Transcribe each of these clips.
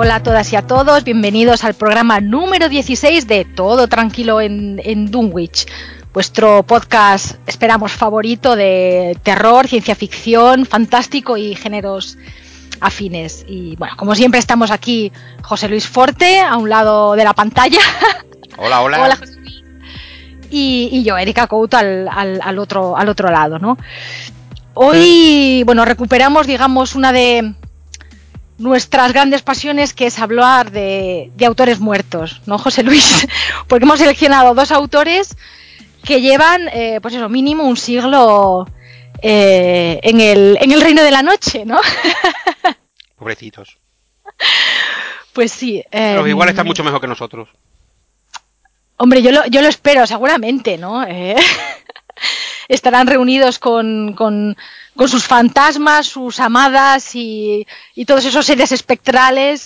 Hola a todas y a todos, bienvenidos al programa número 16 de Todo Tranquilo en Dunwich, vuestro podcast, esperamos, favorito de terror, ciencia ficción, fantástico y géneros afines. Y bueno, como siempre estamos aquí José Luis Forte, a un lado de la pantalla. Hola, hola. Hola, José Luis. Y yo, Erika Couto, al otro lado, ¿no? Hoy, bueno, recuperamos, digamos, una de nuestras grandes pasiones, que es hablar de autores muertos, ¿no, José Luis? Porque hemos seleccionado dos autores que llevan, pues eso, mínimo un siglo en el reino de la noche, ¿no? Pobrecitos. Pues sí. Pero igual están mucho mejor que nosotros. Hombre, yo lo espero, seguramente, ¿no? Estarán reunidos con sus fantasmas, sus amadas y todos esos seres espectrales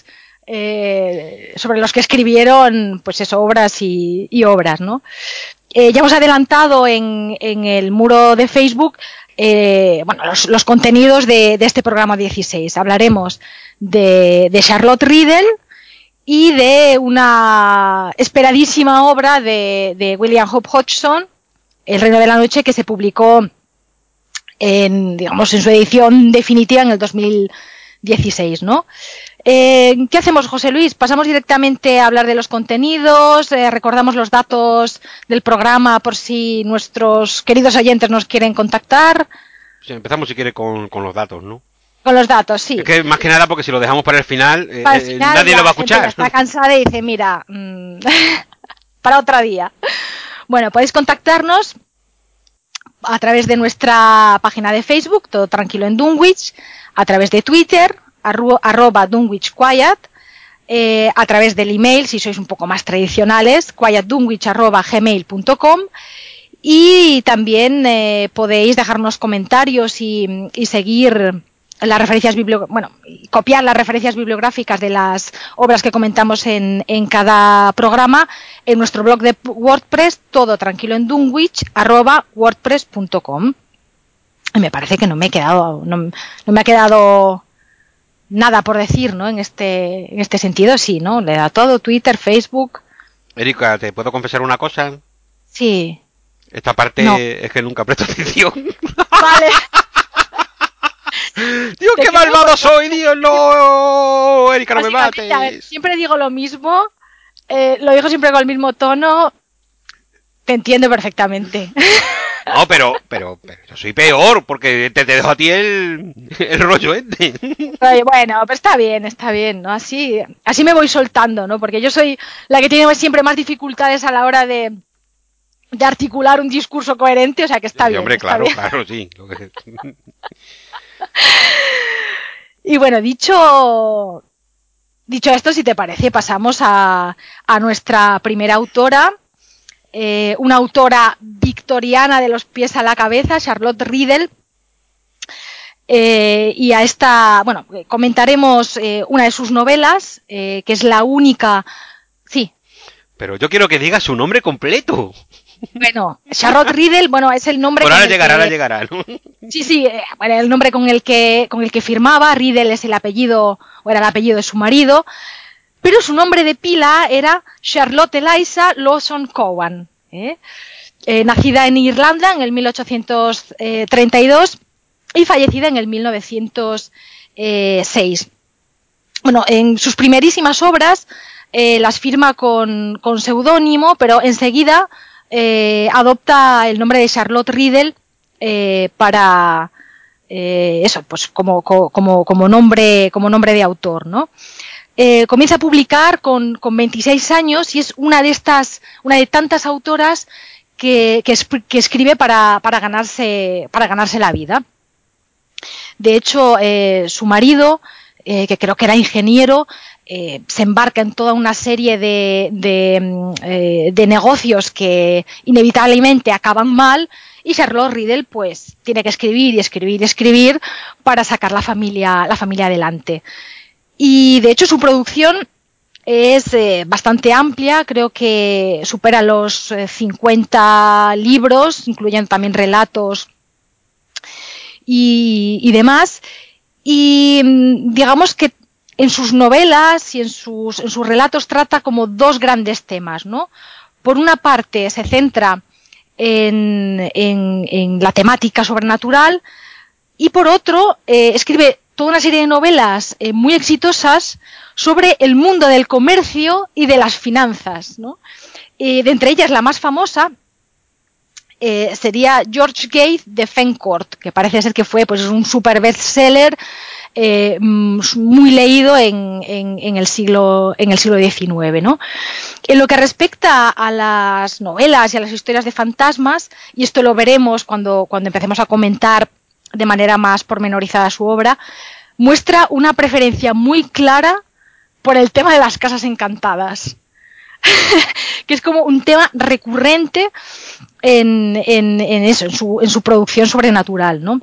sobre los que escribieron, pues eso, obras y obras, ¿no? Ya hemos adelantado en el muro de Facebook bueno, los contenidos de este programa 16. Hablaremos de Charlotte Riddle y de una esperadísima obra de William Hope Hodgson, El Reino de la Noche, que se publicó en su edición definitiva en el 2016, ¿no? ¿Qué hacemos, José Luis? ¿Pasamos directamente a hablar de los contenidos? ¿Recordamos los datos del programa por si nuestros queridos oyentes nos quieren contactar? Sí, empezamos, si quiere, con los datos, ¿no? Con los datos, sí. Es que más que nada porque si lo dejamos para el final, nadie ya lo va a la gente escuchar. ya está cansada y dice, mira, para otro día. Bueno, podéis contactarnos a través de nuestra página de Facebook, Todo Tranquilo en Dunwich, a través de Twitter, @DunwichQuiet, a través del email, si sois un poco más tradicionales, quietdunwich@gmail.com, y también podéis dejarnos comentarios y seguir las referencias copiar las referencias bibliográficas de las obras que comentamos en cada programa en nuestro blog de WordPress, todo tranquilo en Dunwich @wordpress.com. Y me parece que no me ha quedado nada por decir, ¿no? En este sentido, sí, ¿no? Le da todo: Twitter, Facebook. Erika, ¿te puedo confesar una cosa? Sí. Esta parte No. es que nunca presto atención. Vale. Dios, qué malvado soy, Dios, no. Erika, no me mates. A ver, siempre digo lo mismo, lo digo siempre con el mismo tono. Te entiendo perfectamente. No, pero yo soy peor, porque te dejo a ti el rollo este. Oye, bueno, pero está bien, ¿no? Así me voy soltando, ¿no? Porque yo soy la que tiene siempre más dificultades a la hora de articular un discurso coherente, o sea que está Sí, bien. hombre, está claro, bien. claro, sí. Y bueno, dicho esto, si te parece, pasamos a nuestra primera autora, una autora victoriana de los pies a la cabeza, Charlotte Riddle. Y a esta, bueno, comentaremos una de sus novelas, que es la única. Sí. Pero yo quiero que diga su nombre completo. Bueno, Charlotte Riddle, bueno, es el nombre Por con ahora el llegará, que... ahora llegará, ¿no? Sí, bueno, el nombre con el que firmaba. Riddle es el apellido, o era el apellido de su marido, pero su nombre de pila era Charlotte Eliza Lawson Cowan, nacida en Irlanda en el 1832 y fallecida en el 1906. Bueno, en sus primerísimas obras las firma con seudónimo, pero enseguida adopta el nombre de Charlotte Riddle para eso, pues como nombre de autor, ¿no? Comienza a publicar con 26 años y es una de tantas autoras que escribe para ganarse la vida. De hecho, su marido, que creo que era ingeniero, se embarca en toda una serie de negocios que inevitablemente acaban mal, y Charlotte Riddle pues tiene que escribir y escribir y escribir para sacar la familia adelante. Y de hecho su producción es bastante amplia, creo que supera los 50 libros, incluyendo también relatos y demás. Y digamos que en sus novelas y en sus relatos trata como dos grandes temas, ¿no? Por una parte se centra en la temática sobrenatural y por otro escribe toda una serie de novelas muy exitosas sobre el mundo del comercio y de las finanzas, ¿no? De entre ellas la más famosa sería George Gate de Fencourt, que parece ser que fue pues un super bestseller muy leído en el siglo XIX, ¿no? En lo que respecta a las novelas y a las historias de fantasmas, y esto lo veremos cuando empecemos a comentar de manera más pormenorizada su obra, muestra una preferencia muy clara por el tema de las casas encantadas. Que es como un tema recurrente en su producción sobrenatural, ¿no?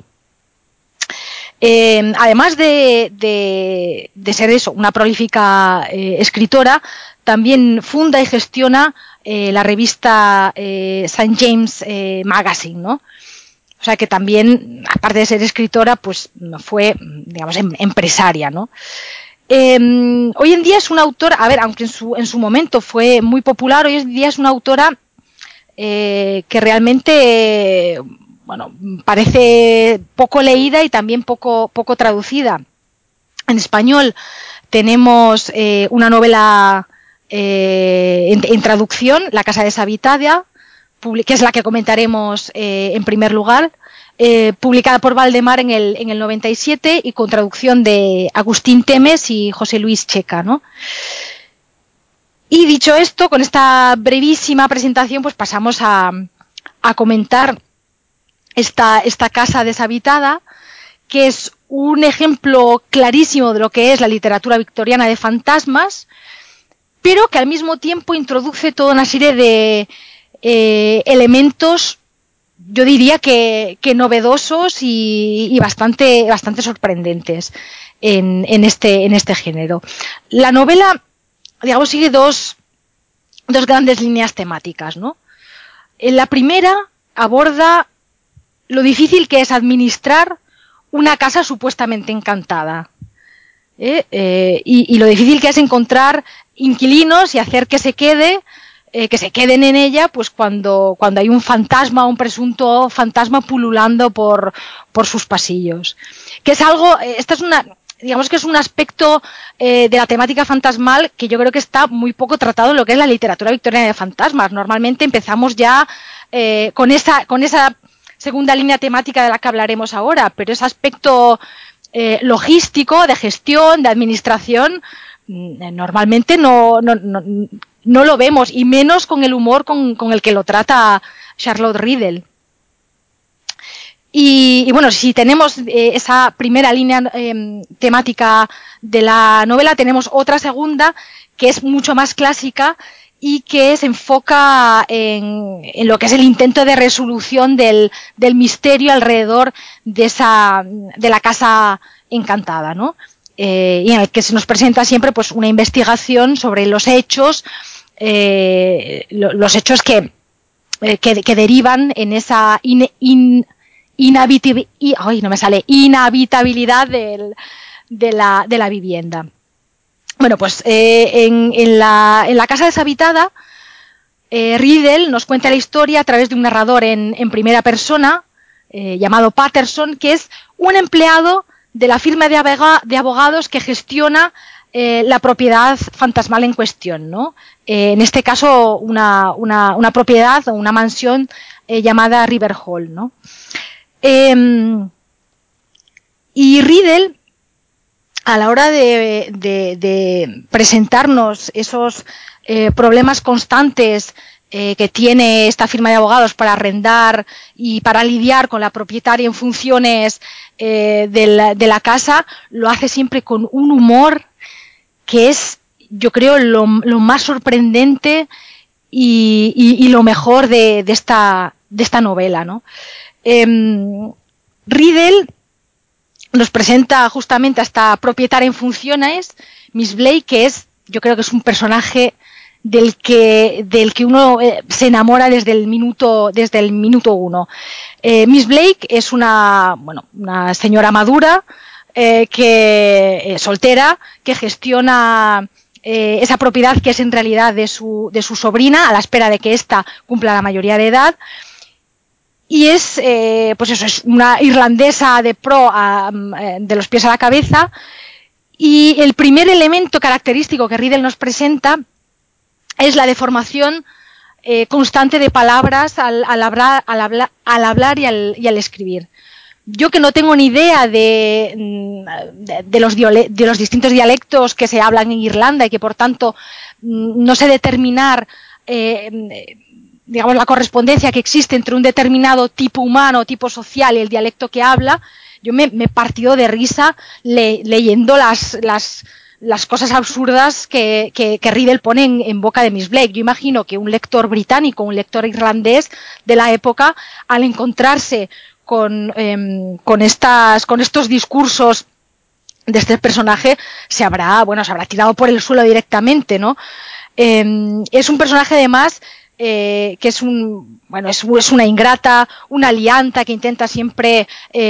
Además de ser eso, una prolífica escritora, también funda y gestiona la revista St. James Magazine, ¿no? O sea que también, aparte de ser escritora, pues fue, digamos, empresaria, ¿no? Hoy en día es una autora, a ver, aunque en su momento fue muy popular, hoy en día es una autora que realmente, bueno, parece poco leída y también poco traducida. En español tenemos una novela en traducción, La casa deshabitada, que es la que comentaremos en primer lugar, publicada por Valdemar en el 97 y con traducción de Agustín Temes y José Luis Checa, ¿no? Y dicho esto, con esta brevísima presentación, pues pasamos a comentar esta casa deshabitada, que es un ejemplo clarísimo de lo que es la literatura victoriana de fantasmas, pero que al mismo tiempo introduce toda una serie de elementos, yo diría que novedosos y bastante sorprendentes en este género. La novela, digamos, sigue dos grandes líneas temáticas, ¿no? La primera aborda lo difícil que es administrar una casa supuestamente encantada. Y lo difícil que es encontrar inquilinos y hacer que se queden en ella, pues cuando hay un fantasma, un presunto fantasma pululando por sus pasillos. Que es algo, digamos que es un aspecto de la temática fantasmal que yo creo que está muy poco tratado en lo que es la literatura victoriana de fantasmas. Normalmente empezamos ya con esa segunda línea temática de la que hablaremos ahora, pero ese aspecto logístico, de gestión, de administración, normalmente no lo vemos, y menos con el humor con el que lo trata Charlotte Riddle. Y bueno, si tenemos esa primera línea temática de la novela, tenemos otra segunda que es mucho más clásica y que se enfoca en lo que es el intento de resolución del misterio alrededor de la casa encantada, ¿no? Y en el que se nos presenta siempre pues una investigación sobre los hechos, los hechos que derivan en esa inhabitabilidad de la vivienda. Bueno, pues en la casa deshabitada, Riddle nos cuenta la historia a través de un narrador en primera persona, llamado Patterson, que es un empleado de la firma de abogados que gestiona la propiedad fantasmal en cuestión, ¿no? En este caso, una propiedad o una mansión llamada River Hall, ¿no? Y Riddle, a la hora de presentarnos esos problemas constantes que tiene esta firma de abogados para arrendar y para lidiar con la propietaria en funciones de la casa, lo hace siempre con un humor que es, yo creo, lo más sorprendente y lo mejor de esta novela, ¿no? Riddle nos presenta justamente a esta propietaria en funciones, Miss Blake, que es, yo creo que es un personaje del que uno se enamora desde el minuto uno. Miss Blake es una señora madura, soltera, que gestiona esa propiedad que es en realidad de su sobrina, a la espera de que ésta cumpla la mayoría de edad. Y es, pues eso, es una irlandesa de pro de los pies a la cabeza. Y el primer elemento característico que Riddle nos presenta es la deformación constante de palabras al hablar y al escribir. Yo, que no tengo ni idea de los distintos dialectos que se hablan en Irlanda y que por tanto no sé determinar digamos la correspondencia que existe entre un determinado tipo humano, tipo social y el dialecto que habla, yo me he partido de risa leyendo las cosas absurdas que Riddle pone en boca de Miss Blake. Yo imagino que un lector británico, un lector irlandés de la época, al encontrarse con estos discursos de este personaje, se habrá tirado por el suelo directamente, ¿no? Es un personaje, además, que es una ingrata, una lianta que intenta siempre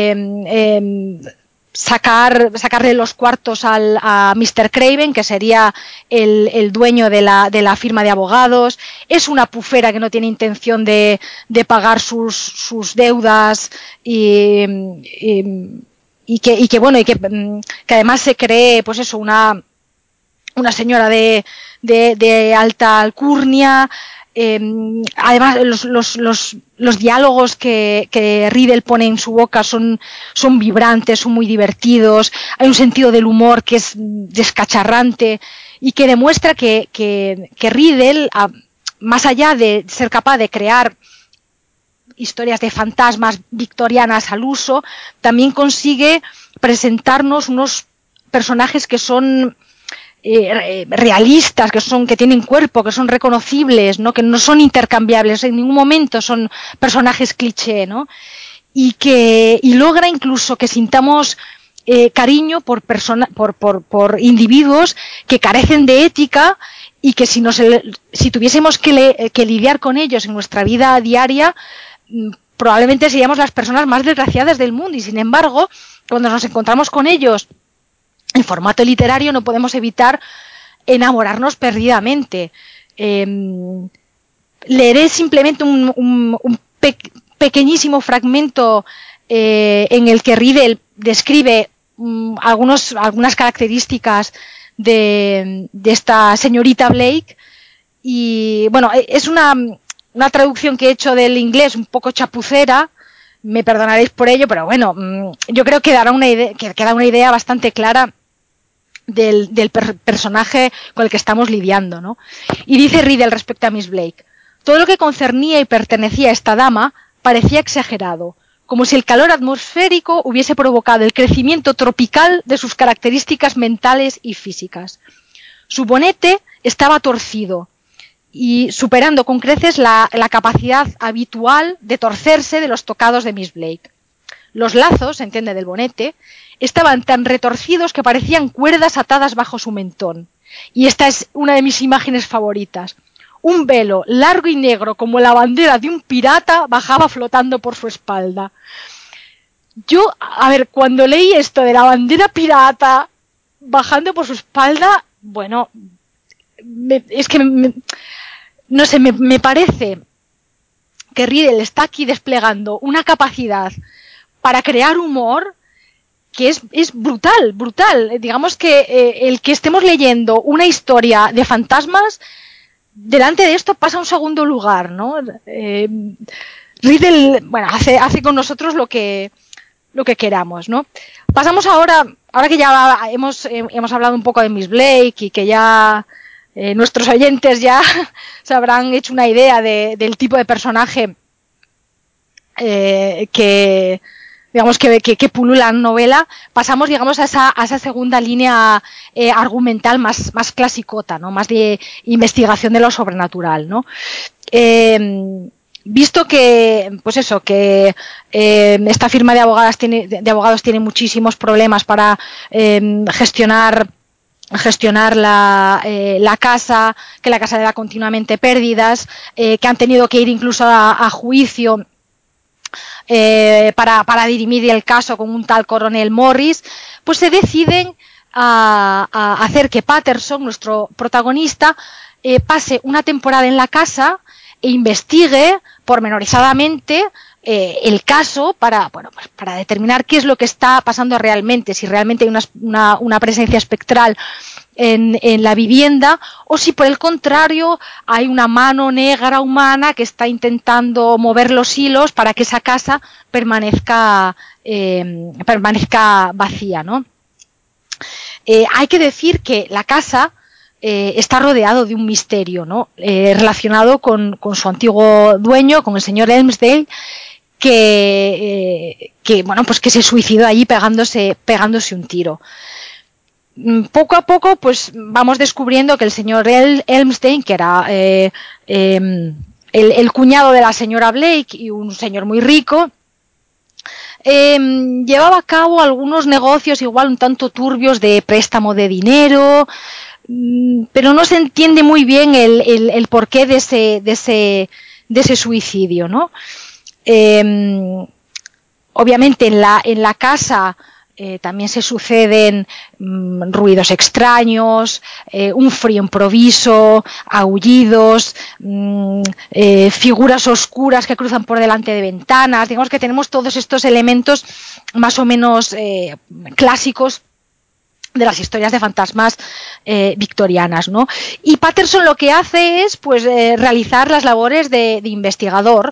sacarle los cuartos a Mr. Craven, que sería el dueño de la firma de abogados. Es una pufera que no tiene intención de pagar sus deudas y que además se cree, pues eso, una señora de alta alcurnia. Además, los diálogos que Riddle pone en su boca son vibrantes, son muy divertidos. Hay un sentido del humor que es descacharrante y que demuestra que Riddle, más allá de ser capaz de crear historias de fantasmas victorianas al uso, también consigue presentarnos unos personajes que son realistas, que tienen cuerpo, que son reconocibles, ¿no? Que no son intercambiables, en ningún momento son personajes cliché, ¿no? Y logra incluso que sintamos cariño por individuos que carecen de ética y que si tuviésemos que lidiar con ellos en nuestra vida diaria, probablemente seríamos las personas más desgraciadas del mundo. Y sin embargo, cuando nos encontramos con ellos en formato literario, no podemos evitar enamorarnos perdidamente. Leeré simplemente un pequeñísimo fragmento en el que Riddle describe algunas características de esta señorita Blake. Y bueno, es una traducción que he hecho del inglés un poco chapucera, me perdonaréis por ello, pero bueno, yo creo que da una idea bastante clara del personaje con el que estamos lidiando, ¿no? Y dice Riddle respecto a Miss Blake: todo lo que concernía y pertenecía a esta dama parecía exagerado, como si el calor atmosférico hubiese provocado el crecimiento tropical de sus características mentales y físicas. Su bonete estaba torcido y superando con creces la capacidad habitual de torcerse de los tocados de Miss Blake. Los lazos, se entiende, del bonete, estaban tan retorcidos que parecían cuerdas atadas bajo su mentón. Y esta es una de mis imágenes favoritas. Un velo largo y negro como la bandera de un pirata bajaba flotando por su espalda. Yo, cuando leí esto de la bandera pirata bajando por su espalda, bueno, no sé, me parece que Riddle está aquí desplegando una capacidad para crear humor que es brutal, brutal. Digamos que el que estemos leyendo una historia de fantasmas, delante de esto pasa a un segundo lugar, ¿no? Riddle, bueno, hace con nosotros lo que queramos, ¿no? Pasamos ahora que ya hemos hablado un poco de Miss Blake y que ya nuestros oyentes ya se habrán hecho una idea del tipo de personaje que pulula en novela, pasamos, digamos, a esa segunda línea argumental más clasicota, ¿no? Más de investigación de lo sobrenatural, ¿no? Visto que, pues eso, que esta firma de abogados tiene muchísimos problemas para gestionar la casa, que la casa le da continuamente pérdidas, que han tenido que ir incluso a juicio para dirimir el caso con un tal coronel Morris, pues se deciden a hacer que Patterson, nuestro protagonista, pase una temporada en la casa e investigue pormenorizadamente el caso para determinar qué es lo que está pasando realmente, si realmente hay una presencia espectral en la vivienda, o si por el contrario hay una mano negra humana que está intentando mover los hilos para que esa casa permanezca vacía, ¿no? Hay que decir que la casa está rodeado de un misterio, ¿no? Relacionado con su antiguo dueño, con el señor Elmsdale, que se suicidó allí pegándose un tiro. Poco a poco pues vamos descubriendo que el señor Elmsdale, que era el cuñado de la señora Blake y un señor muy rico, llevaba a cabo algunos negocios igual un tanto turbios de préstamo de dinero, pero no se entiende muy bien el porqué de ese suicidio, ¿no? Obviamente en la casa también se suceden ruidos extraños, un frío improviso, aullidos, figuras oscuras que cruzan por delante de ventanas. Digamos que tenemos todos estos elementos más o menos clásicos de las historias de fantasmas victorianas, ¿no? Y Patterson lo que hace es realizar las labores de investigador.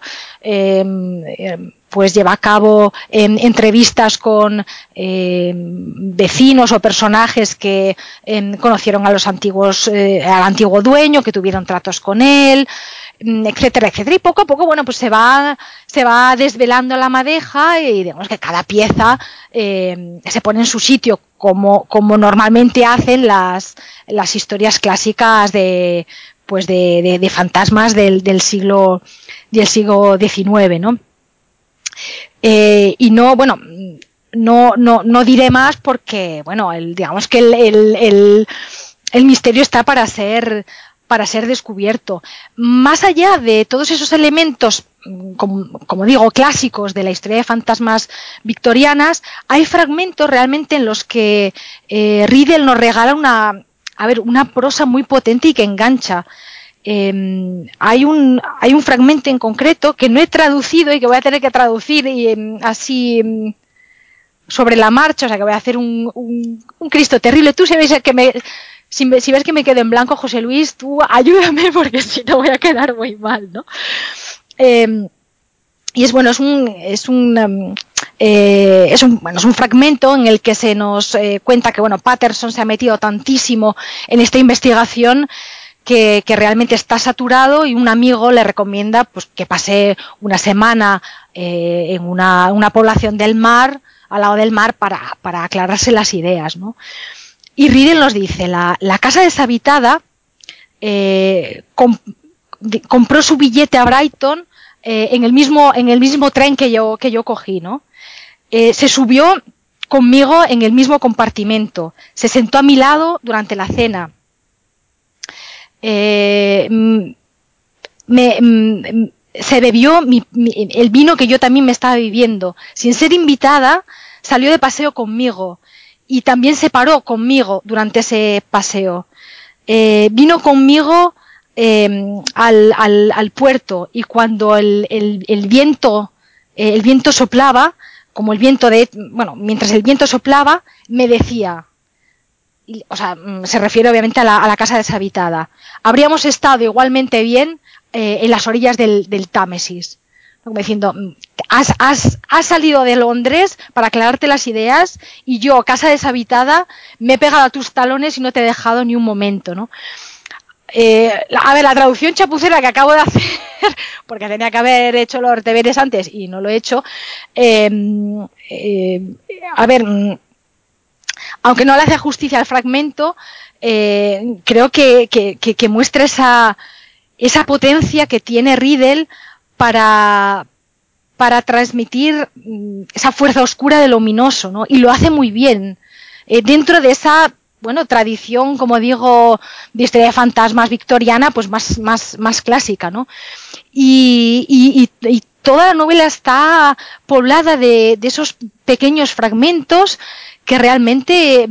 Pues lleva a cabo entrevistas con vecinos o personajes que conocieron al antiguo dueño, que tuvieron tratos con él, etcétera, etcétera. Y poco a poco, pues se va desvelando la madeja y digamos que cada pieza se pone en su sitio como normalmente hacen las historias clásicas de fantasmas del siglo XIX, ¿no? Y no diré más porque, digamos que el misterio está para ser descubierto. Más allá de todos esos elementos, como digo, clásicos de la historia de fantasmas victorianas, hay fragmentos realmente en los que Riddle nos regala una prosa muy potente y que engancha. Hay un fragmento en concreto que no he traducido y que voy a tener que traducir así sobre la marcha, o sea que voy a hacer un Cristo terrible. Tú si ves que me quedo en blanco, José Luis, tú ayúdame porque si no voy a quedar muy mal, ¿no? Y es un fragmento en el que se nos cuenta que Patterson se ha metido tantísimo en esta investigación que realmente está saturado, y un amigo le recomienda que pase una semana en una población del mar, al lado del mar, para aclararse las ideas, ¿no? Y Riddle nos dice, la casa deshabitada compró su billete a Brighton en el mismo tren que yo cogí, ¿no? Se subió conmigo en el mismo compartimento, se sentó a mi lado durante la cena. Se bebió el vino que yo también me estaba bebiendo. Sin ser invitada, salió de paseo conmigo y también se paró conmigo durante ese paseo. Vino conmigo al puerto, y cuando el viento soplaba, mientras el viento soplaba, me decía, se refiere obviamente a la casa deshabitada, habríamos estado igualmente bien en las orillas del Támesis, como diciendo, has salido de Londres para aclararte las ideas, y yo, casa deshabitada, me he pegado a tus talones y no te he dejado ni un momento, ¿no? La traducción chapucera que acabo de hacer, porque tenía que haber hecho los deberes antes y no lo he hecho, aunque no le hace justicia al fragmento, creo que muestra esa potencia que tiene Riddle para transmitir esa fuerza oscura de lo ominoso, ¿no? Y lo hace muy bien, dentro de esa tradición, como digo, de historia de fantasmas victoriana, pues más clásica, ¿no? Y toda la novela está poblada de esos pequeños fragmentos que realmente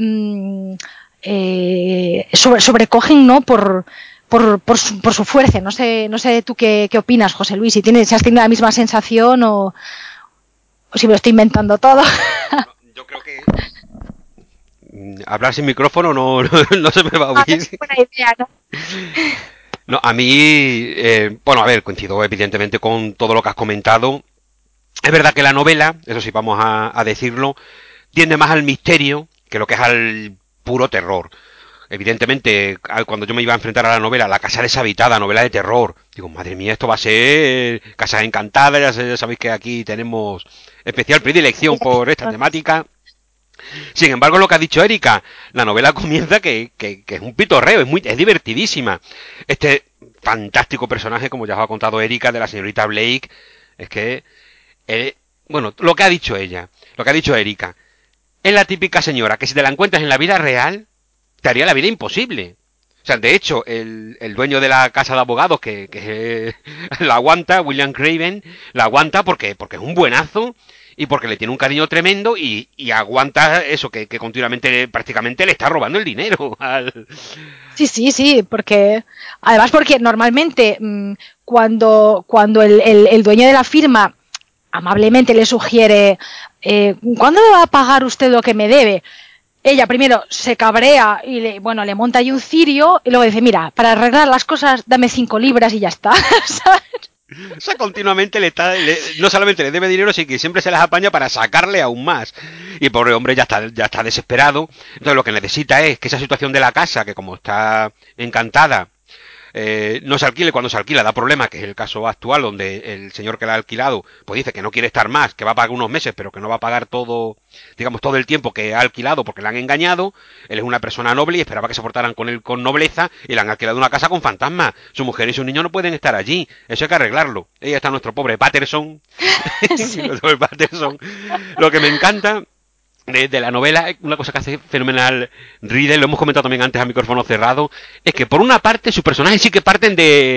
sobrecogen, ¿no? Por su fuerza. No sé tú qué opinas, José Luis, si has tenido la misma sensación o si me lo estoy inventando todo. Yo creo que hablar sin micrófono no se me va a oír. Es buena idea, ¿no? No, a mí, bueno, a ver, coincido evidentemente con todo lo que has comentado. Es verdad que la novela, eso sí vamos a decirlo, tiende más al misterio que lo que es al puro terror. Evidentemente, cuando yo me iba a enfrentar a la novela, La casa deshabitada, novela de terror, digo, madre mía, esto va a ser Casa Encantada, ya sabéis que aquí tenemos especial predilección por esta temática. Sin embargo, lo que ha dicho Erika, la novela comienza que es un pitorreo, es divertidísima. Este fantástico personaje, como ya os ha contado Erika, de la señorita Blake, es que, bueno, lo que ha dicho ella, lo que ha dicho Erika, es la típica señora que si te la encuentras en la vida real, te haría la vida imposible. O sea, de hecho, el dueño de la casa de abogados que la aguanta, William Craven, la aguanta porque es un buenazo y porque le tiene un cariño tremendo y aguanta eso, que continuamente prácticamente le está robando el dinero al... Sí, porque además porque normalmente cuando el dueño de la firma amablemente le sugiere ¿cuándo me va a pagar usted lo que me debe? Ella primero se cabrea y le monta ahí un cirio y luego dice, mira, para arreglar las cosas dame 5 libras y ya está. ¿Sabes? O sea, continuamente no solamente le debe dinero, sino que siempre se las apaña para sacarle aún más. Y el pobre hombre ya está desesperado. Entonces lo que necesita es que esa situación de la casa, que como está encantada, no se alquile. Cuando se alquila da problemas, que es el caso actual, donde el señor que la ha alquilado pues dice que no quiere estar más, que va a pagar unos meses, pero que no va a pagar todo, digamos, todo el tiempo que ha alquilado porque le han engañado. Él es una persona noble y esperaba que se portaran con él con nobleza y le han alquilado una casa con fantasmas. Su mujer y su niño no pueden estar allí. Eso hay que arreglarlo. Ahí está nuestro pobre Patterson. Sí. Nuestro Patterson. Lo que me encanta de la novela, una cosa que hace fenomenal Riddle, lo hemos comentado también antes a micrófono cerrado, es que por una parte sus personajes sí que parten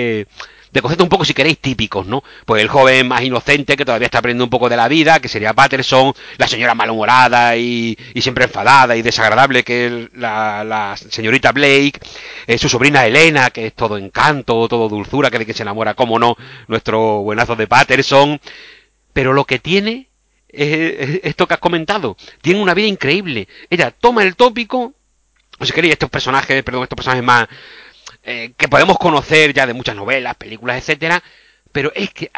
de conceptos un poco, si queréis, típicos, ¿no? Pues el joven más inocente que todavía está aprendiendo un poco de la vida, que sería Patterson, la señora malhumorada y siempre enfadada y desagradable, que es la señorita Blake, su sobrina Elena, que es todo encanto, todo dulzura, que de que se enamora, cómo no, nuestro buenazo de Patterson, pero lo que tiene es esto que has comentado. Tiene una vida increíble. Ella toma el tópico, o si queréis, estos personajes más que podemos conocer ya de muchas novelas, películas, etcétera, pero es que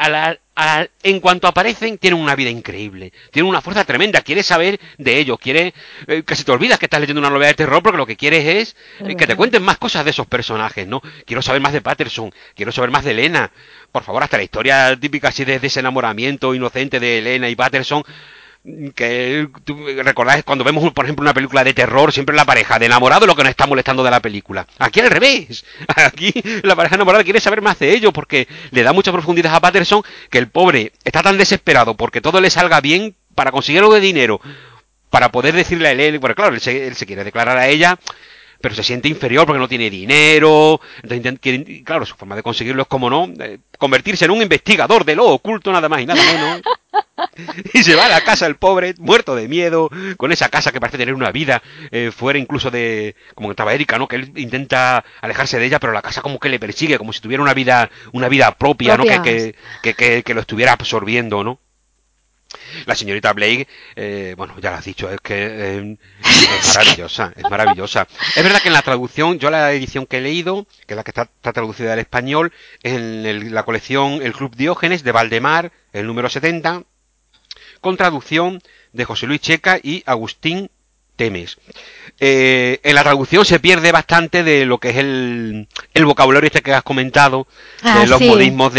en cuanto aparecen tienen una vida increíble, tienen una fuerza tremenda, quieres saber de ellos, quieres que se te olvidas que estás leyendo una novela de terror porque lo que quieres es que te cuenten más cosas de esos personajes, ¿no? Quiero saber más de Patterson, quiero saber más de Elena, por favor, hasta la historia típica así de ese enamoramiento inocente de Elena y Patterson, que tú recordás cuando vemos por ejemplo una película de terror, siempre la pareja de enamorado es lo que nos está molestando de la película. Aquí al revés, aquí la pareja enamorada quiere saber más de ello porque le da mucha profundidad a Patterson, que el pobre está tan desesperado porque todo le salga bien para conseguir algo de dinero, para poder decirle a él, bueno, claro, él se quiere declarar a ella, pero se siente inferior porque no tiene dinero. Entonces, claro, su forma de conseguirlo es, como no, convertirse en un investigador de lo oculto, nada más y nada menos. Y se va a la casa el pobre, muerto de miedo, con esa casa que parece tener una vida, fuera incluso de, como contaba Erika, ¿no? Que él intenta alejarse de ella, pero la casa como que le persigue, como si tuviera una vida propia, ¿no? Propias. Que lo estuviera absorbiendo, ¿no? La señorita Blake, bueno, ya lo has dicho, es que es maravillosa, es maravillosa. Es verdad que en la traducción, yo la edición que he leído, que es la que está traducida al español, es en la colección El Club Diógenes de Valdemar, el número 70, con traducción de José Luis Checa y Agustín Temes. En la traducción se pierde bastante de lo que es el vocabulario este que has comentado, de los Sí. modismos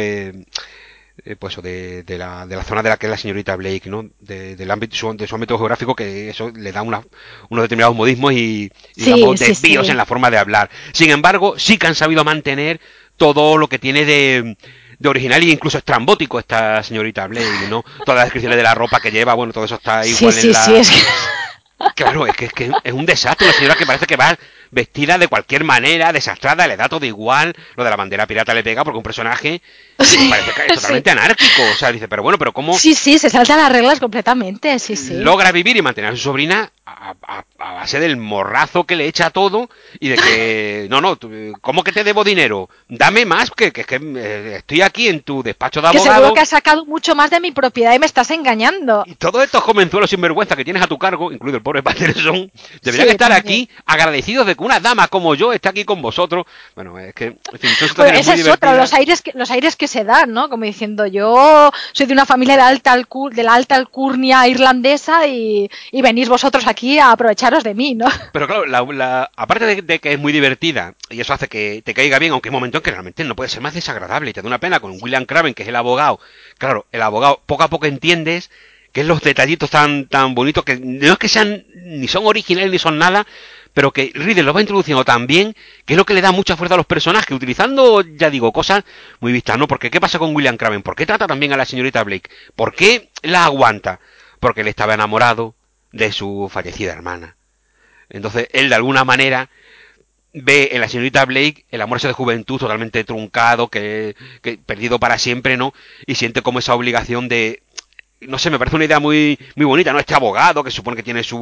pues de la zona de la que es la señorita Blake, ¿no? Del ámbito de su ámbito geográfico, que eso le da unos determinados modismos y Sí, digamos sí, desvíos en sí. la forma de hablar. Sin embargo, sí que han sabido mantener todo lo que tiene de original e incluso estrambótico esta señorita Blake, ¿no? Todas las descripciones de la ropa que lleva, bueno, todo eso está Sí, igual en sí, sí, la... es que... Claro, es que es un desastre, una señora que parece que va vestida de cualquier manera, desastrada, le da todo igual, lo de la bandera pirata le pega porque un personaje parece que es totalmente anárquico, o sea, dice, pero bueno, pero ¿cómo? Sí, se salta las reglas completamente, sí. Logra vivir y mantener a su sobrina a base del morrazo que le echa a todo y de que, no, ¿cómo que te debo dinero? Dame más, que estoy aquí en tu despacho de Que abogado. seguro que has sacado mucho más de mi propiedad y me estás engañando. Y todos estos jovenzuelos sinvergüenza que tienes a tu cargo, incluido el pobre Patterson, deberían estar también. aquí agradecidos de que una dama como yo esté aquí con vosotros. Bueno, es que, en fin, son Bueno, situaciones esa muy es otra, divertidas. los aires que se dan, ¿no? Como diciendo, yo soy de una familia de la alta alcurnia irlandesa y venís vosotros aquí a aprovecharos de mí, ¿no? Pero claro, aparte de que es muy divertida, y eso hace que te caiga bien, aunque hay momentos en que realmente no puede ser más desagradable, y te da una pena con William Craven, que es el abogado. Claro, el abogado poco a poco entiendes que es los detallitos tan bonitos, que no es que sean, ni son originales ni son nada, pero que Riddle lo va introduciendo tan bien, que es lo que le da mucha fuerza a los personajes, utilizando, ya digo, cosas muy vistas, ¿no? Porque ¿qué pasa con William Craven? ¿Por qué trata también a la señorita Blake? ¿Por qué la aguanta? Porque él estaba enamorado de su fallecida hermana. Entonces, él de alguna manera ve en la señorita Blake el amor ese de juventud totalmente truncado, que perdido para siempre, ¿no? Y siente como esa obligación de... No sé, me parece una idea muy bonita, ¿no? Este abogado que supone que tiene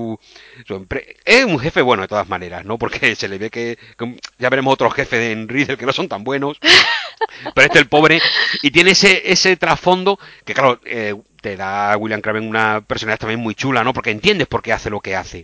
es un jefe bueno de todas maneras, ¿no? Porque se le ve que ya veremos otros jefes en Riddle que no son tan buenos. Pero este el pobre, y tiene ese trasfondo que, claro, te da a William Craven una personalidad también muy chula, ¿no? Porque entiendes por qué hace lo que hace.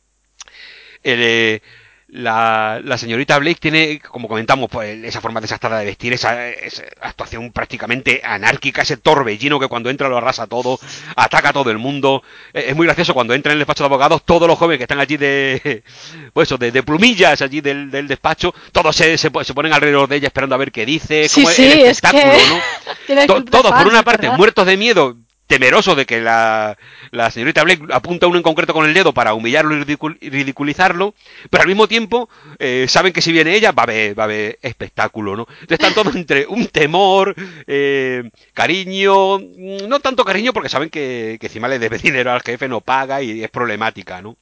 Eh, la señorita Blake tiene, como comentamos, pues, esa forma desastrada de vestir, esa actuación prácticamente anárquica, ese torbellino que cuando entra lo arrasa todo, ataca a todo el mundo. Es muy gracioso cuando entra en el despacho de abogados, todos los jóvenes que están allí pues eso, de plumillas allí del despacho, todos se ponen alrededor de ella esperando a ver qué dice, es como el espectáculo, es que ¿no? tiene el club de Todos, por fans, una es parte, verdad. muertos de miedo, temeroso de que la señorita Blake apunta a uno en concreto con el dedo para humillarlo y ridiculizarlo, pero al mismo tiempo saben que si viene ella va a haber espectáculo, ¿no? Entonces están todos entre un temor, cariño, no tanto cariño porque saben que encima le debe dinero al jefe, no paga y es problemática, ¿no?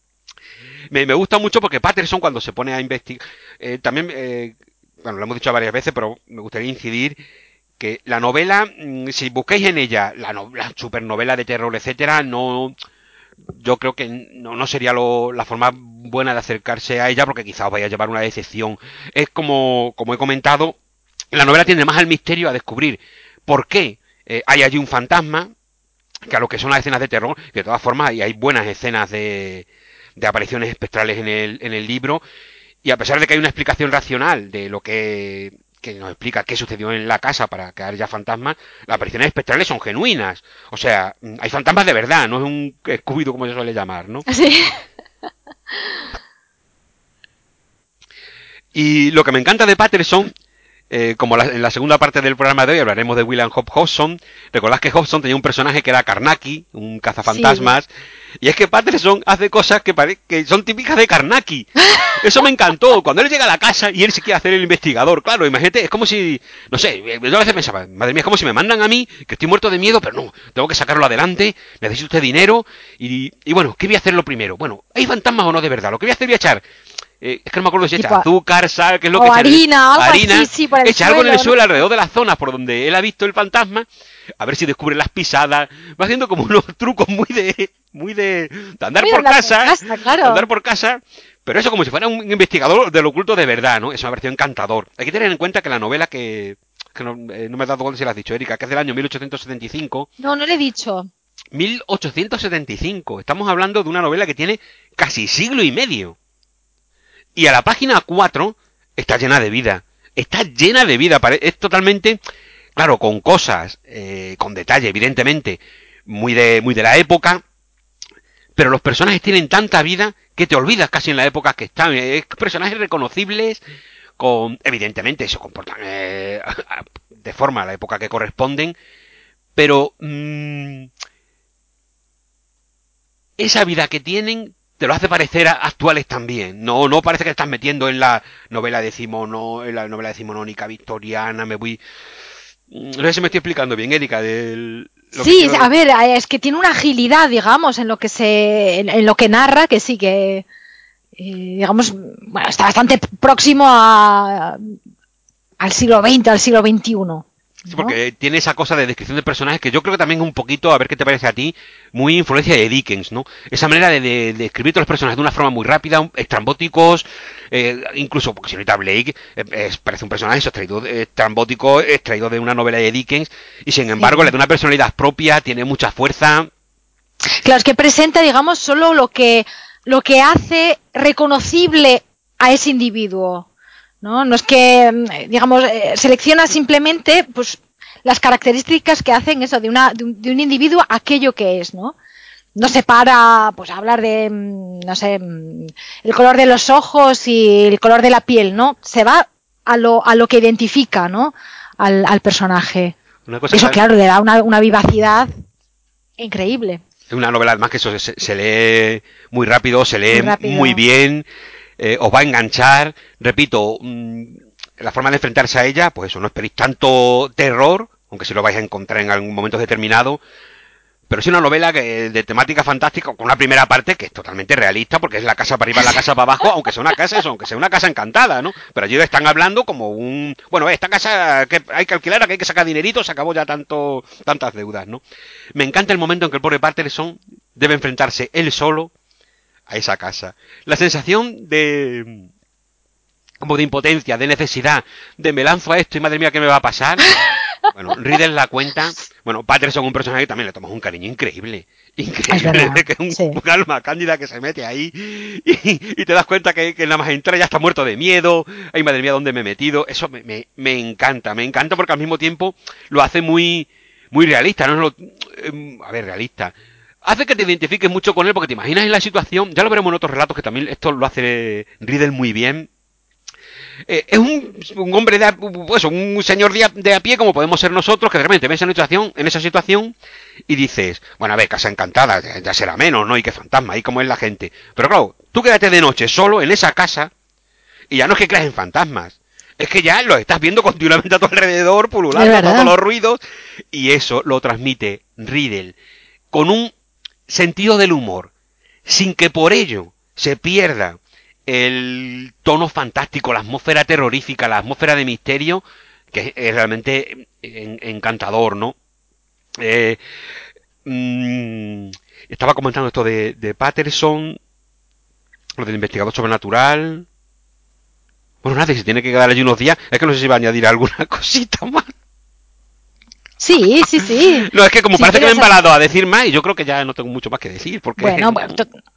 Me gusta mucho porque Patterson cuando se pone a investigar, también, bueno, lo hemos dicho varias veces, pero me gustaría incidir que la novela, si buscáis en ella la supernovela de terror, etcétera, no, yo creo que no sería la forma buena de acercarse a ella porque quizá os vaya a llevar una decepción. Es como he comentado, la novela tiende más al misterio, a descubrir por qué hay allí un fantasma, que a lo que son las escenas de terror, que de todas formas hay buenas escenas de apariciones espectrales en el libro, y a pesar de que hay una explicación racional de lo que nos explica qué sucedió en la casa para que haya fantasmas, las apariciones espectrales son genuinas. O sea, hay fantasmas de verdad, no es un escudo como se suele llamar, ¿no? Sí. Y lo que me encanta de Patterson, como en la segunda parte del programa de hoy hablaremos de William Hope Hodgson, recordad que Hodgson tenía un personaje que era Carnacki, un Sí. cazafantasmas, y es que Patterson hace cosas que son típicas de Carnacki. Eso me encantó, cuando él llega a la casa y él se quiere hacer el investigador, claro, imagínate, es como si, no sé, yo a veces pensaba, madre mía, es como si me mandan a mí, que estoy muerto de miedo, pero no, tengo que sacarlo adelante, necesito este dinero, y bueno, ¿qué voy a hacer lo primero? Bueno, ¿hay fantasmas o no de verdad? Lo que voy a hacer voy a echar es que no me acuerdo si echa Tipo, azúcar, sal, qué es lo que o echa, harina, algo así, harina, sí, por el echa algo en el suelo, ¿no? suelo alrededor de las zonas por donde él ha visto el fantasma, a ver si descubre las pisadas, va haciendo como unos trucos de andar Muy de por andar por casa, casa, claro. pero eso como si fuera un investigador del oculto de verdad, ¿no? Eso me ha parecido encantador. Hay que tener en cuenta que la novela que no me he dado cuenta si lo has dicho, Erika, que es del año 1875. No, no le he dicho. 1875. Estamos hablando de una novela que tiene casi siglo y medio. Y a la página 4 está llena de vida. Está llena de vida. Es totalmente, claro, con cosas, con detalle, evidentemente, muy de la época. Pero los personajes tienen tanta vida que te olvidas casi en la época que están. Personajes reconocibles, evidentemente se comportan de forma a la época que corresponden. Pero esa vida que tienen te lo hace parecer actuales también. No parece que te estás metiendo en la novela decimonónica victoriana. No sé si me estoy explicando bien, Erika, de lo que Sí, quiero. a ver, es que tiene una agilidad, digamos, en lo que narra, que sí, que digamos, bueno, está bastante próximo al siglo XX, al siglo XXI. Sí, ¿No? porque tiene esa cosa de descripción de personajes que yo creo que también es un poquito, a ver qué te parece a ti, muy influencia de Dickens, ¿no? Esa manera de escribir todos los personajes de una forma muy rápida, estrambóticos, incluso, porque señorita Blake parece un personaje extraído, estrambótico, extraído de una novela de Dickens, y sin embargo le da una personalidad propia, tiene mucha fuerza. Claro, es que presenta, digamos, solo lo que hace reconocible a ese individuo. No es que, digamos, selecciona simplemente pues las características que hacen eso de un individuo aquello que es, ¿no? No se para pues a hablar de, no sé, el color de los ojos y el color de la piel, ¿no? Se va a lo que identifica, ¿no? Al personaje. Una cosa Y que eso, claro, le da una vivacidad increíble. es una novela además que eso se lee muy rápido, se Muy lee muy rápido. bien, os va a enganchar. Repito, la forma de enfrentarse a ella, pues eso, no esperéis tanto terror, aunque sí lo vais a encontrar en algún momento determinado. Pero es una novela de temática fantástica, con una primera parte que es totalmente realista, porque es la casa para arriba, la casa para abajo, aunque sea una casa, eso, aunque sea una casa encantada, ¿no? Pero allí están hablando como un... Bueno, esta casa que hay que alquilar, que hay que sacar dinerito, se acabó ya tantas deudas, ¿no? Me encanta el momento en que el pobre Patterson debe enfrentarse él solo a esa casa. La sensación de... como de impotencia, de necesidad, de me lanzo a esto y madre mía, ¿qué me va a pasar? Bueno, Riddle la cuenta. Bueno, Patterson, un personaje que también le tomas un cariño increíble. Es Increíble, verdad, de que es sí. un alma cándida que se mete ahí y te das cuenta que nada más entra ya está muerto de miedo. Ay, madre mía, ¿dónde me he metido? Eso me encanta porque al mismo tiempo lo hace muy realista, ¿no? A ver, realista. Hace que te identifiques mucho con él porque te imaginas en la situación. Ya lo veremos en otros relatos que también esto lo hace Riddle muy bien. Es un hombre pues, un señor de a pie como podemos ser nosotros, que de repente ves en esa situación y dices, bueno, a ver, casa encantada, ya será menos, ¿no? Y qué fantasma, y cómo es la gente. Pero claro, tú quédate de noche solo en esa casa y ya no es que creas en fantasmas. Es que ya lo estás viendo continuamente a tu alrededor, Es pululando, todos verdad. los ruidos, y eso lo transmite Riddle con un sentido del humor, sin que por ello se pierda el tono fantástico, la atmósfera terrorífica, la atmósfera de misterio, que es realmente encantador, ¿no? Eh, mmm, Estaba comentando esto de Patterson, lo del investigador sobrenatural. Bueno, nada, si tiene que quedar allí unos días, es que no sé si va a añadir alguna cosita más. Sí, sí, sí. No, es que como Si parece que me he quieres. embalado a decir más, y yo creo que ya no tengo mucho más que decir, Bueno, porque... bueno,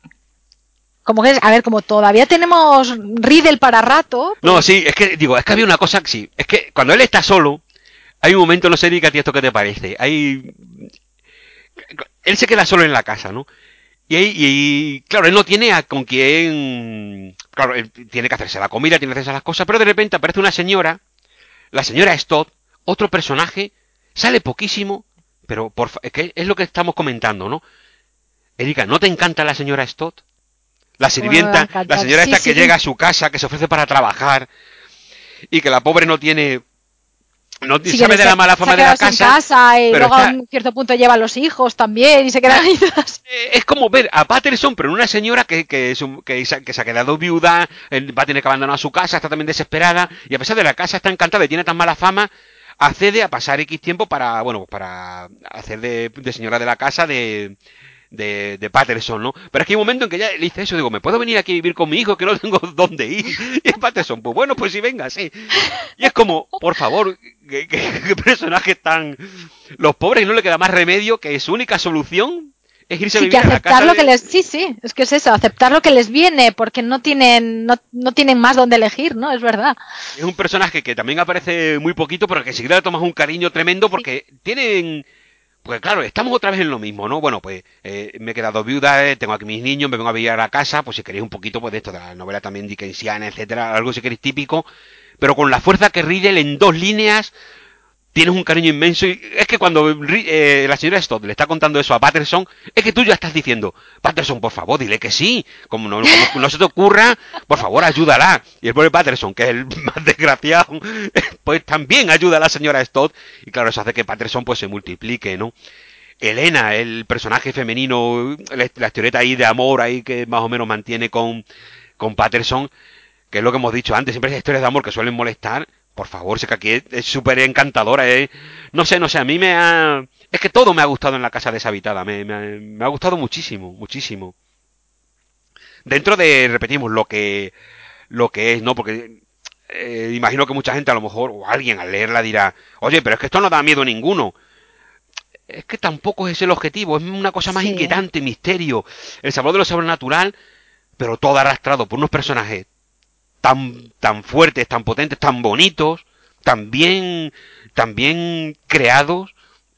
como que, a ver, como todavía tenemos Riddle para rato, No, pues. sí, es que, digo, es que había una cosa, sí, es que cuando él está solo, hay un momento, no sé, Erika, a ti esto qué te parece, él se queda solo en la casa, ¿no? Claro, él no tiene con quién, claro, él tiene que hacerse la comida, tiene que hacerse las cosas, pero de repente aparece una señora, la señora Stott, otro personaje, sale poquísimo, pero es que es lo que estamos comentando, ¿no? Erika, ¿no te encanta la señora Stott? La Como no me va a sirvienta, la encantar. señora Sí, esta que sí. llega a su casa, que se ofrece para trabajar y que la pobre no tiene, no Sí, sabe de la mala se ha fama de la quedado sin casa, casa y pero luego a está, un cierto punto lleva a los hijos también y se quedan ahí todas. es como ver a Patterson, pero en una señora que se ha quedado viuda, va a tener que abandonar su casa, está también desesperada, y a pesar de la casa está encantada y tiene tan mala fama, accede a pasar X tiempo para, bueno, para hacer de señora de la casa de Patterson, ¿no? Pero es que hay un momento en que ya le dice eso, digo, ¿me puedo venir aquí a vivir con mi hijo que no tengo dónde ir? Y es Patterson, pues bueno, pues sí, venga, sí. Y es como, por favor, qué personajes tan... Los pobres no le queda más remedio que su única solución es irse a Sí, que vivir a la aceptar casa lo que de... les. Sí, sí, es que es eso, aceptar lo que les viene, porque no tienen más donde elegir, ¿no? Es verdad. Es un personaje que también aparece muy poquito, pero que enseguida le tomas un cariño tremendo Sí. porque tienen... Pues claro, estamos otra vez en lo mismo, ¿no? Bueno, pues me he quedado viuda, tengo aquí mis niños, me vengo a vivir a la casa, pues si queréis un poquito pues de esto, de la novela también dickensiana, etcétera, algo si queréis típico, pero con la fuerza que Riddle en 2 líneas tienes un cariño inmenso y es que cuando la señora Stott le está contando eso a Patterson, es que tú ya estás diciendo, Patterson, por favor, dile que sí, como no se te ocurra, por favor, ayúdala. Y el pobre Patterson, que es el más desgraciado, pues también ayuda a la señora Stott y claro, eso hace que Patterson pues se multiplique, ¿no? Elena, el personaje femenino, la historieta ahí de amor ahí que más o menos mantiene con con Patterson, que es lo que hemos dicho antes, siempre esas historias de amor que suelen molestar. Por favor, sé que aquí es súper encantadora, no sé, a mí me ha... Es que todo me ha gustado en La casa deshabitada, me ha gustado muchísimo, muchísimo. Dentro de, repetimos, lo que es, ¿no? Porque imagino que mucha gente a lo mejor, o alguien al leerla dirá, oye, pero es que esto no da miedo ninguno. Es que tampoco es el objetivo, es una cosa más Sí, inquietante, misterio, el sabor de lo sobrenatural, pero todo arrastrado por unos personajes tan fuertes, tan potentes, tan bonitos, tan bien creados,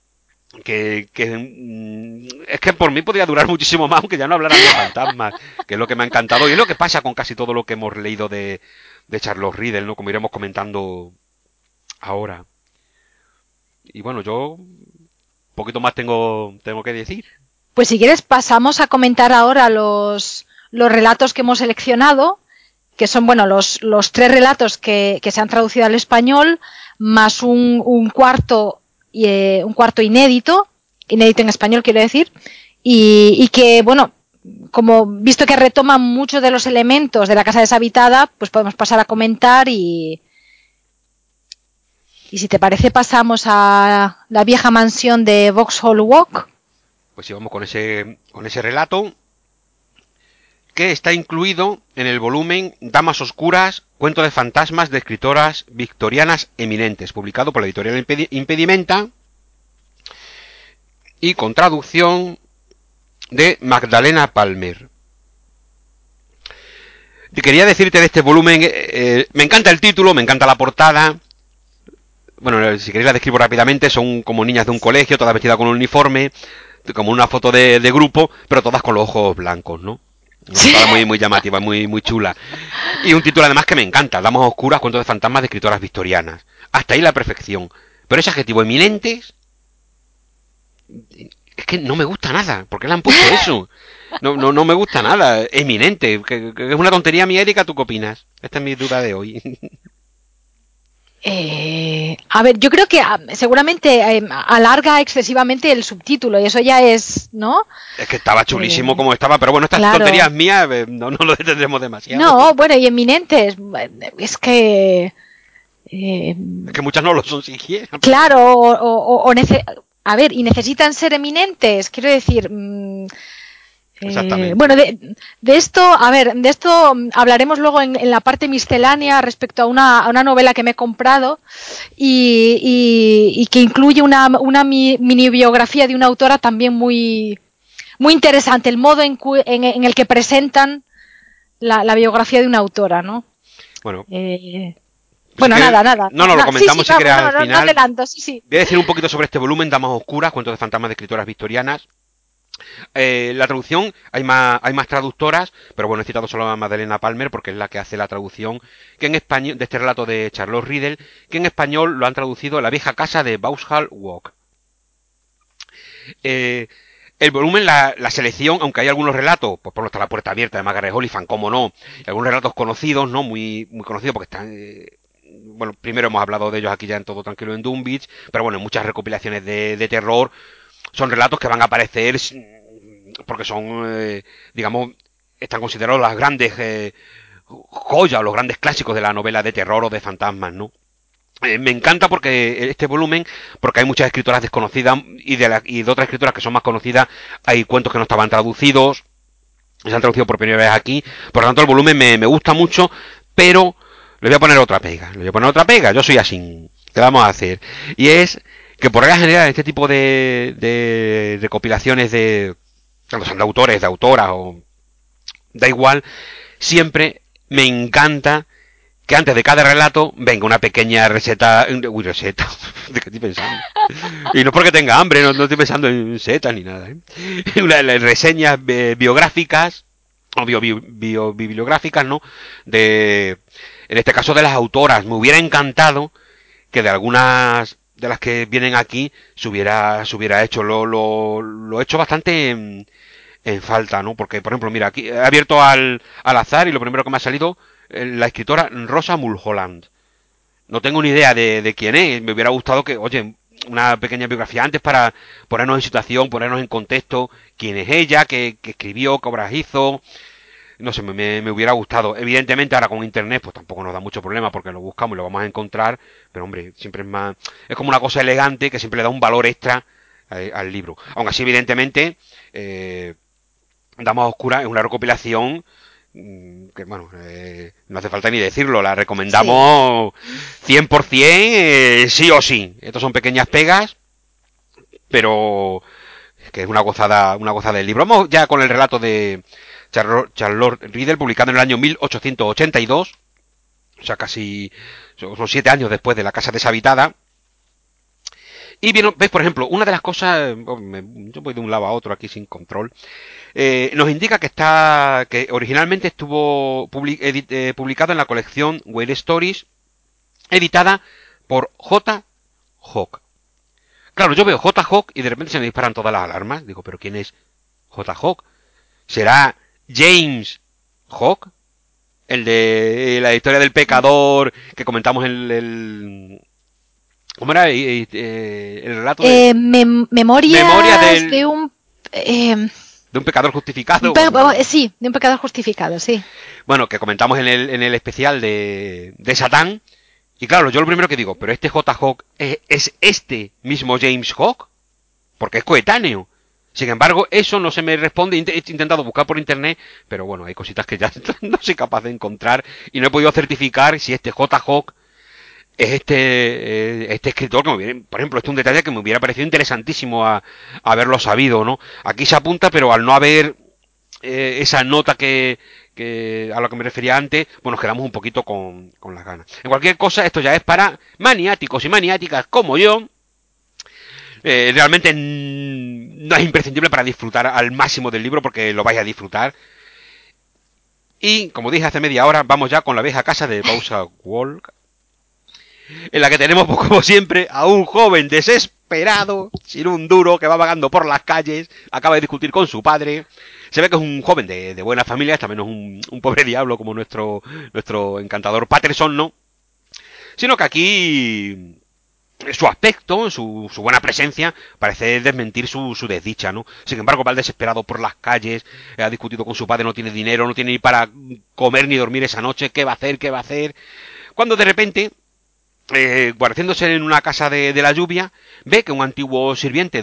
es que por mí podría durar muchísimo más, aunque ya no hablaran de fantasmas, que es lo que me ha encantado, y es lo que pasa con casi todo lo que hemos leído de Charles Riddle, ¿no? Como iremos comentando ahora. Y bueno, yo poquito más tengo que decir. pues si quieres pasamos a comentar ahora los relatos que hemos seleccionado, que son bueno los tres relatos que se han traducido al español, más un cuarto inédito en español quiero decir, y que bueno, como visto que retoman muchos de los elementos de la casa deshabitada, pues podemos pasar a comentar y si te parece pasamos a la vieja mansión de Vauxhall Walk. Pues sí, vamos con ese relato que está incluido en el volumen Damas Oscuras, Cuento de Fantasmas de Escritoras Victorianas Eminentes, publicado por la editorial Impedimenta y con traducción de Magdalena Palmer. Quería decirte de este volumen, me encanta el título, me encanta la portada. Bueno, si queréis la describo rápidamente, son como niñas de un colegio, todas vestidas con un uniforme, como una foto de grupo, pero todas con los ojos blancos, ¿no? Una Sí. portada muy llamativa, muy chula. Y un título además que me encanta, Damas Oscuras, Cuentos de Fantasmas de Escritoras Victorianas. Hasta ahí la perfección. Pero ese adjetivo eminentes, es que no me gusta nada. ¿Por qué le han puesto eso? No me gusta nada. Eminente, que es una tontería mi Erika, ¿tú qué opinas? Esta es mi duda de hoy. A ver, yo creo que seguramente alarga excesivamente el subtítulo y eso ya es, ¿no? Es que estaba chulísimo Eh, como estaba, pero bueno, estas claro. tonterías mías no lo detendremos demasiado. No, bueno, y eminentes, es que, eh, Es que muchas no lo son siquiera. claro, a ver, y necesitan ser eminentes, quiero decir, Exactamente. bueno, de esto, a ver, de esto hablaremos luego en la parte miscelánea respecto a una novela que me he comprado y que incluye una mini biografía de una autora también muy interesante, el modo en el que presentan la biografía de una autora, ¿no? Bueno, Eh, si bueno, quieres, nada. no, lo Sí, sí, comentamos si quieres vamos, al no final. adelanto, sí, sí. Voy a decir un poquito sobre este volumen, Damas Oscuras, Cuentos de Fantasmas de Escritoras Victorianas. La traducción, hay más traductoras, pero bueno, he citado solo a Madalena Palmer porque es la que hace la traducción, que en español, de este relato de Charlotte Riddle, que en español lo han traducido La vieja casa de Vauxhall Walk. Eh, el volumen, la selección, aunque hay algunos relatos, pues por está La puerta abierta de Margaret Oliphant, como no, y algunos relatos conocidos, ¿no? Muy conocidos porque están... bueno, primero hemos hablado de ellos aquí ya en Todo Tranquilo en Dunwich, pero bueno, en muchas recopilaciones de terror son relatos que van a aparecer porque son, digamos, están considerados las grandes joyas, los grandes clásicos de la novela de terror o de fantasmas, ¿no? Me encanta porque este volumen, porque hay muchas escritoras desconocidas y de otras escritoras que son más conocidas, hay cuentos que no estaban traducidos, se han traducido por primera vez aquí, por lo tanto el volumen me gusta mucho, pero le voy a poner otra pega, yo soy así, ¿qué vamos a hacer? Y es que por regla general este tipo de recopilaciones cuando son de autores, de autoras o da igual, siempre me encanta que antes de cada relato venga una pequeña receta. Uy, receta. ¿De qué estoy pensando? Y no es porque tenga hambre, no estoy pensando en setas ni nada. Reseñas biográficas o bibliográficas, ¿no? En este caso de las autoras. Me hubiera encantado que de algunas de las que vienen aquí se hubiera hecho. Lo he hecho bastante en falta, ¿no? Porque, por ejemplo, mira, aquí he abierto al azar y lo primero que me ha salido la escritora Rosa Mulholland. No tengo ni idea de quién es. Me hubiera gustado que, oye, una pequeña biografía antes para ponernos en situación, ponernos en contexto quién es ella, qué escribió, qué obras hizo. no sé, me hubiera gustado. Evidentemente ahora con internet pues tampoco nos da mucho problema porque lo buscamos y lo vamos a encontrar, pero hombre, siempre es más, es como una cosa elegante que siempre le da un valor extra al libro. Aún así, evidentemente, Damas Oscuras es una recopilación que, bueno, no hace falta ni decirlo, la Sí. recomendamos 100%, sí o sí. Estos son pequeñas pegas, pero que es una gozada del libro. Vamos ya con el relato de Charlotte Riddle, publicado en el año 1882, o sea, casi son 7 años después de La casa deshabitada. Y bien, ves, por ejemplo, una de las cosas, yo voy de un lado a otro aquí sin control, nos indica que originalmente estuvo publicado en la colección Whale Stories, editada por J. Hawk. Claro, yo veo J. Hawk y de repente se me disparan todas las alarmas. Digo, ¿pero quién es J. Hawk? ¿Será James Hawk? El de la historia del pecador que comentamos en el... ¿Cómo era? El relato de... Memoria Memorias eh, de un pecador justificado. Bueno, sí, de un pecador justificado, sí. bueno, que comentamos en el especial de Satán. Y claro, yo lo primero que digo, pero este J. Hawk es este mismo James Hawk, porque es coetáneo. Sin embargo, eso no se me responde. He intentado buscar por internet, pero bueno, hay cositas que ya no soy capaz de encontrar y no he podido certificar si este J. Hawk es este escritor que me hubiera, por ejemplo, este es un detalle que me hubiera parecido interesantísimo haberlo sabido, ¿no? Aquí se apunta, pero al no haber esa nota que a lo que me refería antes, pues nos quedamos un poquito con las ganas. En cualquier cosa, esto ya es para maniáticos y maniáticas como yo. Realmente no es imprescindible para disfrutar al máximo del libro porque lo vais a disfrutar. Y como dije hace media hora, vamos ya con la vieja casa de Bausa Walk, en la que tenemos, pues, como siempre, a un joven desesperado, sin un duro, que va vagando por las calles, acaba de discutir con su padre. Se ve que es un joven de buena familia, también no es un pobre diablo como nuestro encantador Patterson, ¿no? Sino que aquí su aspecto, su buena presencia, parece desmentir su desdicha, ¿no? Sin embargo, va al desesperado por las calles, ha discutido con su padre, no tiene dinero, no tiene ni para comer ni dormir esa noche, ¿qué va a hacer? ¿Qué va a hacer? Cuando de repente, guareciéndose en una casa de la lluvia, ve que un antiguo sirviente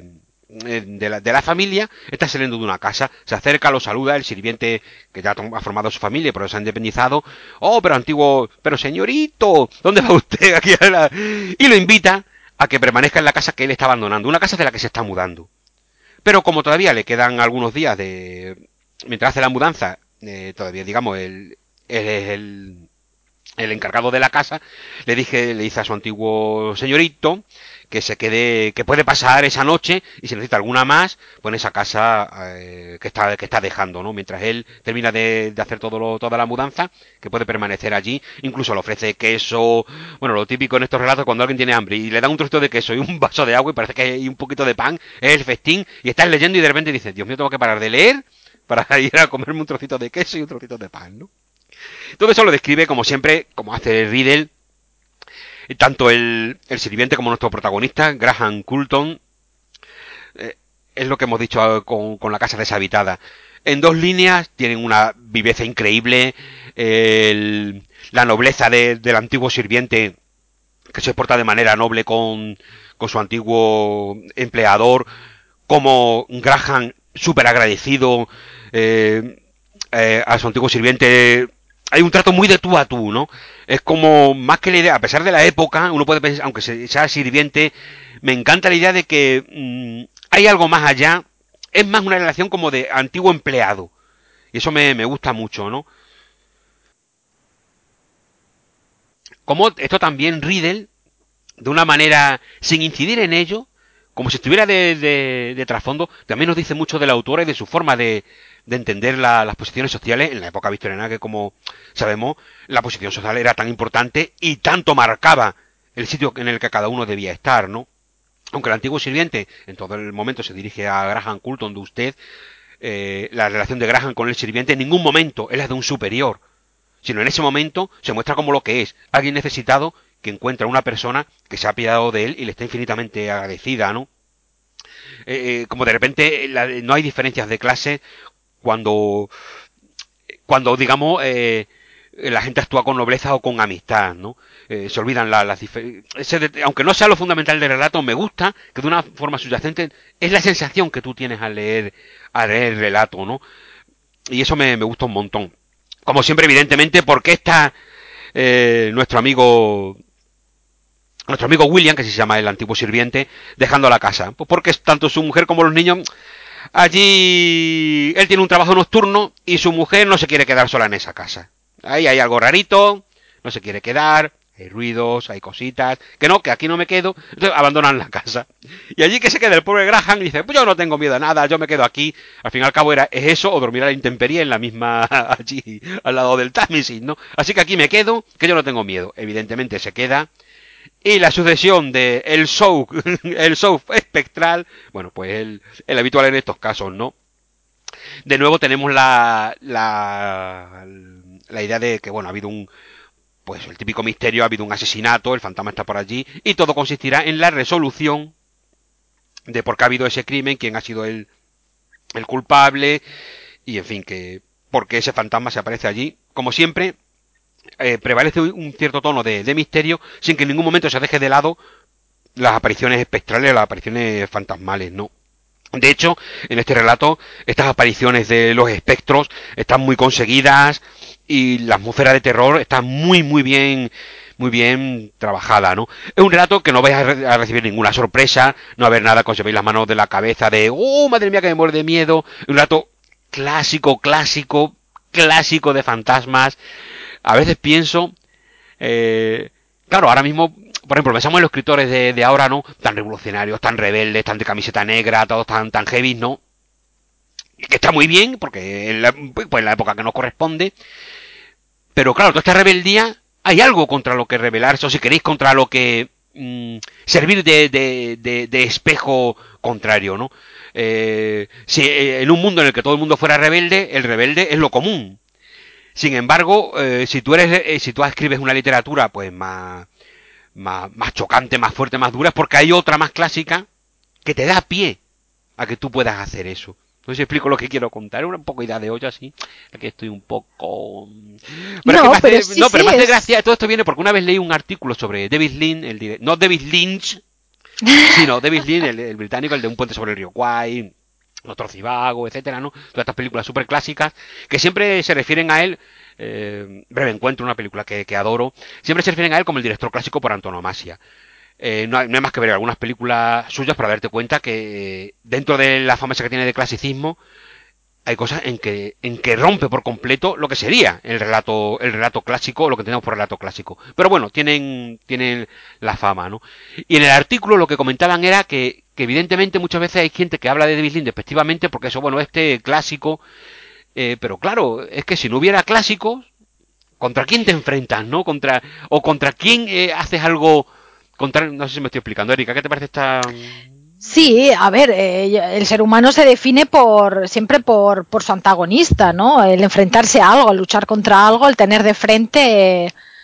de la familia está saliendo de una casa, se acerca, lo saluda, el sirviente que ya ha formado su familia, pero se ha independizado. Oh, pero antiguo, pero señorito, ¿dónde va usted aquí? Y lo invita a que permanezca en la casa que él está abandonando, una casa de la que se está mudando. Pero como todavía le quedan algunos días mientras hace la mudanza, todavía digamos, él es el encargado de la casa, le dice a su antiguo señorito que se quede, que puede pasar esa noche y si necesita alguna más, pues en esa casa que está dejando, ¿no? Mientras él termina de hacer toda la mudanza, que puede permanecer allí, incluso le ofrece queso, bueno, lo típico en estos relatos cuando alguien tiene hambre y le da un trocito de queso y un vaso de agua y parece que hay un poquito de pan, es el festín y estás leyendo y de repente dices, Dios mío, tengo que parar de leer para ir a comerme un trocito de queso y un trocito de pan, ¿no? Todo eso lo describe, como siempre, como hace Riddle, tanto el sirviente como nuestro protagonista, Graham Coulton, es lo que hemos dicho con la casa deshabitada. En 2 líneas tienen una viveza increíble, la nobleza del antiguo sirviente que se porta de manera noble con su antiguo empleador, como Graham súper agradecido a su antiguo sirviente. Hay un trato muy de tú a tú, ¿no? Es como, más que la idea, a pesar de la época, uno puede pensar, aunque sea sirviente, me encanta la idea de que hay algo más allá. Es más una relación como de antiguo empleado. Y eso me gusta mucho, ¿no? Como esto también Riddle, de una manera sin incidir en ello, como si estuviera de trasfondo, también nos dice mucho de la autora y de su forma de entender las posiciones sociales en la época victoriana, que como sabemos, la posición social era tan importante y tanto marcaba el sitio en el que cada uno debía estar, ¿no? Aunque el antiguo sirviente en todo el momento se dirige a Graham Coulton de usted, la relación de Graham con el sirviente en ningún momento es la de un superior, sino en ese momento se muestra como lo que es, alguien necesitado que encuentra una persona que se ha apiadado de él y le está infinitamente agradecida, ¿no? Como de repente no hay diferencias de clase cuando cuando, digamos, la gente actúa con nobleza o con amistad, ¿no? Se olvidan las diferencias. Aunque no sea lo fundamental del relato, me gusta que de una forma subyacente es la sensación que tú tienes al leer el relato, ¿no? Y eso me gusta un montón. Como siempre, evidentemente, porque está nuestro amigo William, que se llama el antiguo sirviente, dejando la casa. Pues porque tanto su mujer como los niños, allí él tiene un trabajo nocturno y su mujer no se quiere quedar sola en esa casa. Ahí hay algo rarito, no se quiere quedar, hay ruidos, hay cositas, que aquí no me quedo, entonces abandonan la casa. Y allí que se queda el pobre Graham y dice, pues yo no tengo miedo a nada, yo me quedo aquí. Al fin y al cabo es eso o dormir a la intemperie en la misma, allí, al lado del Támesis, ¿no? Así que aquí me quedo, que yo no tengo miedo. Evidentemente se queda. Y la sucesión de el show espectral, bueno, pues el habitual en estos casos, ¿no? De nuevo tenemos la idea de que, bueno, ha habido pues el típico misterio, ha habido un asesinato, el fantasma está por allí, y todo consistirá en la resolución de por qué ha habido ese crimen, quién ha sido el culpable, y en fin, que por qué ese fantasma se aparece allí. Como siempre, prevalece un cierto tono de misterio, sin que en ningún momento se deje de lado las apariciones espectrales, las apariciones fantasmales, ¿no? De hecho, en este relato, estas apariciones de los espectros están muy conseguidas y la atmósfera de terror está muy bien trabajada, ¿no? Es un relato que no vais a recibir ninguna sorpresa, no va a haber nada que os llevéis las manos de la cabeza de ¡oh, madre mía, que me muero de miedo! Es un relato clásico de fantasmas. A veces pienso, claro, ahora mismo, por ejemplo, pensamos en los escritores de ahora, ¿no? Tan revolucionarios, tan rebeldes, tan de camiseta negra, todos tan heavy, ¿no? Que está muy bien, porque pues en la época que nos corresponde. Pero claro, toda esta rebeldía, hay algo contra lo que rebelarse, o si queréis, contra lo que servir de espejo contrario, ¿no? Si en un mundo en el que todo el mundo fuera rebelde, el rebelde es lo común. Sin embargo, si tú escribes una literatura pues más chocante, más fuerte, más dura, es porque hay otra más clásica que te da pie a que tú puedas hacer eso. No sé si explico lo que quiero contar. Es un poco idea de olla así. Aquí estoy un poco. Pero No, es que pero sí, no, pero sí, me hace gracia. Todo esto viene porque una vez leí un artículo sobre David Lean, no David Lynch, sino David Lean, el británico, el de Un puente sobre el río Kwai, Otro Cibago, etcétera, ¿no? Todas estas películas súper clásicas que siempre se refieren a él. Breve Encuentro, una película que adoro. Siempre se refieren a él como el director clásico por antonomasia. No hay más que ver algunas películas suyas para darte cuenta que dentro de la fama que tiene de clasicismo hay cosas en que rompe por completo lo que sería el relato clásico, lo que tenemos por relato clásico. Pero bueno, tienen la fama, ¿no? Y en el artículo lo que comentaban era que evidentemente muchas veces hay gente que habla de David Lynch despectivamente porque eso, bueno, este clásico, pero claro, es que si no hubiera clásicos, ¿contra quién te enfrentas, no? Contra quién haces algo contra, no sé si me estoy explicando, Erika, ¿qué te parece esta? Sí, a ver, el ser humano se define siempre por su antagonista, ¿no? El enfrentarse a algo, el luchar contra algo, el tener de frente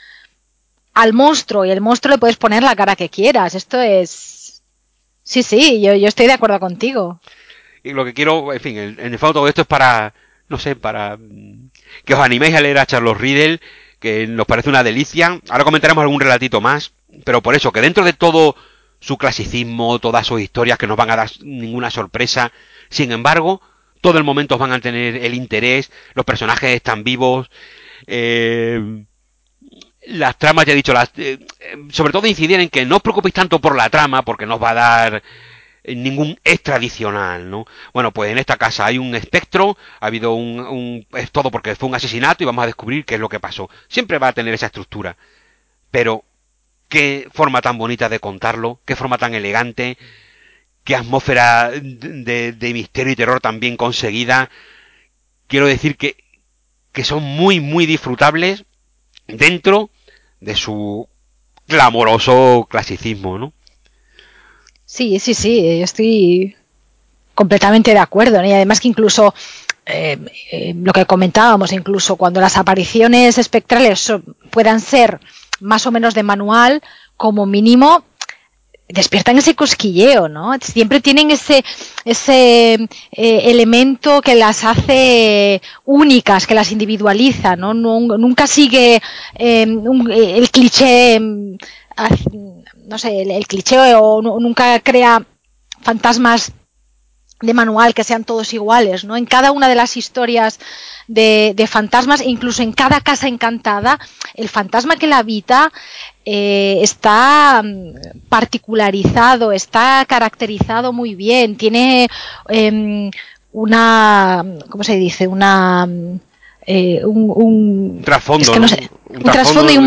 al monstruo, y el monstruo le puedes poner la cara que quieras. Esto es... Sí, sí, yo estoy de acuerdo contigo. Y lo que quiero, en fin, en el fondo todo esto es para, no sé, para que os animéis a leer a Charles Riddle, que nos parece una delicia. Ahora comentaremos algún relatito más, pero por eso, que dentro de todo su clasicismo, todas sus historias que no van a dar ninguna sorpresa, sin embargo, todo el momento os van a tener el interés, los personajes están vivos, las tramas, ya he dicho, sobre todo incidir en que no os preocupéis tanto por la trama, porque no os va a dar ningún extra adicional, ¿no? Bueno, pues en esta casa hay un espectro, ha habido es todo porque fue un asesinato y vamos a descubrir qué es lo que pasó. Siempre va a tener esa estructura, pero qué forma tan bonita de contarlo, qué forma tan elegante, qué atmósfera de misterio y terror tan bien conseguida. Quiero decir que son muy disfrutables dentro de su clamoroso clasicismo, ¿no? Sí, sí, sí, yo estoy completamente de acuerdo, ¿no? Y además que incluso lo que comentábamos, incluso cuando las apariciones espectrales puedan ser más o menos de manual, como mínimo despiertan ese cosquilleo, ¿no? Siempre tienen ese elemento que las hace únicas, que las individualiza, ¿no? Nunca sigue el cliché, no sé, el cliché, o nunca crea fantasmas de manual que sean todos iguales, ¿no? En cada una de las historias de fantasmas, incluso en cada casa encantada, el fantasma que la habita está particularizado, está caracterizado muy bien, tiene una, ¿cómo se dice? Un trasfondo, es que no sé, un un trasfondo y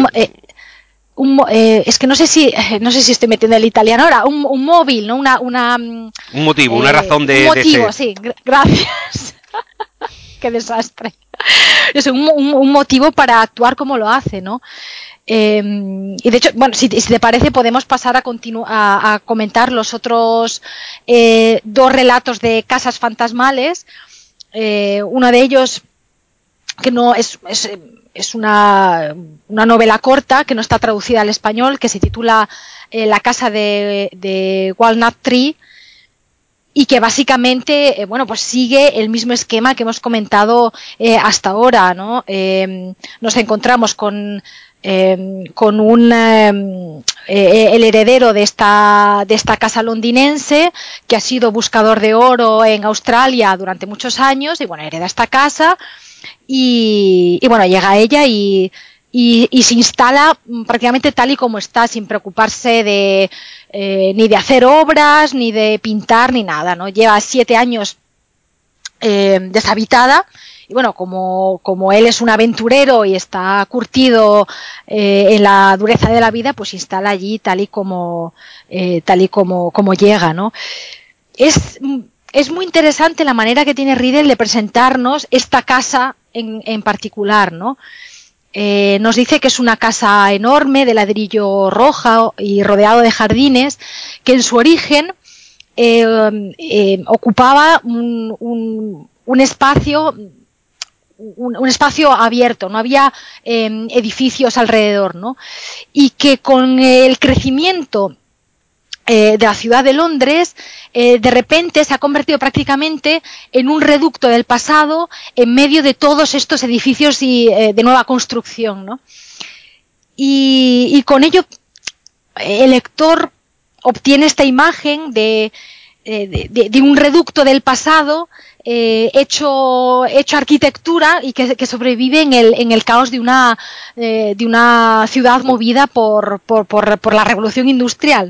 es que no sé si estoy metiendo el italiano ahora, un móvil, ¿no? un motivo, una razón un motivo, ser. sí, gracias. Qué desastre. Es un motivo para actuar como lo hace, ¿no? Y de hecho, bueno, si te parece, podemos pasar a comentar los otros dos relatos de casas fantasmales. Uno de ellos, que no es una novela corta, que no está traducida al español, que se titula La casa de Walnut Tree, y que básicamente, bueno, pues sigue el mismo esquema que hemos comentado hasta ahora, ¿no? Nos encontramos con el heredero de esta casa londinense, que ha sido buscador de oro en Australia durante muchos años, y bueno, hereda esta casa, y bueno, llega a ella y se instala prácticamente tal y como está, sin preocuparse ni de hacer obras, ni de pintar, ni nada, ¿no? Lleva 7 años deshabitada, y bueno, como él es un aventurero y está curtido en la dureza de la vida, pues se instala allí tal y como llega, ¿no? Es muy interesante la manera que tiene Riddle de presentarnos esta casa en particular, ¿no? Nos dice que es una casa enorme de ladrillo roja y rodeado de jardines, que en su origen ocupaba un espacio abierto, no había edificios alrededor, ¿no? Y que con el crecimiento de la ciudad de Londres, de repente se ha convertido prácticamente en un reducto del pasado en medio de todos estos edificios de nueva construcción, ¿no? Y con ello el lector obtiene esta imagen de un reducto del pasado hecho arquitectura y que sobrevive en el caos de una ciudad movida por la revolución industrial.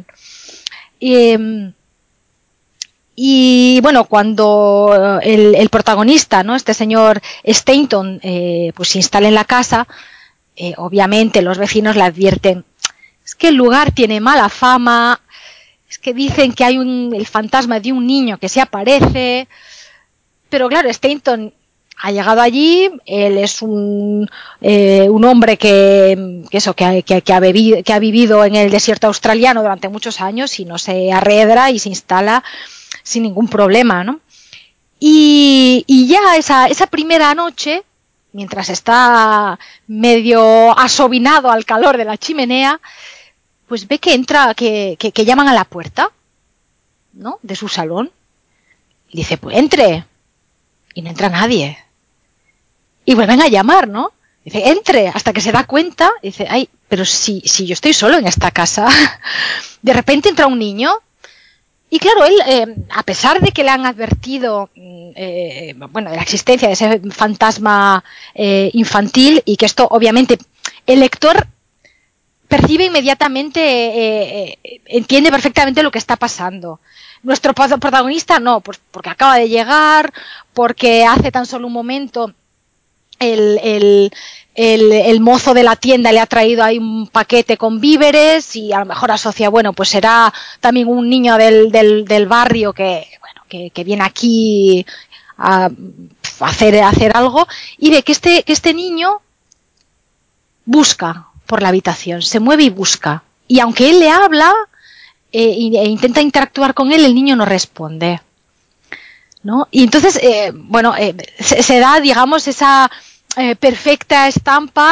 Y bueno, cuando el protagonista, ¿no? Este señor Stainton, pues se instala en la casa, obviamente los vecinos le advierten: es que el lugar tiene mala fama, es que dicen que hay el fantasma de un niño que se aparece. Pero claro, Stainton ha llegado allí, él es un hombre que ha vivido en el desierto australiano durante muchos años, y no se arredra y se instala sin ningún problema, ¿no? Y ya esa primera noche, mientras está medio asobinado al calor de la chimenea, pues ve que que llaman a la puerta, ¿no?, de su salón. Y dice: pues entre. Y no entra nadie. Y vuelven a llamar, ¿no? Dice: entre, hasta que se da cuenta. Dice: ay, pero si yo estoy solo en esta casa. De repente entra un niño. Y claro, él, a pesar de que le han advertido bueno, de la existencia de ese fantasma infantil, y que esto obviamente el lector percibe inmediatamente, entiende perfectamente lo que está pasando. Nuestro protagonista no, pues porque acaba de llegar, porque hace tan solo un momento el mozo de la tienda le ha traído ahí un paquete con víveres, y a lo mejor asocia: bueno, pues será también un niño del barrio que viene aquí a hacer algo, y ve que este niño busca por la habitación, se mueve y busca, y aunque él le habla e intenta interactuar con él, el niño no responde, ¿no? Y entonces, se da, digamos, esa perfecta estampa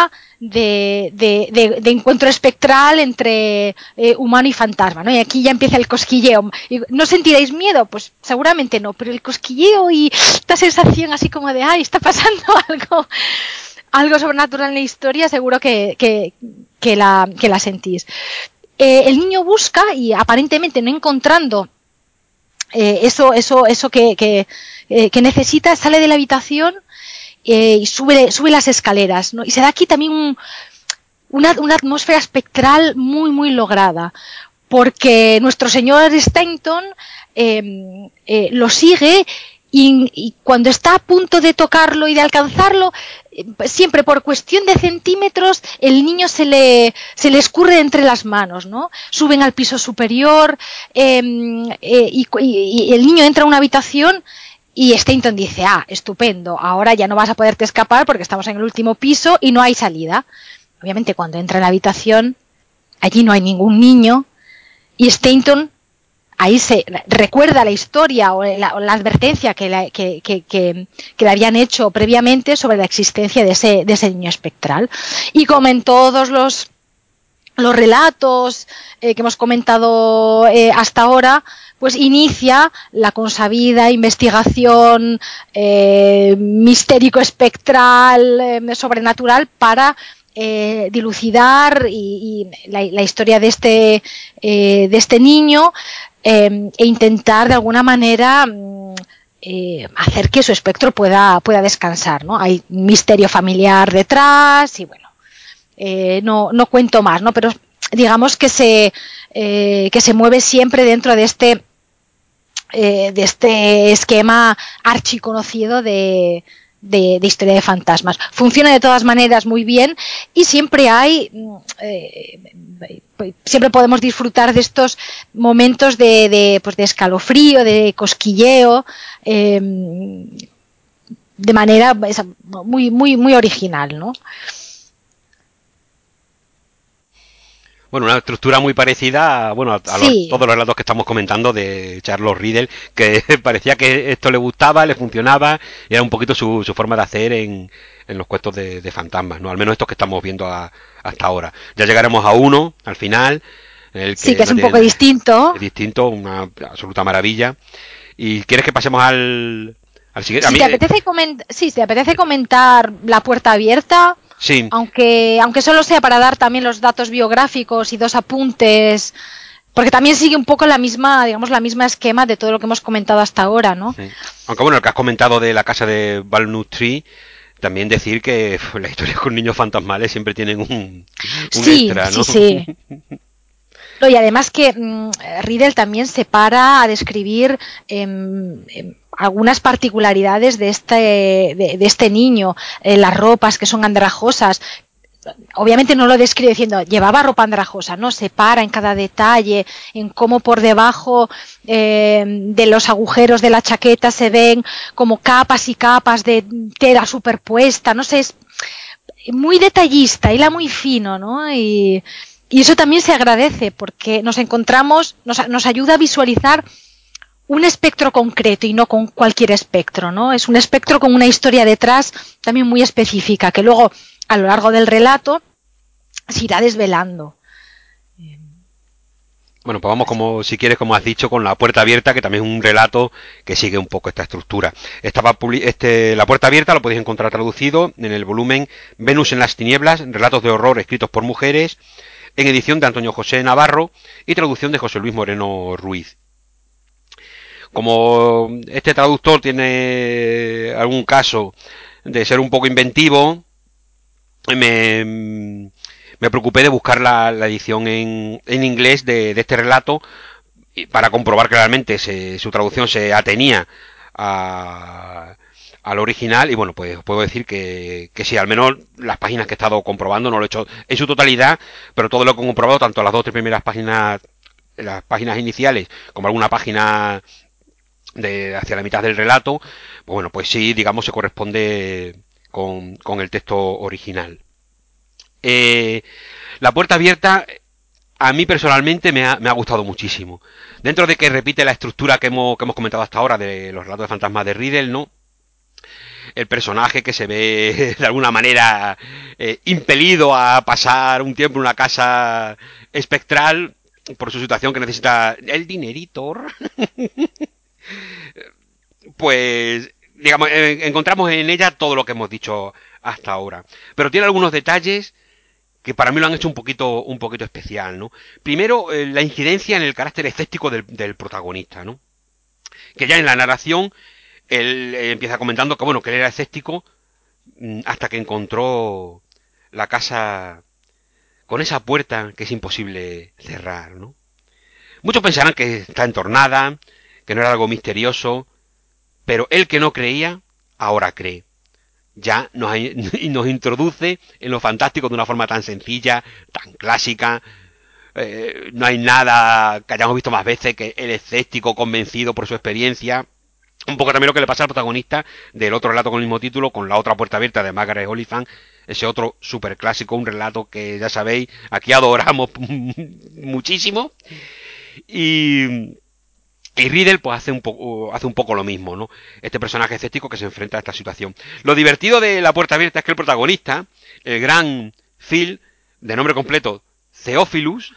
de encuentro espectral entre humano y fantasma, ¿no? Y aquí ya empieza el cosquilleo. ¿No sentiréis miedo? Pues seguramente no, pero el cosquilleo y esta sensación así como de, ay, está pasando algo sobrenatural en la historia, seguro que la sentís. El niño busca y aparentemente no encontrando eso que necesita, sale de la habitación y sube las escaleras, ¿no? Y se da aquí también una atmósfera espectral muy, muy lograda, porque nuestro señor Stanton lo sigue y cuando está a punto de tocarlo y de alcanzarlo, siempre por cuestión de centímetros el niño se le escurre entre las manos, ¿no? Suben al piso superior y el niño entra a una habitación y Stanton dice, estupendo, ahora ya no vas a poderte escapar porque estamos en el último piso y no hay salida. Obviamente cuando entra en la habitación, allí no hay ningún niño y Stanton ahí se recuerda la historia o la advertencia que le habían hecho previamente sobre la existencia de ese niño espectral. Y como en todos los relatos que hemos comentado hasta ahora, pues inicia la consabida investigación mistérico-espectral, sobrenatural para dilucidar y la historia de este niño e intentar de alguna manera hacer que su espectro pueda descansar, ¿no? Hay un misterio familiar detrás y bueno, no cuento más, ¿no? Pero digamos que se mueve siempre dentro de este esquema archiconocido de historia de fantasmas. Funciona de todas maneras muy bien y siempre siempre podemos disfrutar de estos momentos de escalofrío, de cosquilleo, de manera muy, muy, muy original, ¿no? Bueno, una estructura muy parecida a Sí. todos los relatos que estamos comentando de Charles Riddle, que parecía que esto le gustaba, le funcionaba, y era un poquito su forma de hacer en los cuentos de fantasmas, ¿no? Al menos estos que estamos viendo hasta ahora. Ya llegaremos a uno, al final, en el Sí, que que es no un poco tiene, distinto. es distinto, una absoluta maravilla. ¿Y quieres que pasemos al siguiente? A Si mí, te apetece si te apetece comentar La puerta abierta, sí. aunque solo sea para dar también los datos biográficos y dos apuntes, porque también sigue un poco la misma esquema de todo lo que hemos comentado hasta ahora, ¿no? Sí. Aunque bueno, el que has comentado de la casa de Walnut Tree, también decir que las historias con niños fantasmales siempre tienen un Sí, extra, sí, ¿no? sí. No, y además que Riddle también se para a describir algunas particularidades de este niño, las ropas que son andrajosas. Obviamente no lo describe diciendo llevaba ropa andrajosa, no, se para en cada detalle, en cómo por debajo de los agujeros de la chaqueta se ven como capas y capas de tela superpuesta, no sé, es muy detallista, hila muy fino, ¿no? Y eso también se agradece porque nos ayuda a visualizar un espectro concreto y no con cualquier espectro, ¿no? Es un espectro con una historia detrás también muy específica que luego a lo largo del relato se irá desvelando. Bueno, pues vamos como, si quieres, como has dicho, con La puerta abierta, que también es un relato que sigue un poco esta estructura. La puerta abierta lo podéis encontrar traducido en el volumen Venus en las tinieblas, relatos de horror escritos por mujeres, en edición de Antonio José Navarro y traducción de José Luis Moreno Ruiz. Como este traductor tiene algún caso de ser un poco inventivo, me preocupé de buscar la edición en inglés de este relato para comprobar que realmente su traducción se atenía al original. Y bueno, pues puedo decir que sí, al menos las páginas que he estado comprobando, no lo he hecho en su totalidad, pero todo lo que he comprobado, tanto las dos o tres primeras páginas, las páginas iniciales, como alguna página hacia la mitad del relato, pues bueno, pues sí, digamos, se corresponde con el texto original. Eh, la puerta abierta, a mí personalmente me ha gustado muchísimo. Dentro de que repite la estructura que hemos comentado hasta ahora de los relatos de fantasmas de Riddle, ¿no? el personaje que se ve de alguna manera impelido a pasar un tiempo en una casa espectral por su situación que necesita el dinerito, pues digamos, encontramos en ella todo lo que hemos dicho hasta ahora. Pero tiene algunos detalles que para mí lo han hecho un poquito especial, ¿no? Primero, la incidencia en el carácter escéptico del protagonista, ¿no? Que ya en la narración él empieza comentando que, bueno, que él era escéptico hasta que encontró la casa con esa puerta que es imposible cerrar, ¿no? Muchos pensarán que está entornada, que no era algo misterioso, pero él que no creía, ahora cree. Ya nos introduce en lo fantástico de una forma tan sencilla, tan clásica. No hay nada que hayamos visto más veces que el escéptico convencido por su experiencia. Un poco también lo que le pasa al protagonista del otro relato con el mismo título, con La otra puerta abierta de Margaret Oliphant, ese otro super clásico, un relato que ya sabéis, aquí adoramos muchísimo. Y Riddle pues hace un poco lo mismo, ¿no? Este personaje escéptico que se enfrenta a esta situación. Lo divertido de La puerta abierta es que el protagonista, el gran Phil, de nombre completo, Theophilus,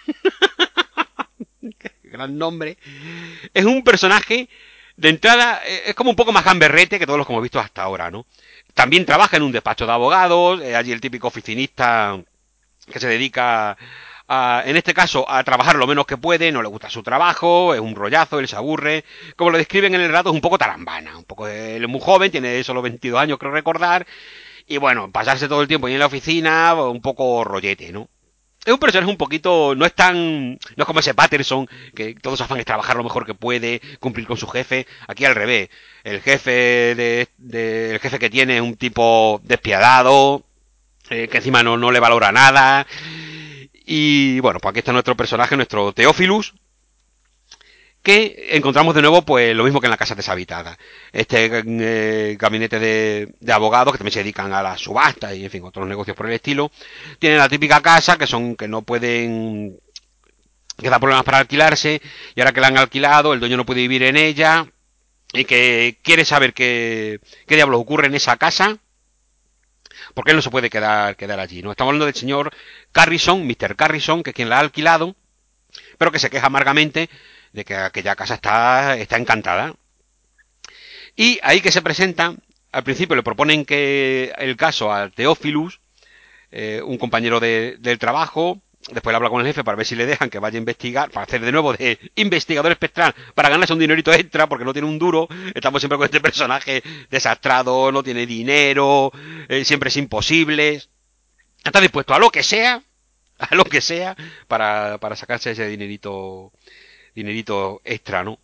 gran nombre, es un personaje de entrada, es como un poco más gamberrete que todos los que hemos visto hasta ahora, ¿no? También trabaja en un despacho de abogados, allí el típico oficinista que se dedica en este caso a trabajar lo menos que puede, no le gusta su trabajo, es un rollazo, él se aburre, como lo describen en el relato es un poco tarambana, un poco, él es muy joven, tiene solo 22 años creo recordar, y bueno, pasarse todo el tiempo ahí en la oficina, un poco rollete, ¿no? Es un personaje un poquito, no es como ese Patterson, que todos afán es trabajar lo mejor que puede, cumplir con su jefe. Aquí al revés, el jefe el jefe que tiene es un tipo despiadado, que encima no le valora nada. Y bueno, pues aquí está nuestro personaje, nuestro Theophilus, que encontramos de nuevo pues lo mismo que en la casa deshabitada. Este gabinete de abogados que también se dedican a la subasta y en fin, otros negocios por el estilo. Tienen la típica casa que no pueden, que da problemas para alquilarse, y ahora que la han alquilado, el dueño no puede vivir en ella y que quiere saber qué diablos ocurre en esa casa, porque él no se puede quedar allí, ¿no? Estamos hablando del señor Carrison, Mr. Carrison, que es quien la ha alquilado, pero que se queja amargamente de que aquella casa está encantada. Y ahí que se presenta, al principio le proponen que el caso a Theophilus, un compañero del trabajo, después le habla con el jefe para ver si le dejan que vaya a investigar, para hacer de nuevo de investigador espectral, para ganarse un dinerito extra, porque no tiene un duro. Estamos siempre con este personaje desastrado, no tiene dinero, siempre es imposible. Está dispuesto a lo que sea, para sacarse ese dinerito extra, ¿no?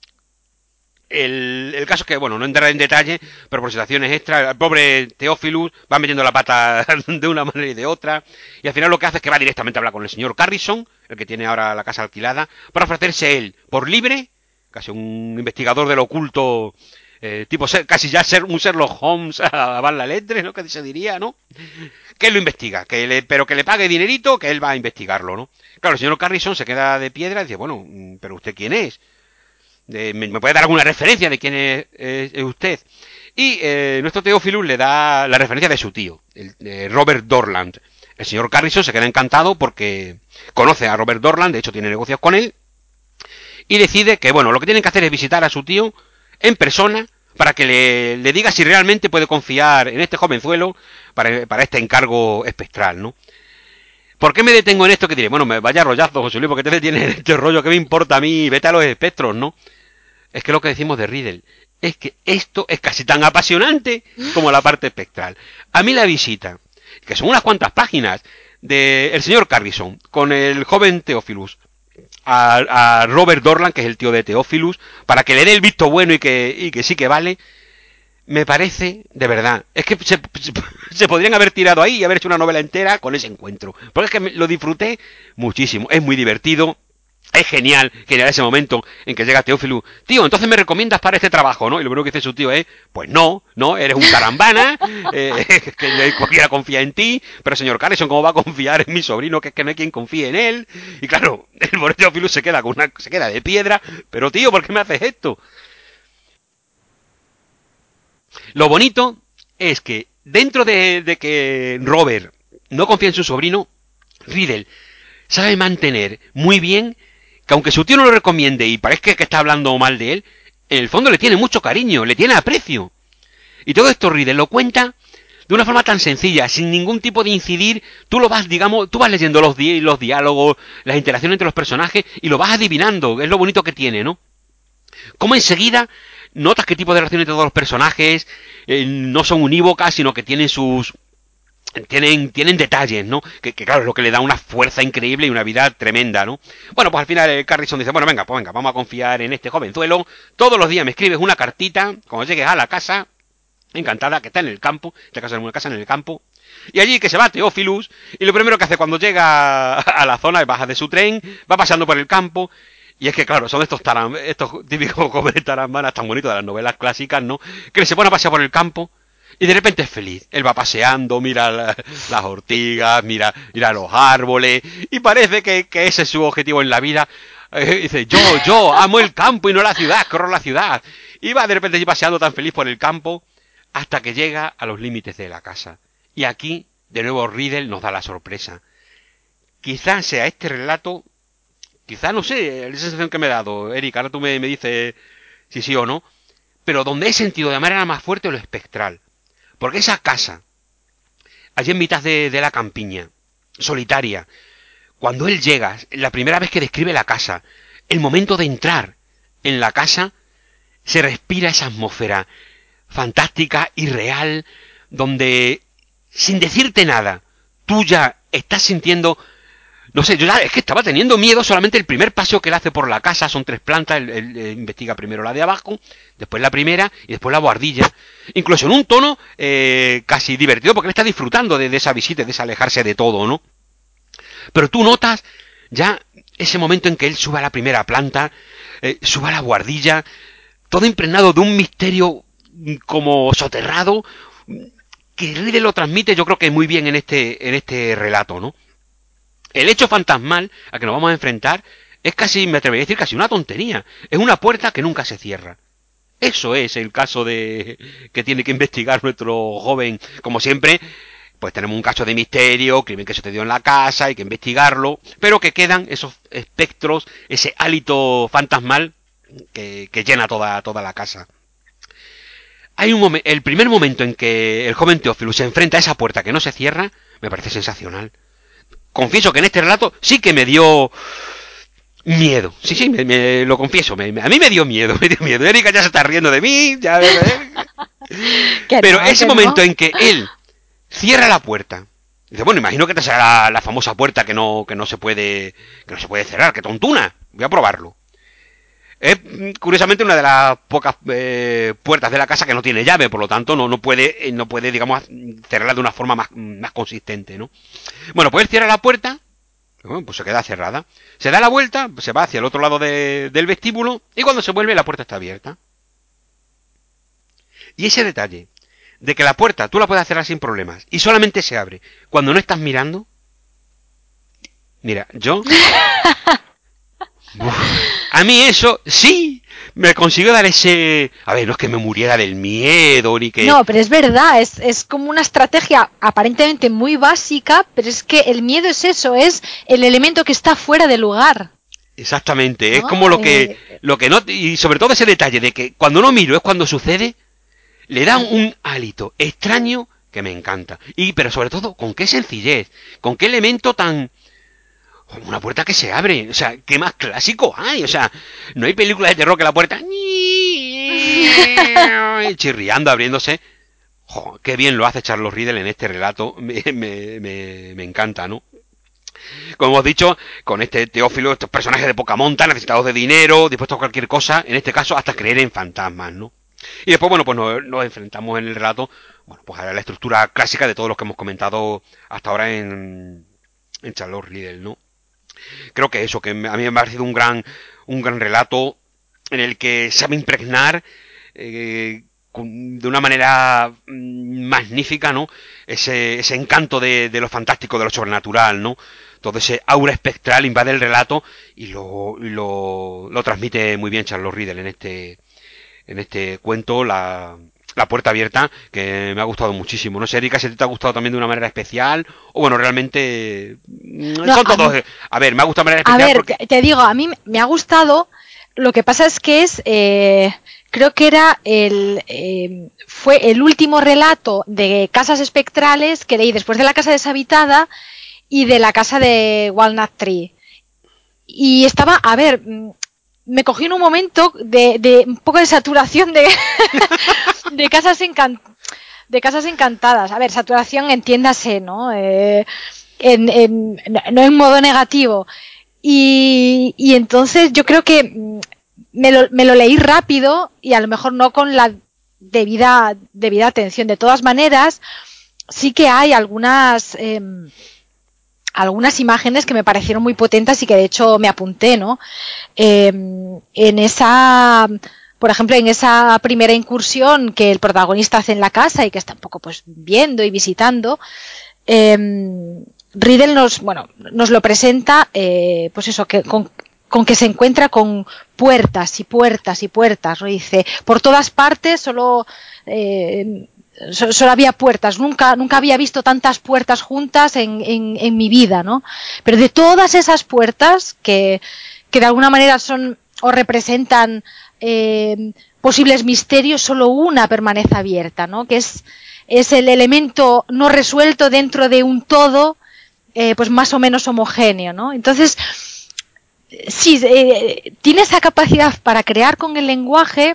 El caso es que, bueno, no entraré en detalle, pero por situaciones extra, el pobre Theophilus va metiendo la pata de una manera y de otra, y al final lo que hace es que va directamente a hablar con el señor Carrison, el que tiene ahora la casa alquilada, para ofrecerse él, por libre, casi un investigador del oculto, tipo casi ya ser un Sherlock Holmes a la letra, ¿no? Que se diría, ¿no? Que él lo investiga, pero que le pague dinerito, que él va a investigarlo, ¿no? Claro, el señor Carrison se queda de piedra y dice, bueno, pero ¿usted quién es? ¿Me puede dar alguna referencia de quién es usted? Y nuestro Teófilus le da la referencia de su tío, Robert Dorland. El señor Carrison se queda encantado porque conoce a Robert Dorland, de hecho tiene negocios con él, y decide que, bueno, lo que tienen que hacer es visitar a su tío en persona para que le diga si realmente puede confiar en este jovenzuelo para este encargo espectral, ¿no? ¿Por qué me detengo en esto que diré? Bueno, me vaya rollazo, José Luis, porque te detienes en este rollo, ¿qué me importa a mí? Vete a los espectros, ¿no? Es que lo que decimos de Riddle es que esto es casi tan apasionante como la parte espectral. A mí la visita, que son unas cuantas páginas, del señor Carrison con el joven Theophilus a Robert Dorland, que es el tío de Theophilus, para que le dé el visto bueno y que sí que vale, me parece, de verdad, es que se podrían haber tirado ahí y haber hecho una novela entera con ese encuentro. Porque es que lo disfruté muchísimo, es muy divertido. Es genial ese momento en que llega Teófilo. Tío, entonces me recomiendas para este trabajo, ¿no? Y lo primero que dice su tío es, pues no, eres un carambana, que cualquiera confía en ti, pero señor Carrison, ¿cómo va a confiar en mi sobrino? Que es que no hay quien confíe en él. Y claro, el pobre Teófilo se queda de piedra, pero tío, ¿por qué me haces esto? Lo bonito es que dentro de que Robert no confía en su sobrino, Riddle sabe mantener muy bien que aunque su tío no lo recomiende y parezca que está hablando mal de él, en el fondo le tiene mucho cariño, le tiene aprecio. Y todo esto Riddle lo cuenta de una forma tan sencilla, sin ningún tipo de incidir. Tú lo vas, digamos, tú vas leyendo los diálogos, las interacciones entre los personajes y lo vas adivinando. Es lo bonito que tiene, ¿no? Como enseguida notas qué tipo de relaciones entre todos los personajes no son unívocas, sino que tienen sus... Tienen detalles, ¿no? Que claro, es lo que le da una fuerza increíble y una vida tremenda, ¿no? Bueno, pues al final Carrison dice, bueno, venga, pues venga, vamos a confiar en este jovenzuelo. Todos los días me escribes una cartita, cuando llegues a la casa, encantada, que está en el campo, esta casa es una casa en el campo, y allí que se va Teófilus, y lo primero que hace cuando llega a la zona, baja de su tren, va pasando por el campo, y es que claro, son estos típicos jóvenes tarambanas tan bonitos de las novelas clásicas, ¿no? Que se pone a pasear por el campo, y de repente es feliz. Él va paseando, mira las ortigas, mira los árboles, y parece que ese es su objetivo en la vida. Dice, yo amo el campo y no la ciudad, corro la ciudad. Y va de repente allí paseando tan feliz por el campo, hasta que llega a los límites de la casa. Y aquí, de nuevo, Riddle nos da la sorpresa. Quizás sea este relato, quizás no sé, la sensación que me he dado, Eric, ahora tú me dices si sí o no, pero donde he sentido de manera más fuerte lo espectral. Porque esa casa, allí en mitad de la campiña, solitaria, cuando él llega, la primera vez que describe la casa, el momento de entrar en la casa, se respira esa atmósfera fantástica y real, donde, sin decirte nada, tú ya estás sintiendo... No sé, yo ya es que estaba teniendo miedo solamente el primer paseo que él hace por la casa, son 3 plantas, él investiga primero la de abajo, después la primera y después la buhardilla, incluso en un tono casi divertido, porque él está disfrutando de esa visita, de ese alejarse de todo, ¿no? Pero tú notas ya ese momento en que él sube a la primera planta, sube a la buhardilla, todo impregnado de un misterio como soterrado, que Riddle lo transmite yo creo que muy bien en este relato, ¿no? El hecho fantasmal a que nos vamos a enfrentar es casi, me atrevería a decir, casi una tontería. Es una puerta que nunca se cierra. Eso es el caso de que tiene que investigar nuestro joven. Como siempre, pues tenemos un caso de misterio, crimen que sucedió en la casa, hay que investigarlo, pero que quedan esos espectros, ese hálito fantasmal que llena toda la casa. Hay el primer momento en que el joven Teófilo se enfrenta a esa puerta que no se cierra, me parece sensacional. Confieso que en este relato sí que me dio miedo. Sí, lo confieso. A mí me dio miedo, Erika ya se está riendo de mí. Pero ese momento en que él cierra la puerta. Dice, bueno, imagino que esta será la famosa puerta que no se puede cerrar, que tontuna. Voy a probarlo. Es curiosamente una de las pocas puertas de la casa que no tiene llave, por lo tanto no puede, digamos, cerrarla de una forma más consistente, ¿no? Bueno, pues él cierra la puerta, bueno, pues se queda cerrada. Se da la vuelta, se va hacia el otro lado del vestíbulo y cuando se vuelve la puerta está abierta. Y ese detalle de que la puerta tú la puedes cerrar sin problemas y solamente se abre cuando no estás mirando. Mira, yo... a mí eso sí me consiguió dar ese... A ver, no es que me muriera del miedo ni que... No, pero es verdad, es como una estrategia aparentemente muy básica, pero es que el miedo es eso, es el elemento que está fuera de lugar. Exactamente, ¿no? Es como lo que no... Y sobre todo ese detalle de que cuando no miro es cuando sucede, le da un hálito extraño que me encanta. Pero sobre todo, con qué sencillez, con qué elemento tan... Una puerta que se abre, o sea, ¿qué más clásico hay? O sea, no hay películas de terror que la puerta... chirriando, abriéndose. Jo, qué bien lo hace Charles Riddle en este relato, me encanta, ¿no? Como hemos dicho, con este Teófilo, estos personajes de poca monta, necesitados de dinero, dispuestos a cualquier cosa, en este caso hasta creer en fantasmas, ¿no? Y después, bueno, pues nos enfrentamos en el relato, bueno, pues a la estructura clásica de todos los que hemos comentado hasta ahora en Charles Riddle, ¿no? Creo que eso, que a mí me ha parecido un gran relato en el que sabe impregnar de una manera magnífica, ¿no? Ese encanto de lo fantástico, de lo sobrenatural, ¿no? Todo ese aura espectral invade el relato y lo transmite muy bien Charles Riddle en este cuento. La La puerta abierta, que me ha gustado muchísimo. No sé, Erika, si te ha gustado también de una manera especial, o bueno, realmente No, son todos... A ver, me ha gustado de manera a especial ver, porque... te digo, a mí me ha gustado. Lo que pasa es que creo que fue el último relato de casas espectrales que leí después de La casa deshabitada y de La casa de Walnut Tree. Y estaba, a ver, me cogí en un momento de un poco de saturación de, de casas encantadas. A ver, saturación, entiéndase, ¿no? No en modo negativo. Y entonces yo creo que me lo leí rápido y a lo mejor no con la debida atención. De todas maneras, sí que hay algunas imágenes que me parecieron muy potentes y que de hecho me apunté, ¿no? Por ejemplo, en esa primera incursión que el protagonista hace en la casa y que está un poco pues viendo y visitando, Riddle nos lo presenta, pues eso, que con que se encuentra con puertas y puertas y puertas, ¿no? Dice, por todas partes solo había puertas, nunca había visto tantas puertas juntas en mi vida, ¿no? Pero de todas esas puertas que de alguna manera son o representan posibles misterios, solo una permanece abierta, ¿no? Que es el elemento no resuelto dentro de un todo pues más o menos homogéneo, ¿no? Entonces, sí, tiene esa capacidad para crear con el lenguaje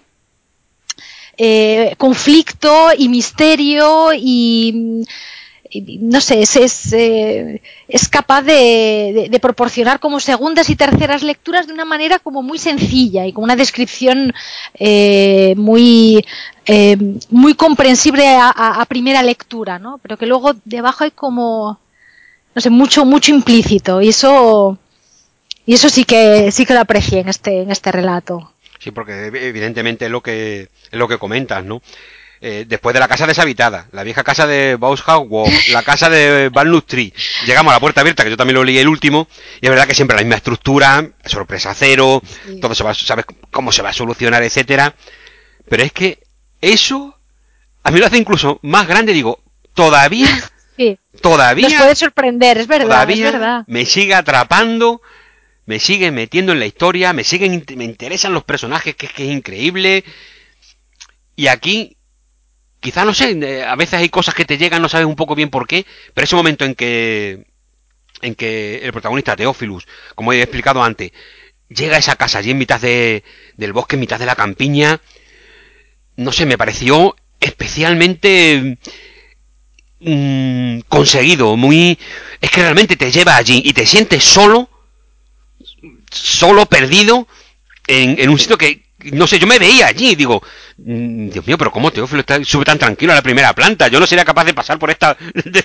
conflicto y misterio y no sé, es capaz de proporcionar como segundas y terceras lecturas de una manera como muy sencilla y con una descripción muy comprensible a primera lectura, ¿no? Pero que luego debajo hay como, no sé, mucho implícito y eso sí que lo aprecié en este relato. Sí, porque evidentemente es lo que comentas, ¿no? Después de la casa deshabitada, la vieja casa de Bauhaus Walk, la casa de Walnut Tree, llegamos a la puerta abierta, que yo también lo leí el último, y es verdad que siempre la misma estructura, sorpresa cero, sí. Todo sabes cómo se va a solucionar, etcétera. Pero es que eso a mí lo hace incluso más grande, digo, todavía sí. Nos puede sorprender, es verdad, todavía es verdad. me sigue atrapando, me sigue metiendo en la historia, me interesan los personajes, que es increíble. Y aquí, quizá, no sé, a veces hay cosas que te llegan, no sabes un poco bien por qué, pero ese momento en que el protagonista, Teófilus, como he explicado antes, llega a esa casa allí en mitad del bosque, en mitad de la campiña, no sé, me pareció especialmente conseguido, muy... Es que realmente te lleva allí y te sientes solo, perdido, en un sitio que, no sé, yo me veía allí, digo, Dios mío, pero ¿cómo Teófilo sube tan tranquilo a la primera planta? Yo no sería capaz de pasar por esta,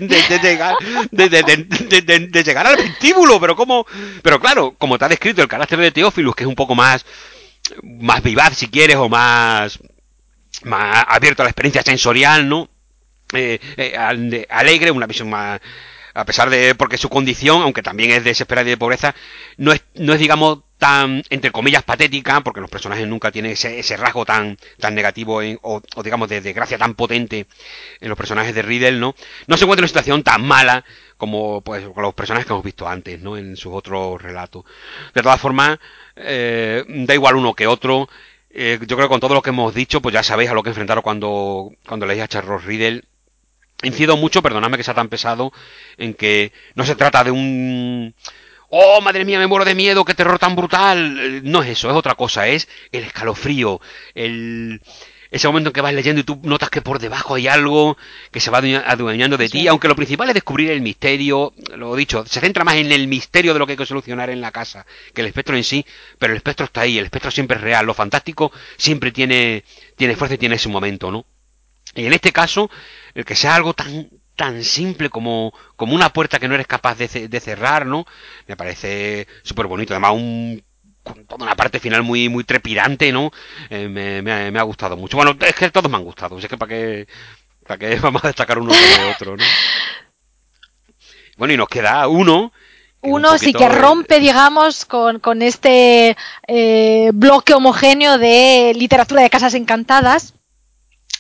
de llegar al vestíbulo, pero ¿cómo? Pero claro, como te ha descrito el carácter de Teófilus, que es un poco más vivaz, si quieres, o más abierto a la experiencia sensorial, ¿no? Alegre, una visión más, a pesar de, porque su condición, aunque también es desesperada y de pobreza, no es digamos tan, entre comillas, patética, porque los personajes nunca tienen ese rasgo tan negativo o digamos de desgracia tan potente en los personajes de Riddle, ¿no? No se encuentra en una situación tan mala como pues con los personajes que hemos visto antes, ¿no? En sus otros relatos. De todas formas, da igual uno que otro. Yo creo que con todo lo que hemos dicho, pues ya sabéis a lo que enfrentaros cuando leáis a Charles Riddle. Incido mucho, perdonadme que sea tan pesado, en que no se trata de un... ¡Oh, madre mía, me muero de miedo! ¡Qué terror tan brutal! No es eso, es otra cosa, es el escalofrío, ese momento en que vas leyendo y tú notas que por debajo hay algo que se va adueñando de ti, aunque lo principal es descubrir el misterio, lo dicho, se centra más en el misterio de lo que hay que solucionar en la casa que el espectro en sí, pero el espectro está ahí, el espectro siempre es real, lo fantástico siempre tiene fuerza y tiene ese momento, ¿no? Y en este caso, el que sea algo tan simple como una puerta que no eres capaz de cerrar, ¿no? Me parece súper bonito. Además, con toda una parte final muy trepidante, ¿no? Me ha gustado mucho. Bueno, es que todos me han gustado. Es que para qué vamos a destacar uno sobre otro, ¿no? Bueno, y nos queda uno. Uno sí que rompe, digamos, con este bloque homogéneo de literatura de casas encantadas.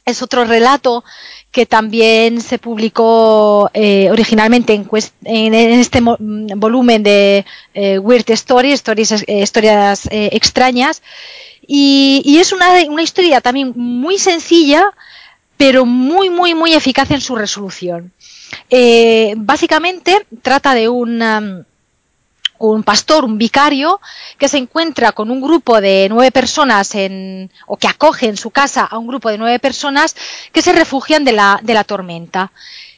Es otro relato que también se publicó originalmente en este volumen de Weird Stories, historias extrañas, y es una historia también muy sencilla, pero muy eficaz en su resolución. Básicamente trata de un pastor, un vicario, que se encuentra con un grupo de 9 personas o que acoge en su casa a un grupo de 9 personas que se refugian de la tormenta.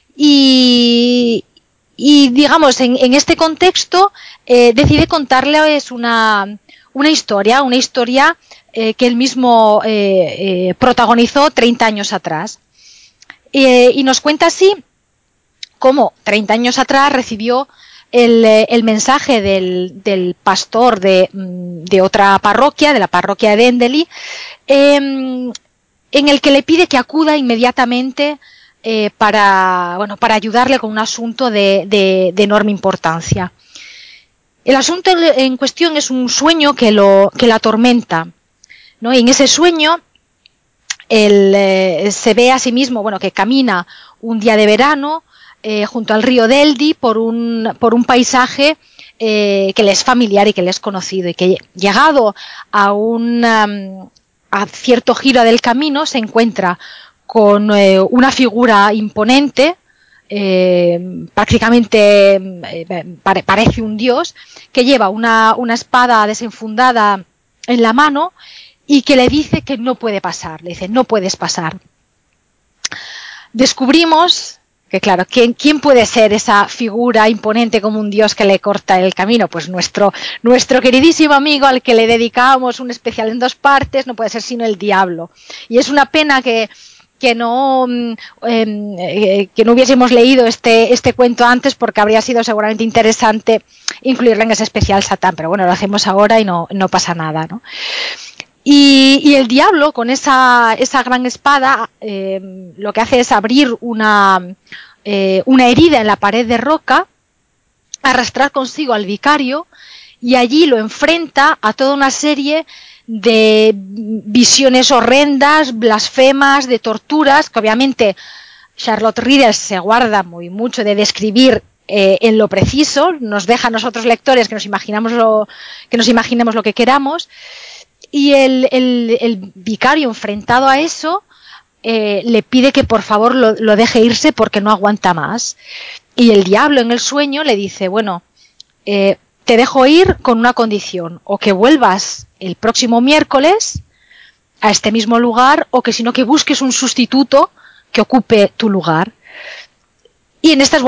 Y digamos, en este contexto decide contarles una historia que él mismo protagonizó 30 años atrás. Y nos cuenta así cómo 30 años atrás recibió el mensaje del pastor de otra parroquia, de la parroquia de Endeli, en el que le pide que acuda inmediatamente para ayudarle con un asunto de enorme importancia. El asunto en cuestión es un sueño que la atormenta, ¿no? Y en ese sueño él se ve a sí mismo, que camina un día de verano junto al río Deldi por un paisaje que le es familiar y que le es conocido, y que llegado a cierto giro del camino se encuentra con una figura imponente, prácticamente parece un dios, que lleva una espada desenfundada en la mano y que le dice que no puede pasar, le dice: no puedes pasar. Descubrimos que, claro, ¿quién puede ser esa figura imponente como un dios que le corta el camino? Pues nuestro queridísimo amigo, al que le dedicamos un especial en 2 partes, no puede ser sino el diablo. Y es una pena que no hubiésemos leído este cuento antes, porque habría sido seguramente interesante incluirlo en ese especial Satán, pero bueno, lo hacemos ahora y no pasa nada, ¿no? Y el diablo, con esa gran espada, lo que hace es abrir una herida en la pared de roca, arrastrar consigo al vicario, y allí lo enfrenta a toda una serie de visiones horrendas, blasfemas, de torturas, que obviamente Charlotte Riddle se guarda mucho de describir en lo preciso, nos deja a nosotros lectores que nos imaginemos lo que queramos. Y el vicario, enfrentado a eso, le pide que por favor lo deje irse porque no aguanta más. Y el diablo en el sueño le dice: bueno, te dejo ir con una condición: o que vuelvas el próximo miércoles a este mismo lugar, o que que busques un sustituto que ocupe tu lugar. Y en estas,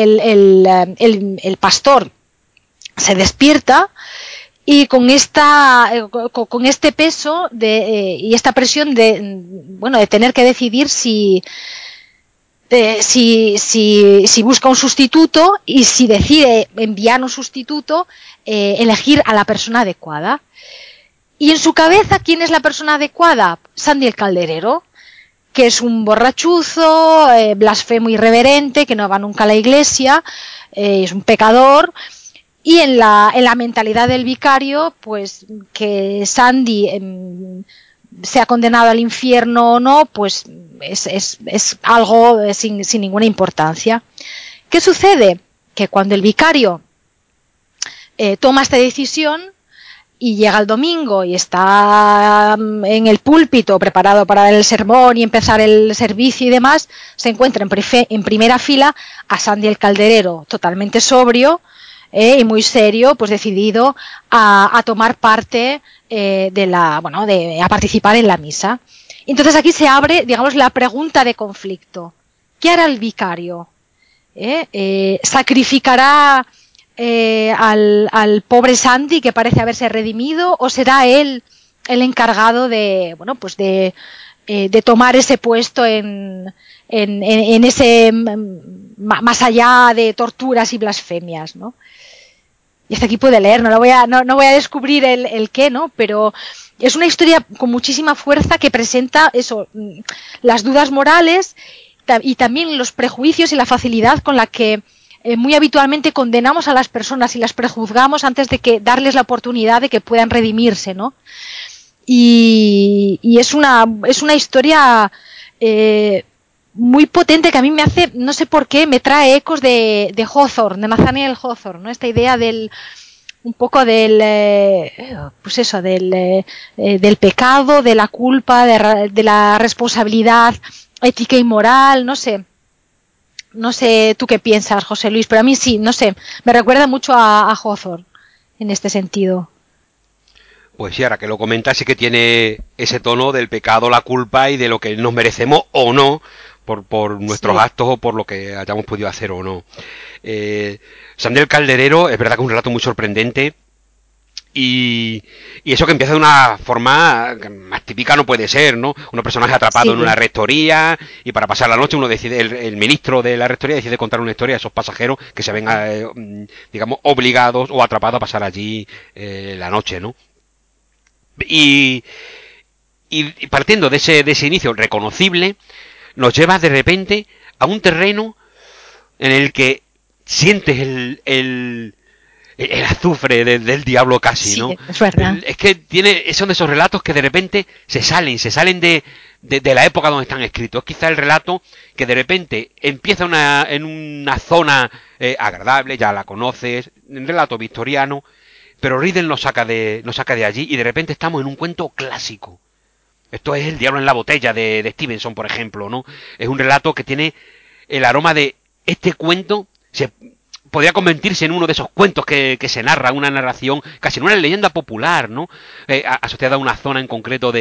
el pastor se despierta, y con este peso y esta presión de tener que decidir si busca un sustituto, y si decide enviar un sustituto, elegir a la persona adecuada. Y en su cabeza, ¿quién es la persona adecuada? Sandy el Calderero, que es un borrachuzo, blasfemo irreverente, que no va nunca a la iglesia, es un pecador. Y en la mentalidad del vicario, pues que Sandy sea condenado al infierno o no, pues es algo sin ninguna importancia. ¿Qué sucede? Que cuando el vicario toma esta decisión y llega el domingo y está en el púlpito preparado para dar el sermón y empezar el servicio y demás, se encuentra en primera fila a Sandy el Calderero, totalmente sobrio, y muy serio, pues decidido a tomar parte a participar en la misa. Entonces aquí se abre, digamos, la pregunta de conflicto: ¿qué hará el vicario? ¿Sacrificará al pobre Sandy, que parece haberse redimido, o será él el encargado de tomar ese puesto en ese más allá de torturas y blasfemias, ¿no? Y hasta aquí puede leer, no voy a descubrir el qué, ¿no? Pero es una historia con muchísima fuerza, que presenta las dudas morales y también los prejuicios y la facilidad con la que muy habitualmente condenamos a las personas y las prejuzgamos antes de darles la oportunidad de que puedan redimirse, ¿no? Y es una historia muy potente, que a mí me hace, no sé por qué, me trae ecos de Hawthorne, de Nathaniel Hawthorne, ¿no? Esta idea del un poco pues eso, del pecado, de la culpa, de la responsabilidad ética y moral, no sé. No sé tú qué piensas, José Luis, pero a mí sí, no sé, me recuerda mucho a Hawthorne en este sentido. Pues sí, ahora que lo comentas, sí que tiene ese tono del pecado, la culpa y de lo que nos merecemos o no por nuestros Sí, actos o por lo que hayamos podido hacer o no. Sandel Calderero es verdad que es un relato muy sorprendente y eso que empieza de una forma que más típica no puede ser, ¿no? Unos personajes atrapados en sí, una rectoría y para pasar la noche uno decide, el ministro de la rectoría decide contar una historia a esos pasajeros que se ven, digamos, obligados o atrapados a pasar allí la noche, ¿no? Y, y partiendo de ese inicio reconocible, nos lleva de repente a un terreno en el que sientes el azufre del diablo casi, ¿no? sí, es verdad. Es que son de esos relatos que de repente se salen de la época donde están escritos. Es quizá el relato que de repente empieza en una zona agradable, ya la conoces, un relato victoriano, pero Riddle nos saca de allí y de repente estamos en un cuento clásico. Esto es El diablo en la botella de Stevenson, por ejemplo, ¿no? Es un relato que tiene el aroma de este cuento. Podría convertirse en uno de esos cuentos que se narra, una narración, casi en una leyenda popular, ¿no? Asociada a una zona en concreto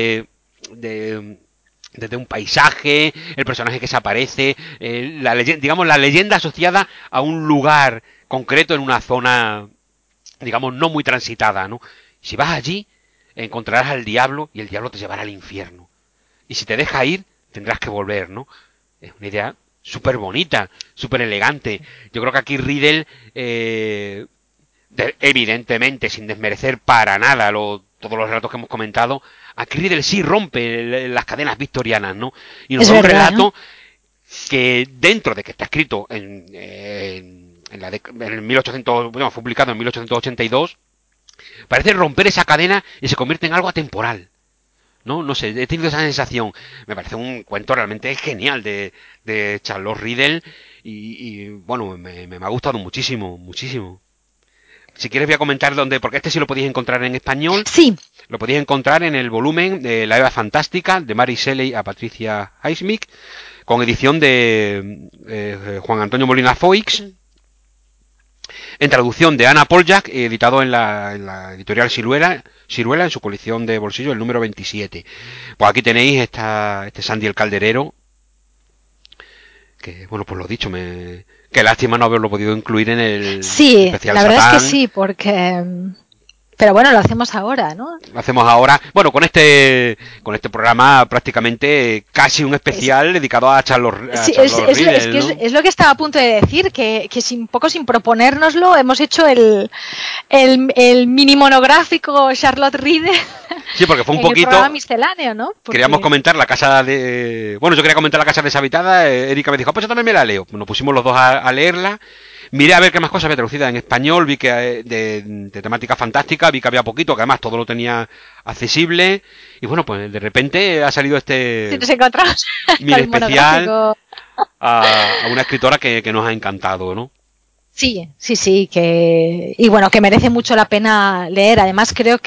de un paisaje, el personaje que se aparece, digamos, la leyenda asociada a un lugar concreto en una zona, digamos, no muy transitada, ¿no? Si vas allí, encontrarás al diablo y el diablo te llevará al infierno. Y si te deja ir, tendrás que volver, ¿no? Es una idea súper bonita, súper elegante. Yo creo que aquí Riddle, evidentemente, sin desmerecer para nada todos los relatos que hemos comentado, aquí Riddle sí rompe las cadenas victorianas, ¿no? Y nos Es da un verdad, ¿no? relato que dentro de que está escrito en el 1800, bueno, fue publicado en 1882, parece romper esa cadena y se convierte en algo atemporal. No, no sé, he tenido esa sensación. Me parece un cuento realmente genial de Charlotte Riddle bueno, me ha gustado muchísimo, muchísimo. Si quieres voy a comentar dónde, porque este sí lo podéis encontrar en español. Sí, Lo podéis encontrar en el volumen de La Eva Fantástica de Mary Shelley a Patricia Highsmith, con edición de Juan Antonio Molina Foix, en traducción de Ana Poljak, editado en la editorial Siruela, en su colección de bolsillo, el número 27. Pues aquí tenéis este Sandy el Calderero, que, bueno, pues lo dicho, qué lástima no haberlo podido incluir en el sí, especial la verdad es que Satán. sí, porque... Pero bueno, lo hacemos ahora, ¿no? Lo hacemos ahora, bueno, con este programa prácticamente casi un Es, especial dedicado a sí, Charlotte Riddle, ¿no? es lo que estaba a punto de decir, que sin poco sin proponérnoslo hemos hecho el mini monográfico Charlotte Riddle Sí, porque fue un en el programa poquito. misceláneo, ¿no? Queríamos Porque, comentar la casa de. Bueno, yo quería comentar la casa deshabitada. Erika me dijo, pues yo también me la leo. Nos pusimos los dos a leerla. Miré a ver qué más cosas había traducida en español. Vi que de temática fantástica. Vi que había poquito, que además todo lo tenía accesible. Y bueno, pues de repente ha salido si este nos encontramos con mini el especial monográfico. a una escritora que nos ha encantado, ¿no? Sí, sí, sí, y bueno, que merece mucho la pena leer. Además, creo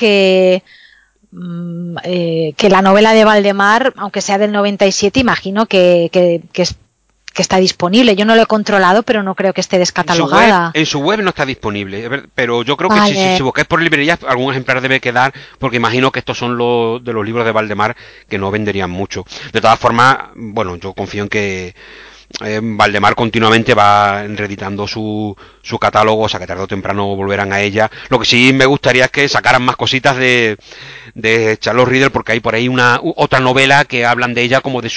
que la novela de Valdemar, aunque sea del 97, imagino que está disponible. Yo no lo he controlado, pero no creo que esté descatalogada. En su web no está disponible, pero yo creo que si Vale, buscáis por librerías algún ejemplar debe quedar, porque imagino que estos son los de los libros de Valdemar que no venderían mucho. De todas formas, bueno, yo confío en que Valdemar continuamente va reeditando su catálogo, o sea que tarde o temprano volverán a ella. Lo que sí me gustaría es que sacaran más cositas de Charlotte Riddle, porque hay por ahí otra novela que hablan de ella como de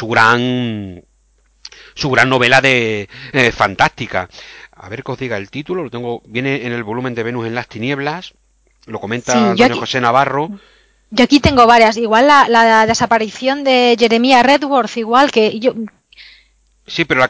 su gran novela de fantástica. A ver que os diga el título, lo tengo, viene en el volumen de Venus en las tinieblas, lo comenta sí, Antonio José Navarro. yo aquí tengo varias. Igual la desaparición de Jeremiah Redworth, igual que yo. Sí, pero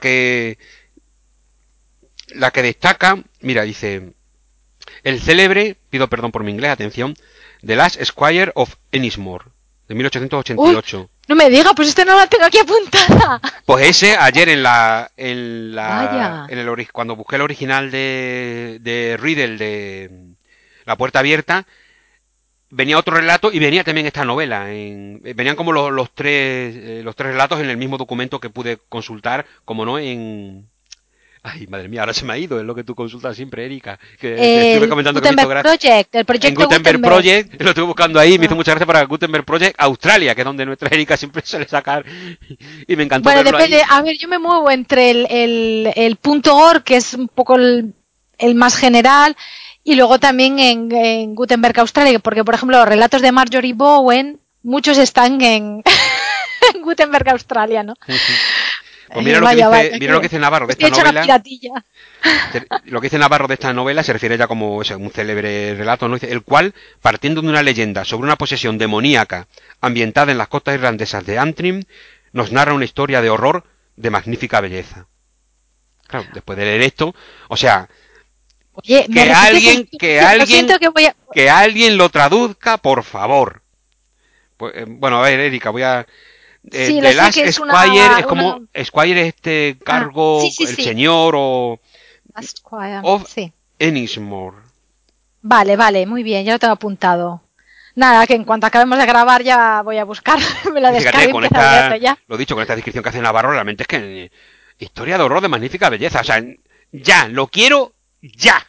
la que destaca, mira, dice, el célebre, pido perdón por mi inglés, atención, The Last Squire of Ennismore, de ¡Uy! 1888. No me diga, pues esto no la tengo aquí apuntada. Pues ese, ayer Vaya. cuando busqué el original de Riddle, de La Puerta Abierta, venía otro relato y venía también esta novela. Venían como los tres relatos en el mismo documento que pude consultar, como no en... Ay, madre mía, ahora se me ha ido, es lo que tú consultas siempre, Erika. Que te estuve El comentando que me hizo Gutenberg gracia. Project, el En proyecto Gutenberg Gutenberg. Project, lo estuve buscando ahí, me hizo Ah. mucha gracia para Gutenberg Project Australia, que es donde nuestra Erika siempre suele sacar. Y me encantó Bueno, verlo depende. ahí. A ver, yo me muevo entre el .org, que es un poco el más general, y luego también en Gutenberg Australia, porque, por ejemplo, los relatos de Marjorie Bowen, muchos están en, en Gutenberg Australia, ¿no? Pues mira Vaya, vaya, mira lo que que dice Navarro de estoy esta hecha una novela. piratilla. Lo que dice Navarro de esta novela se refiere ya como un célebre relato, ¿no? Dice, el cual, partiendo de una leyenda sobre una posesión demoníaca ambientada en las costas irlandesas de Antrim, nos narra una historia de horror de magnífica belleza. Claro, después de leer esto, o sea, Oye, ¿me repites el Lo siento que voy a... que alguien lo traduzca, por favor. Pues, bueno, a ver, Erika, voy a... Sí, lo The sé Last que es Squire es una... como... Squire es este Ah, sí, cargo, sí, el sí. señor o... Of Sí. Ennismore. Vale, vale, muy bien, ya lo tengo apuntado. Nada, que en cuanto acabemos de grabar ya voy a buscar, me la Y fíjate, descargo y con empiezo a leerlo esta, ya. lo dicho, con esta descripción que hace Navarro, realmente es que historia de horror de magnífica belleza. O sea, ya, lo quiero ya.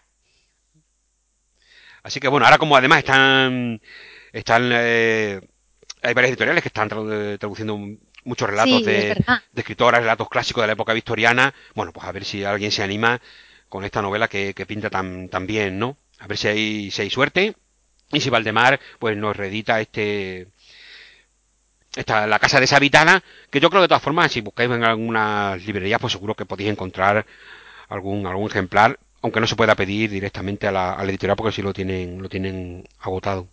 Así que bueno, ahora como además hay varias editoriales que están traduciendo muchos relatos Sí, es verdad. de escritoras, relatos clásicos de la época victoriana. Bueno, pues a ver si alguien se anima con esta novela que pinta tan bien, ¿no? A ver si hay suerte. Y si Valdemar pues nos reedita la casa deshabitada, que yo creo de todas formas, si buscáis en algunas librerías, pues seguro que podéis encontrar algún ejemplar, aunque no se pueda pedir directamente a la editorial porque si lo tienen agotado.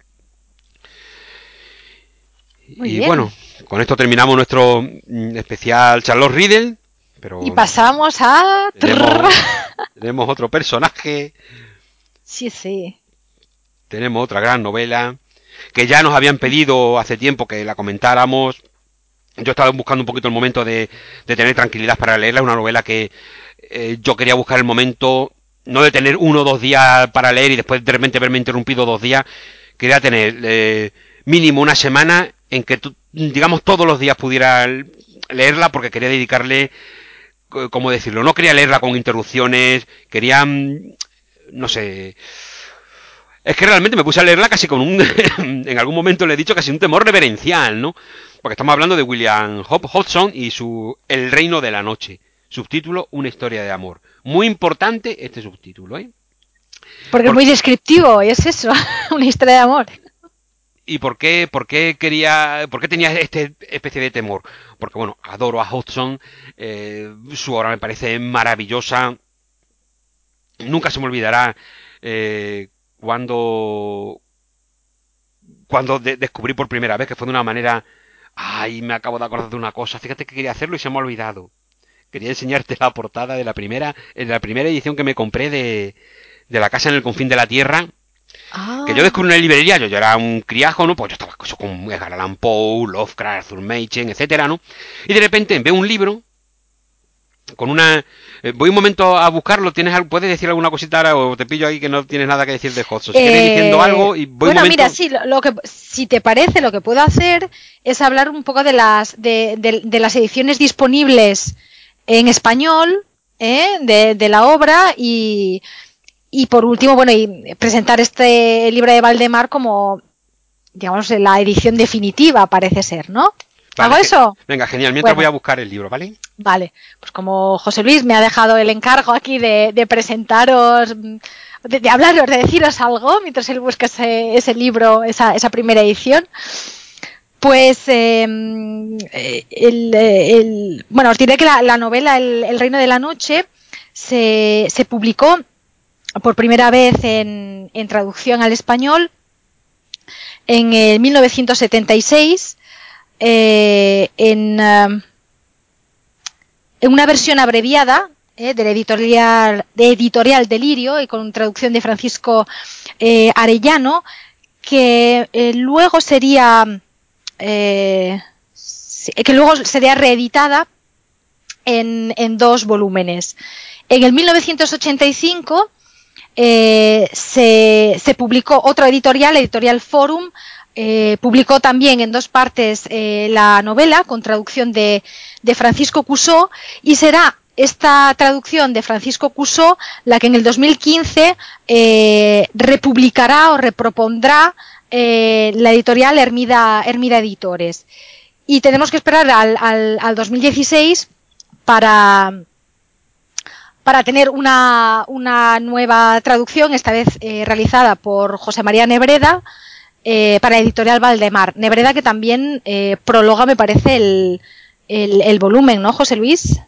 Muy Y bueno, bien. con esto terminamos nuestro especial Charlotte Riddle, Y pero pasamos a... tenemos, tenemos otro personaje, Sí, sí. tenemos otra gran novela, que ya nos habían pedido hace tiempo que la comentáramos. Yo estaba buscando un poquito el momento de tener tranquilidad para leerla. Es una novela que yo quería buscar el momento, no de tener 1 o 2 días para leer y después de repente verme interrumpido 2 días. Quería tener mínimo una semana en que, digamos, todos los días pudiera leerla porque quería dedicarle, ¿cómo decirlo? No quería leerla con interrupciones, quería, no sé... Es que realmente me puse a leerla casi con un... en algún momento le he dicho casi un temor reverencial, ¿no? Porque estamos hablando de William Hodgson y su El reino de la noche. Subtítulo, una historia de amor. Muy importante este subtítulo, ¿eh? Porque es Por, muy descriptivo, y es eso, una historia de amor. ¿Y por qué tenía este especie de temor? Porque, bueno, adoro a Hodgson, su obra me parece maravillosa. Nunca se me olvidará eh, cuando, descubrí por primera vez que fue de una manera... Ay, me acabo de acordar de una cosa. Fíjate que quería hacerlo y se me ha olvidado. Quería enseñarte la portada de la primera edición que me compré de La casa en el confín de la tierra. Que yo descubrí Ah. una librería, yo era un criajo, ¿no? Pues yo estaba con Edgar Allan Poe, Lovecraft, Arthur Machen, etcétera, ¿no? Y de repente veo un libro con una... voy un momento a buscarlo, ¿puedes decir alguna cosita ahora o te pillo ahí que no tienes nada que decir de Hodgson? Si quieres diciendo algo y voy un Bueno, mira, momento... sí, lo que, si te parece, lo que puedo hacer es hablar un poco de las ediciones disponibles en español, de la obra y por último, bueno, y presentar este libro de Valdemar como, digamos, la edición definitiva, parece ser, ¿no? Vale, ¿Hago eso? venga, genial, mientras voy Bueno, a buscar el libro, ¿vale? vale. Pues como José Luis me ha dejado el encargo aquí de presentaros, de hablaros, de deciros algo, mientras él busca ese libro, esa primera edición, pues bueno, os diré que la novela El reino de la noche se publicó por primera vez en traducción al español en el 1976 en una versión abreviada de la editorial Delirio y con traducción de Francisco Arellano, que luego sería Sí, que luego sería reeditada en 2 volúmenes. En el 1985 se publicó otro editorial, Editorial Forum, publicó también en 2 partes la novela con traducción de Francisco Cusó, y será esta traducción de Francisco Cusó la que en el 2015 republicará o repropondrá la editorial Hermida Editores. Y tenemos que esperar al 2016 para tener una nueva traducción, esta vez realizada por José María Nebreda, para Editorial Valdemar. Nebreda, que también prologa, me parece, el volumen, ¿no, José Luis?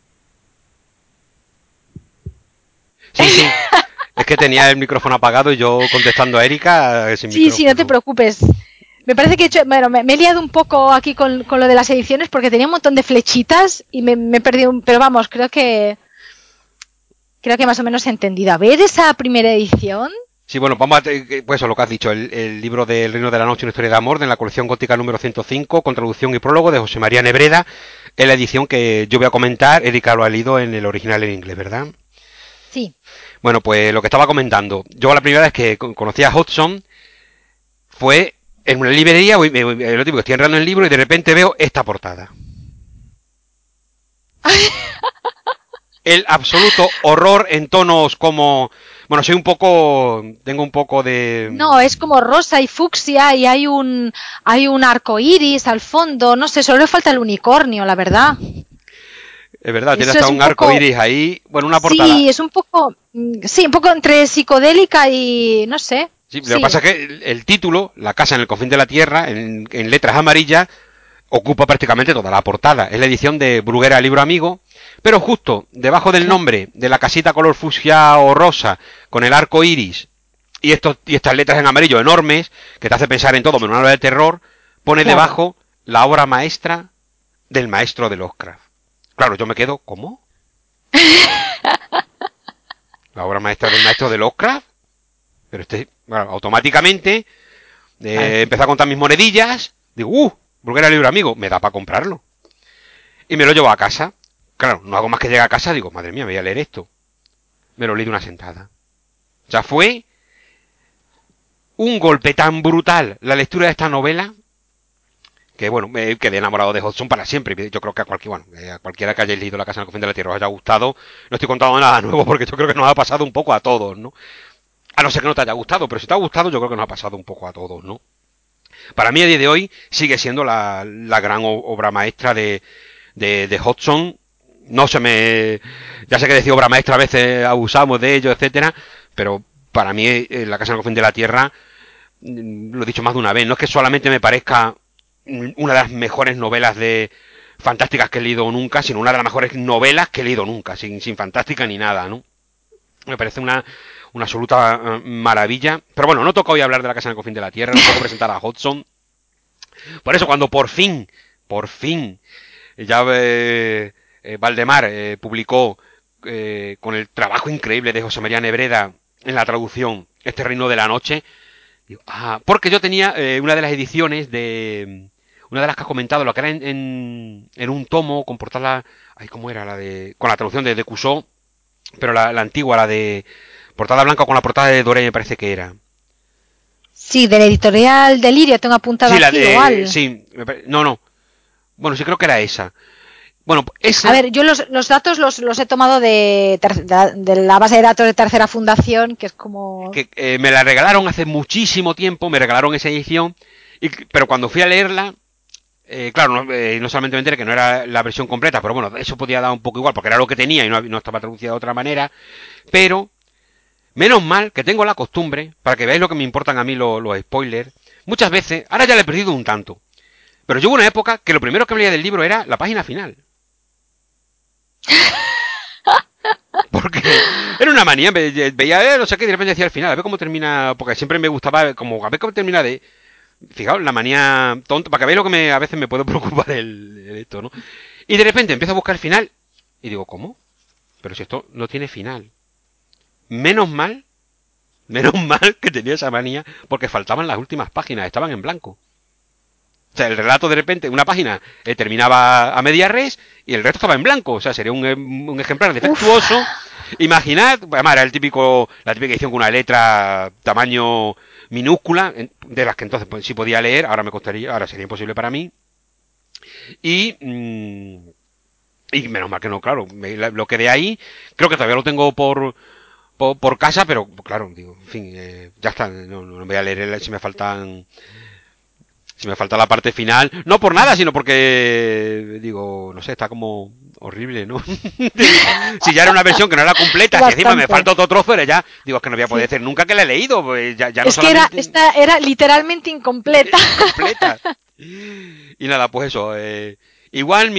Sí. Es que tenía el micrófono apagado y yo contestando a Erika sin Sí, micrófono. no te preocupes. Me parece que me he liado un poco aquí con lo de las ediciones porque tenía un montón de flechitas y me he perdido. Pero vamos, creo que más o menos he entendido. A ver, esa primera edición. Sí, bueno, vamos a... Pues eso, lo que has dicho, el libro del Reino de la Noche, una historia de amor, de la colección gótica número 105, con traducción y prólogo de José María Nebreda, es la edición que yo voy a comentar. Erika lo ha leído en el original en inglés, ¿verdad? Sí. Bueno, pues lo que estaba comentando. Yo la primera vez que conocí a Hodgson fue en una librería, lo típico, estoy entrando en el libro y de repente veo esta portada. El absoluto horror en tonos como... Bueno, tengo un poco de... No, es como rosa y fucsia y hay un arco iris al fondo. No sé, solo le falta el unicornio, la verdad. Es verdad, tiene Eso hasta es un un arco poco. iris ahí. Bueno, una portada. Sí, es un poco. Sí, un poco entre psicodélica y. No sé. Sí, lo que Sí. pasa es que el título, La casa en el confín de la tierra, en letras amarillas, ocupa prácticamente toda la portada. Es la edición de Bruguera Libro Amigo, pero justo debajo del Claro. nombre de la casita color fucsia o rosa, con el arco iris y estas letras en amarillo enormes, que te hace pensar en todo menos una novela de terror, pone Claro. debajo la obra maestra del maestro de Lovecraft. Claro, yo me quedo, ¿cómo? ¿La obra maestra del maestro de Lovecraft? Pero bueno, automáticamente Claro. empecé a contar mis monedillas, digo, Bruguera Libro Amigo, me da para comprarlo. Y me lo llevo a casa. Claro, no hago más que llegar a casa, digo, madre mía, me voy a leer esto. Me lo leí de una sentada. O sea, fue un golpe tan brutal la lectura de esta novela que, bueno, me quedé enamorado de Hodgson para siempre. Yo creo que a cualquiera que haya leído La casa en el confín de la tierra os haya gustado. No estoy contando nada nuevo porque yo creo que nos ha pasado un poco a todos, ¿no? A no ser que no te haya gustado, pero si te ha gustado, yo creo que nos ha pasado un poco a todos, ¿no? Para mí, a día de hoy, sigue siendo la gran obra maestra de Hodgson. No se me... Ya sé que decir obra maestra a veces abusamos de ello, etcétera, pero para mí La casa en el confín de la tierra, lo he dicho más de una vez, no es que solamente me parezca una de las mejores novelas de fantásticas que he leído nunca, sino una de las mejores novelas que he leído nunca, sin fantástica ni nada, ¿no? Me parece una absoluta maravilla. Pero bueno, no toca hoy hablar de La casa en el confín de la tierra, no toca presentar a Hodgson. Por eso cuando por fin, ya Valdemar publicó con el trabajo increíble de José María Nebreda en la traducción Este Reino de la Noche, digo, porque yo tenía una de las ediciones de... Una de las que has comentado, lo que era en un tomo con portada... Ay, ¿cómo era? Con la traducción de Cusó, pero la antigua, la de portada blanca con la portada de Doré, me parece que era. Sí, de la editorial Delirio tengo apuntada Sí, la aquí, de... igual. Sí, no. Bueno, sí creo que era esa. Bueno, A esa... ver, yo los datos los he tomado de la base de datos de Tercera Fundación, que es como. que me la regalaron hace muchísimo tiempo, me regalaron esa edición, pero cuando fui a leerla, claro, no solamente me enteré que no era la versión completa, pero bueno, eso podía dar un poco igual, porque era lo que tenía y no estaba traducida de otra manera, pero menos mal que tengo la costumbre, para que veáis lo que me importan a mí los spoilers, muchas veces, ahora ya le he perdido un tanto, pero yo hubo una época que lo primero que leía del libro era la página final. Porque era una manía, veía, no sé qué, y de repente decía al final, a ver cómo termina, porque siempre me gustaba, como a ver cómo termina de... Fijaos, la manía tonta, para que veáis lo que a veces me puede preocupar esto, ¿no? Y de repente empiezo a buscar el final y digo, ¿cómo? Pero si esto no tiene final. Menos mal, menos mal que tenía esa manía porque faltaban las últimas páginas, estaban en blanco. O sea, el relato de repente, una página terminaba a media res y el resto estaba en blanco. O sea, sería un ejemplar defectuoso. Imaginad, además era la típica edición con una letra tamaño minúscula, de las que entonces pues, sí podía leer, ahora sería imposible para mí. Y menos mal que no, claro, lo que de ahí, creo que todavía lo tengo por casa, pero claro, digo, en fin, ya está, no voy a leer si me falta la parte final, no por nada, sino porque, digo, no sé, está como horrible, ¿no? Si ya era una versión que no era completa, si encima me Bastante. falta otro trozo, era ya, digo, es que no voy a poder Sí. decir nunca que la he leído, pues ya no Es que solamente esta era literalmente incompleta. incompleta. Y nada, pues eso, igual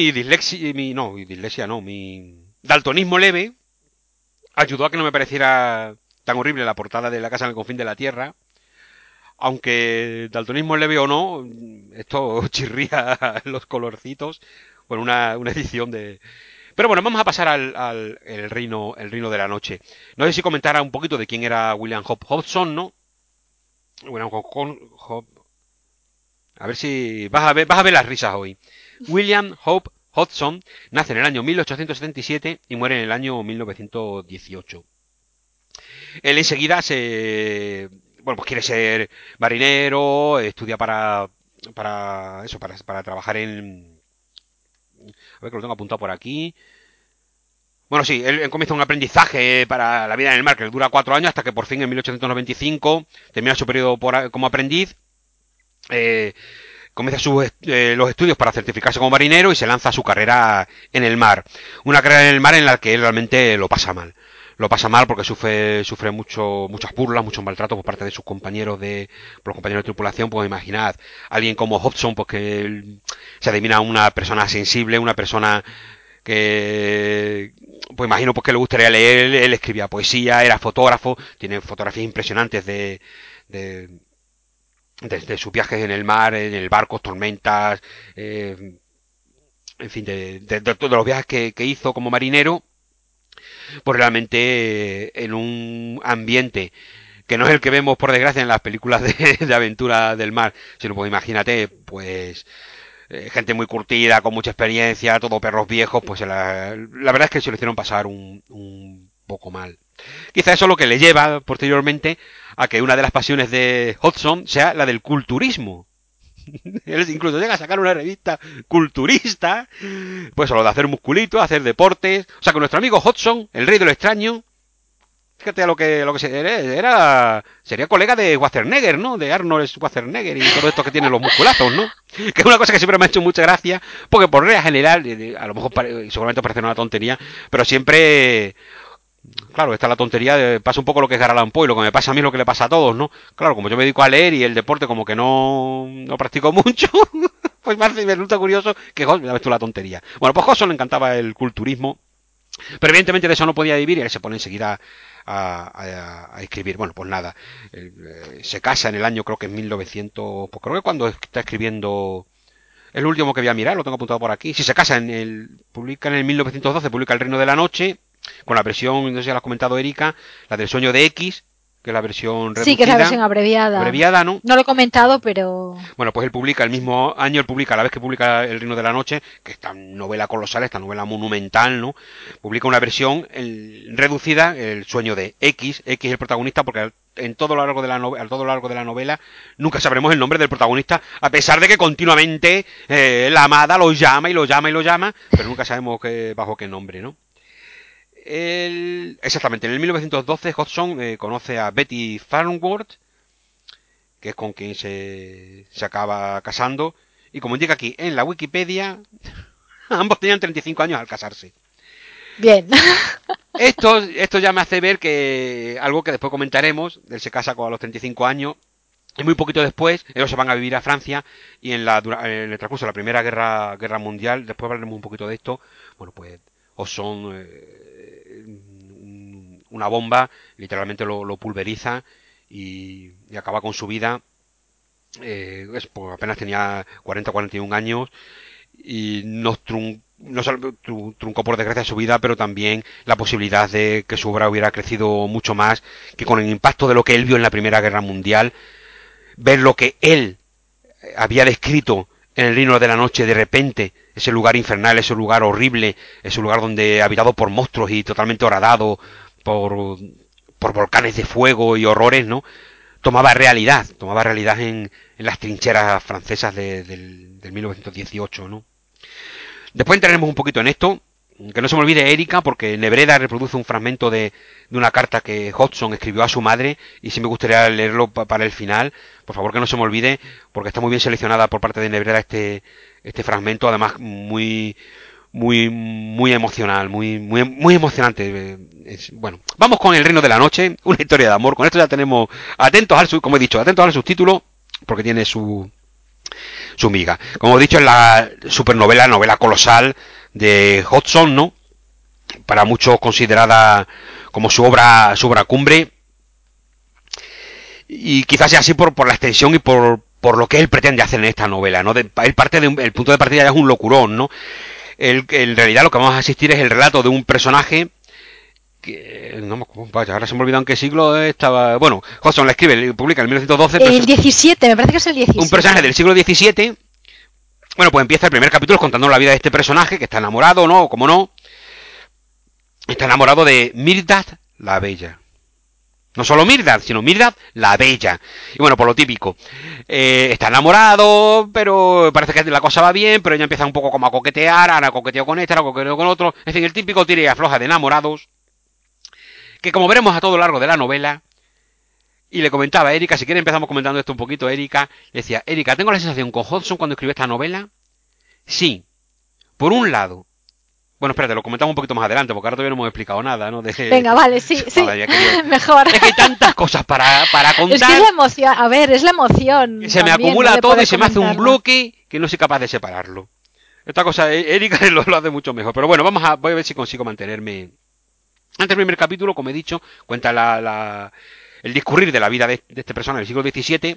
mi daltonismo leve ayudó a que no me pareciera tan horrible la portada de La casa en el confín de la tierra. Aunque daltonismo leve o no, esto chirría los colorcitos con una edición de... Pero bueno, vamos a pasar al el reino de la noche. No sé si comentara un poquito de quién era William Hope Hodgson, ¿no? William Hope... A ver si vas a ver las risas hoy. William Hope Hodgson nace en el año 1877 y muere en el año 1918. Él enseguida bueno, pues quiere ser marinero, estudia para trabajar en... A ver que lo tengo apuntado por aquí. Bueno, sí, él comienza un aprendizaje para la vida en el mar que le dura 4 años hasta que por fin en 1895 termina su periodo como aprendiz. Eh, Comienza los estudios para certificarse como marinero y se lanza a su carrera en el mar. Una carrera en el mar en la que él realmente lo pasa mal. Lo pasa mal porque sufre muchas burlas, muchos maltratos por parte de sus por los compañeros de tripulación. Pues imaginad, alguien como Hobson, pues que se adivina una persona sensible, una persona que, pues imagino pues que le gustaría leer. Él escribía poesía, era fotógrafo, tiene fotografías impresionantes de desde sus viajes en el mar, en el barco, tormentas, en fin, de todos los viajes que hizo como marinero, pues realmente en un ambiente que no es el que vemos por desgracia en las películas de aventura del mar, sino pues imagínate, pues gente muy curtida, con mucha experiencia, todo perros viejos, pues la verdad es que se lo hicieron pasar un poco mal. Quizá eso es lo que le lleva posteriormente a que una de las pasiones de Hodgson sea la del culturismo. Él incluso llega a sacar una revista culturista, pues lo de hacer musculitos, hacer deportes. O sea que nuestro amigo Hodgson, el rey de lo extraño, fíjate a lo que sería colega de Schwarzenegger, ¿no? De Arnold Schwarzenegger y todo esto que tiene los musculazos, ¿no? Que es una cosa que siempre me ha hecho mucha gracia, porque por regla general, a lo mejor seguramente parece una tontería, pero siempre claro, está la tontería pasa un poco lo que es Garland Poe, lo que me pasa a mí es lo que le pasa a todos, ¿no? Claro, como yo me dedico a leer y el deporte como que no practico mucho, pues me resulta curioso que me ves tú la tontería. Bueno, pues Hodgson le encantaba el culturismo, pero evidentemente de eso no podía vivir y él se pone enseguida a escribir. Bueno, pues nada, se casa en el año creo que en 1900, pues creo que cuando está escribiendo... Es lo último que voy a mirar, lo tengo apuntado por aquí. Si se casa publica en el 1912, publica El Reino de la Noche, con la versión, no sé si la has comentado Erika, la del Sueño de X, que es la versión Sí, que es la reducida, versión abreviada. abreviada, ¿no? No lo he comentado, pero... Bueno, pues él publica el mismo año, él publica, a la vez que publica El Reino de la Noche, que esta novela colosal, esta novela monumental, ¿no? Publica una versión reducida, El Sueño de X, X es el protagonista, porque en todo lo largo de la novela nunca sabremos el nombre del protagonista, a pesar de que continuamente la amada lo llama y lo llama y lo llama, pero nunca sabemos bajo qué nombre, ¿no? Exactamente, en el 1912 Hodgson conoce a Betty Farnworth, que es con quien se acaba casando, y como indica aquí en la Wikipedia, ambos tenían 35 años al casarse. Bien. Esto ya me hace ver que algo que después comentaremos, él se casa a los 35 años, y muy poquito después, ellos se van a vivir a Francia, y en el transcurso de la Primera Guerra Mundial, después hablaremos un poquito de esto, bueno, pues Hodgson, una bomba, literalmente lo pulveriza y acaba con su vida. Pues apenas tenía 40-41 años y no solo truncó por desgracia su vida, pero también la posibilidad de que su obra hubiera crecido mucho más, que con el impacto de lo que él vio en la Primera Guerra Mundial, ver lo que él había descrito en el reino de la noche, de repente, ese lugar infernal, ese lugar horrible, ese lugar donde habitado por monstruos y totalmente horadado por volcanes de fuego y horrores, ¿no? Tomaba realidad en las trincheras francesas del 1918, ¿no? Después entraremos un poquito en esto, que no se me olvide Erika, porque Nebreda reproduce un fragmento de una carta que Hodgson escribió a su madre, y sí me gustaría leerlo para el final. Por favor, que no se me olvide, porque está muy bien seleccionada por parte de Nebreda este fragmento, además muy emocional, muy emocionante. Bueno, vamos con El Reino de la Noche, una historia de amor. Con esto ya tenemos como he dicho, atentos al subtítulo, porque tiene su miga. Como he dicho, es la novela colosal de Hodgson, ¿no? Para muchos considerada como su obra cumbre, y quizás sea así por la extensión y por lo que él pretende hacer en esta novela, ¿no? Él parte el punto de partida ya es un locurón, ¿no? En realidad lo que vamos a asistir es el relato de un personaje que no, vaya, ahora se me ha olvidado en qué siglo estaba. Bueno, Hodgson la escribe, publica en 1912. El 17, me parece que es el 17. Un personaje del siglo XVII. Bueno, pues empieza el primer capítulo contando la vida de este personaje que está enamorado, ¿no? O como no. Está enamorado de Mirdad la Bella. No solo Mirdad, sino Mirdad la Bella. Y bueno, por lo típico. Está enamorado, pero parece que la cosa va bien, pero ella empieza un poco como a coquetear, ahora coqueteo con este, ahora coqueteo con otro. En fin, el típico tira y afloja de enamorados, que como veremos a todo lo largo de la novela. Y le comentaba a Erika, si quiere empezamos comentando esto un poquito, Erika. Le decía, Erika, tengo la sensación con Hodgson cuando escribió esta novela. Sí, por un lado. Bueno, espérate, lo comentamos un poquito más adelante, porque ahora todavía no hemos explicado nada, ¿no? Venga, vale, sí, sí. Mejor. Es que hay tantas cosas para contar. Es que es la emoción, a ver, es la emoción. Que se me acumula todo y se me hace un bloque que no soy capaz de separarlo. Esta cosa, Erika lo hace mucho mejor. Pero bueno, voy a ver si consigo mantenerme. Antes del primer capítulo, como he dicho, cuenta el discurrir de la vida de este personaje del siglo XVII.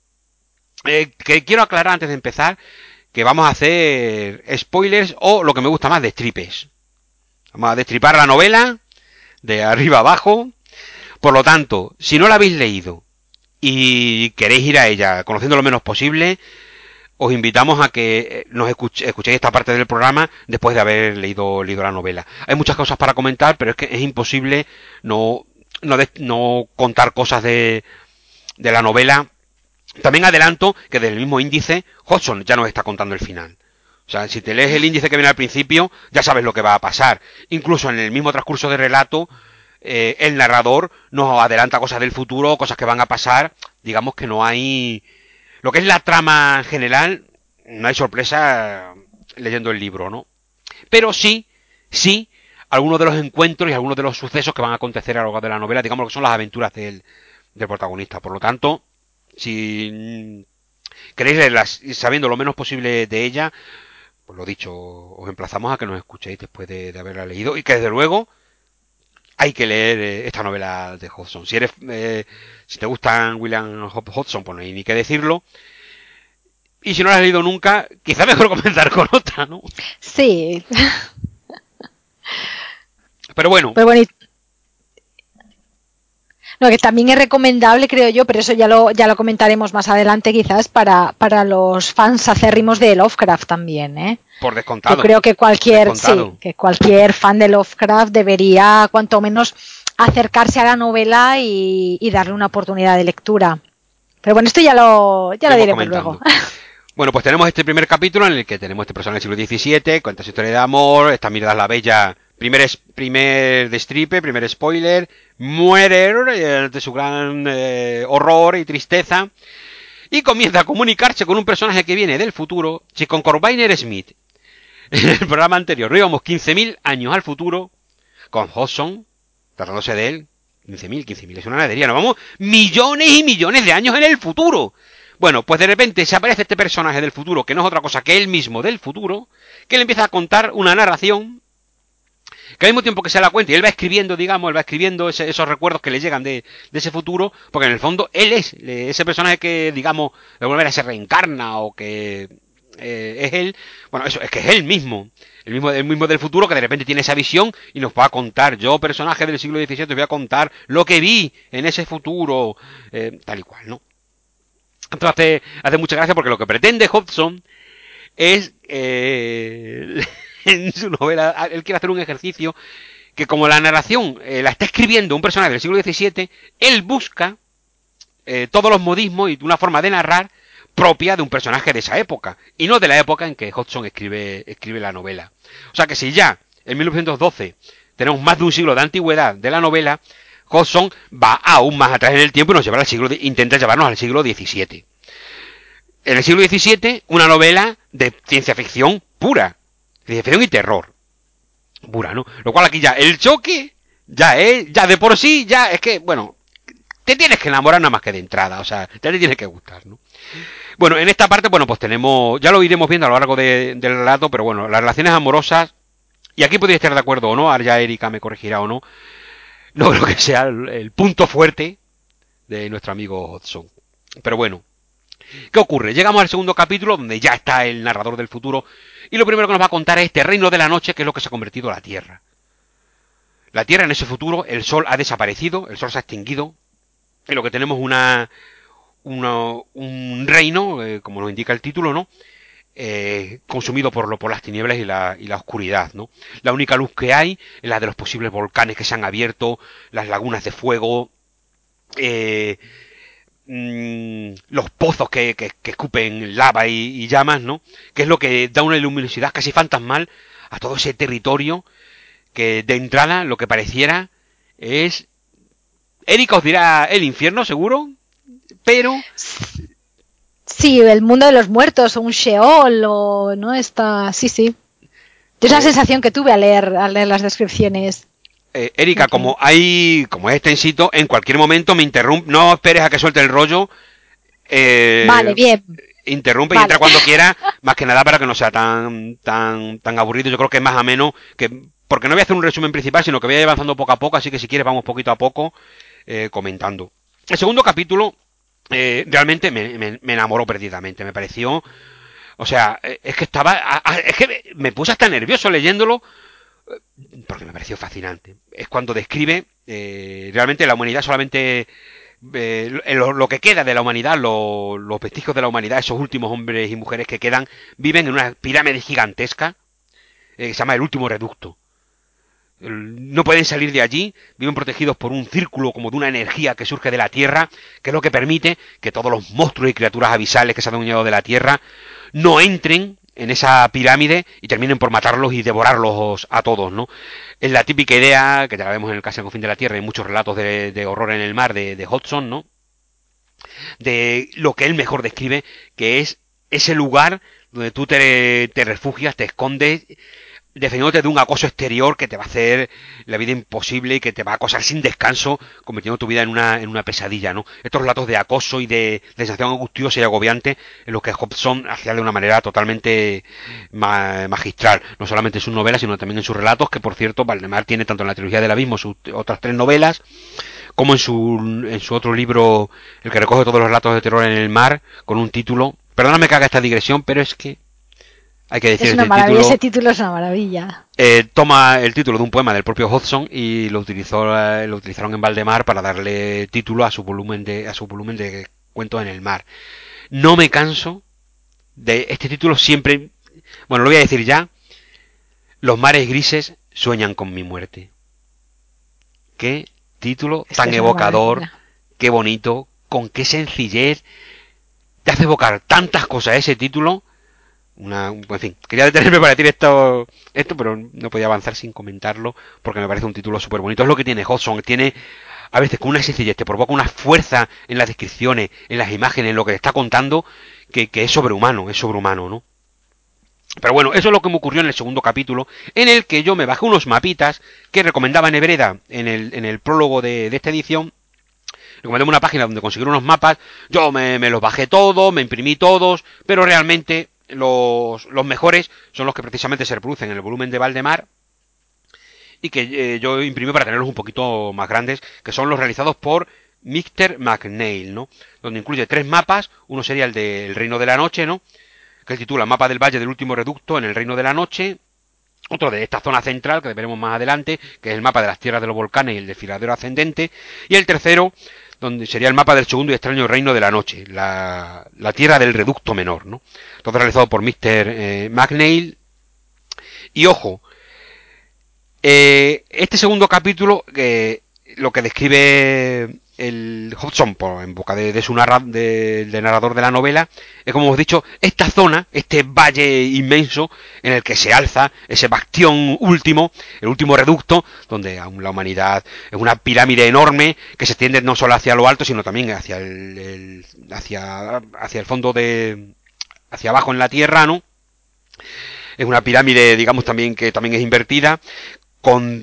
Que quiero aclarar antes de empezar que vamos a hacer spoilers o lo que me gusta más, destripes. Vamos a destripar la novela de arriba abajo. Por lo tanto, si no la habéis leído y queréis ir a ella conociendo lo menos posible, os invitamos a que nos escuchéis esta parte del programa después de haber leído la novela. Hay muchas cosas para comentar, pero es que es imposible no contar cosas de la novela. También adelanto que del mismo índice, Hodgson ya nos está contando el final. O sea, si te lees el índice que viene al principio, ya sabes lo que va a pasar. Incluso en el mismo transcurso de relato, el narrador nos adelanta cosas del futuro, cosas que van a pasar. Digamos que no hay... Lo que es la trama general, no hay sorpresa leyendo el libro, ¿no? Pero sí, algunos de los encuentros y algunos de los sucesos que van a acontecer a lo largo de la novela, digamos que son las aventuras del protagonista. Por lo tanto, si queréis leerlas sabiendo lo menos posible de ella, pues lo dicho, os emplazamos a que nos escuchéis después de haberla leído, y que desde luego hay que leer esta novela de Hodgson. Si te gustan William Hodgson, pues no hay ni que decirlo. Y si no la has leído nunca, quizá mejor comenzar con otra, ¿no? Sí. Pero bueno. No, que también es recomendable, creo yo, pero eso ya lo comentaremos más adelante, quizás, para los fans acérrimos de Lovecraft también, ¿eh? Por descontado. Yo creo que cualquier fan de Lovecraft debería, cuanto menos, acercarse a la novela y darle una oportunidad de lectura. Pero bueno, esto ya lo diremos luego. Bueno, pues tenemos este primer capítulo en el que tenemos este personaje del siglo XVII, cuenta su historia de amor, esta Mirdad la Bella, primer destripe, primer spoiler, muere de su gran horror y tristeza, y comienza a comunicarse con un personaje que viene del futuro, con Corbiner Smith. En el programa anterior nos íbamos 15.000 años al futuro, con Hodgson, tratándose de él. 15.000 es una nadería, nos vamos millones y millones de años en el futuro. Bueno, pues de repente se aparece este personaje del futuro, que no es otra cosa que él mismo del futuro, que le empieza a contar una narración, que al mismo tiempo que se la cuenta, y él va escribiendo, esos recuerdos que le llegan de ese futuro, porque en el fondo él es ese personaje que, digamos, de alguna manera se reencarna, o que es él. Bueno, eso es que es él mismo. El mismo del futuro, que de repente tiene esa visión y nos va a contar, yo, personaje del siglo XVII, os voy a contar lo que vi en ese futuro, tal y cual, ¿no? Entonces hace mucha gracia, porque lo que pretende Hodgson es en su novela, él quiere hacer un ejercicio que como la narración la está escribiendo un personaje del siglo XVII, él busca todos los modismos y una forma de narrar propia de un personaje de esa época, y no de la época en que Hodgson escribe la novela. O sea que si ya en 1912 tenemos más de un siglo de antigüedad de la novela, Hodgson va aún más atrás en el tiempo y nos lleva intenta llevarnos al siglo XVII. En el siglo XVII, una novela de ciencia ficción pura, ciencia ficción y terror pura, ¿no? Lo cual aquí ya, el choque, ya de por sí, ya es que, bueno, te tienes que enamorar nada más que de entrada, o sea, ya te tiene que gustar, ¿no? Bueno, en esta parte, bueno, pues tenemos, ya lo iremos viendo a lo largo del relato, pero bueno, las relaciones amorosas, y aquí podría estar de acuerdo o no, ahora ya Erika me corregirá o no, no creo que sea el punto fuerte de nuestro amigo Hodgson. Pero bueno, ¿qué ocurre? Llegamos al segundo capítulo, donde ya está el narrador del futuro, y lo primero que nos va a contar es este reino de la noche, que es lo que se ha convertido la Tierra. La Tierra en ese futuro, el Sol ha desaparecido, el Sol se ha extinguido, y lo que tenemos un reino, como nos indica el título, ¿no? Consumido por las tinieblas y la oscuridad, ¿no? La única luz que hay es la de los posibles volcanes que se han abierto, las lagunas de fuego, los pozos que escupen lava y llamas, ¿no? Que es lo que da una luminosidad casi fantasmal a todo ese territorio que de entrada lo que pareciera es... Erika os dirá el infierno, seguro, pero... Sí, el mundo de los muertos, o un Sheol, o no está. Sí, sí. Es la sensación que tuve al leer las descripciones. Erika, como es extensito, en cualquier momento me interrumpe, no esperes a que suelte el rollo. Vale, bien. Interrumpe y Vale. entra cuando quiera, más que nada para que no sea tan aburrido. Yo creo que es más ameno, porque no voy a hacer un resumen principal, sino que voy a ir avanzando poco a poco, así que si quieres vamos poquito a poco comentando. El segundo capítulo realmente me enamoró perdidamente, me pareció... O sea, es que es que me puse hasta nervioso leyéndolo, porque me pareció fascinante. Es cuando describe realmente la humanidad solamente... lo que queda de la humanidad, los vestigios de la humanidad, esos últimos hombres y mujeres que quedan, viven en una pirámide gigantesca que se llama el último reducto. No pueden salir de allí, viven protegidos por un círculo como de una energía que surge de la Tierra, que es lo que permite que todos los monstruos y criaturas abisales que se han adueñado de la Tierra no entren en esa pirámide y terminen por matarlos y devorarlos a todos, ¿no? Es la típica idea, que ya la vemos en el caso del Confín de la Tierra y en muchos relatos de horror en el mar de Hodgson, ¿no? De lo que él mejor describe, que es ese lugar donde tú te refugias, te escondes, defendiéndote de un acoso exterior que te va a hacer la vida imposible y que te va a acosar sin descanso, convirtiendo tu vida en una pesadilla, ¿no? Estos relatos de acoso y de sensación angustiosa y agobiante en los que Hobson hacía de una manera totalmente magistral, no solamente en sus novelas, sino también en sus relatos, que por cierto, Valdemar tiene tanto en la trilogía del abismo, sus otras 3 novelas, como en su otro libro, el que recoge todos los relatos de terror en el mar, con un título, perdóname que haga esta digresión, pero es que hay que decir Es una este maravilla, título. ese título es una maravilla. Toma el título de un poema del propio Hodgson y lo utilizaron en Valdemar para darle título a su volumen de cuentos en el mar. No me canso de este título siempre. Bueno, lo voy a decir ya. Los mares grises sueñan con mi muerte. Qué título Es que tan es una evocador, maravilla. qué bonito, con qué sencillez te hace evocar tantas cosas ese título. En fin, quería detenerme para decir esto, pero no podía avanzar sin comentarlo porque me parece un título súper bonito. Es lo que tiene Hodgson, tiene a veces con una sencillez, te provoca una fuerza en las descripciones, en las imágenes, en lo que te está contando, que es sobrehumano, ¿no? Pero bueno, eso es lo que me ocurrió en el segundo capítulo, en el que yo me bajé unos mapitas que recomendaba Nebreda en el prólogo de esta edición. Recomendé una página donde conseguir unos mapas, yo me los bajé todos, me imprimí todos, pero realmente los mejores son los que precisamente se reproducen en el volumen de Valdemar y que yo imprimí para tenerlos un poquito más grandes, que son los realizados por Mr. McNeil, ¿no? Donde incluye 3 mapas, uno sería el del Reino de la Noche, ¿no? Que se titula Mapa del Valle del Último Reducto en el Reino de la Noche, otro de esta zona central, que veremos más adelante, que es el mapa de las tierras de los volcanes y el desfiladero ascendente, y el tercero donde sería el mapa del segundo y extraño reino de la noche, la tierra del reducto menor, ¿no? Todo realizado por Mr. McNeil. Y ojo, este segundo capítulo, lo que describe el Hodgson en boca de su del narrador de la novela, es, como hemos dicho, esta zona, este valle inmenso en el que se alza ese bastión último, el último reducto, donde aún la humanidad es una pirámide enorme que se extiende no solo hacia lo alto, sino también hacia hacia el fondo hacia abajo en la tierra, ¿no? Es una pirámide, digamos, también que también es invertida, con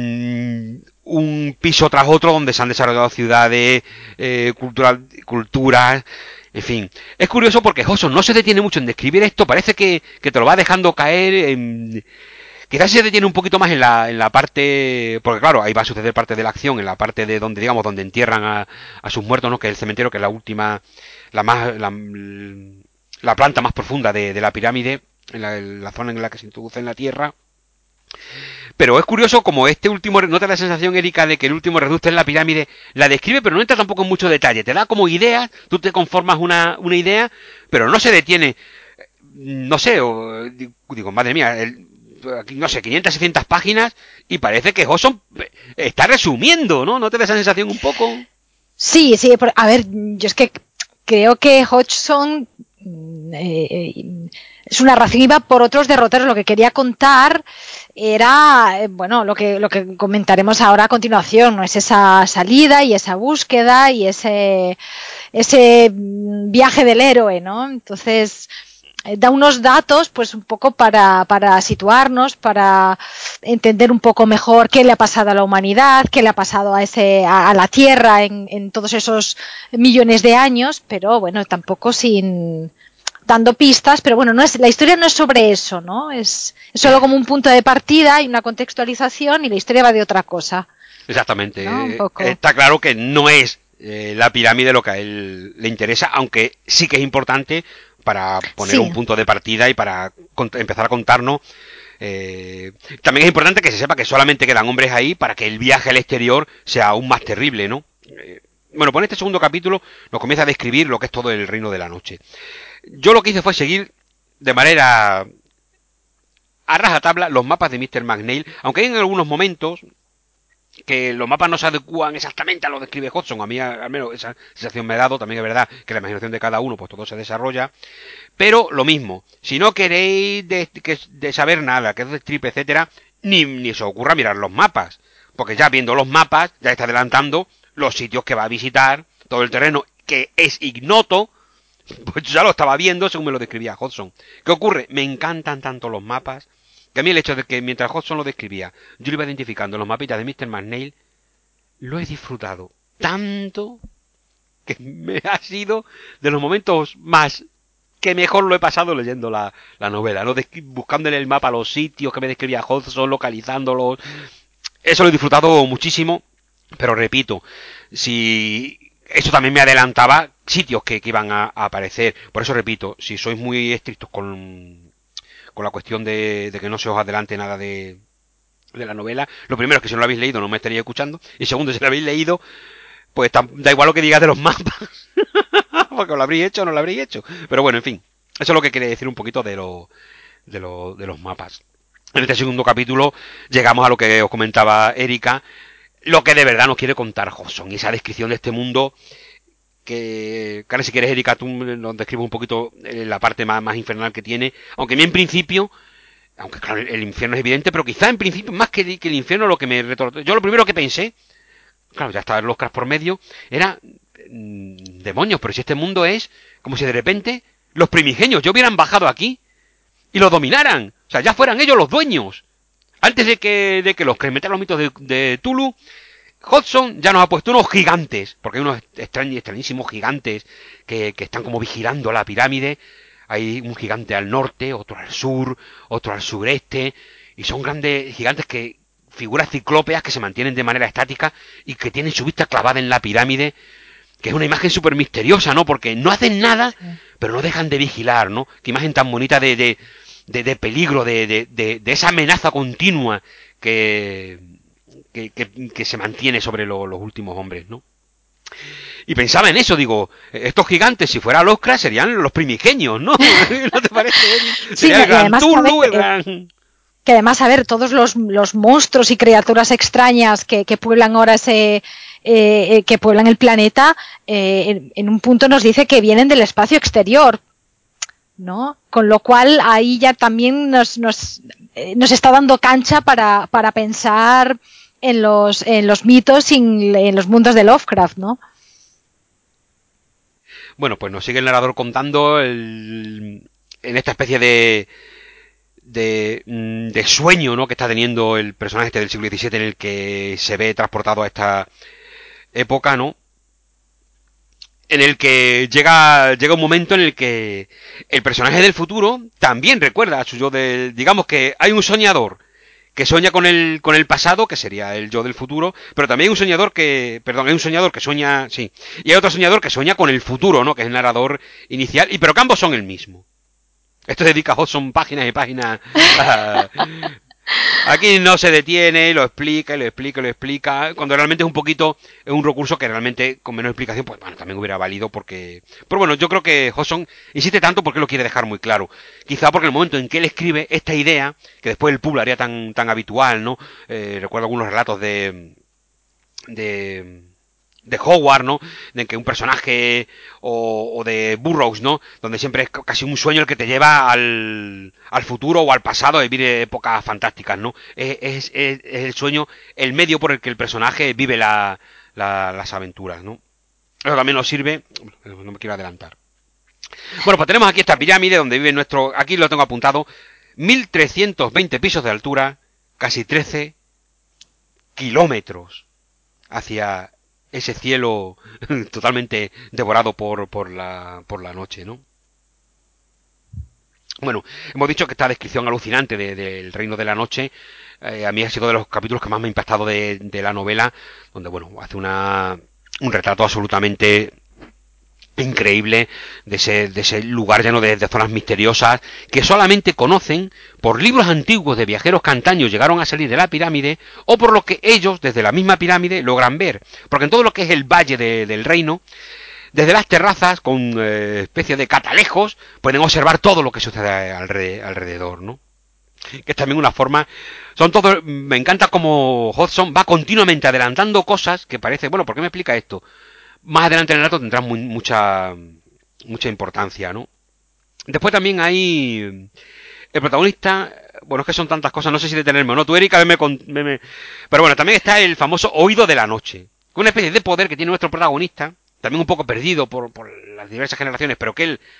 un piso tras otro donde se han desarrollado ciudades, culturas, en fin. Es curioso porque Hodgson no se detiene mucho en describir esto, parece que te lo va dejando caer. Quizás se detiene un poquito más en la parte, porque claro, ahí va a suceder parte de la acción, en la parte de donde, digamos, donde entierran a sus muertos, ¿no? Que es el cementerio, que es la última, la planta más profunda de la pirámide, en la zona en la que se introduce en la tierra. Pero es curioso como este último, ¿no te da la sensación, Erika, de que el último reducto en la pirámide la describe, pero no entra tampoco en mucho detalle? Te da como ideas, tú te conformas una idea, pero no se detiene. No sé, digo, madre mía, no sé, 500, 600 páginas y parece que Hodgson está resumiendo, ¿no? ¿No te da esa sensación un poco? Sí, sí, a ver, yo es que creo que Hodgson su narración iba por otros derroteros. Lo que quería contar era, bueno, lo que comentaremos ahora a continuación, ¿no? Es esa salida y esa búsqueda y ese viaje del héroe, ¿no? Entonces, da unos datos, pues un poco para situarnos, para entender un poco mejor qué le ha pasado a la humanidad, qué le ha pasado a la Tierra en todos esos millones de años, pero bueno, tampoco dando pistas, pero bueno, la historia no es sobre eso, ¿no? Es solo como un punto de partida y una contextualización, y la historia va de otra cosa. Exactamente. ¿No? Un poco. Está claro que no es la pirámide lo que a él le interesa, aunque sí que es importante para poner un punto de partida y para empezar a contarnos. También es importante que se sepa que solamente quedan hombres ahí para que el viaje al exterior sea aún más terrible, ¿no? Bueno, pues en este segundo capítulo nos comienza a describir lo que es todo el reino de la noche. Yo lo que hice fue seguir de manera a rajatabla los mapas de Mr. McNeil, aunque hay en algunos momentos que los mapas no se adecúan exactamente a lo que describe Hodgson. A mí al menos esa sensación me ha dado. También es verdad que la imaginación de cada uno, pues todo se desarrolla. Pero lo mismo, si no queréis de saber nada, que es de strip, etcétera, ni se os ocurra mirar los mapas. Porque ya viendo los mapas, ya está adelantando los sitios que va a visitar, todo el terreno que es ignoto. Pues yo ya lo estaba viendo según me lo describía Hodgson. ¿Qué ocurre? Me encantan tanto los mapas que a mí el hecho de que mientras Hodgson lo describía, yo lo iba identificando en los mapitas de Mr. McNeil, lo he disfrutado tanto que me ha sido de los momentos más que mejor lo he pasado leyendo la novela, ¿no? Buscándole el mapa a los sitios que me describía Hodgson, localizándolos. Eso lo he disfrutado muchísimo, pero repito, si eso también me adelantaba sitios que iban a aparecer. Por eso repito, si sois muy estrictos con la cuestión de que no se os adelante nada de la novela, lo primero es que si no lo habéis leído no me estaría escuchando, y segundo, si lo habéis leído, pues da igual lo que digas de los mapas, porque lo habréis hecho o no lo habréis hecho. Pero bueno, en fin, eso es lo que quiere decir un poquito de los mapas. En este segundo capítulo llegamos a lo que os comentaba Erika, lo que de verdad nos quiere contar Hodgson, y esa descripción de este mundo que, claro, si quieres, Erika, tú nos describes un poquito la parte más infernal que tiene, aunque a mí en principio, aunque claro, el infierno es evidente, pero quizá en principio, más que el infierno, lo que me retorció, yo lo primero que pensé, claro, ya estaban los cracks por medio, era, demonios, pero si este mundo es como si de repente los primigenios ya hubieran bajado aquí y lo dominaran, o sea, ya fueran ellos los dueños. Antes de que los que metan los mitos de Tulu, Hodgson ya nos ha puesto unos gigantes, porque hay unos extrañísimos gigantes que están como vigilando la pirámide. Hay un gigante al norte, otro al sur, otro al sureste, y son grandes gigantes figuras ciclópeas que se mantienen de manera estática y que tienen su vista clavada en la pirámide, que es una imagen súper misteriosa, ¿no? Porque no hacen nada, pero no dejan de vigilar, ¿no? Qué imagen tan bonita de peligro, de esa amenaza continua que se mantiene sobre los últimos hombres, ¿no? Y pensaba en eso, digo, estos gigantes, si fuera Lovecraft, serían los primigenios, ¿no? ¿No te parece? Sí, Sería el y gran además Tulu, el gran... que además, a ver, todos los monstruos y criaturas extrañas que pueblan ahora que pueblan el planeta, en un punto nos dice que vienen del espacio exterior, ¿no? Con lo cual ahí ya también nos está dando cancha para pensar en los mitos y en los mundos de Lovecraft, ¿no? Bueno, pues nos sigue el narrador contando en esta especie de sueño, ¿no?, que está teniendo el personaje este del siglo XVII, en el que se ve transportado a esta época, ¿no? En el que llega un momento en el que el personaje del futuro también recuerda a su yo del... Digamos que hay un soñador que sueña con el pasado, que sería el yo del futuro, pero también hay un soñador que... Perdón, hay un soñador que sueña... Sí. Y hay otro soñador que sueña con el futuro, ¿no?, que es el narrador inicial, y pero que ambos son el mismo. Esto dedica a Hodgson páginas y páginas a, aquí no se detiene, lo explica, y lo explica, y lo explica, cuando realmente es un poquito, es un recurso que realmente con menos explicación, pues bueno, también hubiera valido porque... Pero bueno, yo creo que Hodgson insiste tanto porque lo quiere dejar muy claro. Quizá porque en el momento en que él escribe esta idea, que después el público haría tan habitual, ¿no? Recuerdo algunos relatos de de Howard, ¿no? De que un personaje o de Burroughs, ¿no? Donde siempre es casi un sueño el que te lleva al futuro o al pasado a vivir épocas fantásticas, ¿no? Es el sueño, el medio por el que el personaje vive las aventuras, ¿no? Eso también nos sirve... No me quiero adelantar. Bueno, pues tenemos aquí esta pirámide donde vive nuestro... Aquí lo tengo apuntado. 1320 pisos de altura, casi 13 kilómetros hacia ese cielo totalmente devorado por la noche, ¿no? Bueno, hemos dicho que esta descripción alucinante del Reino de la Noche a mí ha sido de los capítulos que más me ha impactado de la novela, donde, bueno, hace un retrato absolutamente increíble de ese lugar lleno de zonas misteriosas que solamente conocen por libros antiguos de viajeros que antaño llegaron a salir de la pirámide o por lo que ellos desde la misma pirámide logran ver, porque en todo lo que es el valle del reino, desde las terrazas con especie de catalejos pueden observar todo lo que sucede alrededor, ¿no? Que es también una forma... Son todos... Me encanta como Hodgson va continuamente adelantando cosas que parece... Bueno, ¿por qué me explica esto? Más adelante en el relato tendrán mucha importancia, ¿no? Después también hay el protagonista, bueno, es que son tantas cosas, no sé si detenerme o no. Tú, Erika, pero bueno, también está el famoso oído de la noche, una especie de poder que tiene nuestro protagonista, también un poco perdido por las diversas generaciones, pero que él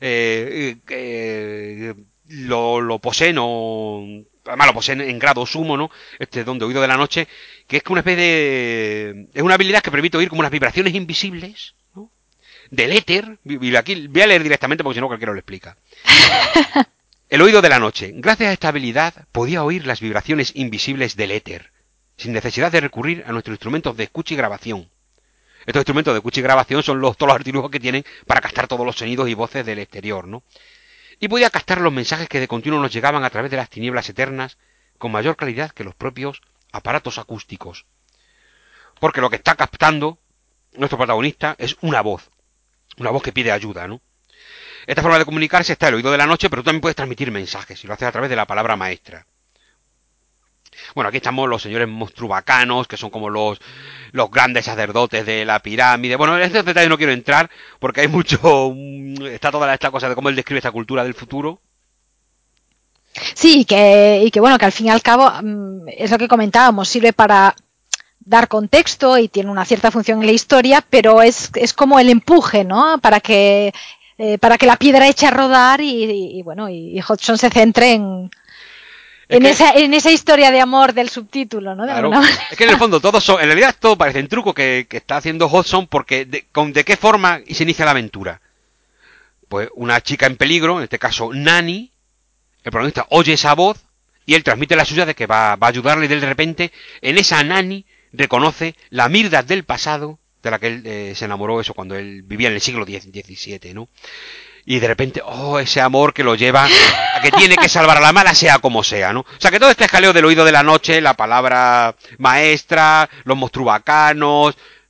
lo posee, no... Además lo posee en grado sumo, ¿no? Este don de oído de la noche, que es como una especie de... Es una habilidad que permite oír como unas vibraciones invisibles, ¿no?, del éter. Y aquí voy a leer directamente porque si no cualquiera lo explica. El oído de la noche. Gracias a esta habilidad podía oír las vibraciones invisibles del éter, sin necesidad de recurrir a nuestros instrumentos de escucha y grabación. Estos instrumentos de escucha y grabación son todos los artilugios que tienen para captar todos los sonidos y voces del exterior, ¿no? Y podía captar los mensajes que de continuo nos llegaban a través de las tinieblas eternas con mayor claridad que los propios aparatos acústicos. Porque lo que está captando nuestro protagonista es una voz que pide ayuda, ¿no? Esta forma de comunicarse está el oído de la noche, pero tú también puedes transmitir mensajes y lo haces a través de la palabra maestra. Bueno, aquí estamos los señores monstrubacanos, que son como los grandes sacerdotes de la pirámide. Bueno, en estos detalles no quiero entrar, porque hay mucho... Está toda esta cosa de cómo él describe esta cultura del futuro. Sí, y que bueno, que al fin y al cabo es lo que comentábamos, sirve para dar contexto y tiene una cierta función en la historia, pero es como el empuje, ¿no? Para que la piedra eche a rodar y bueno, y Hodgson se centre en esa historia de amor del subtítulo, ¿no? De Claro, alguna manera. es que en el fondo todos son, en realidad todo parecen trucos que está haciendo Hodgson porque de qué forma se inicia la aventura. Pues una chica en peligro, en este caso Nani, el protagonista oye esa voz y él transmite la suya de que va a ayudarle y de repente en esa Nani reconoce la Mirda del pasado de la que él se enamoró eso cuando él vivía en el siglo XVII, ¿no? Y de repente, oh, ese amor que lo lleva a que tiene que salvar a la mala sea como sea, ¿no? O sea, que todo este jaleo del oído de la noche, la palabra maestra, los monstrubacanos,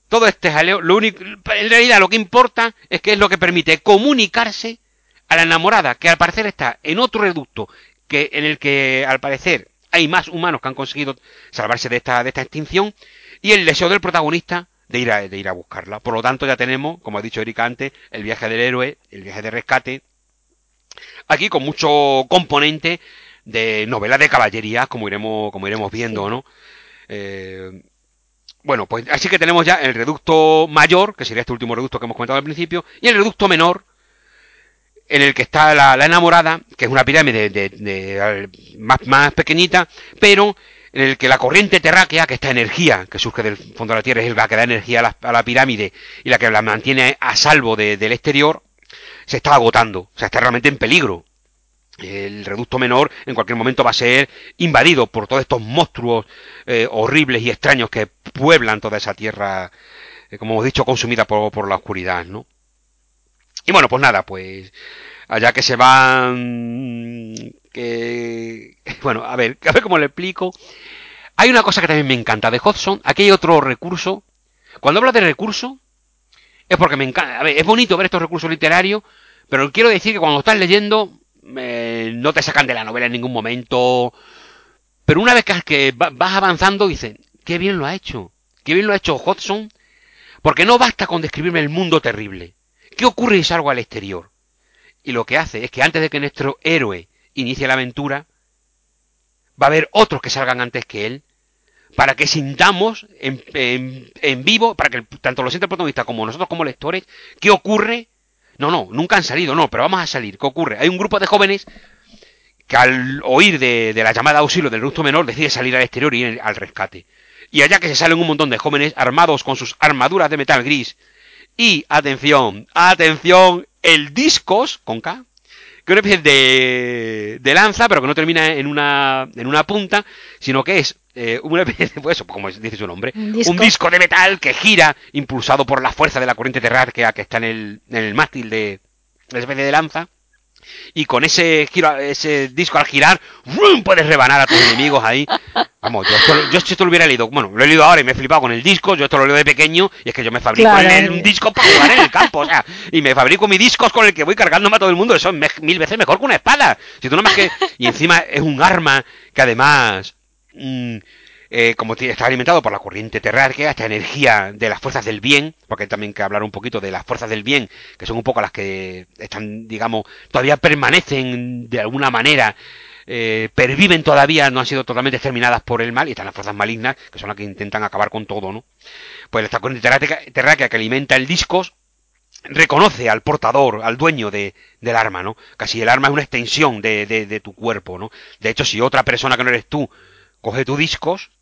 todo este jaleo, lo único, en realidad lo que importa es que es lo que permite comunicarse a la enamorada, que al parecer está en otro reducto, en el que al parecer hay más humanos que han conseguido salvarse de esta extinción, y el deseo del protagonista de ir a buscarla. Por lo tanto, ya tenemos, como ha dicho Erika antes, el viaje del héroe, el viaje de rescate, aquí con mucho componente de novela de caballería, como iremos viendo, Sí. ¿no? Eh, bueno, pues así que tenemos ya el reducto mayor, que sería este último reducto que hemos comentado al principio, y el reducto menor, en el que está la enamorada, que es una pirámide más pequeñita, pero en el que la corriente terráquea, que esta energía que surge del fondo de la Tierra, es la que da energía a la pirámide y la que la mantiene a salvo del exterior, se está agotando, o sea, está realmente en peligro. El reducto menor en cualquier momento va a ser invadido por todos estos monstruos horribles y extraños que pueblan toda esa tierra, como hemos dicho, consumida por la oscuridad, ¿no? Y bueno, pues nada, pues allá que se van, que bueno, a ver cómo le explico. Hay una cosa que también me encanta de Hodgson. Aquí hay otro recurso. Cuando hablo de recurso es porque me encanta. A ver, es bonito ver estos recursos literarios, pero quiero decir que cuando estás leyendo no te sacan de la novela en ningún momento. Pero una vez que vas avanzando, dices, qué bien lo ha hecho. Qué bien lo ha hecho Hodgson, porque no basta con describirme el mundo terrible. ¿Qué ocurre si salgo al exterior? Y lo que hace es que antes de que nuestro héroe inicie la aventura, va a haber otros que salgan antes que él, para que sintamos en vivo, para que tanto lo sienta el protagonista como nosotros como lectores, ¿qué ocurre? No, nunca han salido, no, pero vamos a salir. ¿Qué ocurre? Hay un grupo de jóvenes que al oír de la llamada auxilio del reducto menor decide salir al exterior y ir al rescate. Y allá que se salen un montón de jóvenes armados con sus armaduras de metal gris. Y, atención, el discos, con K, que es una especie de lanza, pero que no termina en una punta, sino que es una especie de, pues eso, como dice su nombre, Un un disco. disco de metal que gira, impulsado por la fuerza de la corriente terráquea que está en el mástil de esa especie de lanza, y con ese disco al girar, ¡rum!, puedes rebanar a tus enemigos ahí. Vamos, yo esto lo hubiera leído, bueno, lo he leído ahora y me he flipado con el disco, yo esto lo leo de pequeño y es que yo me fabrico Claro. un disco para jugar en el campo, o sea, y me fabrico mis discos con el que voy cargándome a todo el mundo, eso es mil veces mejor que una espada. Si tú no más que... Y encima es un arma que además... como está alimentado por la corriente terráquea, esta energía de las fuerzas del bien, porque hay también que hablar un poquito de las fuerzas del bien, que son un poco las que están, digamos, todavía permanecen de alguna manera, perviven todavía, no han sido totalmente exterminadas por el mal, y están las fuerzas malignas, que son las que intentan acabar con todo, ¿no? Pues esta corriente terráquea que alimenta el discos reconoce al portador, al dueño del arma, ¿no? Casi el arma es una extensión de tu cuerpo, ¿no? De hecho, si otra persona que no eres tú coge tu discos,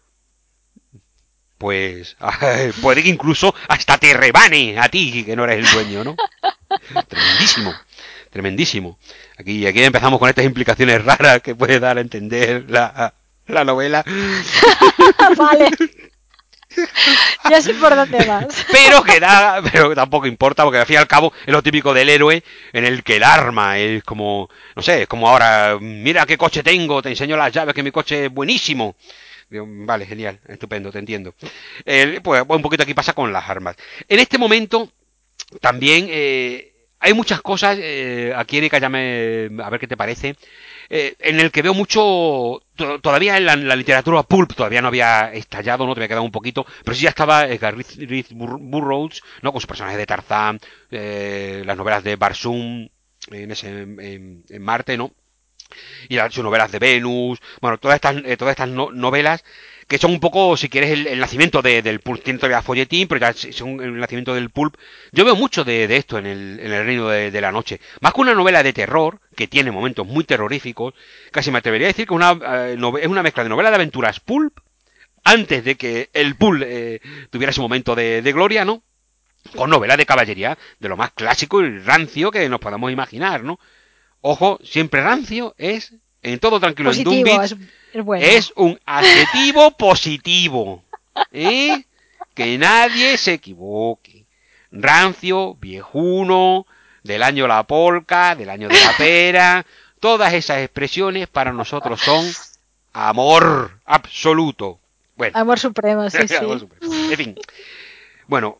pues puede que incluso hasta te rebane a ti, que no eres el dueño, ¿no? Tremendísimo, tremendísimo. Aquí empezamos con estas implicaciones raras que puede dar a entender la novela. Vale. Ya sé por dónde vas. Pero tampoco importa, porque al fin y al cabo es lo típico del héroe, en el que el arma es como, no sé, es como ahora, mira qué coche tengo, te enseño las llaves, que mi coche es buenísimo. Digo, vale, genial, estupendo, te entiendo. Pues un poquito aquí pasa con las armas. En este momento también hay muchas cosas, aquí Erika, a ver qué te parece, en el que veo mucho, todavía en la literatura pulp todavía no había estallado, no te había quedado un poquito, pero sí ya estaba Gareth Burroughs, ¿no? Con su personaje de Tarzán, las novelas de Barsoom, en Marte, ¿no? Y sus novelas de Venus, bueno, todas estas novelas que son un poco, si quieres, el nacimiento del pulp. Tiene todavía folletín, pero ya son el nacimiento del pulp. Yo veo mucho de esto en el reino de la noche. Más que una novela de terror, que tiene momentos muy terroríficos, casi me atrevería a decir que es una mezcla de novela de aventuras pulp, antes de que el pulp tuviera su momento de gloria, ¿no? Con novela de caballería, de lo más clásico y rancio que nos podamos imaginar, ¿no? Ojo, siempre rancio es, en todo tranquilo en Positivo, Dumbit, es bueno. es un adjetivo positivo. ¿Eh? Que nadie se equivoque. Rancio, viejuno, del año la polca, del año de la pera, todas esas expresiones para nosotros son amor absoluto. Bueno, Amor supremo, sí, amor sí. supremo. En fin, Bueno,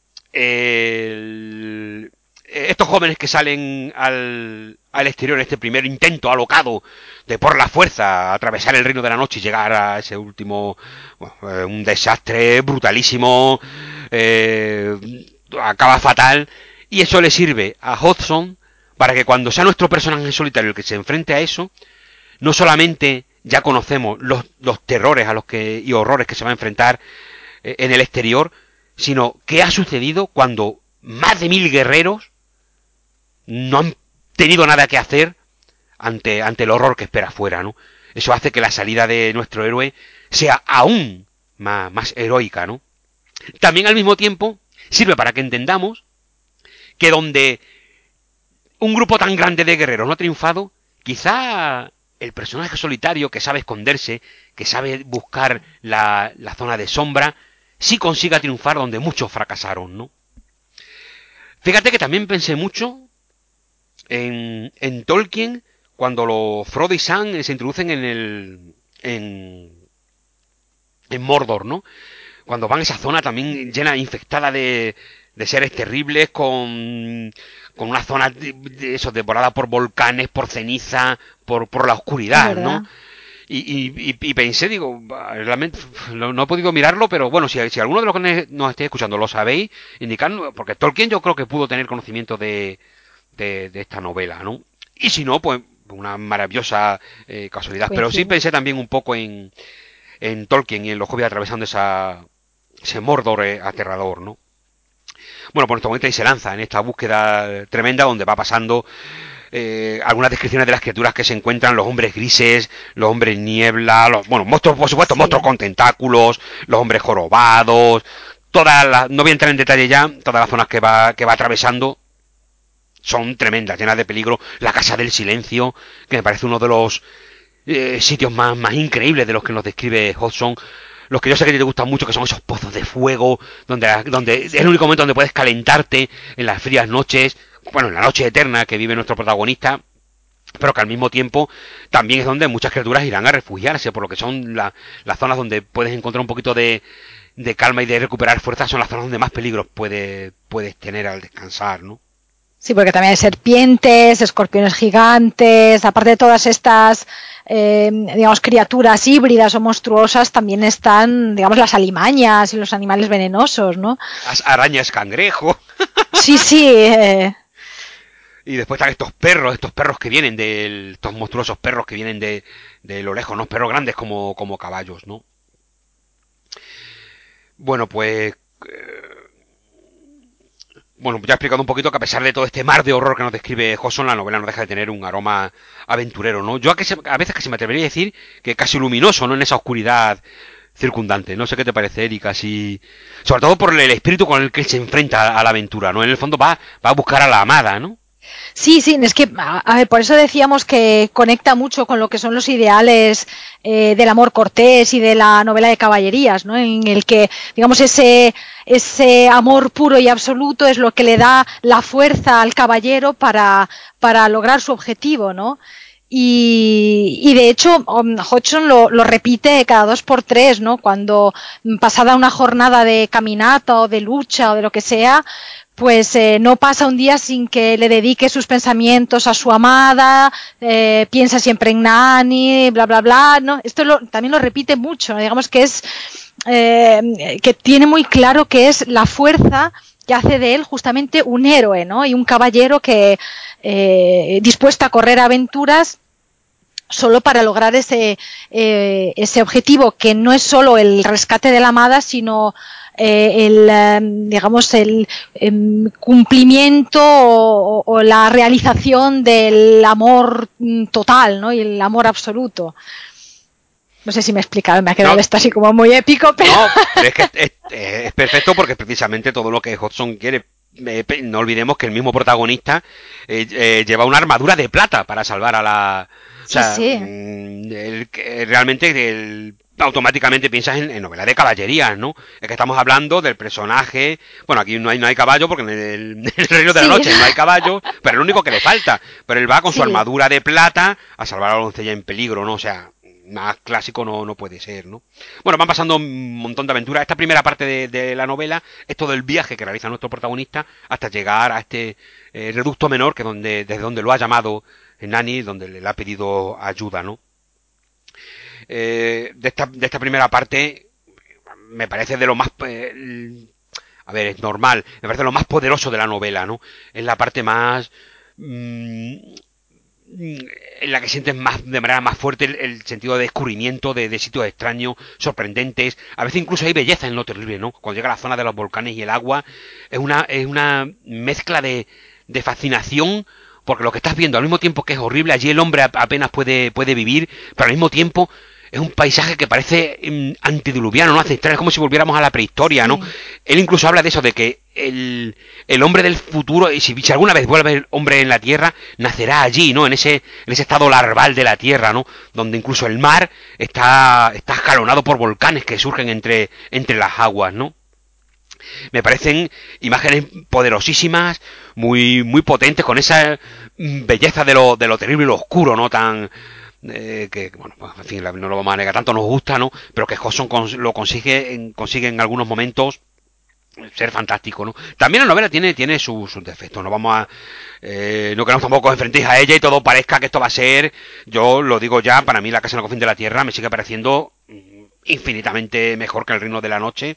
estos jóvenes que salen al exterior en este primer intento alocado de por la fuerza atravesar el reino de la noche y llegar a ese último, bueno, un desastre brutalísimo, acaba fatal, y eso le sirve a Hodgson para que cuando sea nuestro personaje en solitario el que se enfrente a eso, no solamente ya conocemos los terrores a los que y horrores que se va a enfrentar en el exterior, sino qué ha sucedido cuando más de 1000 guerreros no han tenido nada que hacer ante el horror que espera afuera, ¿no? Eso hace que la salida de nuestro héroe sea aún más heroica, ¿no? También al mismo tiempo sirve para que entendamos que donde un grupo tan grande de guerreros no ha triunfado, quizá el personaje solitario que sabe esconderse, que sabe buscar la zona de sombra, sí consiga triunfar donde muchos fracasaron, ¿no? Fíjate que también pensé mucho en Tolkien cuando los Frodo y Sam se introducen en Mordor, ¿no? Cuando van a esa zona también llena, infectada de seres terribles, con una zona de eso, devorada por volcanes, por ceniza, por la Es oscuridad, verdad. ¿no? Y pensé, digo, realmente no he podido mirarlo, pero bueno, si alguno de los que nos estéis escuchando lo sabéis, indicadlo, porque Tolkien yo creo que pudo tener conocimiento de esta novela, ¿no? Y si no, pues una maravillosa casualidad. Pero sí Coincido. pensé también un poco en Tolkien y en los hobbits atravesando ese Mordor aterrador, ¿no? Bueno, por este momento ahí se lanza en esta búsqueda tremenda donde va pasando algunas descripciones de las criaturas que se encuentran, los hombres grises, los hombres niebla, bueno, monstruos, por supuesto, monstruos Sí. con tentáculos, los hombres jorobados, no voy a entrar en detalle ya, todas las zonas que va atravesando son tremendas, llenas de peligro. La Casa del Silencio, que me parece uno de los sitios más increíbles de los que nos describe Hodgson. Los que yo sé que te gustan mucho, que son esos pozos de fuego, donde es el Sí. único momento donde puedes calentarte en las frías noches, bueno, en la noche eterna que vive nuestro protagonista, pero que al mismo tiempo también es donde muchas criaturas irán a refugiarse, por lo que son las zonas donde puedes encontrar un poquito de calma y de recuperar fuerzas, son las zonas donde más peligros puedes tener al descansar, ¿no? Sí, porque también hay serpientes, escorpiones gigantes, aparte de todas estas, digamos, criaturas híbridas o monstruosas, también están, digamos, las alimañas y los animales venenosos, ¿no? Arañas cangrejo. Sí, sí, Y después están estos perros que vienen estos monstruosos perros que vienen de lo lejos, ¿no? Perros grandes como caballos, ¿no? Bueno, pues bueno, ya he explicado un poquito que a pesar de todo este mar de horror que nos describe Hodgson, la novela no deja de tener un aroma aventurero, ¿no? Yo a veces que se me atrevería a decir que casi luminoso, ¿no? En esa oscuridad circundante. No sé qué te parece, Erika, si... Sobre todo por el espíritu con el que él se enfrenta a la aventura, ¿no? En el fondo va a buscar a la amada, ¿no? sí, sí, es que, a ver, por eso decíamos que conecta mucho con lo que son los ideales del amor cortés y de la novela de caballerías, ¿no? En el que, digamos, ese amor puro y absoluto es lo que le da la fuerza al caballero para lograr su objetivo, ¿no? Y de hecho, Hodgson lo repite cada 2 por 3, ¿no? Cuando pasada una jornada de caminata o de lucha o de lo que sea, pues no pasa un día sin que le dedique sus pensamientos a su amada, piensa siempre en Nani, bla, bla, bla, ¿no? Esto también lo repite mucho, ¿no? Digamos que que tiene muy claro que es la fuerza que hace de él justamente un héroe, ¿no? Y un caballero que dispuesto a correr aventuras solo para lograr ese objetivo, que no es solo el rescate de la amada, sino digamos, el cumplimiento o la realización del amor total, ¿no? Y el amor absoluto. No sé si me he explicado, me ha No, quedado esto así como muy épico, pero... no, pero es que es perfecto porque es precisamente todo lo que Hodgson quiere. No olvidemos que el mismo protagonista lleva una armadura de plata para salvar a la... O Sí, sea, sí, realmente automáticamente piensas en novela de caballerías, ¿no? Es que estamos hablando del personaje... Bueno, aquí no hay caballo porque en el Reino de la sí, Noche no hay caballo, pero es lo único que le falta. Pero él va con su sí. armadura de plata a salvar a la doncella en peligro, ¿no? O sea, más clásico no puede ser, ¿no? Bueno, van pasando un montón de aventuras. Esta primera parte de la novela es todo el viaje que realiza nuestro protagonista hasta llegar a este reducto menor, que desde donde lo ha llamado Nani, donde le ha pedido ayuda, ¿no? De esta primera parte me parece de lo más... a ver, es normal, me parece lo más poderoso de la novela, ¿no? Es la parte más... en la que sientes más de manera más fuerte el sentido de descubrimiento de sitios extraños, sorprendentes. A veces incluso hay belleza en lo terrible, ¿no? Cuando llega a la zona de los volcanes y el agua, es una mezcla de fascinación, porque lo que estás viendo al mismo tiempo que es horrible, allí el hombre apenas puede vivir, pero al mismo tiempo es un paisaje que parece antediluviano, ¿no? Ancestral, es como si volviéramos a la prehistoria, ¿no? Sí. Él incluso habla de eso, de que el hombre del futuro, y si alguna vez vuelve el hombre en la Tierra, nacerá allí, ¿no? En ese estado larval de la Tierra, ¿no? Donde incluso el mar está escalonado por volcanes que surgen entre las aguas, ¿no? Me parecen imágenes poderosísimas, muy potentes, con esa belleza de lo terrible y lo oscuro, ¿no? Tan... que, bueno, pues, en fin, no lo vamos a negar, tanto nos gusta, ¿no? Pero que Hodgson lo consigue en algunos momentos ser fantástico, ¿no? También la novela tiene sus defectos, no vamos a... no queremos tampoco os enfrentéis a ella y todo parezca que esto va a ser... Yo lo digo ya, para mí La Casa en el Cofín de la Tierra me sigue pareciendo infinitamente mejor que El Reino de la Noche.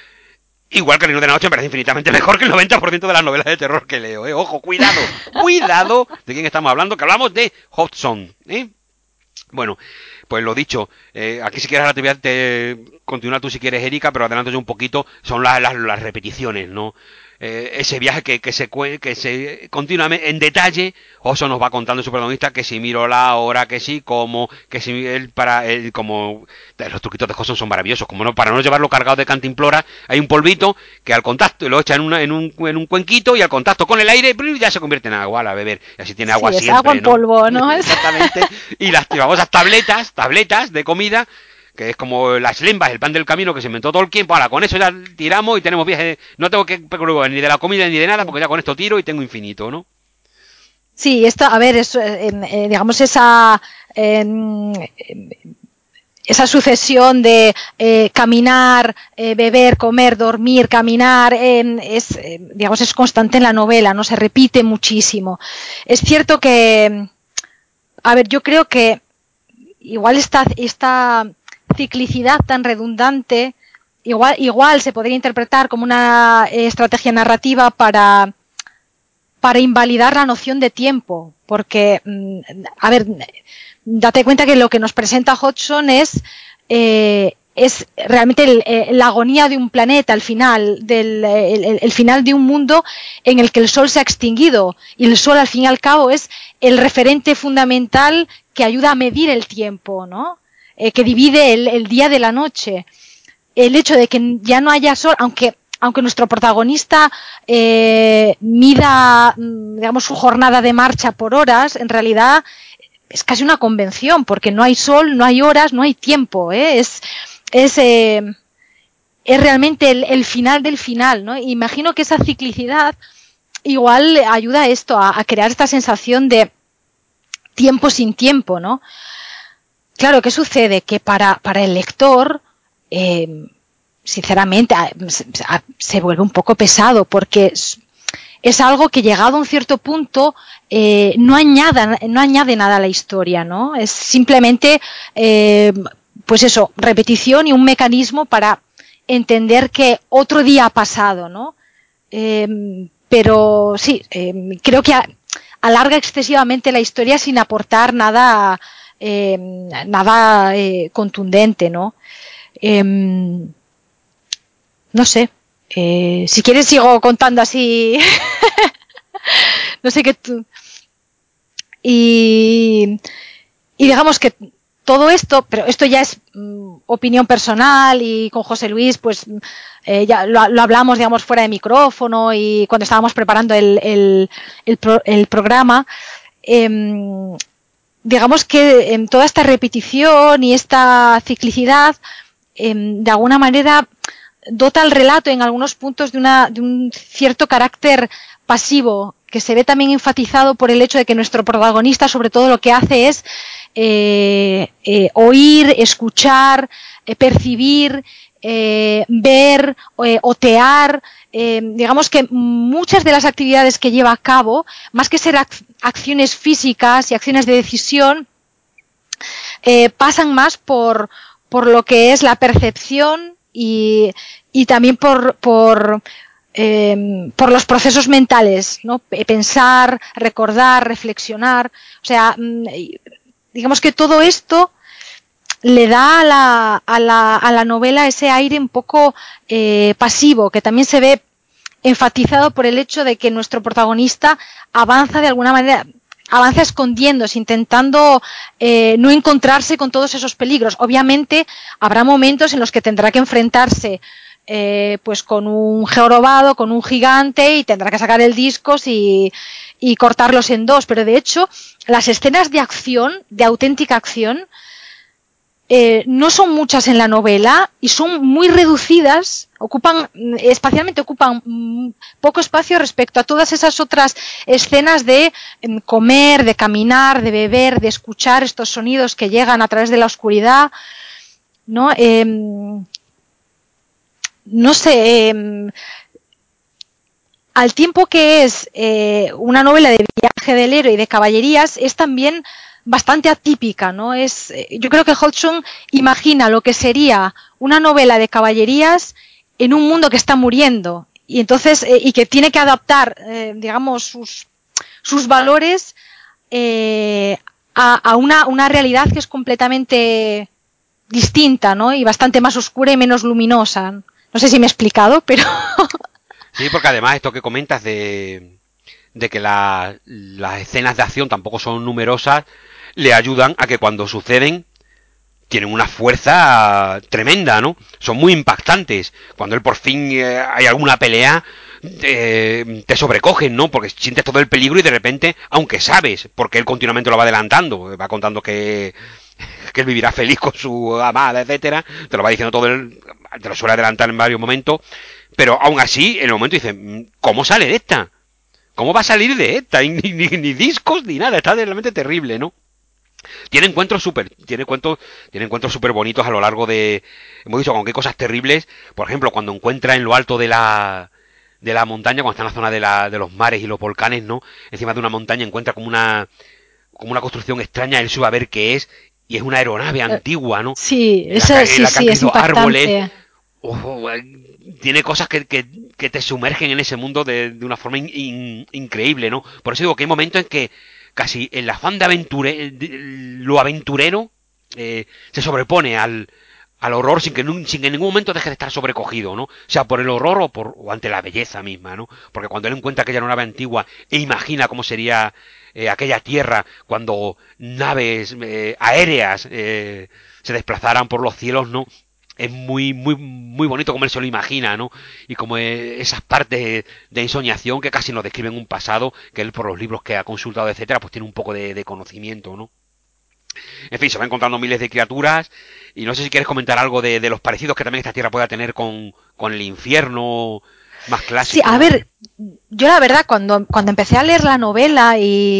Igual que El Reino de la Noche me parece infinitamente mejor que el 90% de las novelas de terror que leo, ¿eh? Ojo, cuidado de quién estamos hablando, que hablamos de Hodgson, ¿eh? Bueno, pues lo dicho, aquí si quieres ahora te voy a continuar tú si quieres, Erika, pero adelanto yo un poquito, son las repeticiones, ¿no? Ese viaje que se continuamente en detalle, Oso nos va contando su protagonista que si miró la hora, que si como, que si él como los truquitos de Hodgson son maravillosos, como no, para no llevarlo cargado de cantimplora, hay un polvito que al contacto lo echa en un cuenquito y al contacto con el aire ya se convierte en agua a beber, y así tiene agua Sí, es agua siempre, en ¿no? polvo, ¿no? Exactamente, y las famosas tabletas de comida, que es como las lembas, el pan del camino que se inventó Tolkien. Pues ahora con eso ya tiramos y tenemos viaje, no tengo que preocupar ni de la comida ni de nada, porque ya con esto tiro y tengo infinito, ¿no? Sí, esto, a ver, es, digamos, esa sucesión de caminar, beber, comer, dormir, caminar, digamos, es constante en la novela, ¿no? Se repite muchísimo. Es cierto que, a ver, yo creo que igual esta ciclicidad tan redundante, igual se podría interpretar como una estrategia narrativa para invalidar la noción de tiempo, porque, a ver, date cuenta que lo que nos presenta Hodgson es realmente la agonía de un planeta, el final de un mundo en el que el sol se ha extinguido, y el sol al fin y al cabo es el referente fundamental que ayuda a medir el tiempo, ¿no? Que divide el día de la noche. El hecho de que ya no haya sol, aunque nuestro protagonista mida, digamos, su jornada de marcha por horas, en realidad es casi una convención, porque no hay sol, no hay horas, no hay tiempo, ¿eh? Es realmente el final del final, ¿no? Imagino que esa ciclicidad igual ayuda a esto, a crear esta sensación de tiempo sin tiempo, ¿no? Claro, ¿qué sucede? Que para el lector, sinceramente, se vuelve un poco pesado, porque es algo que, llegado a un cierto punto, no añade nada a la historia, ¿no? Es simplemente, pues eso, repetición y un mecanismo para entender que otro día ha pasado, ¿no? Pero sí, creo que alarga excesivamente la historia sin aportar nada contundente, ¿no? No sé. Si quieres sigo contando así. No sé qué tú. Y digamos que todo esto, pero esto ya es opinión personal, y con José Luis pues ya lo hablamos, digamos, fuera de micrófono y cuando estábamos preparando el programa. Digamos que en toda esta repetición y esta ciclicidad, de alguna manera dota al relato en algunos puntos de un cierto carácter pasivo, que se ve también enfatizado por el hecho de que nuestro protagonista, sobre todo, lo que hace es oír, escuchar, percibir, ver, otear. Digamos que muchas de las actividades que lleva a cabo, más que ser acciones físicas y acciones de decisión, pasan más por lo que es la percepción y también por los procesos mentales, ¿no? Pensar, recordar, reflexionar. O sea, digamos que todo esto le da a la novela ese aire un poco pasivo, que también se ve enfatizado por el hecho de que nuestro protagonista avanza de alguna manera, avanza escondiéndose, intentando no encontrarse con todos esos peligros. Obviamente habrá momentos en los que tendrá que enfrentarse pues con un jorobado, con un gigante, y tendrá que sacar el discos y cortarlos en dos, pero de hecho las escenas de acción, de auténtica acción, no son muchas en la novela y son muy reducidas, espacialmente ocupan poco espacio respecto a todas esas otras escenas de comer, de caminar, de beber, de escuchar estos sonidos que llegan a través de la oscuridad, ¿no? No sé, al tiempo que es una novela de viaje del héroe y de caballerías, es también bastante atípica, ¿no? Yo creo que Hodgson imagina lo que sería una novela de caballerías en un mundo que está muriendo, y entonces y que tiene que adaptar, digamos, sus valores a una realidad que es completamente distinta, ¿no? Y bastante más oscura y menos luminosa. No sé si me he explicado, pero Sí, porque además esto que comentas de que las escenas de acción tampoco son numerosas, le ayudan a que cuando suceden tienen una fuerza tremenda, ¿no? Son muy impactantes. Cuando él por fin hay alguna pelea, te sobrecogen, ¿no? Porque sientes todo el peligro y de repente, aunque sabes, porque él continuamente lo va adelantando, va contando que él vivirá feliz con su amada, etcétera, te lo va diciendo te lo suele adelantar en varios momentos, pero aún así, en el momento dice, ¿cómo sale de esta? ¿Cómo va a salir de esta? Ni discos ni nada, está realmente terrible, ¿no? Tiene encuentros súper bonitos a lo largo de, hemos dicho, con qué cosas terribles, por ejemplo, cuando encuentra en lo alto de la montaña, cuando está en la zona de los mares y los volcanes, ¿no? Encima de una montaña encuentra como una construcción extraña, él sube a ver qué es, y es una aeronave antigua, ¿no? sí, En sí, la que han sí, es crecido árboles. impactante. Ojo, tiene cosas que te sumergen en ese mundo de una forma increíble, ¿no? Por eso digo que hay momentos en que casi el afán lo aventurero se sobrepone al horror sin que en ningún momento deje de estar sobrecogido, ¿no? O sea, por el horror o ante la belleza misma, ¿no? Porque cuando él encuentra aquella nave antigua e imagina cómo sería aquella tierra cuando naves aéreas se desplazaran por los cielos, ¿no? Es muy bonito como él se lo imagina, ¿no? Y como esas partes de ensoñación que casi nos describen un pasado, que él por los libros que ha consultado, etcétera, pues tiene un poco de conocimiento, ¿no? En fin, se va encontrando miles de criaturas y no sé si quieres comentar algo de los parecidos que también esta tierra pueda tener con el infierno más Sí, a clásico. ver, yo la verdad, cuando empecé a leer la novela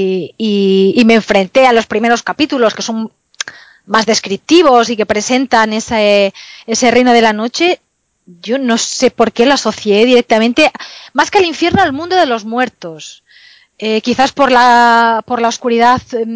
y me enfrenté a los primeros capítulos, que son más descriptivos y que presentan ese reino de la noche, yo no sé por qué lo asocié directamente, más que al infierno, al mundo de los muertos. Quizás por la oscuridad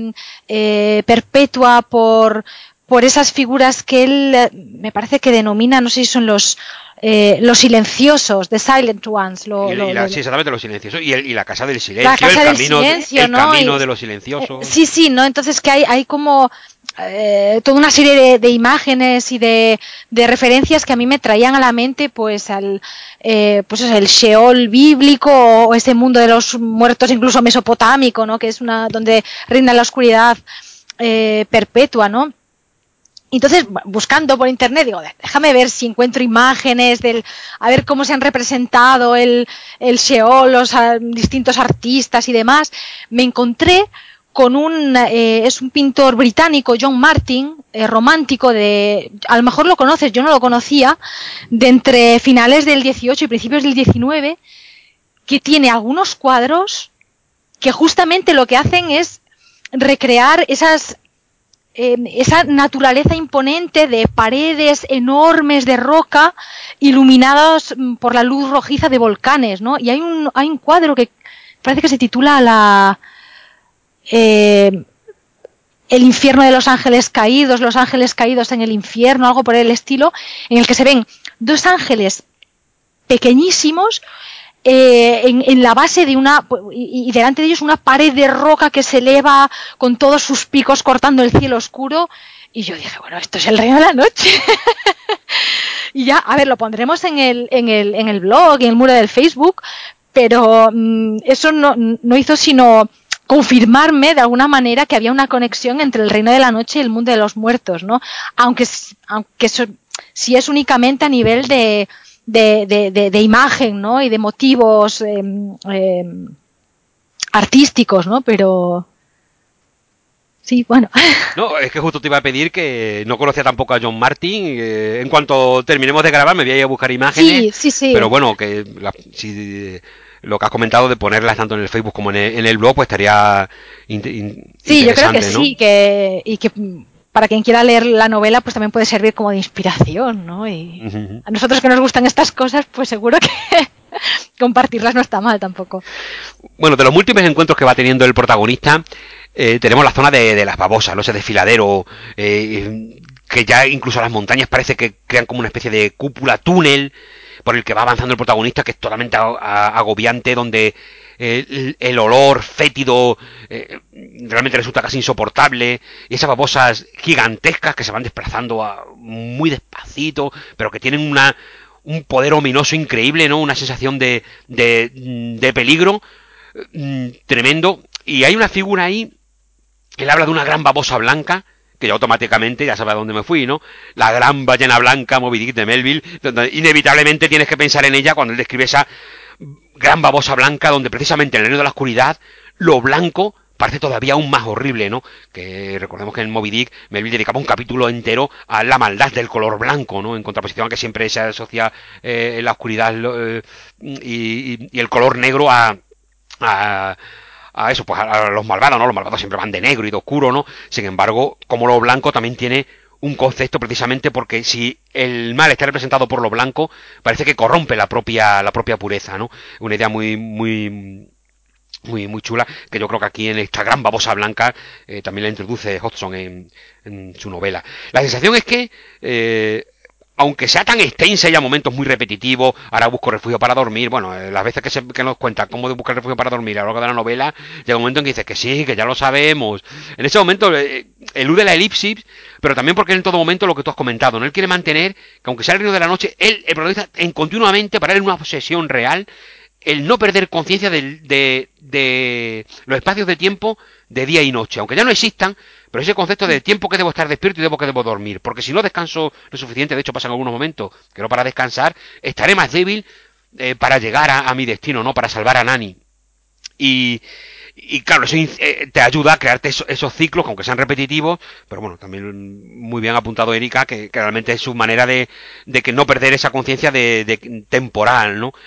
perpetua, por esas figuras que él me parece que denomina, no sé si son los silenciosos, the silent ones. Sí, exactamente, los silenciosos. Y la casa del La silencio, casa del silencio, el ¿no? camino de los silenciosos. Sí, sí, ¿no? Entonces que hay como toda una serie de imágenes y de referencias que a mí me traían a la mente pues pues eso, el Sheol bíblico o ese mundo de los muertos incluso mesopotámico, ¿no? Que es donde reina la oscuridad perpetua, ¿no? Entonces, buscando por internet, digo, déjame ver si encuentro imágenes a ver cómo se han representado el Sheol, los distintos artistas y demás. Me encontré con es un pintor británico, John Martin, romántico a lo mejor lo conoces, yo no lo conocía, de entre finales del 18 y principios del 19, que tiene algunos cuadros que justamente lo que hacen es recrear esa naturaleza imponente de paredes enormes de roca iluminadas por la luz rojiza de volcanes, ¿no? Y hay un cuadro que parece que se titula el infierno de los ángeles caídos en el infierno, algo por el estilo, en el que se ven dos ángeles pequeñísimos en la base de y delante de ellos una pared de roca que se eleva con todos sus picos cortando el cielo oscuro, y yo dije, bueno, esto es el reino de la noche. Y ya, a ver, lo pondremos en el blog, en el muro del Facebook, pero eso no hizo sino confirmarme de alguna manera que había una conexión entre el reino de la noche y el mundo de los muertos, ¿no? Aunque eso, si es únicamente a nivel de imagen, ¿no? Y de motivos artísticos, ¿no? Pero sí, bueno. No, es que justo te iba a pedir que no conocía tampoco a John Martin. En cuanto terminemos de grabar me voy a ir a buscar imágenes. Sí. Pero bueno, que si lo que has comentado de ponerlas tanto en el Facebook como en el blog, pues estaría sí, yo creo que ¿no? sí, y que para quien quiera leer la novela, pues también puede servir como de inspiración, ¿no? Y a nosotros que nos gustan estas cosas, pues seguro que compartirlas no está mal tampoco. Bueno, de los múltiples encuentros que va teniendo el protagonista, tenemos la zona de las babosas, ¿no? Ese desfiladero, que ya incluso las montañas parece que crean como una especie de cúpula, túnel, por el que va avanzando el protagonista, que es totalmente agobiante, donde el olor fétido realmente resulta casi insoportable, y esas babosas gigantescas que se van desplazando muy despacito, pero que tienen un poder ominoso increíble, ¿no? Una sensación de peligro tremendo. Y hay una figura ahí, él habla de una gran babosa blanca, que yo automáticamente ya sabes a dónde me fui, ¿no? La gran ballena blanca Moby Dick de Melville, donde inevitablemente tienes que pensar en ella cuando él describe esa gran babosa blanca, donde precisamente en el reino de la oscuridad, lo blanco parece todavía aún más horrible, ¿no? Que recordemos que en Moby Dick Melville dedicaba un capítulo entero a la maldad del color blanco, ¿no? En contraposición a que siempre se asocia en la oscuridad y el color negro a eso, pues a los malvados, ¿no? Los malvados siempre van de negro y de oscuro, ¿no? Sin embargo, como lo blanco también tiene un concepto precisamente porque si el mal está representado por lo blanco, parece que corrompe la propia pureza, ¿no? Una idea muy chula, que yo creo que aquí en esta gran babosa blanca también la introduce Hodgson en su novela. La sensación es que aunque sea tan extensa y a momentos muy repetitivos, ahora busco refugio para dormir, bueno, las veces que nos cuentan cómo buscar refugio para dormir a lo largo de la novela, llega un momento en que dices que sí, que ya lo sabemos. En ese momento elude la elipsis, pero también porque en todo momento lo que tú has comentado, ¿no? Él quiere mantener, que aunque sea el reino de la noche, el protagonista, continuamente, para él una obsesión real, el no perder conciencia de los espacios de tiempo de día y noche, aunque ya no existan, pero ese concepto de tiempo que debo estar despierto y tiempo que debo dormir, porque si no descanso lo suficiente, de hecho pasan algunos momentos que no para descansar, estaré más débil para llegar a mi destino, ¿no? Para salvar a Nani. Y claro, eso te ayuda a crearte esos ciclos, aunque sean repetitivos, pero bueno, también muy bien apuntado Erika, que realmente es su manera de que no perder esa conciencia de temporal, ¿no?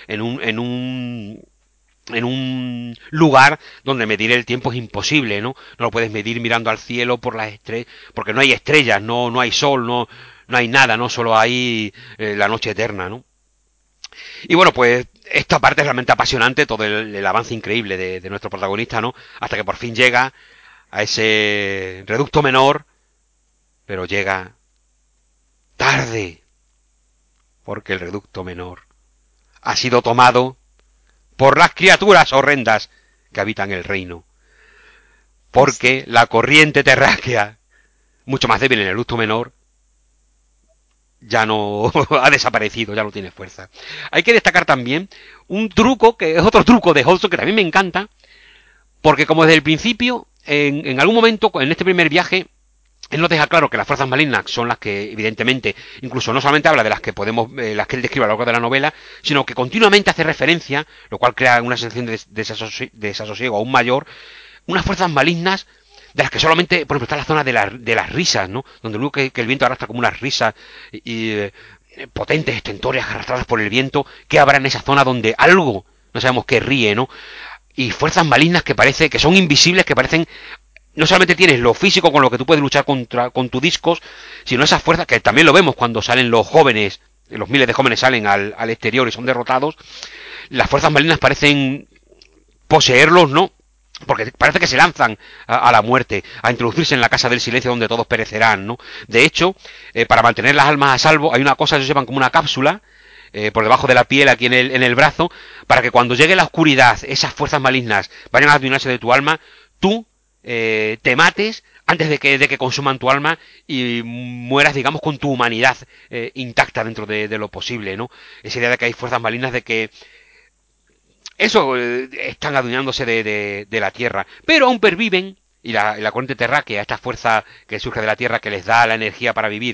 En un lugar donde medir el tiempo es imposible, ¿no? No lo puedes medir mirando al cielo por las estrellas, porque no hay estrellas, no hay sol, no hay nada, ¿no? Solo hay la noche eterna, ¿no? Y bueno, pues esta parte es realmente apasionante, todo el avance increíble de nuestro protagonista, ¿no? Hasta que por fin llega a ese reducto menor, pero llega tarde, porque el reducto menor ha sido tomado por las criaturas horrendas que habitan el reino. Porque la corriente terráquea, mucho más débil en el reducto menor, ya no ha desaparecido, ya no tiene fuerza. Hay que destacar también un truco, que es otro truco de Hodgson que también me encanta, porque como desde el principio, en algún momento, en este primer viaje, él nos deja claro que las fuerzas malignas son las que, evidentemente, incluso no solamente habla de las que podemos, las que él describe a lo largo de la novela, sino que continuamente hace referencia, lo cual crea una sensación de desasosiego aún mayor, unas fuerzas malignas de las que solamente, por ejemplo, está la zona de las risas, ¿no? Donde luego que el viento arrastra como unas risas potentes, estentorias, arrastradas por el viento, que habrá en esa zona donde algo, no sabemos qué ríe, ¿no? Y fuerzas malignas que son invisibles, que parecen no solamente tienes lo físico con lo que tú puedes luchar con tus discos, sino esas fuerzas que también lo vemos cuando salen los jóvenes, los miles de jóvenes salen al exterior y son derrotados. Las fuerzas malignas parecen poseerlos, ¿no? Porque parece que se lanzan a la muerte, a introducirse en la casa del silencio donde todos perecerán, ¿no? De hecho, para mantener las almas a salvo, hay una cosa que se llaman como una cápsula, por debajo de la piel, aquí en el brazo, para que cuando llegue la oscuridad, esas fuerzas malignas vayan a adueñarse de tu alma, tú te mates antes de que consuman tu alma y mueras, digamos, con tu humanidad intacta dentro de lo posible, ¿no? Esa idea de que hay fuerzas malignas, de que eso están adueñándose de la Tierra, pero aún perviven, y la corriente terráquea, esta fuerza que surge de la Tierra, que les da la energía para vivir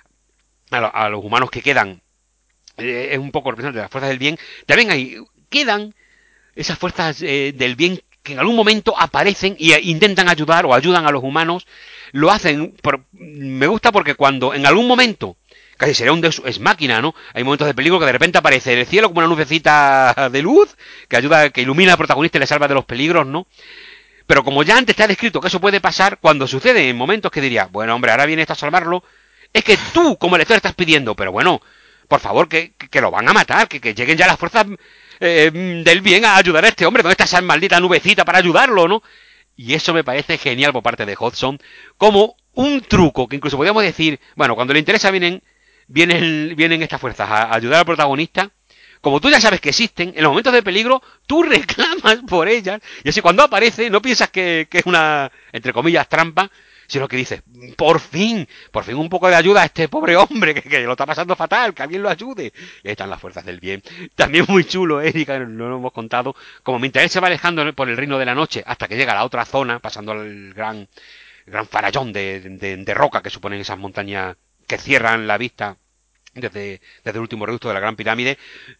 a los humanos que quedan, es un poco representante de las fuerzas del bien. También quedan esas fuerzas del bien que en algún momento aparecen e intentan ayudar o ayudan a los humanos. Lo hacen, me gusta porque cuando en algún momento, casi sería un deus ex máquina, ¿no? Hay momentos de peligro que de repente aparece en el cielo como una nubecita de luz que ayuda, que ilumina al protagonista y le salva de los peligros, ¿no? Pero como ya antes te ha descrito que eso puede pasar, cuando sucede en momentos que diría, bueno, hombre, ahora viene esto a salvarlo, es que tú, como lector, estás pidiendo, pero bueno, por favor, que lo van a matar, que lleguen ya las fuerzas del bien a ayudar a este hombre. ¿Dónde está esa maldita nubecita para ayudarlo, no? Y eso me parece genial por parte de Hodgson, como un truco que incluso podríamos decir, bueno, cuando le interesa vienen estas fuerzas a ayudar al protagonista. Como tú ya sabes que existen, en los momentos de peligro, tú reclamas por ellas. Y así cuando aparece, no piensas que es una, entre comillas, trampa, sino que dices, por fin un poco de ayuda a este pobre hombre que lo está pasando fatal, que alguien lo ayude. Y ahí están las fuerzas del bien. También muy chulo, Erika, no lo hemos contado, como mientras él se va alejando por el reino de la noche hasta que llega a la otra zona, pasando al gran farallón de roca que suponen esas montañas que cierran la vista desde el último reducto de la Gran Pirámide.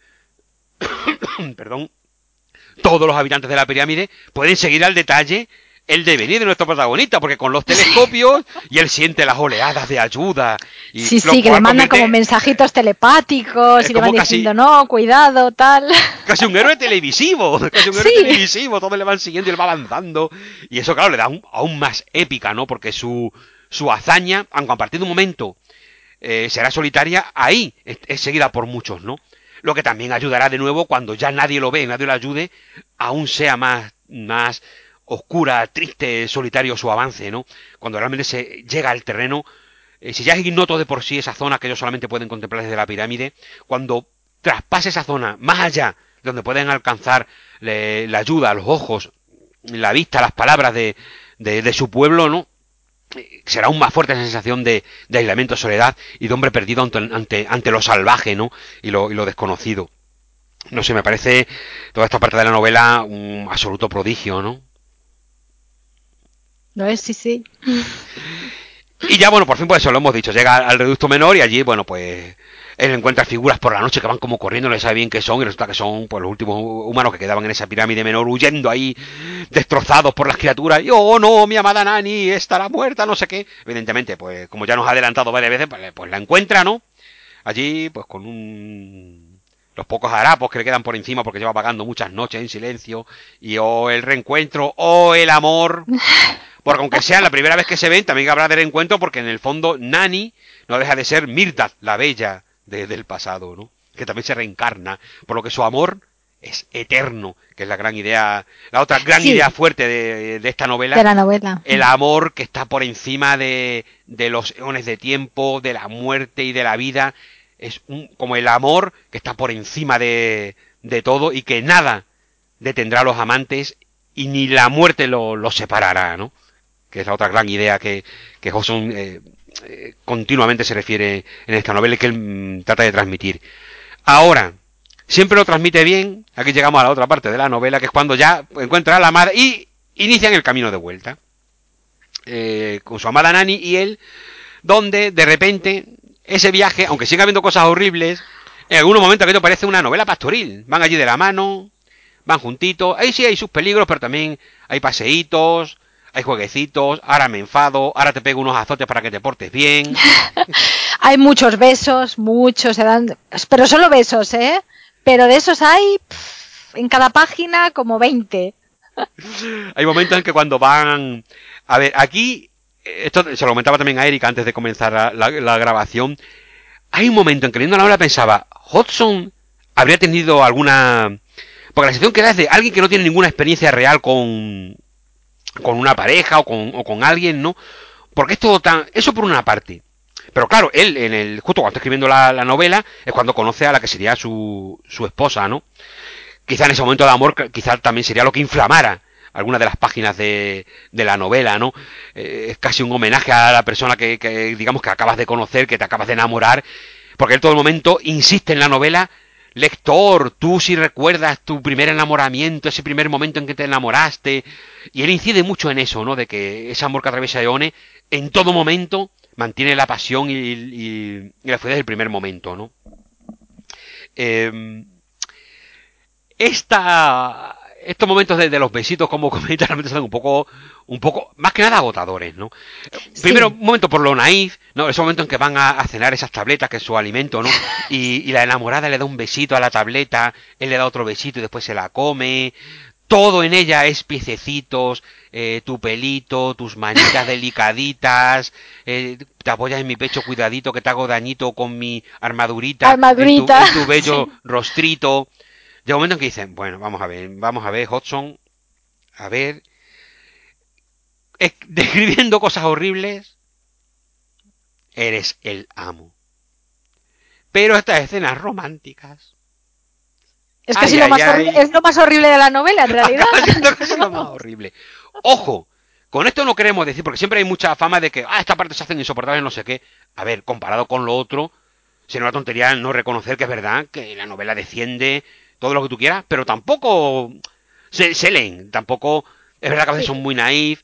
Perdón, todos los habitantes de la pirámide pueden seguir al detalle el devenir de nuestro protagonista, porque con los telescopios y él siente las oleadas de ayuda. Y sí, que le mandan como mensajitos telepáticos y le van diciendo, no, cuidado, tal. Casi un héroe televisivo, todos le van siguiendo y él va avanzando. Y eso, claro, le da aún más épica, ¿no? Porque su hazaña, aunque a partir de un momento será solitaria, ahí es seguida por muchos, ¿no? Lo que también ayudará de nuevo cuando ya nadie lo ve, nadie lo ayude, aún sea más oscura, triste, solitario su avance, ¿no? Cuando realmente se llega al terreno, si ya es ignoto de por sí esa zona que ellos solamente pueden contemplar desde la pirámide, cuando traspase esa zona más allá, donde pueden alcanzar la ayuda, los ojos, la vista, las palabras de su pueblo, ¿no? Será aún más fuerte esa sensación de aislamiento, soledad y de hombre perdido ante lo salvaje, ¿no? Y lo desconocido. No sé, me parece toda esta parte de la novela un absoluto prodigio, ¿no? No es, sí. Y ya, bueno, por fin, pues eso lo hemos dicho. Llega al reducto menor y allí, bueno, pues él encuentra figuras por la noche que van como corriendo, no sabe bien qué son, y resulta que son pues los últimos humanos que quedaban en esa pirámide menor, huyendo ahí, destrozados por las criaturas. Y, oh no, mi amada Nani estará muerta, no sé qué. Evidentemente, pues como ya nos ha adelantado varias veces, pues la encuentra, ¿no? Allí, pues con los pocos harapos que le quedan por encima porque lleva vagando muchas noches en silencio. Y el reencuentro, el amor. Porque aunque sea la primera vez que se ven, también habrá de reencuentro porque en el fondo Nani no deja de ser Mildred, la bella del pasado, ¿no? Que también se reencarna, por lo que su amor es eterno, que es la gran idea, la otra gran idea fuerte de esta novela. De la novela. El amor que está por encima de los eones de tiempo, de la muerte y de la vida. Es como el amor que está por encima de todo y que nada detendrá a los amantes y ni la muerte los separará, ¿no? Que es la otra gran idea que Hodgson continuamente se refiere en esta novela y que él trata de transmitir. Ahora, siempre lo transmite bien. Aquí llegamos a la otra parte de la novela, que es cuando ya encuentra a la amada y inician el camino de vuelta. Con su amada Nani y él, donde de repente ese viaje, aunque siga habiendo cosas horribles, en algún momento aquello parece una novela pastoril. Van allí de la mano, van juntitos. Ahí sí hay sus peligros, pero también hay paseitos, hay jueguecitos. Ahora me enfado, ahora te pego unos azotes para que te portes bien. Hay muchos besos, se dan, pero solo besos, ¿eh? Pero de esos hay en cada página como 20. Hay momentos en que cuando van... A ver, aquí... Esto se lo comentaba también a Erika antes de comenzar la grabación. Hay un momento en que leyendo la novela pensaba, Hodgson habría tenido alguna... Porque la sensación que da es de alguien que no tiene ninguna experiencia real con una pareja o con alguien, ¿no? Porque es todo tan... Eso por una parte. Pero claro, él, justo cuando está escribiendo la novela, es cuando conoce a la que sería su esposa, ¿no? Quizá en ese momento de amor, quizá también sería lo que inflamara algunas de las páginas de la novela, ¿no? Es casi un homenaje a la persona digamos, que acabas de conocer, que te acabas de enamorar, porque él todo el momento insiste en la novela, lector, tú si recuerdas tu primer enamoramiento, ese primer momento en que te enamoraste, y él incide mucho en eso, ¿no? De que ese amor que atraviesa Eone, en todo momento, mantiene la pasión y la fluidez del primer momento, ¿no? Eh, estos momentos de los besitos, como comentan, realmente son un poco, más que nada agotadores, ¿no? Primero, Sí. un momento por lo naif, ¿no? Ese momento en que van a cenar esas tabletas, que es su alimento, ¿no? Y la enamorada le da un besito a la tableta, él le da otro besito y después se la come. Todo en ella es piececitos, tu pelito, tus manitas delicaditas, te apoyas en mi pecho cuidadito que te hago dañito con mi armadurita Armadurita. en tu bello Sí. rostrito. Llega un momento en que dicen, bueno, vamos a ver, Hodgson, a ver, describiendo cosas horribles, eres el amo. Pero estas escenas románticas, Es casi ay, lo ay, más horrible, ay, es lo más horrible de la novela, en realidad. acaba siendo casi lo más horrible. Ojo, con esto no queremos decir, porque siempre hay mucha fama de que, esta parte se hacen insoportables, no sé qué. A ver, comparado con lo otro, sería una tontería no reconocer que es verdad, que la novela defiende todo lo que tú quieras, pero tampoco se leen, tampoco, es verdad que a veces son Sí. muy naif,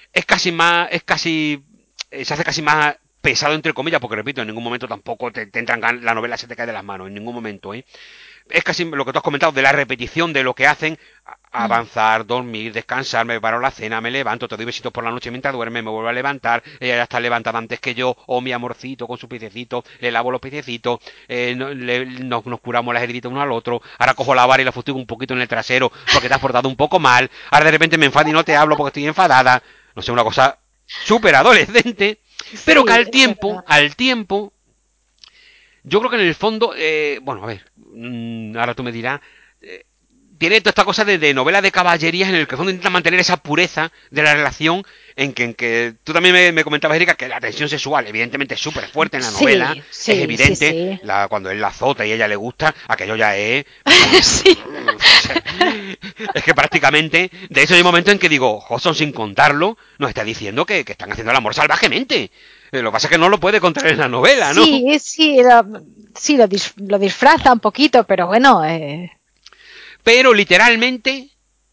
se hace casi más pesado entre comillas, porque repito, en ningún momento tampoco te entran la novela se te cae de las manos, en ningún momento, ¿eh? Es casi lo que tú has comentado de la repetición de lo que hacen, Mm. avanzar, dormir, descansar, me preparo la cena, me levanto, te doy besitos por la noche mientras duerme, me vuelvo a levantar, ella ya está levantada antes que yo, o mi amorcito con su piececito, le lavo los piececitos, nos curamos las heriditas uno al otro, ahora cojo la vara y la fustigo un poquito en el trasero porque te has portado un poco mal, ahora de repente me enfado y no te hablo porque estoy enfadada, no sé, una cosa súper adolescente, pero que Sí, es verdad. al tiempo, yo creo que en el fondo, bueno, a ver, ahora tú me dirás, eh, tiene toda esta cosa de novela de caballerías en el que el fondo intenta mantener esa pureza de la relación en que tú también me comentabas, Erika, que la tensión sexual evidentemente es súper fuerte en la novela, Sí, es sí, sí, evidente, sí. cuando él la azota y a ella le gusta, aquello ya es... Sí. es que prácticamente, de eso hay un momento en que digo, Hodgson sin contarlo, nos está diciendo que están haciendo el amor salvajemente. Lo que pasa es que no lo puede contar en la novela, ¿no? Sí, sí, lo disfraza un poquito, pero bueno, Pero literalmente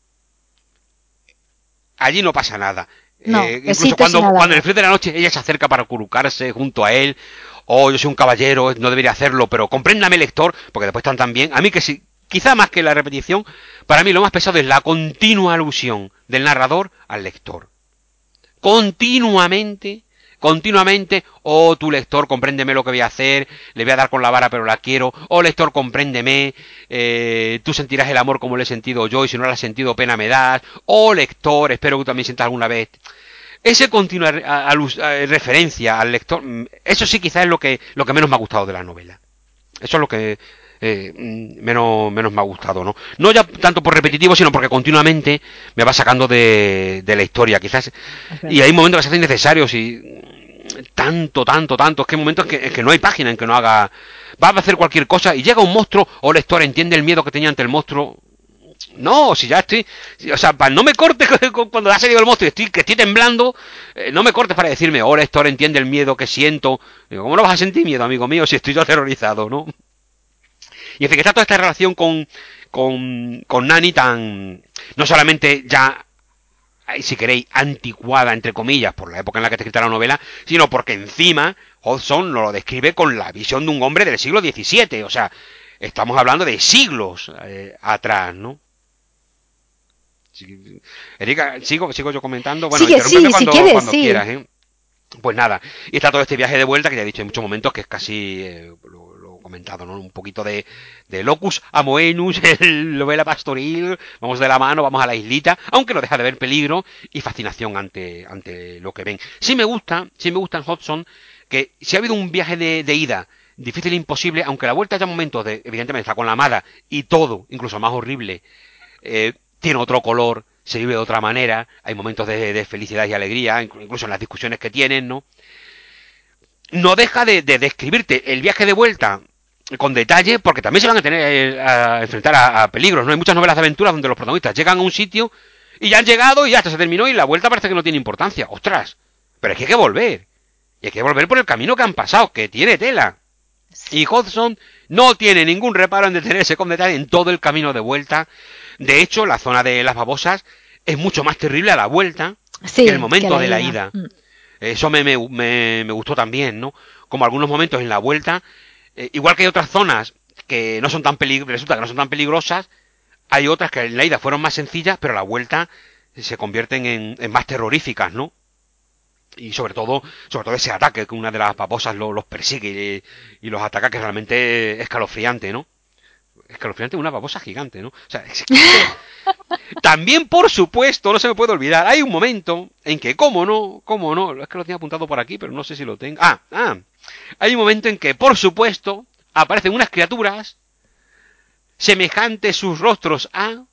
allí no pasa nada. no, Incluso besitos y nada en el frío más. de la noche ella se acerca para acurrucarse junto a él. Oh, yo soy un caballero, no debería hacerlo, pero compréndame, lector, porque después están tan bien. A mí que sí, quizá más que la repetición, para mí lo más pesado es la continua alusión del narrador al lector. Continuamente, continuamente, oh, tu lector, compréndeme lo que voy a hacer, le voy a dar con la vara pero la quiero, oh, lector, compréndeme, tú sentirás el amor como lo he sentido yo y si no lo has sentido pena me das, oh, lector, espero que tú también sientas alguna vez. Ese continua referencia al lector, eso sí quizás es lo que menos me ha gustado de la novela. Eso es lo que menos me ha gustado, ¿no? No ya tanto por repetitivo, sino porque continuamente me va sacando de la historia, quizás. Es Y hay verdad. momentos que se hacen necesarios y tanto, es que hay momentos en que no hay página en que no haga... Va a hacer cualquier cosa y llega un monstruo, o lector entiende el miedo que tenía ante el monstruo. No, si ya estoy... O sea, no me cortes cuando ha salido el monstruo y que estoy temblando, no me cortes para decirme, oh, lector entiende el miedo que siento. Digo, ¿cómo no vas a sentir miedo, amigo mío, si estoy yo aterrorizado, ¿no? Y en fin, que está toda esta relación con Nani tan... No solamente ya, si queréis, anticuada, entre comillas, por la época en la que está escrita la novela, sino porque encima Hodgson nos lo describe con la visión de un hombre del siglo XVII. O sea, estamos hablando de siglos atrás, ¿no? Erika, sigo yo comentando. Bueno, Sigue, interrúmpeme sí, si quieres, cuando sí. quieras, ¿eh? Pues nada, y está todo este viaje de vuelta que ya he dicho en muchos momentos que es casi, lo comentado, ¿no? Un poquito de locus amoenus, novela pastoril, vamos de la mano, vamos a la islita, aunque no deja de haber peligro y fascinación ante lo que ven. Sí me gusta en Hodgson que si ha habido un viaje de ida difícil e imposible, aunque la vuelta haya momentos de, evidentemente, está con la amada y todo, incluso más horrible, tiene otro color, se vive de otra manera, hay momentos de felicidad y alegría, incluso en las discusiones que tienen, ¿no? No deja de describirte el viaje de vuelta con detalle, porque también se van a tener a enfrentar a peligros, ¿no? Hay muchas novelas de aventuras donde los protagonistas llegan a un sitio y ya han llegado y ya se terminó y la vuelta parece que no tiene importancia. ¡Ostras! Pero es que hay que volver. Y hay que volver por el camino que han pasado, que tiene tela. Y Hodgson no tiene ningún reparo en detenerse con detalle en todo el camino de vuelta. De hecho, la zona de las babosas es mucho más terrible a la vuelta que el momento de la ida. Eso me gustó también, ¿no? Como algunos momentos en la vuelta, igual que hay otras zonas que no son tan resulta que no son tan peligrosas, hay otras que en la ida fueron más sencillas, pero a la vuelta se convierten en más terroríficas, ¿no? Y sobre todo ese ataque que una de las babosas los persigue y los ataca, que realmente es escalofriante, ¿no? Escalofriante, una babosa gigante, ¿no? O sea, también, por supuesto, no se me puede olvidar, hay un momento en que, cómo no, es que lo tenía apuntado por aquí, pero no sé si lo tengo. Hay un momento en que, por supuesto, aparecen unas criaturas semejantes sus rostros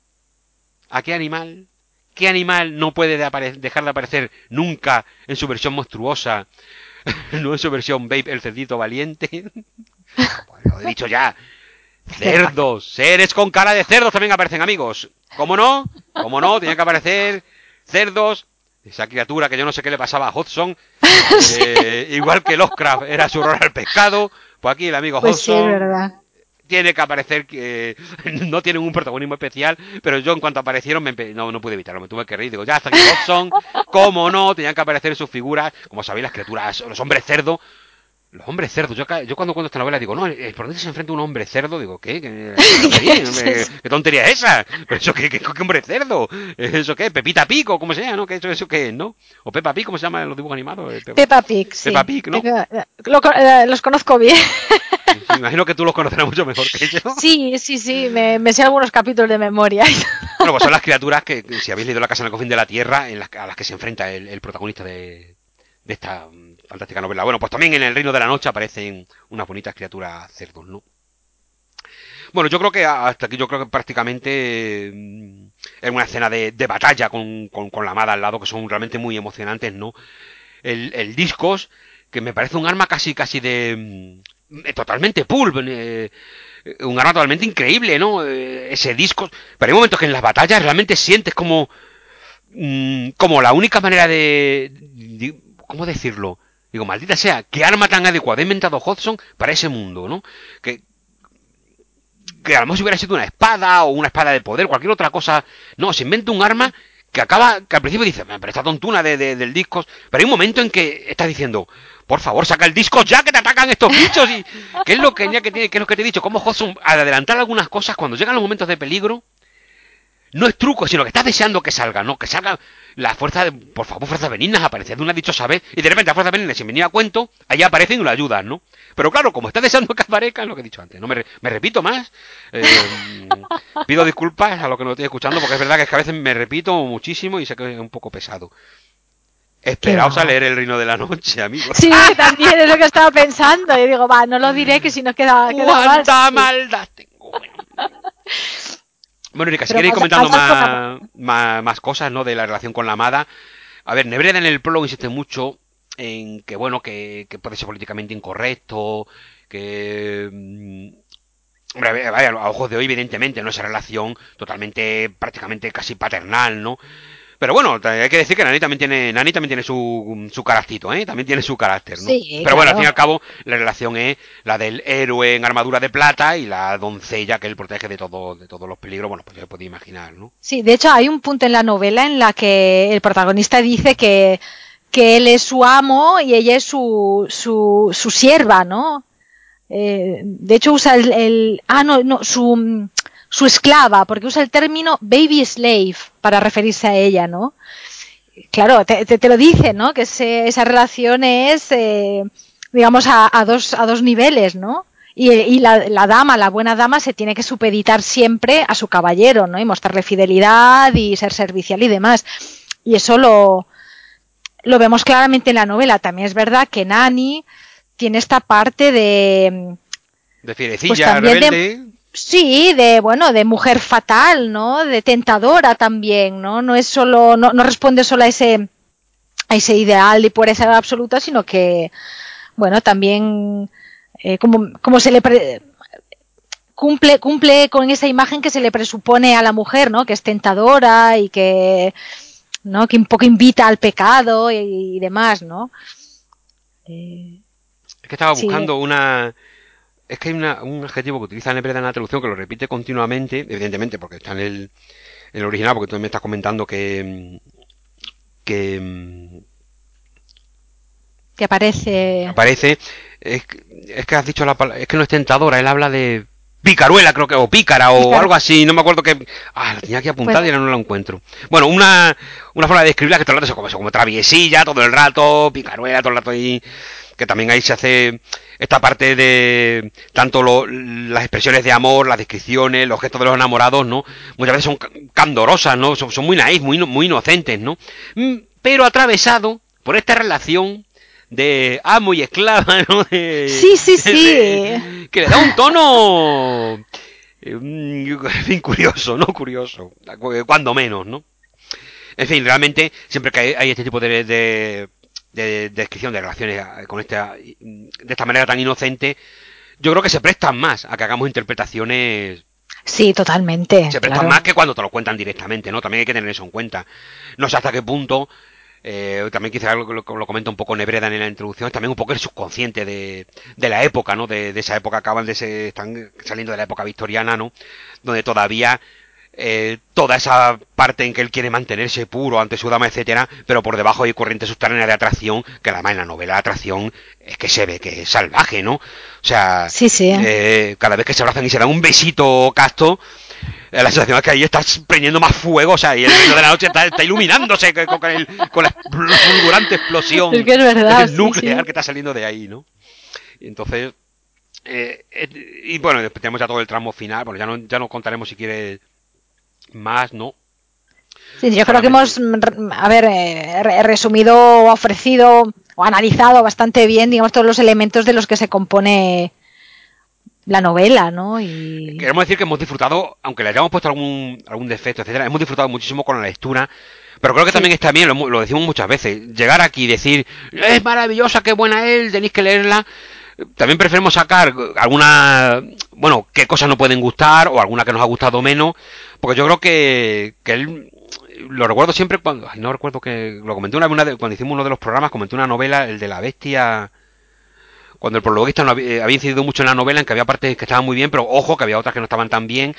¿a qué animal? ¿Qué animal no puede dejar de aparecer nunca en su versión monstruosa? No en su versión Babe el cerdito valiente. Pues lo he dicho ya. Cerdos, seres con cara de cerdos también aparecen, amigos. ¿Cómo no? Tienen que aparecer cerdos. Esa criatura que yo no sé qué le pasaba a Hodgson. Igual que Lovecraft era su horror al pescado. Pues aquí el amigo Hodgson. Pues sí, es verdad. Tiene que aparecer, no tienen un protagonismo especial, pero yo en cuanto aparecieron no pude evitarlo, me tuve que reír. Digo, ya hasta aquí Hodgson, cómo no, tenían que aparecer sus figuras, como sabéis, las criaturas, los hombres cerdo. Los hombres cerdos, yo cuando cuento esta novela digo, no, ¿por dónde se enfrenta un hombre cerdo? Digo, ¿qué? ¿Qué tontería es esa? ¿Pero eso qué hombre cerdo? ¿Eso qué? ¿Pepita Pico? ¿Cómo se llama, no? ¿Eso qué es, no? ¿O Peppa Pig? ¿Cómo se llama en los dibujos animados? Peppa Pig, sí. Peppa Pig, ¿no? Los conozco bien. Sí, me imagino que tú los conocerás mucho mejor que yo. Sí, me sé algunos capítulos de memoria. Bueno, pues son las criaturas que, si habéis leído La Casa en el Cofín de la Tierra, a las que se enfrenta el protagonista de esta fantástica novela. Bueno, pues también en El Reino de la Noche aparecen unas bonitas criaturas cerdos, ¿no? Bueno, yo creo que hasta aquí, prácticamente es una escena de batalla con la amada al lado, que son realmente muy emocionantes, ¿no? El discos, que me parece un arma casi de totalmente pulp, un arma totalmente increíble, ¿no? Ese disco, pero hay momentos que en las batallas realmente sientes como la única manera ¿cómo decirlo? Digo, maldita sea, qué arma tan adecuada ha inventado Hodgson para ese mundo, ¿no? Que a lo mejor si hubiera sido una espada o una espada de poder, cualquier otra cosa. No, se inventa un arma que al principio dice, pero esta tontuna del disco. Pero hay un momento en que estás diciendo, por favor, saca el disco ya, que te atacan estos bichos. Y ¿qué es lo que te he dicho? Como Hodgson, al adelantar algunas cosas, cuando llegan los momentos de peligro, no es truco, sino que estás deseando que salga, ¿no? Que salga la fuerza, por favor, fuerzas benignas, aparecer de una dichosa vez, y de repente las fuerzas benignas, sin venir a cuento, allá aparecen y lo ayudan, ¿no? Pero claro, como estás deseando que aparezcan, lo que he dicho antes, no me repito más, pido disculpas a los que no estoy escuchando, porque es verdad que a veces me repito muchísimo y sé que es un poco pesado. Esperaos a leer El Reino de la Noche, amigos. Sí, también es lo que estaba pensando. Yo digo, no lo diré, que si no queda ¡Cuánta maldad tengo! Bueno, Erika, si queréis comentando más cosas, ¿no? De la relación con la amada. A ver, Nebreda en el prólogo insiste mucho en que, bueno, que puede ser políticamente incorrecto, que... Hombre, a ojos de hoy, evidentemente, no, esa relación totalmente, prácticamente casi paternal, ¿no? Pero bueno, hay que decir que Nani también tiene su caractito, ¿eh? También tiene su carácter, ¿no? Sí, pero bueno, claro. al fin y al cabo, la relación es la del héroe en armadura de plata y la doncella que él protege de todos los peligros. Bueno, pues ya se puede imaginar, ¿no? Sí, de hecho hay un punto en la novela en la que el protagonista dice que él es su amo y ella es su sierva, ¿no? De hecho usa su esclava, porque usa el término baby slave para referirse a ella, ¿no? Claro, te lo dice, ¿no? Que esa relación es, digamos, a dos niveles, ¿no? Y la dama, la buena dama, se tiene que supeditar siempre a su caballero, ¿no? Y mostrarle fidelidad y ser servicial y demás. Y eso lo vemos claramente en la novela. También es verdad que Nani tiene esta parte de fierecilla, pues también rebelde. Sí, de mujer fatal, ¿no? De tentadora también, ¿no? No es solo, no responde solo a ese ideal de pureza absoluta, sino que, bueno, también como se le cumple con esa imagen que se le presupone a la mujer, ¿no? Que es tentadora y que, ¿no? Que un poco invita al pecado y demás, ¿no? Es que estaba Sí. buscando Es que hay un adjetivo que utiliza Nebreda en la traducción que lo repite continuamente, evidentemente, porque está en el original, porque tú me estás comentando que Que aparece. aparece. Es que has dicho la palabra. Es que no es tentadora, él habla de picaruela, creo que, o pícara, o Pícaro. algo así, no me acuerdo qué. Ah, la tenía aquí Pues apuntada y ahora no la encuentro. Bueno, una forma de describirla que todo el rato es como traviesilla, todo el rato, picaruela, todo el rato ahí. Que también ahí se hace esta parte de tanto las expresiones de amor, las descripciones, los gestos de los enamorados, ¿no? Muchas veces son candorosas, ¿no? Son muy naif, muy inocentes, ¿no? Pero atravesado por esta relación de amo y esclava, ¿no? sí, sí, sí. Que le da un tono en fin, curioso, ¿no? Curioso, cuando menos, ¿no? En fin, realmente, siempre que hay este tipo de descripción de relaciones de esta manera tan inocente, yo creo que se prestan más a que hagamos interpretaciones. Sí, totalmente, Se prestan más claro. que cuando te lo cuentan directamente, ¿no? También hay que tener eso en cuenta. No sé hasta qué punto, también quizás lo comenta un poco Nebreda en la introducción, también un poco el subconsciente de la época, ¿no? De esa época, están saliendo de la época victoriana, ¿no? Donde todavía toda esa parte en que él quiere mantenerse puro ante su dama, etcétera, pero por debajo hay corrientes subterráneas de atracción, que además en la novela de atracción es que se ve que es salvaje, ¿no? O sea, Sí, sí. cada vez que se abrazan y se dan un besito casto, la sensación es que ahí está prendiendo más fuego, o sea, y el reino de la noche está iluminándose con la fulgurante Es explosión que es verdad, sí, nuclear sí. que está saliendo de ahí, ¿no? Y entonces, y bueno, después tenemos ya todo el tramo final, bueno, ya no contaremos si quieres más, ¿no? Sí, yo creo que Solamente. hemos, a ver, resumido, ofrecido o analizado bastante bien, digamos, todos los elementos de los que se compone la novela, ¿no? Y Queremos decir que hemos disfrutado, aunque le hayamos puesto algún defecto, etcétera, hemos disfrutado muchísimo con la lectura. Pero creo que sí. también está bien, lo decimos muchas veces, llegar aquí y decir, es maravillosa, qué buena es, tenéis que leerla. También preferimos sacar alguna, bueno, qué cosas nos pueden gustar o alguna que nos ha gustado menos, porque yo creo que él, lo recuerdo siempre cuando, ay, no recuerdo que, lo comenté cuando hicimos uno de los programas, comenté una novela, el de la bestia, cuando el prologuista no había incidido mucho en la novela, en que había partes que estaban muy bien, pero ojo, que había otras que no estaban tan bien.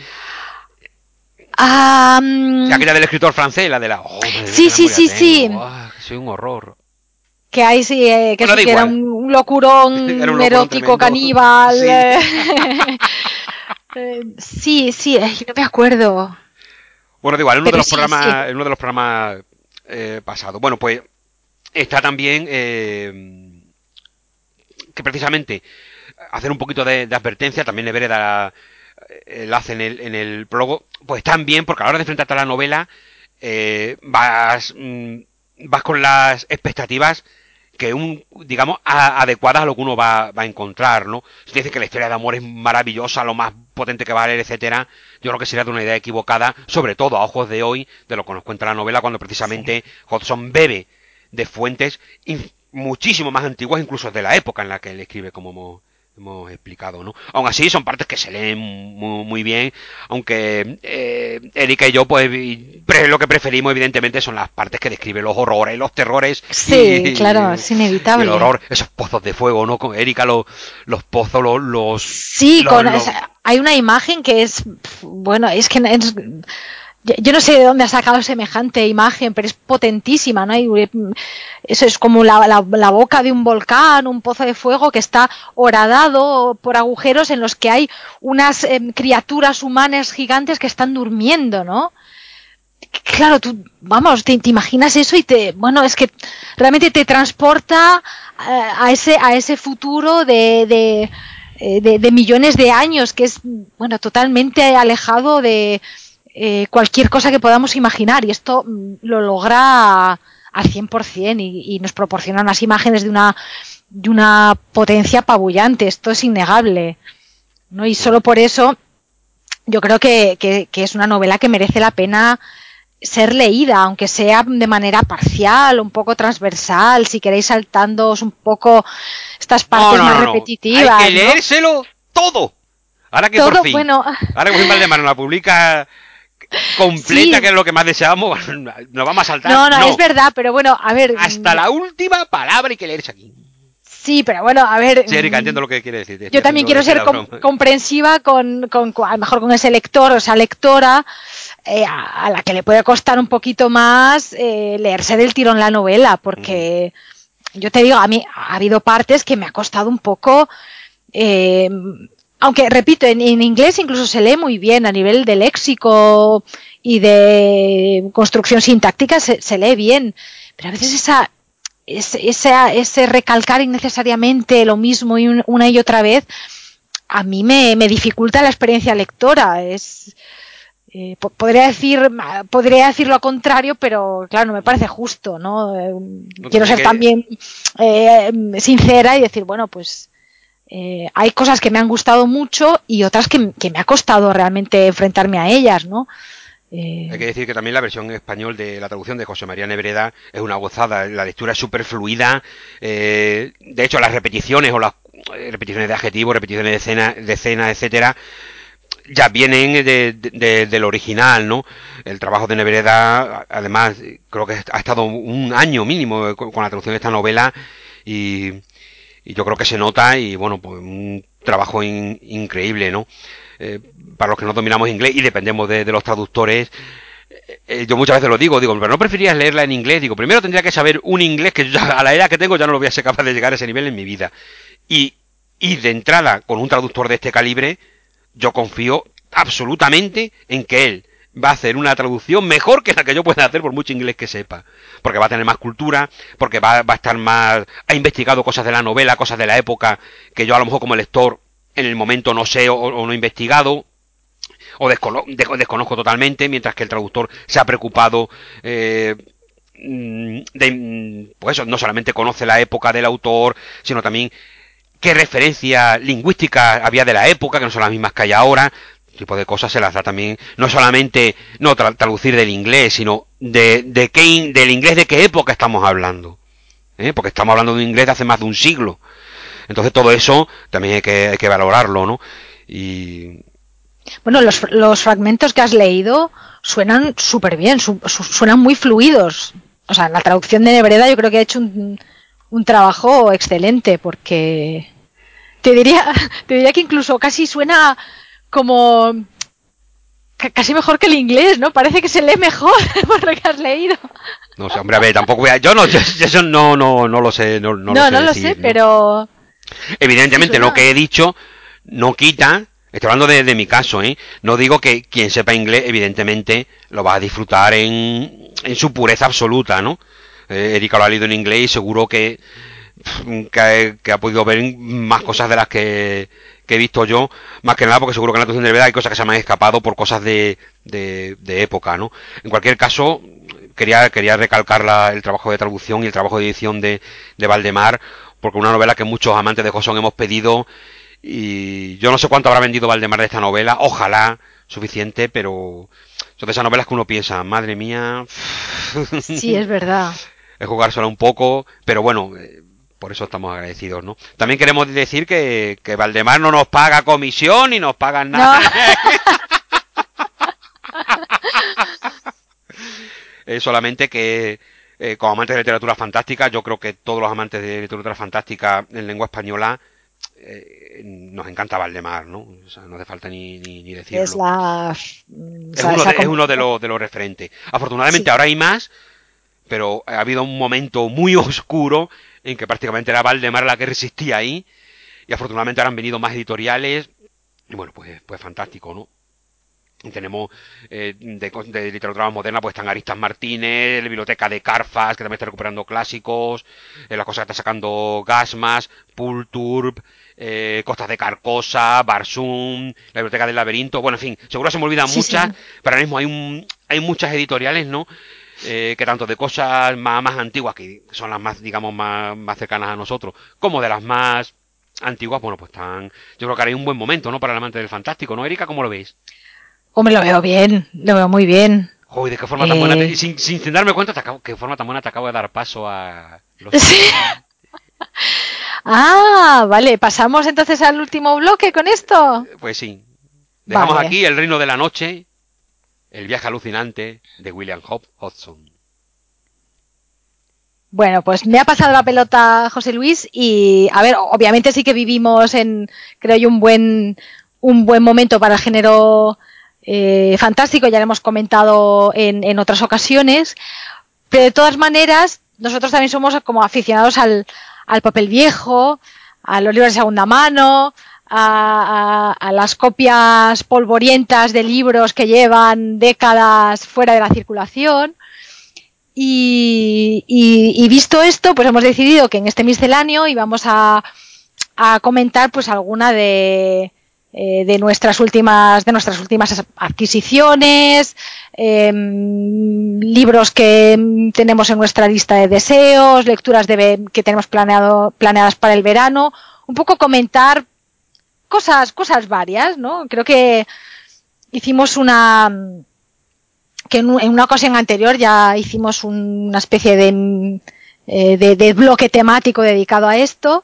Sí, aquella del escritor francés, la de la, oh, madre mía, sí, qué sí, memoria sí, tengo, sí. oh, soy un horror. Que hay sí, que Bueno, eso da que era igual, un era un locurón locurón erótico tremendo. caníbal. Sí. Sí, sí, no me acuerdo. Bueno, da igual, Pero sí, sí. en uno de los programas pasados. Bueno, pues está también que precisamente hacer un poquito de advertencia, también Nebreda la hace en el prólogo, pues también, porque a la hora de enfrentarte a la novela, vas con las expectativas que digamos, adecuadas a lo que uno va a encontrar, ¿no? Si te dice que la historia de amor es maravillosa, lo más potente que va a leer, etcétera, yo creo que sería de una idea equivocada, sobre todo a ojos de hoy, de lo que nos cuenta la novela, cuando Sí. precisamente Hodgson bebe de fuentes muchísimo más antiguas, incluso de la época en la que él escribe, como hemos explicado, ¿no? Aún así, son partes que se leen muy bien, aunque Erika y yo, pues, lo que preferimos, evidentemente, son las partes que describe los horrores, los terrores Sí, claro, es y el inevitable. horror, esos pozos de fuego, ¿no? Con Erika, los pozos, Sí, hay una imagen que es, bueno, es que yo no sé de dónde ha sacado semejante imagen, pero es potentísima, ¿no? Eso es como la boca de un volcán, un pozo de fuego que está horadado por agujeros en los que hay unas criaturas humanas gigantes que están durmiendo, ¿no? Claro, tú, vamos, te imaginas eso y bueno, es que realmente te transporta a ese futuro de millones de años, que es, bueno, totalmente alejado de cualquier cosa que podamos imaginar, y esto lo logra al 100% y nos proporciona unas imágenes de una potencia apabullante. Esto es innegable, ¿no? Y solo por eso yo creo que es una novela que merece la pena ser leída, aunque sea de manera parcial, un poco transversal, si queréis saltándoos un poco estas partes más repetitivas. Hay que leérselo todo. Ahora que todo, por fin, bueno, ahora que por fin Valdemar nos la publica completa, sí, que es lo que más deseamos, nos vamos a saltar. No, es verdad, pero bueno, a ver. Hasta la última palabra hay que leerse aquí. Sí, pero bueno, a ver. Sí, Erika, entiendo lo que quiere decir. Yo también quiero ser comprensiva con a lo mejor con ese lector o esa lectora a la que le puede costar un poquito más leerse del tirón la novela, porque yo te digo, a mí ha habido partes que me ha costado un poco. Aunque, repito, en inglés incluso se lee muy bien a nivel de léxico y de construcción sintáctica, se lee bien, pero a veces ese recalcar innecesariamente lo mismo una y otra vez a mí me dificulta la experiencia lectora. Podría decir lo contrario, pero claro, no me parece justo, ¿no? Quiero ser también sincera y decir, bueno, pues hay cosas que me han gustado mucho y otras que me ha costado realmente enfrentarme a ellas, ¿no? Hay que decir que también la versión en español de la traducción de José María Nebreda es una gozada, la lectura es súper fluida, de hecho las repeticiones o las repeticiones de adjetivos, repeticiones de escena, etcétera, ya vienen del original, ¿no? El trabajo de Nebreda, además, creo que ha estado un año mínimo con la traducción de esta novela y yo creo que se nota y bueno, pues un trabajo increíble, ¿no? Para los que no dominamos inglés y dependemos de los traductores, yo muchas veces lo digo, pero ¿no preferirías leerla en inglés? Digo, primero tendría que saber un inglés que yo ya, a la edad que tengo ya no lo voy a ser capaz de llegar a ese nivel en mi vida. Y de entrada, con un traductor de este calibre, yo confío absolutamente en que él va a hacer una traducción mejor que la que yo pueda hacer por mucho inglés que sepa. Porque va a tener más cultura, porque va a estar más... Ha investigado cosas de la novela, cosas de la época, que yo a lo mejor como lector en el momento no sé o no he investigado, o desconozco totalmente, mientras que el traductor se ha preocupado pues eso, no solamente conoce la época del autor, sino también qué referencias lingüísticas había de la época, que no son las mismas que hay ahora. Tipo de cosas se las da también, no solamente no traducir del inglés, sino del inglés de qué época estamos hablando. Porque estamos hablando de un inglés de hace más de un siglo. Entonces todo eso también hay que valorarlo, ¿no? Y... Bueno, los fragmentos que has leído suenan súper bien, suenan muy fluidos. O sea, la traducción de Nebreda yo creo que ha hecho un trabajo excelente, porque te diría que incluso casi suena como casi mejor que el inglés, ¿no? Parece que se lee mejor por lo que has leído. No sé, hombre, a ver, tampoco voy a... Yo eso no lo sé, no lo sé decir, ¿no? Pero... Evidentemente, sí, lo que he dicho no quita... Estoy hablando de mi caso, ¿eh? No digo que quien sepa inglés, evidentemente, lo va a disfrutar en su pureza absoluta, ¿no? Erika lo ha leído en inglés y seguro que ha podido ver más cosas de las que he visto yo, más que nada porque seguro que en la traducción de verdad hay cosas que se me han escapado por cosas de época, ¿no? En cualquier caso, quería recalcar el trabajo de traducción y el trabajo de edición de Valdemar, porque una novela que muchos amantes de Josón hemos pedido, y yo no sé cuánto habrá vendido Valdemar de esta novela, ojalá suficiente, pero son de esas novelas que uno piensa, madre mía. Sí, es verdad. Es jugársela un poco, pero bueno, por eso estamos agradecidos, ¿no? También queremos decir que Valdemar no nos paga comisión ni nos pagan nada. No. Solamente que como amantes de literatura fantástica, yo creo que todos los amantes de literatura fantástica en lengua española nos encanta Valdemar, ¿no? O sea, no hace falta ni decirlo. Es uno de los referentes. Afortunadamente sí. Ahora hay más, pero ha habido un momento muy oscuro en que prácticamente era Valdemar la que resistía ahí, y afortunadamente ahora han venido más editoriales, y bueno, pues fantástico, ¿no? Tenemos de literatura más moderna, pues están Aristas Martínez, la biblioteca de Carfas, que también está recuperando clásicos, las cosas que está sacando Gasmas, Pulturb, Costas de Carcosa, Barsum, la biblioteca del Laberinto, bueno, en fin, seguro se me olvidan Sí, muchas, sí. pero ahora mismo hay muchas editoriales, ¿no? Que tanto de cosas más antiguas, que son las más, digamos, más cercanas a nosotros, como de las más antiguas, bueno, pues están, yo creo que ahora hay un buen momento, ¿no? Para el amante del fantástico, ¿no, Erika? ¿Cómo lo veis? Hombre, lo veo bien, lo veo muy bien. Joder, de qué forma tan buena, Eh, sin darme cuenta, qué forma tan buena te acabo de dar paso a los sí. siguientes. Ah, vale, pasamos entonces al último bloque con esto. Pues sí, dejamos Vale. aquí El reino de la noche, el viaje alucinante de William Hope Hodgson. Bueno, pues me ha pasado la pelota José Luis y, a ver, obviamente sí que vivimos en, creo yo, un buen momento para el género fantástico, ya lo hemos comentado en otras ocasiones, pero de todas maneras, nosotros también somos como aficionados al papel viejo, a los libros de segunda mano, a las copias polvorientas de libros que llevan décadas fuera de la circulación. Y visto esto, pues hemos decidido que en este misceláneo íbamos a comentar pues alguna de nuestras últimas adquisiciones, libros que tenemos en nuestra lista de deseos, lecturas que tenemos planeadas para el verano, un poco comentar cosas varias, ¿no? Creo que hicimos en una ocasión anterior ya hicimos una especie de bloque temático dedicado a esto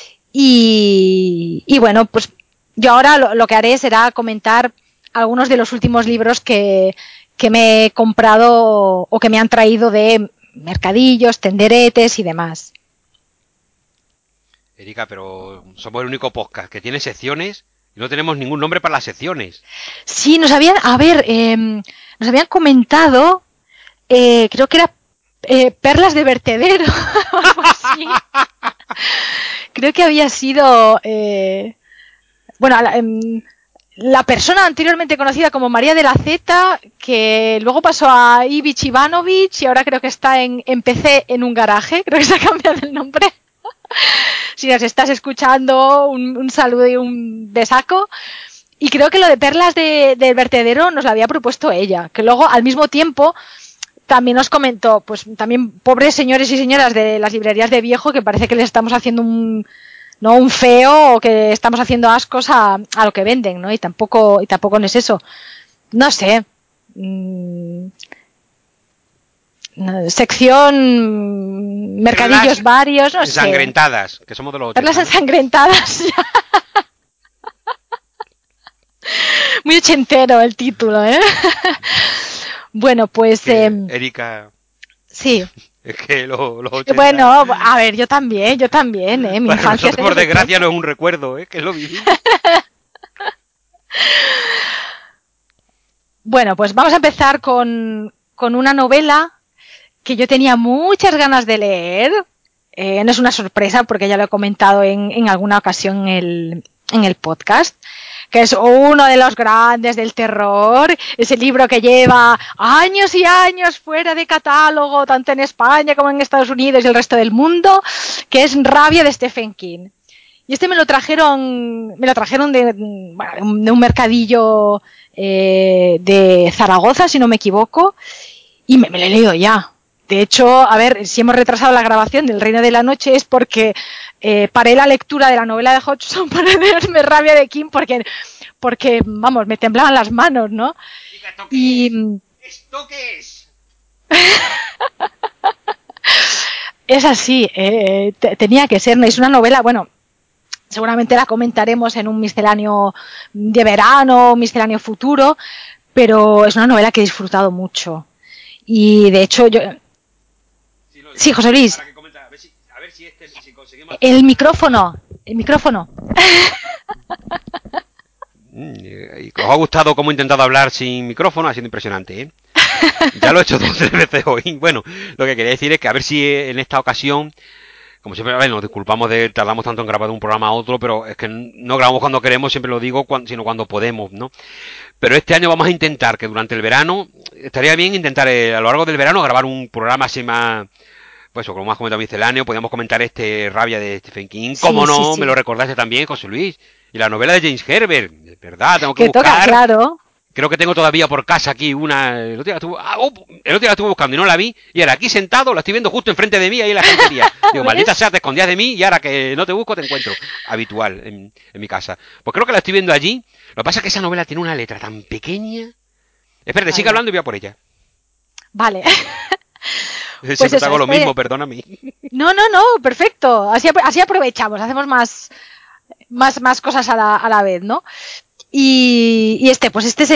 y bueno, pues yo ahora lo que haré será comentar algunos de los últimos libros que me he comprado o que me han traído de mercadillos, tenderetes y demás. Erika, pero somos el único podcast que tiene secciones y no tenemos ningún nombre para las secciones. Sí, nos habían comentado, creo que era perlas de vertedero, algo así. Creo que había sido, bueno, la persona anteriormente conocida como María de la Z, que luego pasó a Ivich Ivanovich y ahora creo que está en PC en un garaje, creo que se ha cambiado el nombre. Si nos estás escuchando, un saludo y un besaco. Y creo que lo de perlas del vertedero nos lo había propuesto ella, que luego al mismo tiempo también nos comentó, pues también pobres señores y señoras de las librerías de viejo que parece que les estamos haciendo un feo o que estamos haciendo ascos a lo que venden, ¿no? Y tampoco no es eso. No sé. Mmm, sección Perlas mercadillos varios, no sé. ensangrentadas, que somos de los Perlas 80, ¿no? ensangrentadas. Muy ochentero el título, ¿eh? Bueno, Es pues que, Erika, sí. es que los 80, Bueno, a ver, yo también, ¿eh? Mi para infancia es nosotros de por los desgracia 80. no es un recuerdo, ¿eh? Que lo vivimos. Bueno, pues vamos a empezar con una novela que yo tenía muchas ganas de leer. No es una sorpresa porque ya lo he comentado en alguna ocasión en el podcast, que es uno de los grandes del terror, ese libro que lleva años y años fuera de catálogo, tanto en España como en Estados Unidos y el resto del mundo, que es Rabia de Stephen King. Y este me lo trajeron de un mercadillo de Zaragoza, si no me equivoco, y me lo he leído ya. De hecho, a ver, si hemos retrasado la grabación del Reino de la Noche es porque paré la lectura de la novela de Hodgson para leerme Rabia de King porque, vamos, me temblaban las manos, ¿no? Chica, ¿esto qué es? Y ¿Esto qué es? es así, tenía que ser, es una novela, bueno, seguramente la comentaremos en un misceláneo de verano, un misceláneo futuro, pero es una novela que he disfrutado mucho. Y de hecho, yo. Sí, no, Sí, José Luis, ahora que comenta, a ver si conseguimos hacer el una. micrófono, el micrófono. Y os ha gustado cómo he intentado hablar sin micrófono, ha sido impresionante, ¿eh? Ya lo he hecho 2 o 3 veces hoy. Bueno, lo que quería decir es que a ver si en esta ocasión, como siempre, a ver, nos disculpamos de tardamos tanto en grabar de un programa a otro, pero es que no grabamos cuando queremos, siempre lo digo, sino cuando podemos, ¿no? Pero este año vamos a intentar que durante el verano, estaría bien intentar a lo largo del verano grabar un programa así más, pues como más comentado misceláneo, podíamos comentar este Rabia de Stephen King, como Sí, sí, no, me lo sí. recordaste también, José Luis, y la novela de James Herbert, de verdad, tengo que Que toca, buscar, claro. creo que tengo todavía por casa aquí una, el otro día la estuve buscando y no la vi, y ahora aquí sentado, la estoy viendo justo enfrente de mí, ahí en la estantería, digo, maldita sea, ¿Ves? te escondías de mí, y ahora que no te busco te encuentro, habitual en mi casa, pues creo que la estoy viendo allí, lo que pasa es que esa novela tiene una letra tan pequeña. Espérate, sigue Vaya. hablando y voy a por ella. Vale. Pues Siempre te eso, hago lo mismo, perdóname. No, no, no, perfecto. Así aprovechamos, hacemos más cosas a la vez, ¿no? Pues este es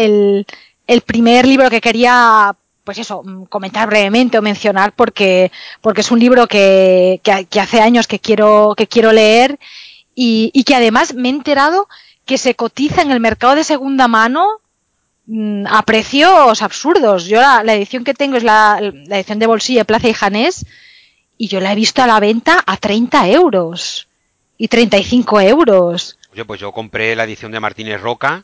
el primer libro que quería, pues eso, comentar brevemente o mencionar porque es un libro que hace años que quiero leer y que además me he enterado que se cotiza en el mercado de segunda mano a precios absurdos. Yo la edición que tengo es la edición de bolsillo de Plaza y Janés y yo la he visto a la venta a 30 euros y 35 euros. Oye, pues yo compré la edición de Martínez Roca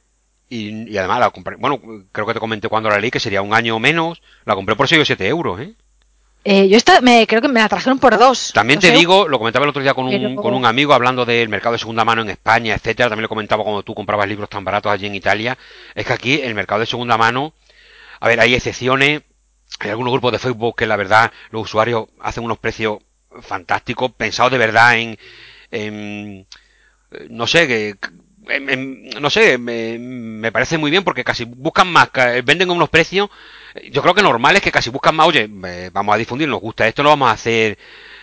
y además la compré. Bueno, creo que te comenté cuando la leí que sería un año o menos. La compré por 6 o 7 euros, ¿eh? Creo que me la trajeron por También te dos euros, digo, lo comentaba el otro día con un pero amigo hablando del mercado de segunda mano en España, etcétera. También lo comentaba cuando tú comprabas libros tan baratos allí en Italia. Es que aquí el mercado de segunda mano, a ver, hay excepciones. Hay algunos grupos de Facebook que la verdad los usuarios hacen unos precios fantásticos, pensados de verdad en no sé, no sé, me parece muy bien porque casi buscan más, venden a unos precios, yo creo que normales que casi buscan más, oye, vamos a difundir, nos gusta esto, lo vamos a hacer,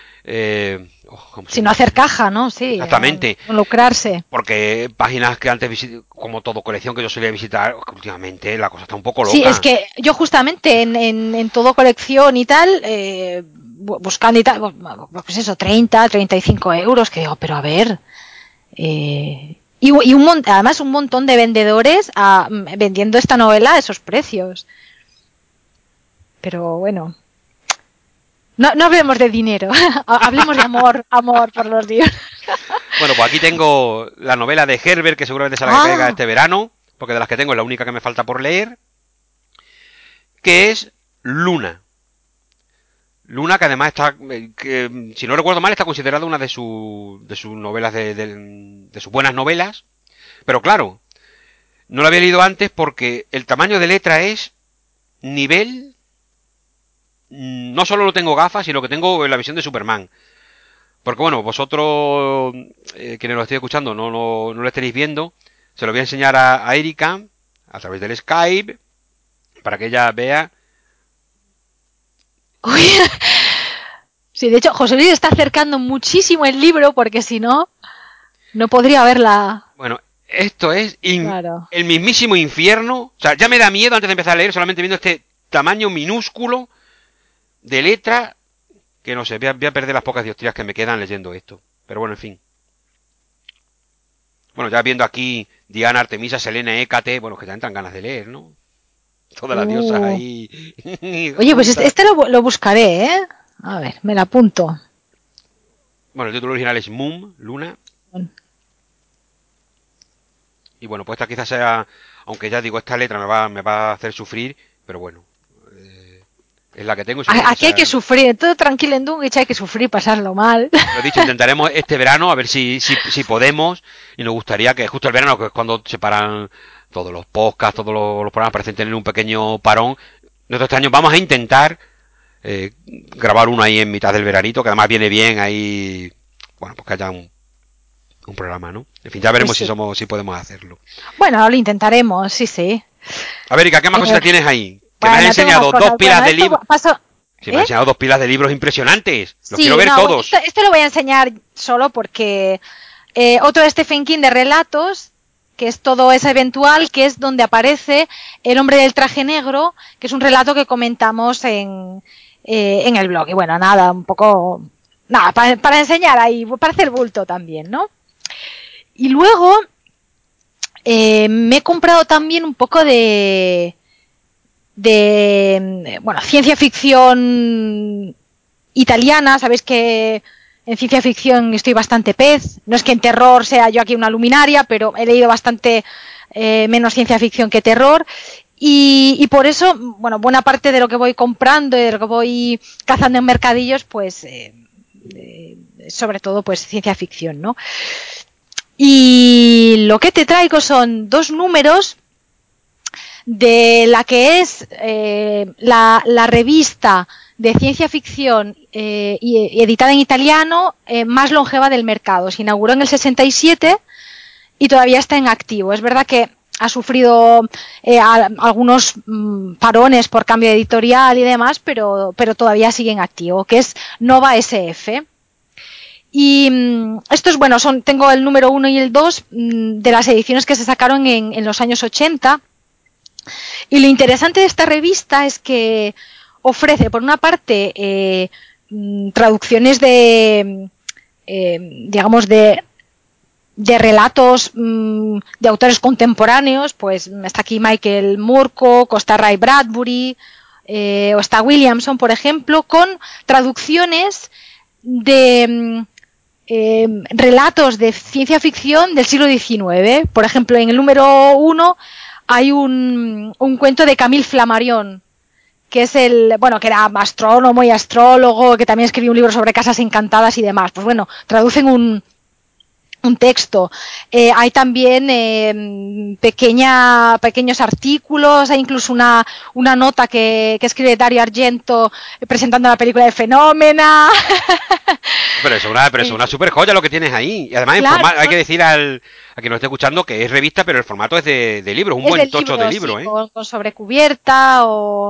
¿cómo se sin no dice? hacer caja, ¿no? Sí, Exactamente, no lucrarse. porque páginas que antes como todo colección que yo solía visitar, últimamente la cosa está un poco Sí, es loca. que yo justamente en todo colección y tal, buscando y tal, pues eso, 35 euros, que digo, pero a ver, además un montón de vendedores vendiendo esta novela a esos precios. Pero bueno, no hablemos de dinero, hablemos de amor por los libros. Bueno, pues aquí tengo la novela de Herbert, que seguramente será la que caiga Ah, este verano, porque de las que tengo es la única que me falta por leer, que es Luna. Luna, que además está, que, si no recuerdo mal, está considerada una de sus novelas, de sus buenas novelas. Pero claro, no la había leído antes porque el tamaño de letra es nivel. No solo lo tengo gafas, sino que tengo la visión de Superman. Porque bueno, vosotros, quienes lo estéis escuchando, no lo estaréis viendo. Se lo voy a enseñar a Erika a través del Skype para que ella vea. uy, sí, de hecho, José Luis está acercando muchísimo el libro porque si no, no podría verla. Bueno, esto es Claro. el mismísimo infierno. O sea, ya me da miedo antes de empezar a leer, solamente viendo este tamaño minúsculo de letra. Que no sé, voy a perder las pocas dioptrías que me quedan leyendo esto. Pero bueno, en fin. Bueno, ya viendo aquí Diana, Artemisa, Selene, Hécate, bueno, que ya entran ganas de leer, ¿no? Todas las diosas Uh. ahí Oye, pues juntas. lo buscaré, ¿eh? A ver, me la apunto. Bueno, el título original es Moon, Luna. Y bueno, pues esta quizás sea, aunque ya digo, esta letra me va a hacer sufrir, pero bueno, es la que tengo y seguro que Aquí hay sea. que sufrir, todo tranquilo en Dunwich hay que sufrir, pasarlo mal. Lo dicho, intentaremos este verano a ver si podemos. Y nos gustaría que justo el verano, que es cuando se paran todos los podcasts, todos los programas, parecen tener un pequeño parón. Nosotros este año vamos a intentar grabar uno ahí en mitad del veranito, que además viene bien ahí. Bueno, pues que haya un programa, ¿no? En fin, ya Pues veremos sí. si podemos hacerlo. Bueno, lo intentaremos, sí, sí. A ver, Ica, ¿qué más Eh, cositas tienes ahí? Que me has bueno, tengo más enseñado dos cosas. pilas Bueno, de esto libros. paso. Si me has ¿Eh? enseñado dos pilas de libros impresionantes. Los quiero Sí, ver no, bueno, todos. esto lo voy a enseñar solo porque otro de Stephen King de relatos, que es todo es eventual, que es donde aparece El hombre del traje negro, que es un relato que comentamos en el blog. Y bueno, nada, un poco, nada, para enseñar ahí, para hacer bulto también, ¿no? Y luego me he comprado también un poco bueno, ciencia ficción italiana. Sabéis que en ciencia ficción estoy bastante pez. No es que en terror sea yo aquí una luminaria, pero he leído bastante menos ciencia ficción que terror. Y por eso, bueno, buena parte de lo que voy comprando y de lo que voy cazando en mercadillos, pues sobre todo pues ciencia ficción, ¿no? Y lo que te traigo son 2 números de la que es la revista de ciencia ficción y editada en italiano más longeva del mercado. Se inauguró en el 67 y todavía está en activo. Es verdad que ha sufrido algunos parones por cambio editorial y demás, pero todavía sigue en activo, que es Nova SF. Y estos, bueno, tengo el número 1 y el 2 de las ediciones que se sacaron en los años 80. Y lo interesante de esta revista es que ofrece, por una parte, traducciones digamos, de relatos de autores contemporáneos, pues está aquí Michael Moorcock, o está Ray Bradbury, o está Williamson, por ejemplo, con traducciones de relatos de ciencia ficción del siglo XIX. Por ejemplo, en el número 1 hay un cuento de Camille Flammarion, que es que era astrónomo y astrólogo, que también escribió un libro sobre casas encantadas y demás. Pues bueno, traducen un texto. Hay también pequeños artículos, hay incluso una nota que escribe Dario Argento presentando la película de Fenómena. Pero es una super joya lo que tienes ahí. Y además, claro, hay que decir a quien nos esté escuchando que es revista, pero el formato es de libro, es un buen tocho de libro, sí, ¿eh? con sobrecubierta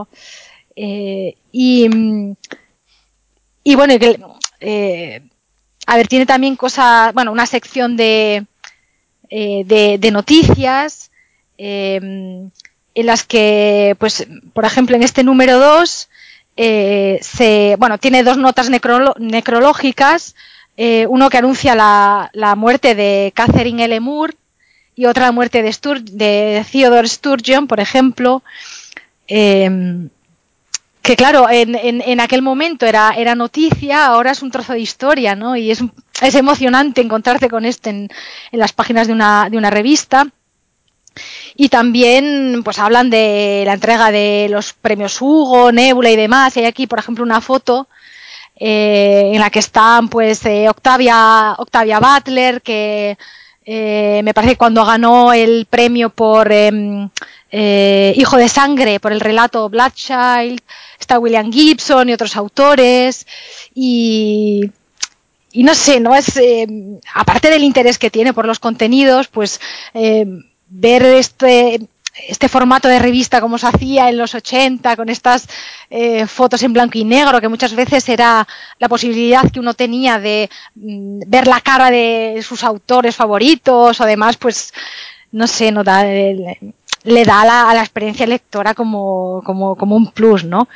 y bueno, a ver, tiene también una sección de noticias en las que, pues, por ejemplo, en este número 2 tiene 2 notas necrológicas, uno que anuncia la muerte de Catherine L. Moore y otra la muerte de Theodore Sturgeon, por ejemplo, que claro, en aquel momento era noticia, ahora es un trozo de historia, ¿no? Y es emocionante encontrarte con esto en las páginas de una revista. Y también pues hablan de la entrega de los premios Hugo, Nebula y demás. Y hay aquí, por ejemplo, una foto en la que están pues Octavia Butler, que me parece que cuando ganó el premio por Hijo de Sangre, por el relato Bloodchild, está William Gibson y otros autores. Y no sé, no es aparte del interés que tiene por los contenidos, pues ver este formato de revista como se hacía en los 80 con estas fotos en blanco y negro, que muchas veces era la posibilidad que uno tenía de ver la cara de sus autores favoritos o demás, pues no sé, le da a la experiencia lectora como un plus, ¿no?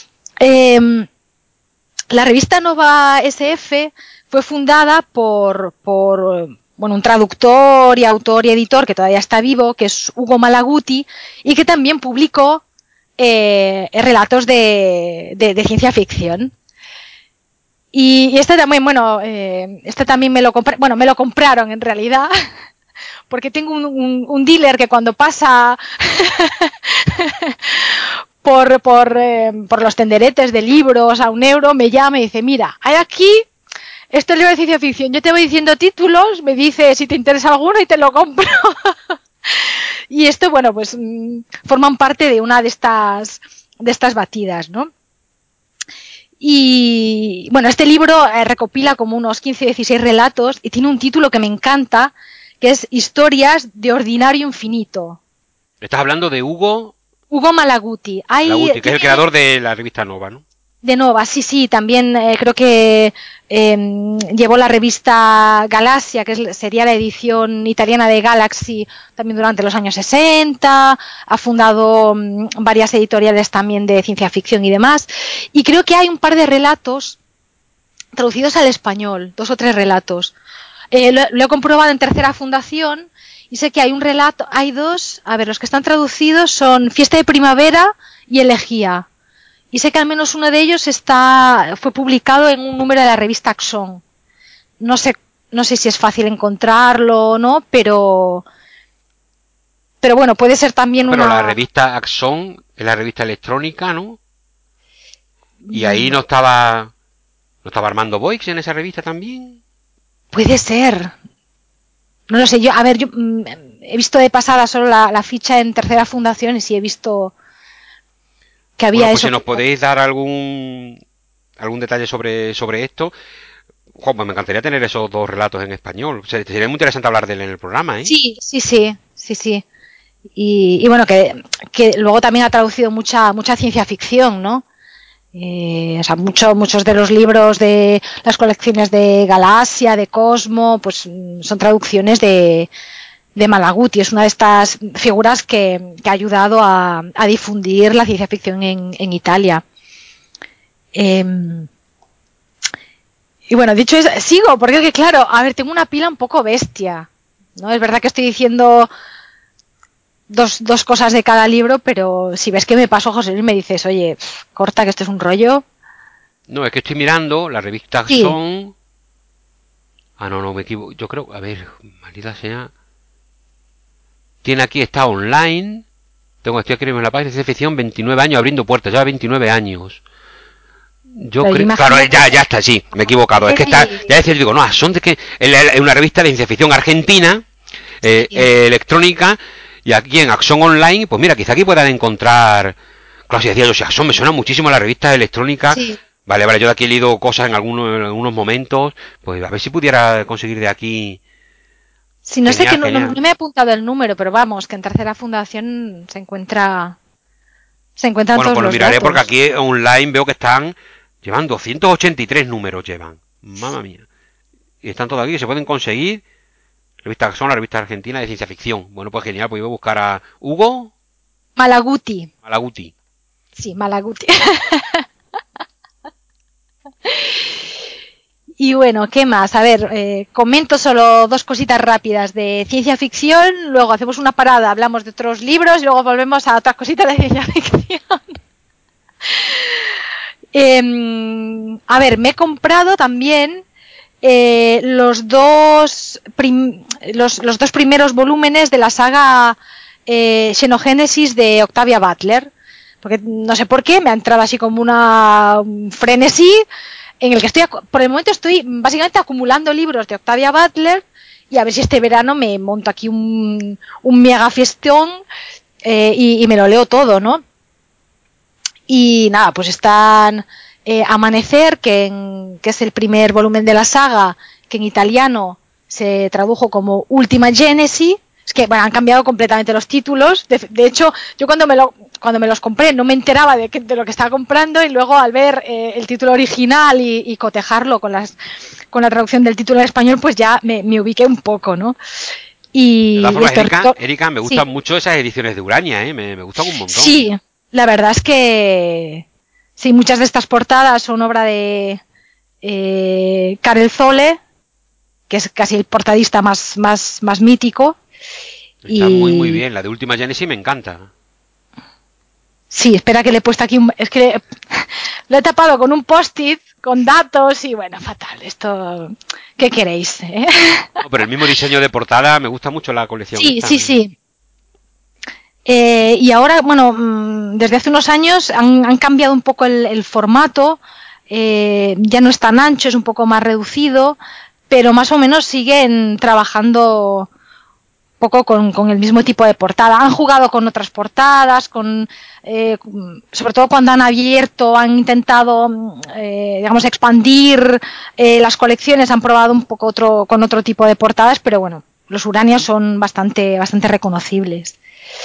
La revista Nova SF fue fundada por un traductor y autor y editor que todavía está vivo, que es Ugo Malaguti, y que también publicó relatos de ciencia ficción. Y este también, este también me lo compraron en realidad, porque tengo un dealer que cuando pasa por los tenderetes de libros a €1 me llama y dice, mira, hay aquí este libro de ciencia ficción, yo te voy diciendo títulos, me dice si te interesa alguno y te lo compro. Y esto, bueno, pues forman parte de una de estas batidas, ¿no? Y bueno, este libro recopila como unos 15 o 16 relatos y tiene un título que me encanta, que es Historias de Ordinario Infinito. Estás hablando de Ugo Malaguti. Malaguti, que es el creador de la revista Nova, ¿no? De Nova, sí, también creo que llevó la revista Galaxia, que sería la edición italiana de Galaxy, también durante los años 60, ha fundado varias editoriales también de ciencia ficción y demás, y creo que hay un par de relatos traducidos al español, 2 o 3 relatos. Lo he comprobado en Tercera Fundación y sé que hay un relato, hay 2, a ver, los que están traducidos son Fiesta de Primavera y Elegía. Y sé que al menos uno de ellos fue publicado en un número de la revista Axon. No sé si es fácil encontrarlo o no, pero pero bueno, puede ser también Pero una... la revista Axon es la revista electrónica, ¿no? Y ahí Mm, no estaba Armando Boix en esa revista también. puede ser. No lo sé, yo, a ver, yo he visto de pasada solo la ficha en Tercera Fundación y sí he visto que Bueno, había pues si eso. nos podéis dar algún detalle sobre esto, jo, pues me encantaría tener esos dos relatos en español. Sería muy interesante hablar de él en el programa, ¿eh? Sí, sí, sí, sí, sí. Y bueno, que luego también ha traducido mucha ciencia ficción, ¿no? O sea, muchos de los libros de las colecciones de Galaxia, de Cosmo, pues son traducciones de Malaguti. Es una de estas figuras que ha ayudado a difundir la ciencia ficción en Italia. Eh, y bueno, dicho eso, sigo, porque es que claro, a ver, tengo una pila un poco bestia, ¿no? Es verdad que estoy diciendo dos cosas de cada libro, pero si ves que me paso, José Luis, me dices, oye, corta, que esto es un rollo. No, es que estoy mirando la revista Sí, Axon. Ah, no, no, me equivoco. Yo creo, a ver, maldita sea. Tiene aquí, está online. Estoy aquí en la página de ciencia ficción, 29 años abriendo puertas, ya 29 años. Yo pero yo creo, claro, imagino ya está, sí, me he equivocado. Es que está, ya decir, digo, no, son de que es una revista de ciencia ficción argentina, sí, electrónica, y aquí en Axon Online, pues mira, quizá aquí puedan encontrar, claro, si decía yo, si Axon me suena muchísimo a la revista electrónica, sí. vale, yo de aquí he leído cosas en algunos momentos, pues a ver si pudiera conseguir de aquí, Sí, no sé que genial, no genial. me he apuntado el número, pero vamos, que en Tercera Fundación se encuentran Bueno, todos pues lo los miraré porque datos. aquí online veo que llevan 283 números llevan, mamma mía, y están todos aquí, que se pueden conseguir. Revista Son, la revista argentina de ciencia ficción. Bueno, pues genial, pues iba a buscar a Hugo Malaguti, Malaguti. sí, Malaguti. Y bueno, ¿qué más? A ver, comento solo dos cositas rápidas de ciencia ficción, luego hacemos una parada, hablamos de otros libros y luego volvemos a otras cositas de ciencia ficción. A ver, me he comprado también los dos primeros volúmenes de la saga Xenogénesis de Octavia Butler, porque no sé por qué me ha entrado así como un frenesí en el que por el momento estoy básicamente acumulando libros de Octavia Butler y a ver si este verano me monto aquí un mega fiestón y me lo leo todo, ¿no? Y nada, pues están Amanecer, que es el primer volumen de la saga, que en italiano se tradujo como Última Genesi. Es que bueno, han cambiado completamente los títulos. De hecho, yo cuando me los compré no me enteraba de lo que estaba comprando y luego al ver el título original y cotejarlo con la traducción del título en español, pues ya me ubiqué un poco, ¿no? De todas Y formas, esto... Erika, me Sí, gustan mucho esas ediciones de Urania, me gustan un montón. sí, la verdad es que sí, muchas de estas portadas son obra de Karel Zolle, que es casi el portadista más mítico. Está muy, muy Y bien. La de Última Genesis me encanta. sí, espera que le he puesto aquí es que lo he tapado con un post-it, con datos y bueno, fatal. Esto, ¿qué queréis? No, pero el mismo diseño de portada, me gusta mucho la colección Sí, esta. sí, sí. Y ahora, bueno, desde hace unos años han cambiado un poco el formato, ya no es tan ancho, es un poco más reducido, pero más o menos siguen trabajando un poco con el mismo tipo de portada. Han jugado con otras portadas, sobre todo cuando han abierto, han intentado, digamos, expandir las colecciones, han probado un poco con otro tipo de portadas, pero bueno, los Uranios son bastante reconocibles.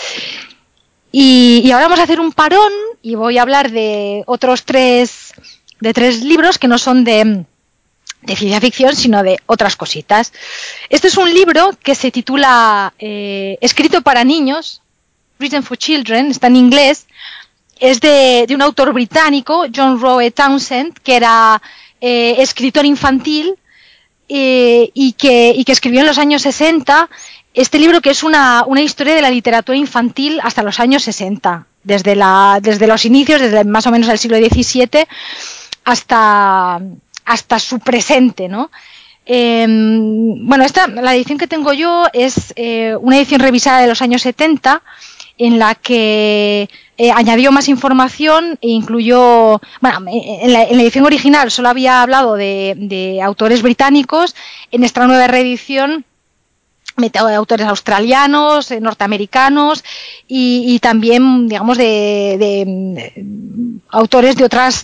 Y ahora vamos a hacer un parón y voy a hablar de otros tres libros que no son de ciencia ficción, sino de otras cositas. Este es un libro que se titula Escrito para niños, Written for Children, está en inglés. Es de un autor británico, John Roe Townsend, que era escritor infantil y que escribió en los años 60 este libro, que es una historia de la literatura infantil hasta los años 60, desde los inicios, desde más o menos el siglo XVII hasta su presente, ¿no? Bueno, la edición que tengo yo es una edición revisada de los años 70, en la que añadió más información e incluyó, bueno, en la edición original solo había hablado de autores británicos. En esta nueva reedición mete autores australianos, norteamericanos y también, digamos, de autores de otras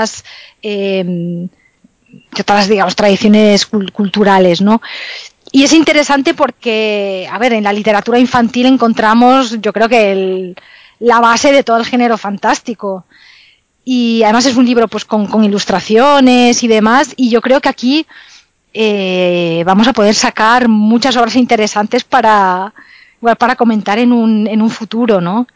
digamos, tradiciones culturales, ¿no? Y es interesante porque, a ver, en la literatura infantil encontramos, yo creo que la base de todo el género fantástico. Y además es un libro pues con ilustraciones y demás, y yo creo que aquí vamos a poder sacar muchas obras interesantes para comentar en un futuro, ¿no?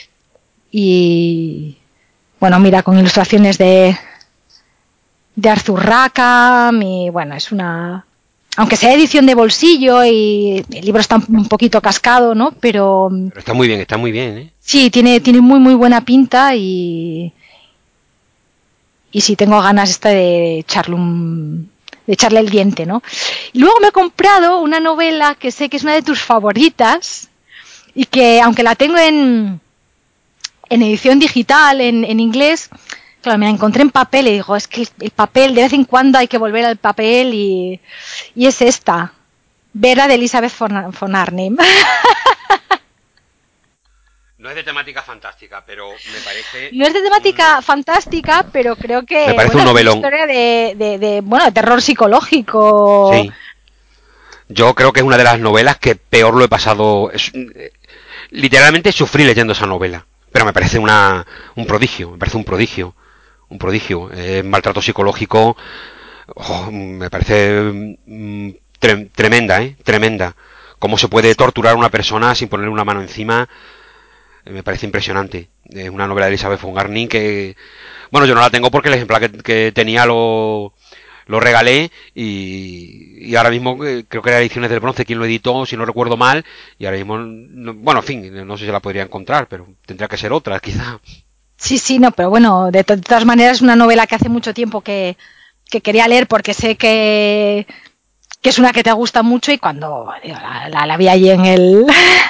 Y bueno, mira, con ilustraciones de Arthur Rackham, y bueno, es una... Aunque sea edición de bolsillo y el libro está un poquito cascado, ¿no? Pero Pero está muy bien, ¿eh? sí, tiene muy muy buena pinta y sí tengo ganas de echarle el diente, ¿no? Y luego me he comprado una novela que sé que es una de tus favoritas y que, aunque la tengo en edición digital, en inglés, claro, me la encontré en papel y digo, es que el papel, de vez en cuando hay que volver al papel, y es esta, Vera, de Elizabeth von Arnim. No es de temática fantástica, pero me parece... No es de temática fantástica, pero creo Me que, parece un bueno, es una novelón. historia de terror psicológico. Sí. Yo creo que es una de las novelas que peor lo he pasado. Literalmente sufrí leyendo esa novela. Pero me parece un prodigio, me parece un prodigio. Un prodigio. Maltrato psicológico. Me parece tremenda, ¿eh? Tremenda. Cómo se puede torturar a una persona sin ponerle una mano encima. Me parece impresionante. Es una novela de Elizabeth von Arnim que... Bueno, yo no la tengo porque el ejemplar que tenía lo regalé y ahora mismo creo que era Ediciones del Bronce quien lo editó, si no recuerdo mal, y ahora mismo, bueno, en fin, no sé si la podría encontrar, pero tendría que ser otra, quizá. Sí, no, pero bueno, de todas maneras es una novela que hace mucho tiempo que quería leer, porque sé que es una que te gusta mucho, y cuando digo, la vi allí en el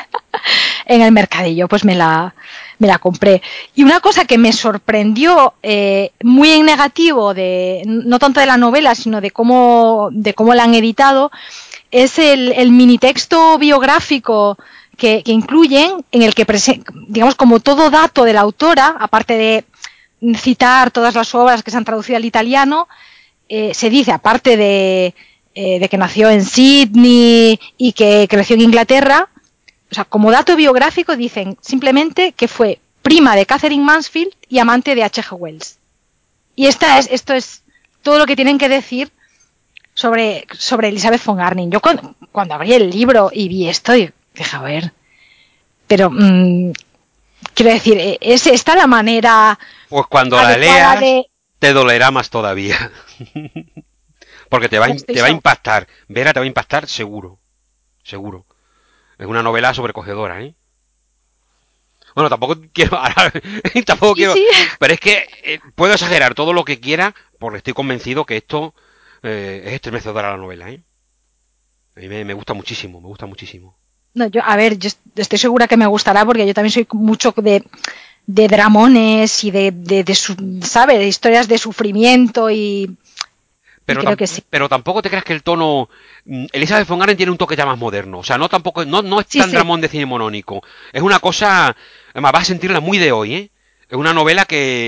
en el mercadillo, pues me la compré. Y una cosa que me sorprendió muy en negativo, no tanto de la novela, sino de cómo la han editado, es el mini texto biográfico que incluyen, en el que, digamos, como todo dato de la autora, aparte de citar todas las obras que se han traducido al italiano, se dice, aparte de que nació en Sydney y que creció en Inglaterra, o sea, como dato biográfico dicen simplemente que fue prima de Catherine Mansfield y amante de H.G. Wells. Y esto es todo lo que tienen que decir sobre Elizabeth von Arnim. Yo cuando abrí el libro y vi esto, dije, a ver, pero quiero decir, ¿es esta la manera Pues cuando la adecuada leas, de...? te dolerá más todavía. Porque No estoy te va a segura. impactar. Vera te va a impactar seguro. Seguro. Es una novela sobrecogedora, ¿eh? Bueno, tampoco quiero... tampoco Sí, quiero... sí. Pero es que puedo exagerar todo lo que quiera porque estoy convencido que esto es estremecedora la novela, ¿eh? A mí me gusta muchísimo, me gusta muchísimo. No, yo estoy segura que me gustará, porque yo también soy mucho de dramones y ¿sabe? De historias de sufrimiento, y Pero, creo que sí. pero tampoco te creas que el tono... Elizabeth von Arnim tiene un toque ya más moderno. O sea, no es Sí, tan sí. dramón decimonónico. Es una cosa... Además, vas a sentirla muy de hoy, ¿eh? Es una novela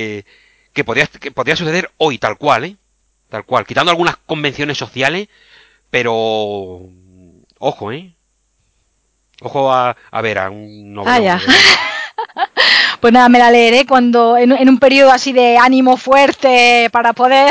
que podría suceder hoy, tal cual, ¿eh? Tal cual. Quitando algunas convenciones sociales, pero... Ojo, ¿eh? Ojo a ver, a un novelón, Ya. novelón. Pues nada, me la leeré cuando en un periodo así de ánimo fuerte, para poder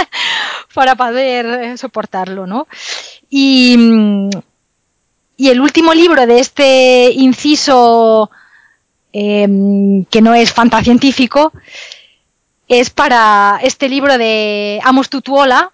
soportarlo, ¿no? Y, y el último libro de este inciso, que no es fantacientífico, es para este libro de Amos Tutuola,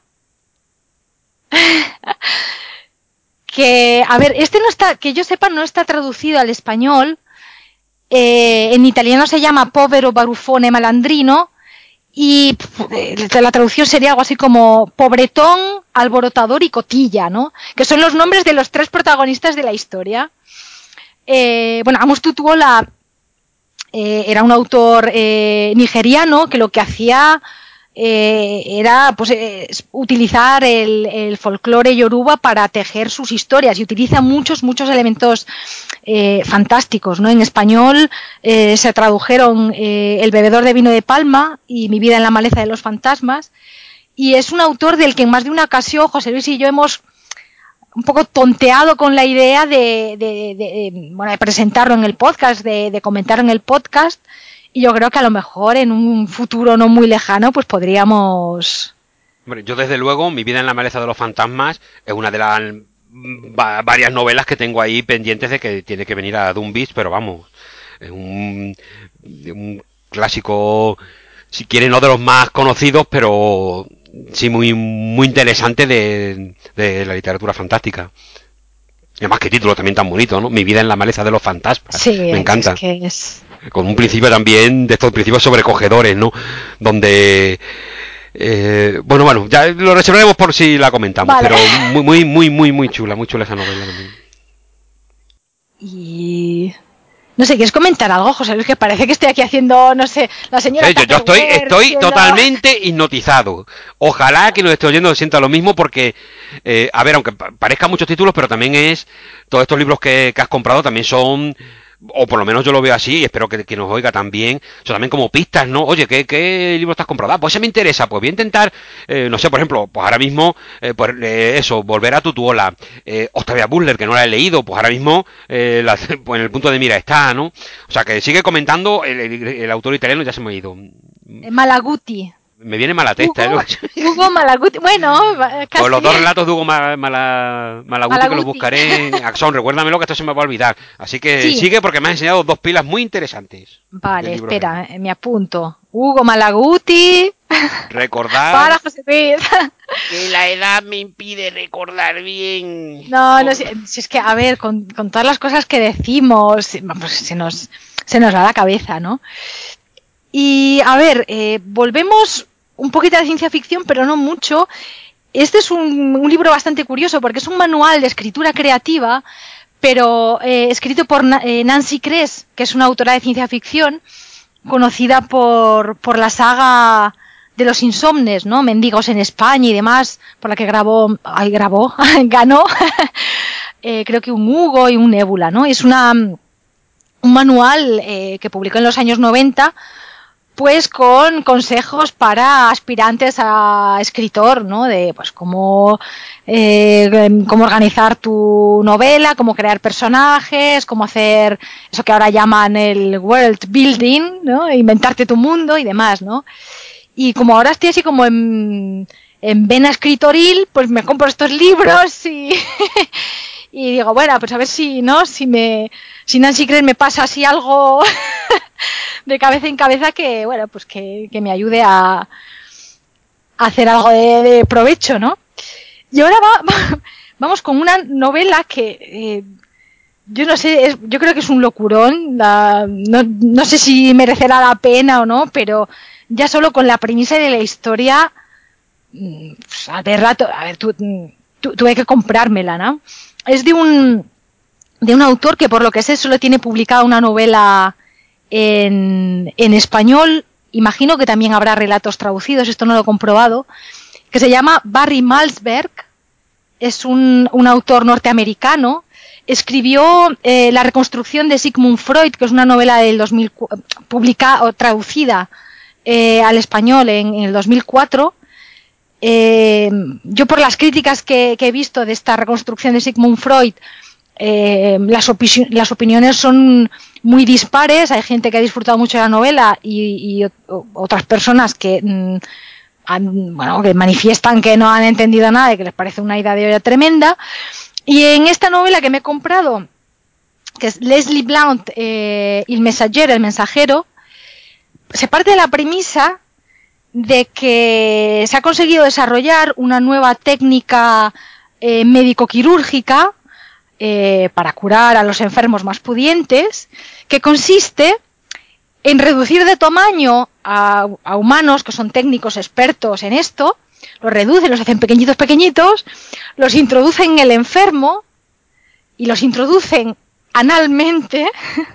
que, a ver, no está, que yo sepa, no está traducido al español. En italiano se llama Povero Baruffone Malandrino, Y la traducción sería algo así como pobretón, alborotador y cotilla, ¿no? Que son los nombres de los 3 protagonistas de la historia. Bueno, Amos Tutuola era un autor nigeriano que lo que hacía era pues, utilizar el folclore yoruba para tejer sus historias, y utiliza muchos elementos fantásticos, ¿no? En español se tradujeron El bebedor de vino de Palma y Mi vida en la maleza de los fantasmas, y es un autor del que en más de una ocasión José Luis y yo hemos un poco tonteado con la idea de presentarlo en el podcast, de comentarlo en el podcast, y yo creo que a lo mejor en un futuro no muy lejano pues podríamos... Hombre, yo desde luego, Mi vida en la maleza de los fantasmas es una de las varias novelas que tengo ahí pendientes de que tiene que venir a Dunbis, pero vamos, es un clásico, si quieren, no de los más conocidos, pero sí muy interesante de la literatura fantástica. Y además, qué título también tan bonito, ¿no? Mi vida en la maleza de los fantasmas. Sí, me encanta. Es que es... Con un principio también, de estos principios sobrecogedores, ¿no? Donde... bueno, ya lo reservaremos por si la comentamos, vale. Pero muy chula esa novela también. Y... No sé, ¿quieres comentar algo, José Luis? Que parece que estoy aquí haciendo, no sé, la señora... Sí, yo estoy totalmente hipnotizado. Ojalá que nos esté oyendo sienta lo mismo, porque, a ver, aunque parezcan muchos títulos, pero también es... Todos estos libros que has comprado también son... O por lo menos yo lo veo así, y espero que nos oiga también. Son también como pistas, ¿no? Oye, ¿qué libro estás comprando? Ah, pues ese me interesa, pues voy a intentar, no sé, por ejemplo, pues ahora mismo, eso, volver a Tutuola. Octavia Butler, que no la he leído, pues ahora mismo, pues en el punto de mira está, ¿no? O sea, que sigue comentando el autor italiano, ya se me ha ido. Malaguti. Me viene mala testa, Hugo Malaguti. Bueno, casi. Pues los 2 relatos de Hugo Malaguti, que los buscaré en Axón. Recuérdamelo, que esto se me va a olvidar. Así que sí. Sigue, porque me has enseñado 2 pilas muy interesantes. Vale, espera, me apunto. Hugo Malaguti. Recordar. Para José Luis. Que la edad me impide recordar bien. No, si es que, a ver, con todas las cosas que decimos, pues se nos va la cabeza, ¿no? Y, a ver, volvemos un poquito de ciencia ficción, pero no mucho. Este es un libro bastante curioso, porque es un manual de escritura creativa, pero escrito por Nancy Kress, que es una autora de ciencia ficción, conocida por la saga de los insomnes, ¿no? Mendigos en España y demás, por la que ganó, creo que un Hugo y un Nébula, ¿no? Es un manual que publicó en los años 90, pues con consejos para aspirantes a escritor, ¿no? De pues cómo organizar tu novela, cómo crear personajes, cómo hacer eso que ahora llaman el world building, ¿no? Inventarte tu mundo y demás, ¿no? Y como ahora estoy así como en vena escritoril, pues me compro estos libros y y digo, bueno, pues a ver si Nancy Kress me pasa así algo de cabeza en cabeza que, bueno, pues que me ayude a hacer algo de provecho, ¿no? Y ahora vamos con una novela que yo no sé, yo creo que es un locurón, no sé si merecerá la pena o no, pero ya solo con la premisa de la historia, pues, al verla, a ver, tuve que comprármela, ¿no? Es de un autor que, por lo que sé, solo tiene publicada una novela en español. Imagino que también habrá relatos traducidos, esto no lo he comprobado, que se llama Barry Malzberg. Es un autor norteamericano. Escribió La reconstrucción de Sigmund Freud, que es una novela del 2000, publicada o traducida al español en el 2004. Yo, por las críticas que he visto de esta reconstrucción de Sigmund Freud, las opiniones son muy dispares. Hay gente que ha disfrutado mucho de la novela y otras personas que que manifiestan que no han entendido nada y que les parece una ida de olla tremenda. Y en esta novela que me he comprado, que es Leslie Blount, El mensajero, se parte de la premisa de que se ha conseguido desarrollar una nueva técnica médico-quirúrgica para curar a los enfermos más pudientes, que consiste en reducir de tamaño a humanos que son técnicos expertos en esto, los reducen, los hacen pequeñitos, pequeñitos, los introducen en el enfermo y los introducen analmente.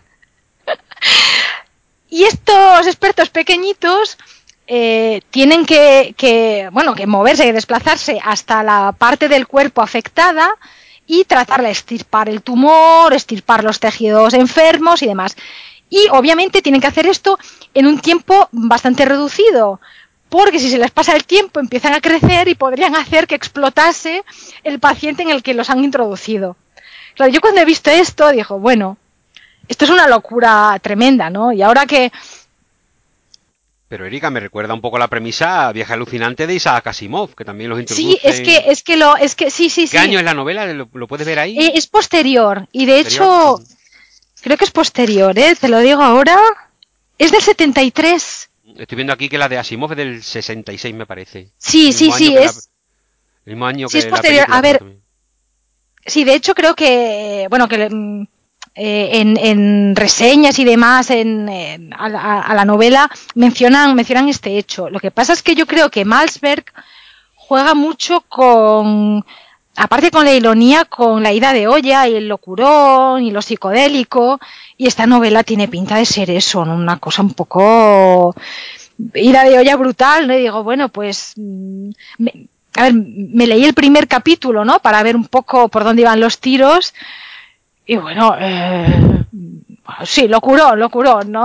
Y estos expertos pequeñitos tienen que moverse, que desplazarse hasta la parte del cuerpo afectada y tratar de extirpar el tumor, extirpar los tejidos enfermos y demás. Y obviamente tienen que hacer esto en un tiempo bastante reducido, porque si se les pasa el tiempo empiezan a crecer y podrían hacer que explotase el paciente en el que los han introducido. Claro, yo cuando he visto esto digo, bueno, esto es una locura tremenda, ¿no? Y ahora que... Pero Erika, me recuerda un poco la premisa Viaje alucinante de Isaac Asimov, que también los introducen. Sí, sí. ¿Qué año es la novela? ¿Lo puedes ver ahí? Es posterior, y de ¿Posterior? hecho, creo que es posterior, te lo digo ahora. Es del 73. Estoy viendo aquí que la de Asimov es del 66, me parece. Sí, sí, es... El mismo año Sí, que es la posterior. película. A ver, sí, de hecho creo que, bueno, que en reseñas y demás a la novela mencionan este hecho. Lo que pasa es que yo creo que Malzberg juega mucho aparte con la ironía, con la ida de olla y el locurón y lo psicodélico, y esta novela tiene pinta de ser eso, ¿no? Una cosa un poco ida de olla brutal, ¿no? Y digo, bueno, pues a ver, me leí el primer capítulo, ¿no? Para ver un poco por dónde iban los tiros. Y bueno, sí, locurón, ¿no?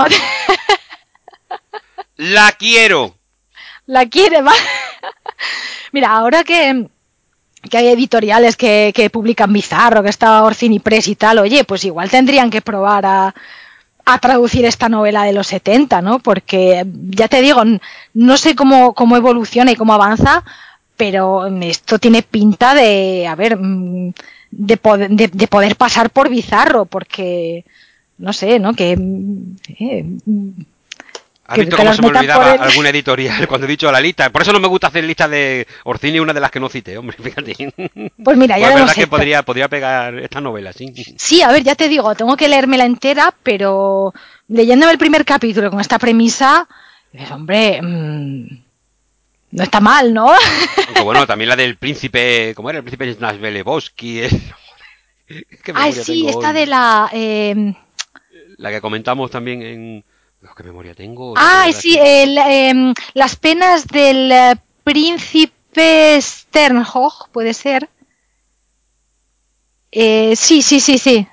¡La quiero! La quiere más. Mira, ahora que hay editoriales que publican Bizarro, que está Orcini Press y tal, oye, pues igual tendrían que probar a traducir esta novela de los 70, ¿no? Porque, ya te digo, no sé cómo evoluciona y cómo avanza, pero esto tiene pinta de, a ver, de poder pasar por Bizarro, porque, no sé, ¿no? ¿Has visto cómo se me olvidaba alguna editorial cuando he dicho la lista? Por eso no me gusta hacer listas de Orcini, una de las que no cité, hombre, fíjate. Pues mira, ya pues es verdad que podría pegar esta novela, sí. Sí, a ver, ya te digo, tengo que leérmela entera, pero leyéndome el primer capítulo con esta premisa, dices, hombre, no está mal, ¿no? Aunque bueno, también la del príncipe, ¿cómo era? El príncipe Snasbeleboski. Sí, esta de la... La que comentamos también en... ¿Qué memoria tengo? Sí, las penas del príncipe Sternhoch, puede ser. Sí.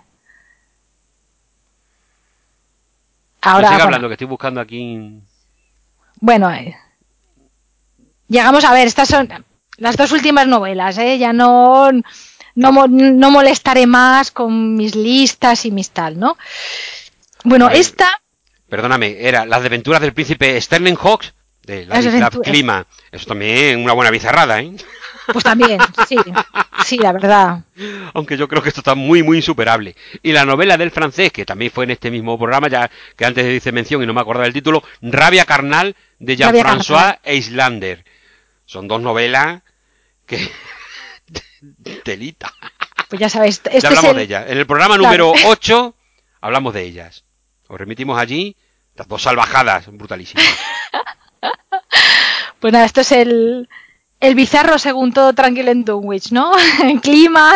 Ahora, sigue hablando, que estoy buscando aquí... Bueno, llegamos a ver, estas son las dos últimas novelas, ya no molestaré más con mis listas y mis tal, ¿no? Bueno, esta... Perdóname, era Las aventuras del príncipe Sternenhox, de Ladislav Klima. Eso también una buena bizarrada, ¿eh? Pues también, sí, la verdad. Aunque yo creo que esto está muy, muy insuperable. Y la novela del francés, que también fue en este mismo programa, ya que antes hice mención y no me acordaba del título, Rabia carnal, de Jean-François Eislander. Son dos novelas que... telita. Pues ya sabéis, ya hablamos de ellas. En el programa número 8 hablamos de ellas. Os remitimos allí, las dos salvajadas brutalísimas. Pues nada, esto es el bizarro según todo tranquilo en Dunwich, ¿no? En clima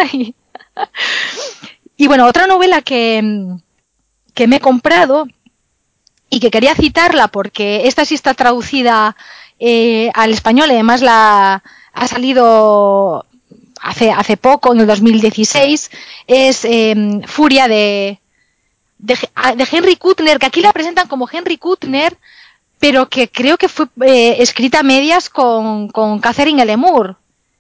y bueno, otra novela que me he comprado y que quería citarla porque esta sí está traducida al español, además ha salido hace poco, en el 2016, es Furia de Henry Kuttner, que aquí la presentan como Henry Kuttner, pero que creo que fue escrita a medias con Catherine Lemur.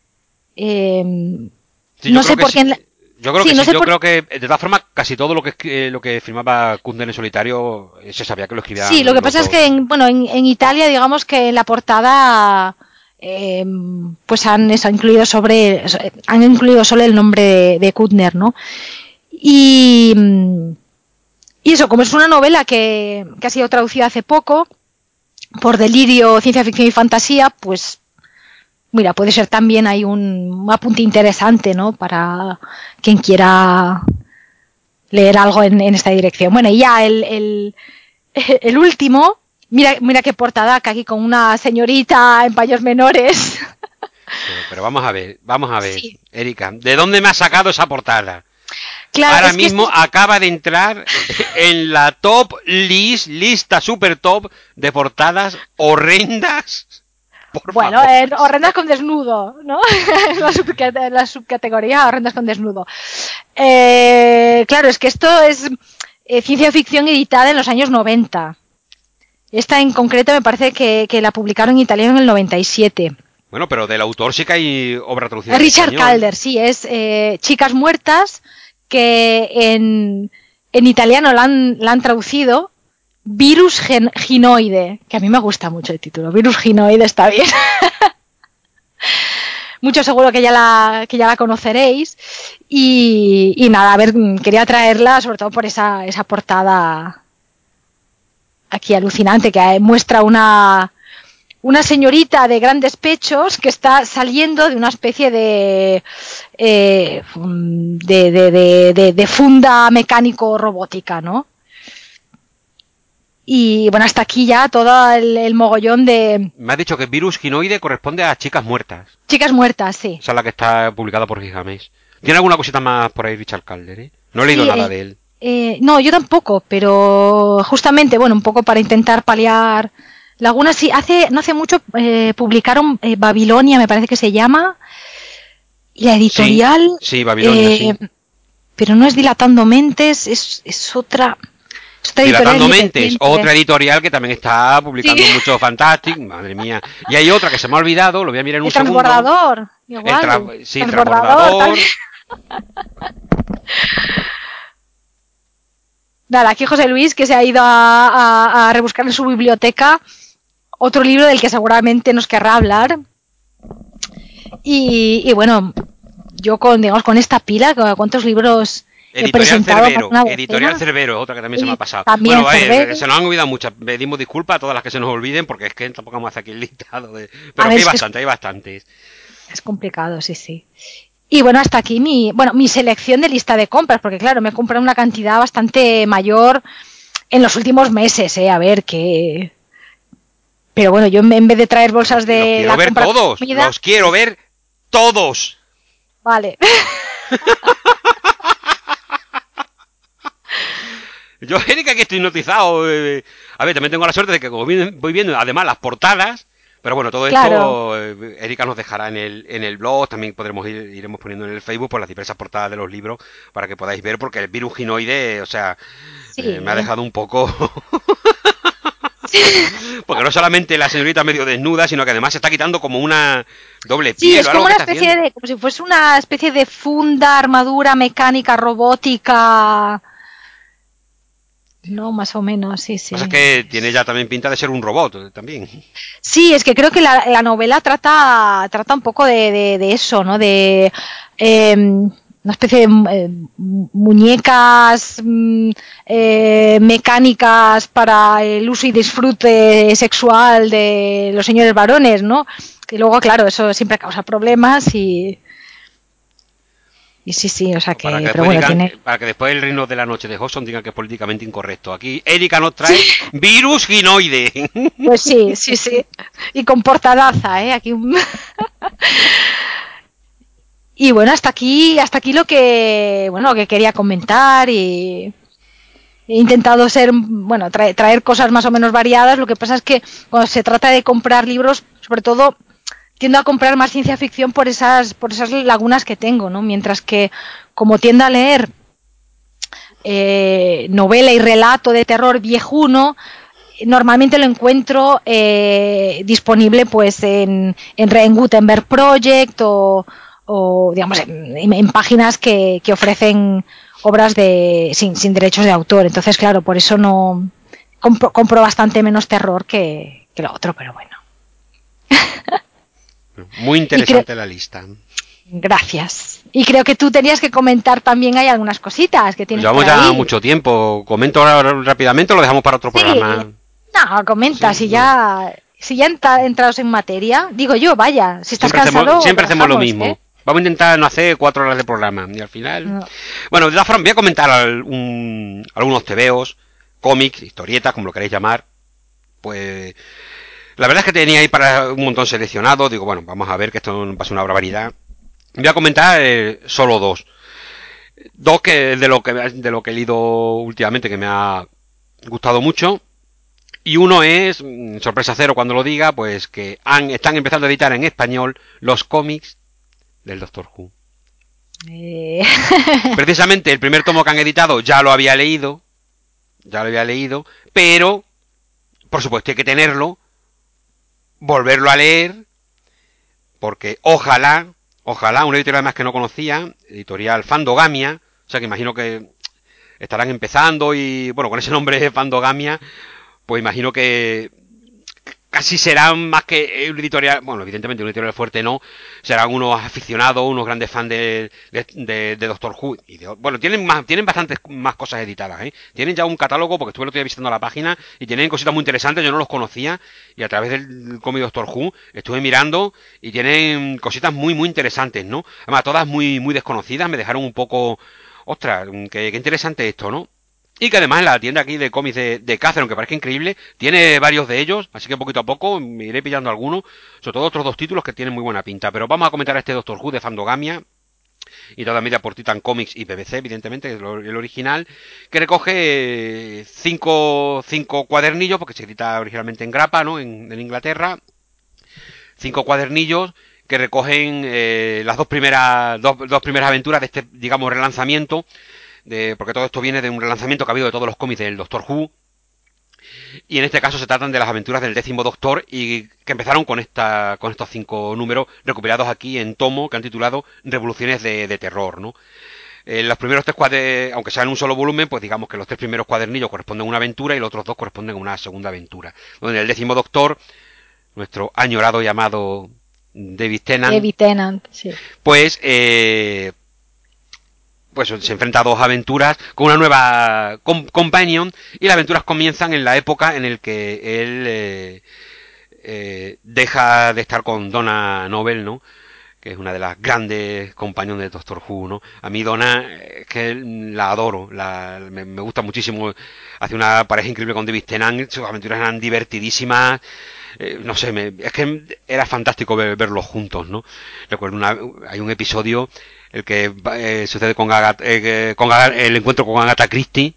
No sé por qué... Yo creo que sí, yo creo que de todas formas casi todo lo que firmaba Kuttner en solitario se sabía que lo escribía. Sí, lo que pasa es que en Italia, digamos que en la portada pues han incluido solo el nombre de Kuttner, ¿no? Y eso, como es una novela que ha sido traducida hace poco por Delirio, Ciencia Ficción y Fantasía, pues mira, puede ser también ahí un apunte interesante, ¿no? Para quien quiera leer algo en esta dirección. Bueno, y ya el el último, mira qué portadaca aquí con una señorita en paños menores. Pero vamos a ver, Sí. Erika, ¿de dónde me has sacado esa portada? Claro, Ahora es que mismo acaba de entrar en la lista super top de portadas horrendas. Por bueno, favor. horrendas con desnudo, ¿no? Es la subcategoría horrendas con desnudo. Claro, es que esto es ciencia ficción editada en los años 90. Esta en concreto me parece que la publicaron en italiano en el 97. Bueno, pero del autor sí que hay obra traducida al Richard español. Calder, sí, es Chicas Muertas, que en italiano la han traducido Virus Ginoide, que a mí me gusta mucho el título. Virus Ginoide está bien. Mucho seguro que ya la conoceréis. Y nada, a ver, quería traerla sobre todo por esa portada aquí alucinante que muestra una señorita de grandes pechos que está saliendo de una especie de funda mecánico robótica, ¿no? Y bueno, hasta aquí ya todo el mogollón de Me has dicho que Virus Ginoide corresponde a Chicas Muertas. chicas muertas, sí. Esa es la que está publicada por Gigamesh. ¿Tiene alguna cosita más por ahí Richard Calder, eh? No he leído Sí, nada de él. no, yo tampoco, pero justamente, bueno, un poco para intentar paliar lagunas. Sí, no hace mucho publicaron Babilonia, me parece que se llama, y la Sí, editorial, sí, Babilonia, sí. pero no es Dilatando Mentes, es otra editorial Dilatando Mentes, independiente. otra editorial que también está Sí, publicando mucho Fantastic, madre mía. Y hay otra que se me ha olvidado, lo voy a mirar en un el segundo. transbordador, igual, Sí, transbordador Transbordador. también. Nada, aquí José Luis que se ha ido a rebuscar en su biblioteca otro libro del que seguramente nos querrá hablar. Y bueno, yo con esta pila, ¿cuántos libros he Editorial presentado? Más Cerbero, una Editorial docena. Cerbero, otra que también se me ha Y pasado. también Bueno, Cerbero. se nos han olvidado muchas, pedimos disculpas a todas las que se nos olviden, porque es que tampoco vamos a hacer aquí el listado de... A Pero ver, que es que hay bastantes. es complicado, sí, sí. Y bueno, hasta aquí mi selección de lista de compras, porque claro, me he comprado una cantidad bastante mayor en los últimos meses, a ver qué. Pero bueno, yo en vez de traer bolsas Los de quiero la ver compra de todos, comida, los quiero ver todos. vale. Yo, Erika, que estoy hipnotizado. A ver, también tengo la suerte de que como voy viendo además las portadas, pero bueno, todo Claro, esto Erika nos dejará en el blog, también iremos poniendo en el Facebook por las diversas portadas de los libros para que podáis ver, porque el virus ginoide, o sea, me ha sí. dejado un poco... Porque no solamente la señorita medio desnuda, sino que además se está quitando como una doble Sí, piel es o como algo que una está especie haciendo. de, como si fuese una especie de funda, armadura mecánica, robótica. No, más o menos, sí, Lo que pasa es sí. que tiene ya también pinta de ser un robot también. Sí, es que creo que la novela trata un poco de eso, ¿no? De una especie de muñecas mecánicas para el uso y disfrute sexual de los señores varones, ¿no? Y luego, claro, eso siempre causa problemas y sí, sí, o sea Para que que, pero después bueno, digan, tiene. para que después el reino de la noche de Hodgson diga que es políticamente incorrecto. Aquí Erika nos trae virus ginoide. Pues sí, sí, sí. Y con portadaza, ¿eh? Aquí Y bueno, hasta aquí lo que quería comentar y he intentado traer cosas más o menos variadas. Lo que pasa es que cuando se trata de comprar libros, sobre todo tiendo a comprar más ciencia ficción por esas lagunas que tengo, ¿no? Mientras que como tiendo a leer novela y relato de terror viejuno, normalmente lo encuentro disponible pues en Gutenberg Project o digamos en páginas que ofrecen obras sin derechos de autor. Entonces, claro, por eso no compro bastante menos terror que lo otro, pero bueno. Muy Y creo, interesante la lista. gracias. Y creo que tú tenías que comentar también, hay algunas cositas que Pues tienes por llevamos ya ahí. mucho tiempo. Comento ahora rápidamente o lo dejamos para otro Sí, programa. no, comenta, Sí, no. si ya entrados en materia, digo yo, vaya, si estás cansado, lo Siempre hacemos lo dejamos, ¿eh? mismo. Vamos a intentar no hacer 4 horas de programa. Y al final. No. Bueno, de todas formas, voy a comentar algunos tebeos cómics, historietas, como lo queréis llamar, pues la verdad es que tenía ahí para un montón seleccionado. Digo, bueno, vamos a ver que esto va a ser una barbaridad. Voy a comentar solo dos. Dos que de lo que he leído últimamente que me ha gustado mucho. Y uno es, sorpresa cero cuando lo diga, pues que están empezando a editar en español los cómics del Doctor Who. Precisamente el primer tomo que han editado ya lo había leído, pero por supuesto hay que tenerlo, volverlo a leer, porque ojalá, una editorial más que no conocía, editorial Fandogamia, o sea que imagino que estarán empezando y, bueno, con ese nombre Fandogamia, pues imagino que casi serán más que un editorial, bueno, evidentemente un editorial fuerte no, serán unos aficionados, unos grandes fans de Doctor Who. Bueno, tienen bastantes más cosas editadas, ¿eh? Tienen ya un catálogo, porque estuve el otro día visitando la página, y tienen cositas muy interesantes, yo no los conocía, y a través del cómic Doctor Who estuve mirando, y tienen cositas muy, muy interesantes, ¿no? Además, todas muy, muy desconocidas, me dejaron un poco, ostras, qué interesante esto, ¿no? Y que además en la tienda aquí de cómics de Cáceres, aunque parezca increíble, tiene varios de ellos, así que poquito a poco me iré pillando algunos, sobre todo otros dos títulos que tienen muy buena pinta. Pero vamos a comentar a este Doctor Who de Fandogamia, y toda media por Titan Comics y BBC, evidentemente, que es el original, que recoge cinco cuadernillos, porque se edita originalmente en grapa, ¿no? En Inglaterra. 5 cuadernillos que recogen las dos primeras aventuras de este, digamos, relanzamiento, porque todo esto viene de un relanzamiento que ha habido de todos los cómics del Doctor Who, y en este caso se tratan de las aventuras del 10º Doctor, y que empezaron con estos 5 números recopilados aquí en tomo que han titulado Revoluciones de Terror, ¿no? Los primeros 3 aunque sean un solo volumen, pues digamos que los 3 primeros cuadernillos corresponden a una aventura y los otros 2 corresponden a una segunda aventura. Donde el 10º Doctor, nuestro añorado y amado David Tennant, Sí. pues se enfrenta a 2 aventuras con una nueva companion, y las aventuras comienzan en la época en el que él deja de estar con Donna Noble, ¿no? Que es una de las grandes compañeras de Doctor Who, ¿no? A mí Donna, es que la adoro, me gusta muchísimo, hace una pareja increíble con David Tennant, sus aventuras eran divertidísimas, no sé, es que era fantástico verlos juntos, ¿no? Recuerdo hay un episodio el que sucede con el encuentro con Agatha Christie,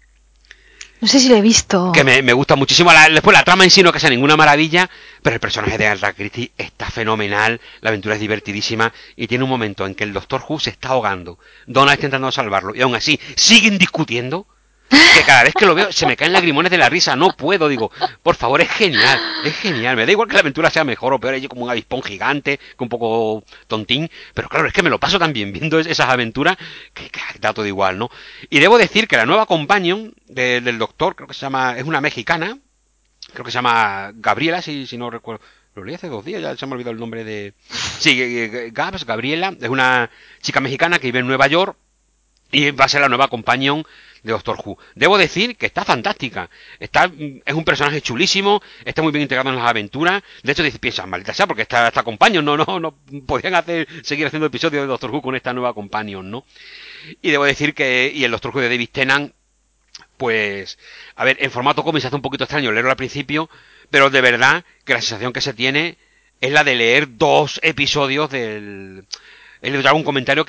No sé si lo he visto. que me gusta muchísimo. Después la trama en sí no que sea ninguna maravilla, pero el personaje de Agatha Christie está fenomenal, la aventura es divertidísima, y tiene un momento en que el Doctor Who se está ahogando, Donna está intentando salvarlo, y aún así siguen discutiendo, que cada vez que lo veo se me caen lagrimones de la risa, no puedo, digo, por favor, es genial, me da igual que la aventura sea mejor o peor, yo como un avispón gigante, que un poco tontín, pero claro, es que me lo paso tan bien viendo esas aventuras, que da todo igual, ¿no? Y debo decir que la nueva companion del Doctor, creo que se llama, es una mexicana, creo que se llama Gabriela, si no recuerdo, lo leí hace 2 días, ya se me ha olvidado el nombre de... Sí, Gabriela, es una chica mexicana que vive en Nueva York, y va a ser la nueva companion de Doctor Who. Debo decir que está fantástica. Es un personaje chulísimo, está muy bien integrado en las aventuras. De hecho, piensas, maldita sea, porque esta companion no podían seguir haciendo episodios de Doctor Who con esta nueva companion, ¿no? Y debo decir y el Doctor Who de David Tennant, pues, a ver, en formato cómic se hace un poquito extraño leerlo al principio, pero de verdad que la sensación que se tiene es la de leer 2 episodios del... He leído algún comentario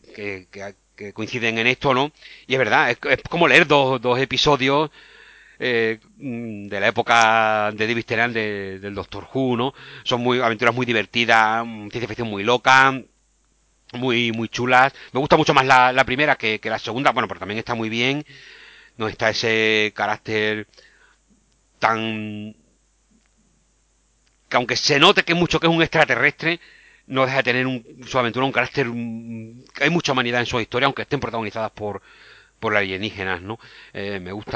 que coinciden en esto, ¿no? Y es verdad, es como leer dos episodios de la época de David Tennant del Doctor Who, ¿no? Son aventuras muy divertidas, ciencia ficción muy loca, muy, muy chulas. Me gusta mucho más la primera que la segunda, bueno, pero también está muy bien. No está ese carácter tan... que aunque se note que mucho que es un extraterrestre, no deja de tener su aventura un carácter... hay mucha humanidad en su historia, aunque estén protagonizadas por alienígenas, ¿no? Me gusta...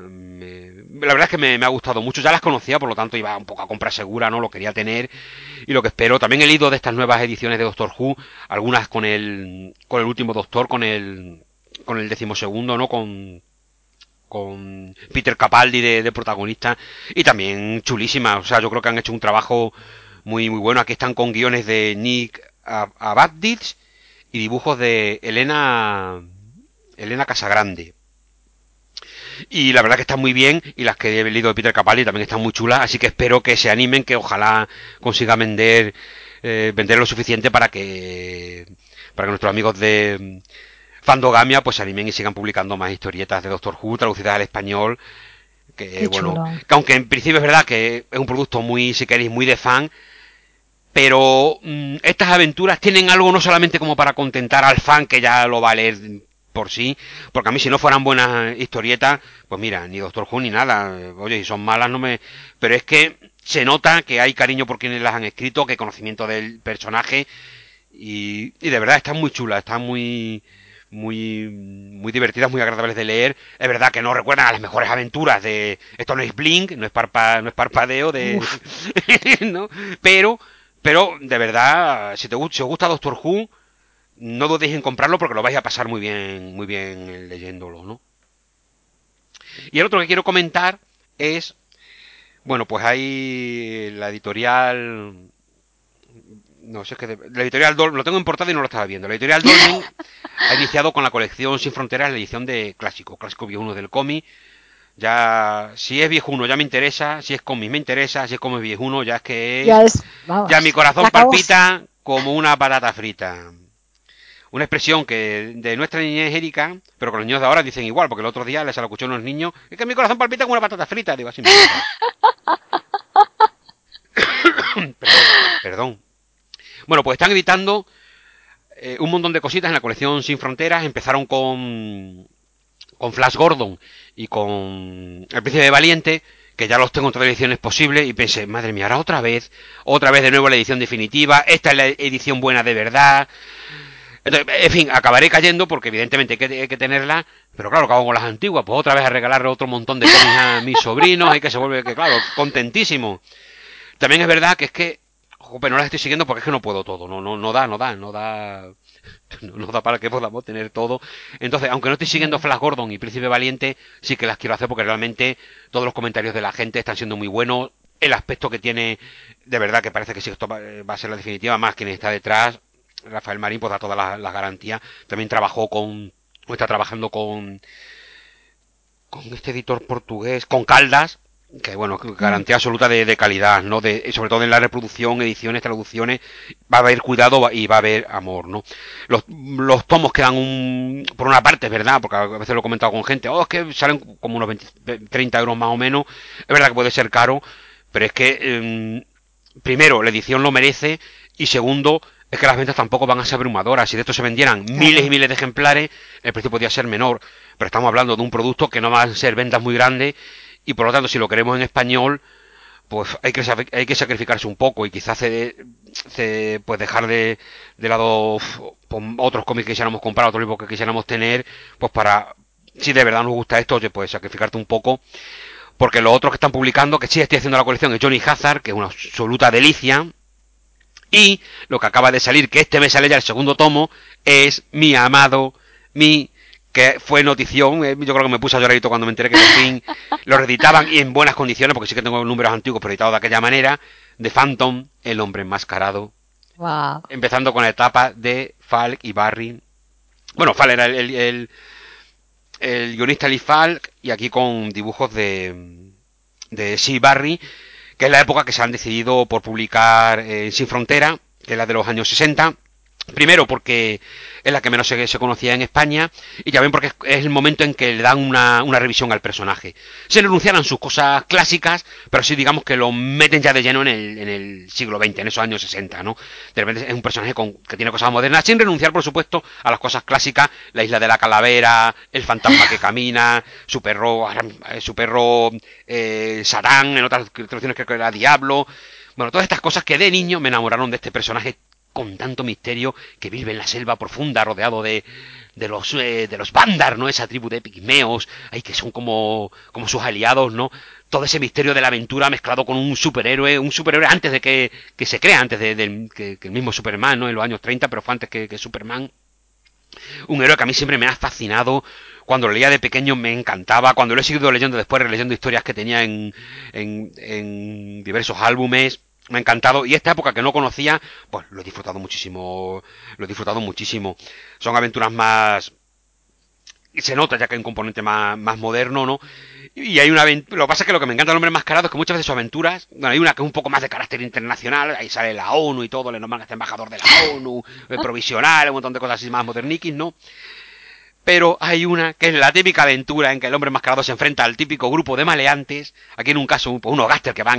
la verdad es que me ha gustado mucho. Ya las conocía, por lo tanto iba un poco a compra segura, ¿no? Lo quería tener. Y lo que espero... También he leído de estas nuevas ediciones de Doctor Who, algunas con el último Doctor, con el 12º, ¿no? Con Peter Capaldi de protagonista, y también chulísima. O sea, yo creo que han hecho un trabajo muy muy bueno. Aquí están con guiones de Nick Abadich y dibujos de Elena Casagrande. Y la verdad que están muy bien, y las que he leído de Peter Capaldi también están muy chulas, así que espero que se animen, que ojalá consiga vender lo suficiente para que nuestros amigos de Fandogamia pues se animen y sigan publicando más historietas de Doctor Who traducidas al español, que Qué bueno, chulo. que aunque en principio es verdad que es un producto muy, si queréis, muy de fan, pero estas aventuras tienen algo no solamente como para contentar al fan que ya lo va a leer por sí, porque a mí si no fueran buenas historietas, pues mira, ni Doctor Who ni nada, oye, si son malas no me... Pero es que se nota que hay cariño por quienes las han escrito, que hay conocimiento del personaje, y de verdad están muy chulas, están muy divertidas, muy agradables de leer. Es verdad que no recuerdan a las mejores aventuras de... Esto no es Blink, no es parpadeo de... Uf. ¿no? Pero, de verdad, si os gusta Doctor Who, no dudéis en comprarlo porque lo vais a pasar muy bien leyéndolo, ¿no? Y el otro que quiero comentar es, bueno, pues hay la editorial, no sé, es que la editorial Dolmen, lo tengo en portada y no lo estaba viendo. La editorial Dolmen ha iniciado con la colección Sin Fronteras la edición de clásico viejuno del cómic. Ya, si es viejuno ya me interesa, si es cómic me interesa, si es cómic viejuno ya es que Ya es, es, ya mi vamos, corazón la caos. palpita como una patata frita. Una expresión que de nuestra niñez Erika, pero con los niños de ahora dicen igual, porque el otro día les la escuché a unos niños, es que mi corazón palpita como una patata frita, digo así mismo. Perdón. Bueno, pues están editando un montón de cositas en la colección Sin Fronteras. Empezaron con Flash Gordon y con El Príncipe de Valiente, que ya los tengo en todas las ediciones posibles, y pensé, madre mía, ahora otra vez de nuevo la edición definitiva, esta es la edición buena de verdad. Entonces, en fin, acabaré cayendo porque evidentemente hay que tenerla, pero claro, ¿qué hago con las antiguas? Pues otra vez a regalarle otro montón de cómics a mis sobrinos, hay que se vuelve, que claro, contentísimo. También es verdad que jope, no las estoy siguiendo porque es que no puedo todo, no da para que podamos tener todo. Entonces, aunque no estoy siguiendo Ya. Flash Gordon y Príncipe Valiente, sí que las quiero hacer porque realmente todos los comentarios de la gente están siendo muy buenos. El aspecto que tiene, de verdad que parece que sí, esto va a ser la definitiva, más quien está detrás. Rafael Marín pues da todas las garantías. También o está trabajando con este editor portugués, con Caldas, que bueno, Mm. garantía absoluta de calidad, ¿no? Sobre todo en la reproducción, ediciones, traducciones, va a haber cuidado y va a haber amor, ¿no? Los tomos quedan por una parte, es verdad, porque a veces lo he comentado con gente, es que salen como unos 30 euros más o menos, es verdad que puede ser caro, pero es que, primero, la edición lo merece, y segundo, es que las ventas tampoco van a ser abrumadoras. Si de esto se vendieran miles y Claro. miles de ejemplares, el precio podría ser menor. Pero estamos hablando de un producto que no van a ser ventas muy grandes, y por lo tanto, si lo queremos en español, pues hay que sacrificarse un poco y quizás pues dejar de lado otros cómics que quisiéramos comprar, otros libros que quisiéramos tener, pues para, si de verdad nos gusta esto, oye, pues sacrificarte un poco. Porque los otros que están publicando, que sí estoy haciendo la colección, es Johnny Hazard, que es una absoluta delicia. Y lo que acaba de salir, que este mes sale ya el segundo tomo, es Mi Amado, que fue notición. Yo creo que me puse a llorarito cuando me enteré que por fin lo reeditaban y en buenas condiciones, porque sí que tengo números antiguos, pero editados de aquella manera, de Phantom, El Hombre Enmascarado. Wow. Empezando con la etapa de Falk y Barry. Bueno, Falk era el guionista Lee Falk, y aquí con dibujos de Sea Barry, que es la época que se han decidido por publicar Sin Frontera, que es la de los años 60. Primero porque es la que menos se conocía en España, y ya ven porque es el momento en que le dan una revisión al personaje. Se renunciaran sus cosas clásicas, pero sí digamos que lo meten ya de lleno en el siglo XX, en esos años 60, ¿no? De repente es un personaje que tiene cosas modernas, sin renunciar por supuesto a las cosas clásicas, la isla de la calavera, el fantasma que camina, su perro Satán, en otras traducciones creo que era Diablo. Bueno, todas estas cosas que de niño me enamoraron de este personaje con tanto misterio, que vive en la selva profunda rodeado de los Bandar, ¿no? Esa tribu de pigmeos, ahí que son como sus aliados, ¿no? Todo ese misterio de la aventura mezclado con un superhéroe antes de que se crea, antes que el mismo Superman, ¿no? En los años 30, pero fue antes que Superman. Un héroe que a mí siempre me ha fascinado. Cuando lo leía de pequeño me encantaba. Cuando lo he seguido leyendo después, releyendo historias que tenía en diversos álbumes, me ha encantado. Y esta época que no conocía, pues lo he disfrutado muchísimo. Lo he disfrutado muchísimo. Son aventuras más y se nota ya que hay un componente más moderno, ¿no? Y hay una aventura. Lo que pasa es que lo que me encanta del Hombre Enmascarado es que muchas veces sus aventuras. Bueno, hay una que es un poco más de carácter internacional. Ahí sale la ONU y todo. Le nombran a este embajador de la ONU, provisional, un montón de cosas así más moderniquis, ¿no? Pero hay una que es la típica aventura en que el hombre enmascarado se enfrenta al típico grupo de maleantes. Aquí en un caso, unos gángsters que van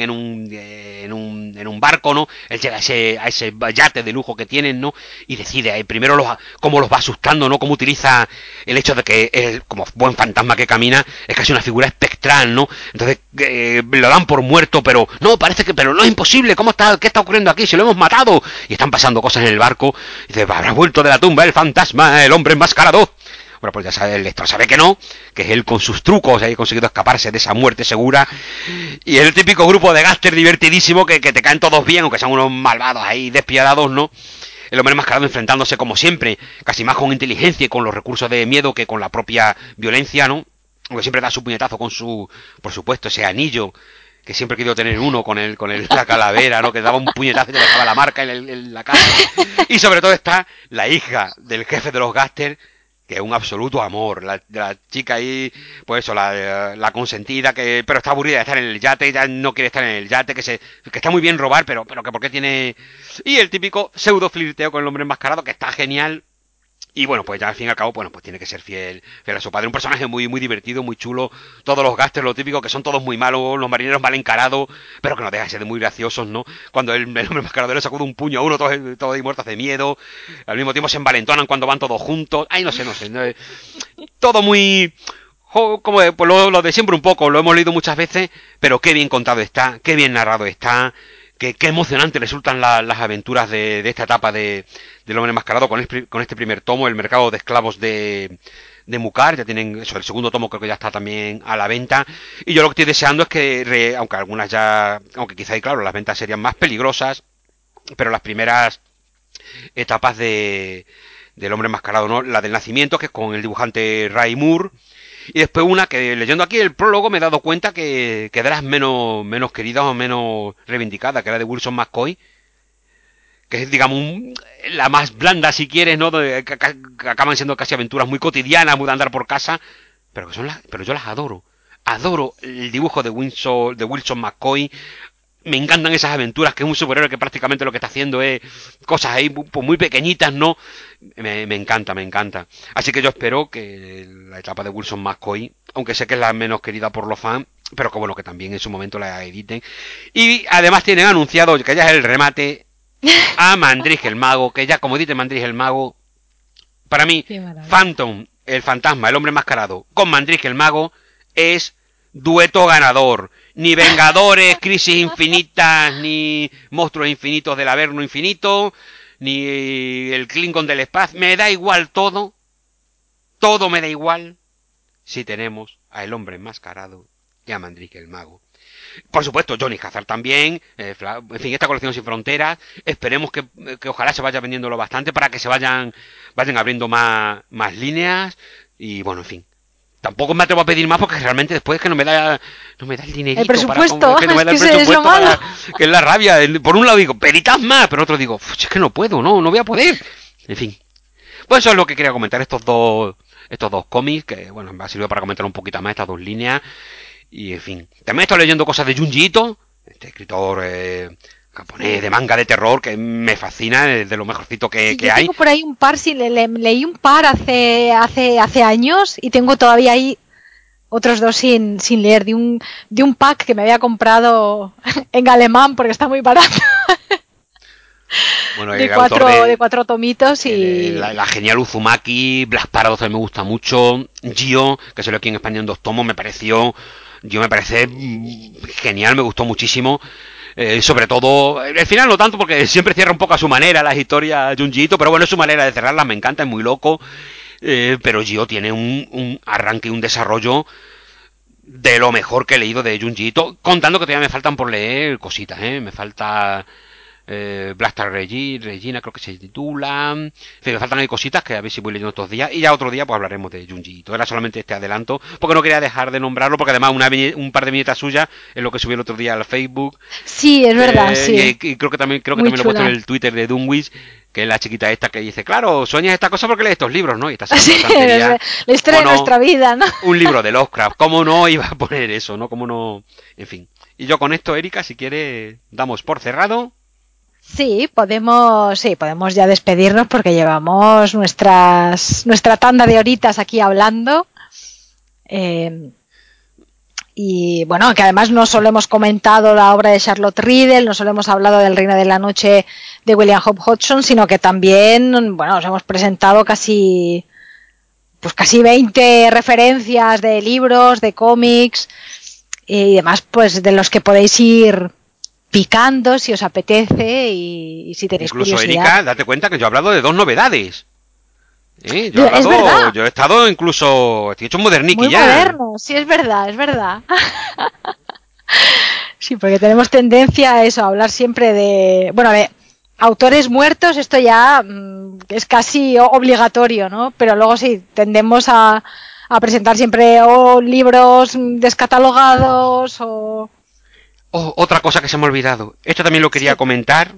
en un barco, ¿no? Él llega a ese yate de lujo que tienen, ¿no? Y decide primero cómo los va asustando, ¿no? Cómo utiliza el hecho de que él, como buen fantasma que camina, es casi una figura espectral, ¿no? Entonces lo dan por muerto, pero no, parece que, pero no es imposible. ¿Qué está ocurriendo aquí? Si lo hemos matado. Y están pasando cosas en el barco. Y dice, habrá vuelto de la tumba el fantasma, el hombre enmascarado. Bueno, pues ya sabe, el lector sabe que no, que es él con sus trucos ha conseguido escaparse de esa muerte segura. Y es el típico grupo de gángster divertidísimo que te caen todos bien, aunque sean unos malvados ahí despiadados, ¿no? El hombre enmascarado enfrentándose como siempre, casi más con inteligencia y con los recursos de miedo que con la propia violencia, ¿no? Aunque siempre da su puñetazo con su, por supuesto, ese anillo, que siempre he querido tener uno con la calavera, ¿no? Que daba un puñetazo y te dejaba la marca en la cara. Y sobre todo está la hija del jefe de los gángsters, que es un absoluto amor. La chica ahí, pues eso, la consentida, pero está aburrida de estar en el yate, ya no quiere estar en el yate, que está muy bien robar, pero que porque tiene... Y el típico pseudo flirteo con el hombre enmascarado, que está genial. Y bueno, pues ya al fin y al cabo, bueno, pues tiene que ser fiel a su padre. Un personaje muy, muy divertido, muy chulo. Todos los gángsters, lo típico, que son todos muy malos, los marineros mal encarados, pero que no dejan de ser muy graciosos, ¿no? Cuando el hombre enmascarado le sacude un puño a uno, todos ahí muertos de miedo. Al mismo tiempo se envalentonan cuando van todos juntos. Ay, no sé. Todo muy... Como pues lo de siempre un poco, lo hemos leído muchas veces, pero qué bien contado está, qué bien narrado está, qué emocionante resultan las aventuras de esta etapa del hombre enmascarado con este primer tomo, el mercado de esclavos de Mucar. Ya tienen eso, el segundo tomo creo que ya está también a la venta, y yo lo que estoy deseando es que, aunque algunas ya, aunque quizá, y claro, las ventas serían más peligrosas, pero las primeras etapas del hombre enmascarado, ¿no? La del nacimiento, que es con el dibujante Ray Moore, y después una que, leyendo aquí el prólogo, me he dado cuenta que de las menos queridas o menos reivindicadas, que era de Wilson McCoy, que es, digamos, la más blanda, si quieres, ¿no? Que acaban siendo casi aventuras muy cotidianas, muy de andar por casa, pero yo las adoro. Adoro el dibujo de Wilson McCoy. Me encantan esas aventuras, que es un superhéroe que prácticamente lo que está haciendo es cosas ahí pues muy pequeñitas, ¿no? Me encanta, me encanta. Así que yo espero que la etapa de Wilson McCoy, aunque sé que es la menos querida por los fans, pero que bueno, que también en su momento la editen. Y además tienen anunciado, que ya es el remate, a Mandrige el Mago, que ya como edite Mandrige el Mago, para mí, Phantom, el fantasma, el hombre enmascarado, con Mandrige el Mago, es dueto ganador. Ni Vengadores, Crisis Infinitas, ni Monstruos Infinitos del Averno Infinito, ni el Klingon del Espacio. Me da igual todo. Todo me da igual si tenemos a el hombre enmascarado y a Mandrike el Mago. Por supuesto, Johnny Hazard también. En fin, esta colección sin fronteras. Esperemos que ojalá se vaya vendiéndolo bastante para que se vayan abriendo más líneas. Y bueno, en fin. Tampoco me atrevo a pedir más porque realmente después es que no me da el dinerito. El presupuesto, que no me da el presupuesto que es la rabia. Por un lado digo, peritas más, pero otro digo, es que no puedo, no voy a poder. En fin. Pues eso es lo que quería comentar, estos dos cómics, que bueno, me ha servido para comentar un poquito más estas dos líneas. Y en fin. También he estado leyendo cosas de Junji Ito, este escritor japonés de manga de terror que me fascina, es de lo mejorcito que yo hay. Tengo por ahí un par, sí, leí un par hace años y tengo todavía ahí otros dos sin leer, de un pack que me había comprado en alemán porque está muy barato. Bueno, de cuatro tomitos y... La genial Uzumaki, Black Paradox me gusta mucho, Gio, que salió aquí en España en 2 tomos, me parece genial, me gustó muchísimo. Sobre todo, el final no tanto porque siempre cierra un poco a su manera las historias Junji Ito, pero bueno, es su manera de cerrarlas, me encanta, es muy loco. Pero Gio tiene un arranque y un desarrollo de lo mejor que he leído de Junji Ito, contando que todavía me faltan por leer cositas, me falta Blaster Regina creo que se titula. En fin, me faltan ahí cositas que a ver si voy leyendo estos días. Y ya otro día pues hablaremos de Junji. Era solamente este adelanto, porque no quería dejar de nombrarlo, porque además un par de viñetas suyas es lo que subí el otro día al Facebook. Sí, es verdad, sí. Y creo que también Muy lo he puesto en chula. el Twitter de Dunwich, que es la chiquita esta que dice, claro, sueñas esta cosa porque lees estos libros, ¿no? Y está sacando Sí, la estantería. la historia ¿Cómo de no? nuestra vida, ¿no? Un libro de Lovecraft. ¿Cómo no iba a poner eso, no? ¿Cómo no? En fin. Y yo con esto, Erika, si quiere, damos por cerrado. Sí, podemos ya despedirnos porque llevamos nuestra tanda de horitas aquí hablando. Eh, y bueno, que además no solo hemos comentado la obra de Charlotte Riddle, no solo hemos hablado del Reino de la Noche de William Hope Hodgson, sino que también, bueno, os hemos presentado casi 20 referencias de libros, de cómics y demás, pues de los que podéis ir picando si os apetece y si tenéis Incluso, curiosidad. Erika, date cuenta que yo he hablado de dos novedades. Es verdad. Yo he estado incluso, estoy hecho un moderniqui Muy ya. moderno, sí, es verdad, es verdad. Sí, porque tenemos tendencia a eso, a hablar siempre de autores muertos, esto ya es casi obligatorio, ¿no? Pero luego sí, tendemos a presentar siempre o libros descatalogados o... Oh, otra cosa que se me ha olvidado. Esto también lo quería Sí, comentar.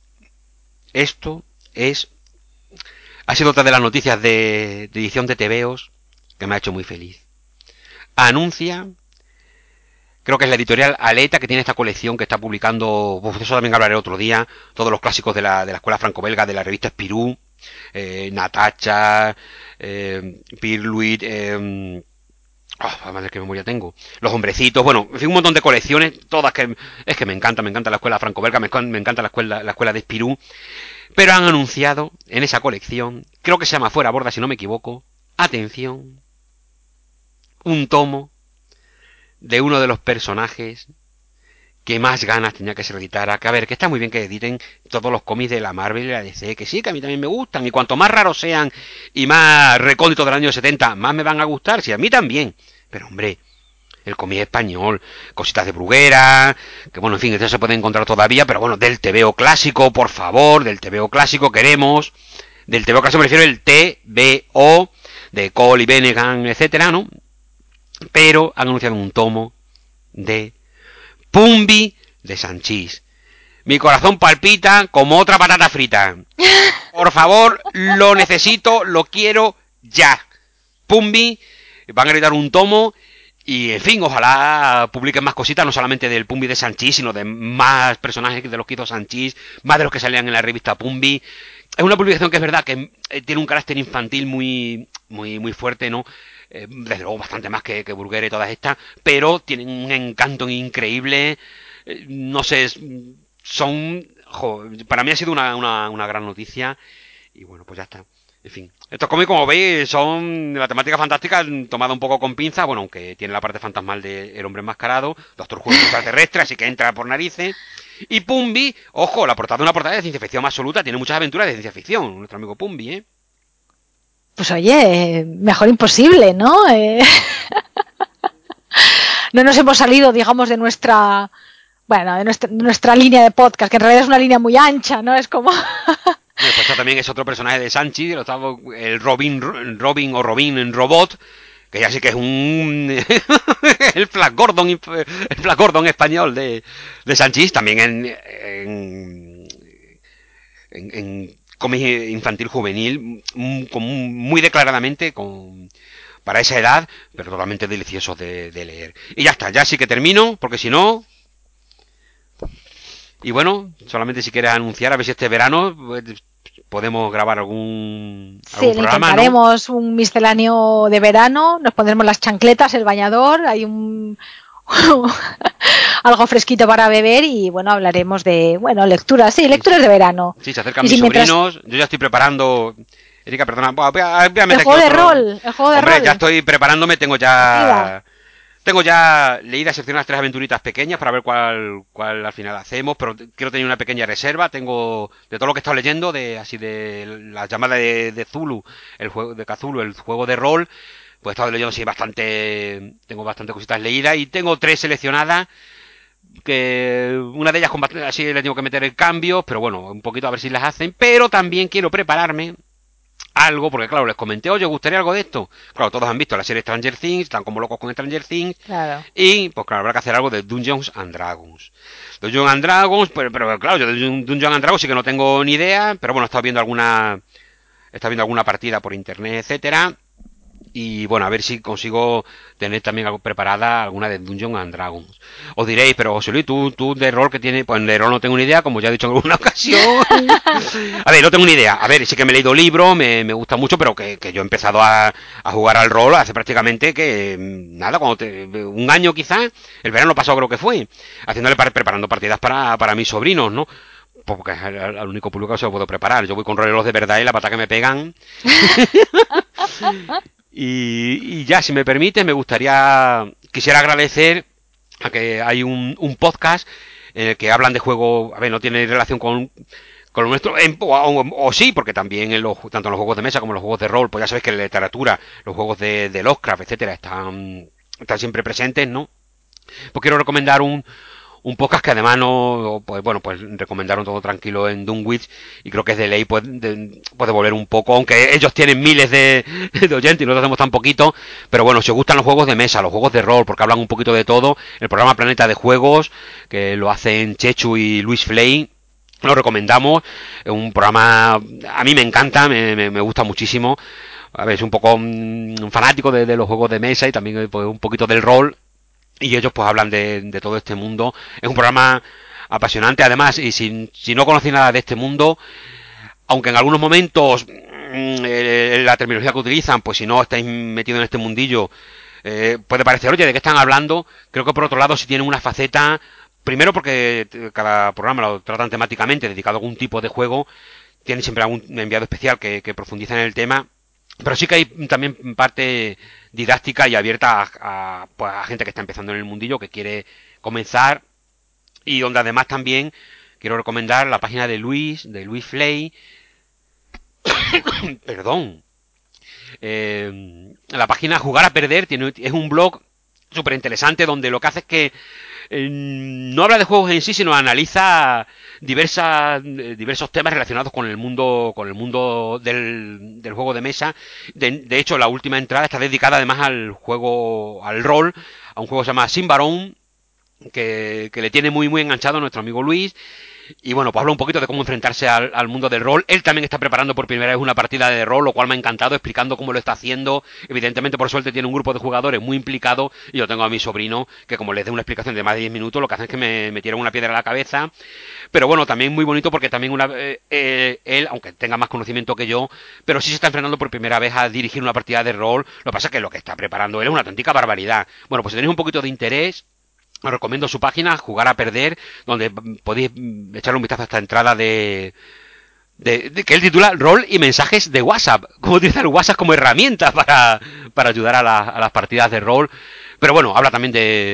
Esto es... Ha sido otra de las noticias de edición de TVOs que me ha hecho muy feliz. Anuncia, creo que es la editorial Aleta que tiene esta colección que está publicando, de eso también hablaré otro día, todos los clásicos de la escuela franco-belga, de la revista Spirou, Natacha, Pirluit, madre, qué memoria tengo. Los hombrecitos, bueno, en fin, un montón de colecciones, todas que es que me encanta la escuela franco-belga, me encanta la escuela de Spirou, pero han anunciado en esa colección, creo que se llama Fuera Borda si no me equivoco, atención, un tomo de uno de los personajes que más ganas tenía que se editara. Que a ver, que está muy bien que editen todos los cómics de la Marvel y la DC, que sí, que a mí también me gustan. Y cuanto más raros sean y más recónditos del año 70, más me van a gustar. Sí, a mí también. Pero hombre, el cómic español, cositas de Bruguera, que bueno, en fin, eso se puede encontrar todavía, pero bueno, del TVO clásico, por favor, del TVO clásico queremos. Del TVO clásico me refiero el TVO, de Cole y Benegan, etcétera, ¿no? Pero han anunciado un tomo de Pumbi de Sanchís. Mi corazón palpita como otra patata frita. Por favor, lo necesito, lo quiero ya. Pumbi, van a editar un tomo y, en fin, ojalá publiquen más cositas, no solamente del Pumbi de Sanchís, sino de más personajes de los que hizo Sanchís, más de los que salían en la revista Pumbi. Es una publicación que es verdad que tiene un carácter infantil muy fuerte, ¿no? Desde luego bastante más que Burguera y todas estas, pero tienen un encanto increíble. No sé, son... Para mí ha sido una gran noticia y bueno, pues ya está. En fin, estos cómics, como veis, son de la temática fantástica tomada un poco con pinza, bueno, aunque tiene la parte fantasmal de El hombre enmascarado, Doctor Who extraterrestre, así que entra por narices. Y Pumbi, ojo, la portada es una portada de ciencia ficción absoluta, tiene muchas aventuras de ciencia ficción, nuestro amigo Pumbi, ¿eh? pues oye, mejor imposible, ¿no? No nos hemos salido, digamos, de nuestra línea de podcast, que en realidad es una línea muy ancha, ¿no? Es como... Después también es otro personaje de Sanchi, el Robin o Robin en Robot, que ya sí que es un el Flash Gordon español de Sanchis, también en cómic infantil juvenil, muy declaradamente para esa edad, pero totalmente delicioso de leer. Y ya está, ya sí que termino, porque si no... Y bueno, solamente si quieres anunciar, a ver si este verano pues, podemos grabar Sí, algún le programa, ¿no? intentaremos un misceláneo de verano, nos pondremos las chancletas, el bañador, hay algo fresquito para beber y bueno, hablaremos de, lecturas, sí, Sí, lecturas de verano. sí, se acercan Y mis si mientras sobrinos, yo ya estoy preparando... Erika, perdona, voy a el meter aquí juego de otro... rol, el juego de Hombre, ya rol, estoy preparándome, partida. tengo ya leídas seccionadas tres aventuritas pequeñas para ver cuál al final hacemos, pero quiero tener una pequeña reserva. Tengo de todo lo que he estado leyendo, de la llamada de Zulu, el juego de Cthulhu, el juego de rol, pues he estado leyendo tengo bastante cositas leídas y tengo tres seleccionadas que una de ellas así le tengo que meter el cambio, pero bueno, un poquito a ver si las hacen, pero también quiero prepararme algo, porque claro, les comenté, oye, ¿gustaría algo de esto? Claro, todos han visto la serie Stranger Things, están como locos con Stranger Things, Claro. y pues claro, habrá que hacer algo de Dungeons and Dragons. Dungeons and Dragons, pero claro, yo de Dungeons and Dragons sí que no tengo ni idea, pero bueno, he estado viendo alguna partida por internet, etcétera. Y bueno, a ver si consigo tener también algo preparada, alguna de Dungeons and Dragons. Os diréis, pero José Luis, tú de rol que tiene, pues de rol no tengo ni idea, como ya he dicho en alguna ocasión. A ver, no tengo ni idea. A ver, sí que me he leído libros, me gusta mucho, pero que yo he empezado a jugar al rol hace prácticamente que nada, un año quizás, el verano pasado creo que fue, preparando partidas para mis sobrinos, ¿no? Porque es al único público que se lo puedo preparar. Yo voy con roleros de verdad y la pata que me pegan. Y ya, si me permite, quisiera agradecer a que hay un podcast en el que hablan de juegos, a ver, no tiene relación con lo nuestro, o sí, porque también tanto en los juegos de mesa como en los juegos de rol, pues ya sabéis que en la literatura, los juegos de Lovecraft, etcétera, están siempre presentes, ¿no? Pues quiero recomendar un podcast que además no, pues bueno, pues recomendaron todo tranquilo en Dunwich y creo que es de ley puede volver un poco, aunque ellos tienen miles de oyentes y nosotros hacemos tan poquito, pero bueno, si os gustan los juegos de mesa, los juegos de rol, porque hablan un poquito de todo, el programa Planeta de Juegos, que lo hacen Chechu y Luis Flay, lo recomendamos, es un programa, a mí me encanta, me gusta muchísimo, a ver, es un poco fanático de los juegos de mesa y también pues, un poquito del rol, y ellos pues hablan de todo este mundo. Es un programa apasionante además, y si no conocéis nada de este mundo, aunque en algunos momentos la terminología que utilizan, pues si no estáis metidos en este mundillo, puede parecer, oye, ¿de qué están hablando? Creo que por otro lado si tienen una faceta, primero porque cada programa lo tratan temáticamente, dedicado a algún tipo de juego, tienen siempre algún enviado especial que profundiza en el tema, pero sí que hay también parte didáctica y abierta pues, a gente que está empezando en el mundillo, que quiere comenzar, y donde además también quiero recomendar la página de Luis Flay, perdón, la página Jugar a Perder, es un blog súper interesante donde lo que hace es que no habla de juegos en sí, sino analiza diversos temas relacionados con el mundo del juego de mesa. De hecho, la última entrada está dedicada además al rol, a un juego que se llama Simbaron, que le tiene muy enganchado a nuestro amigo Luis. Y bueno, pues habla un poquito de cómo enfrentarse al mundo del rol. Él también está preparando por primera vez una partida de rol, lo cual me ha encantado, explicando cómo lo está haciendo. Evidentemente, por suerte, tiene un grupo de jugadores muy implicado. Y yo tengo a mi sobrino, que como les dé una explicación de más de 10 minutos, lo que hace es que me tira una piedra a la cabeza. Pero bueno, también muy bonito porque también él, aunque tenga más conocimiento que yo, pero sí se está enfrentando por primera vez a dirigir una partida de rol. Lo que pasa es que lo que está preparando él es una auténtica barbaridad. Bueno, pues si tenéis un poquito de interés, os recomiendo su página, Jugar a Perder, donde podéis echarle un vistazo a esta entrada que él titula Rol y mensajes de WhatsApp. Cómo utilizar el WhatsApp como herramienta para ayudar a las partidas de rol. Pero bueno, habla también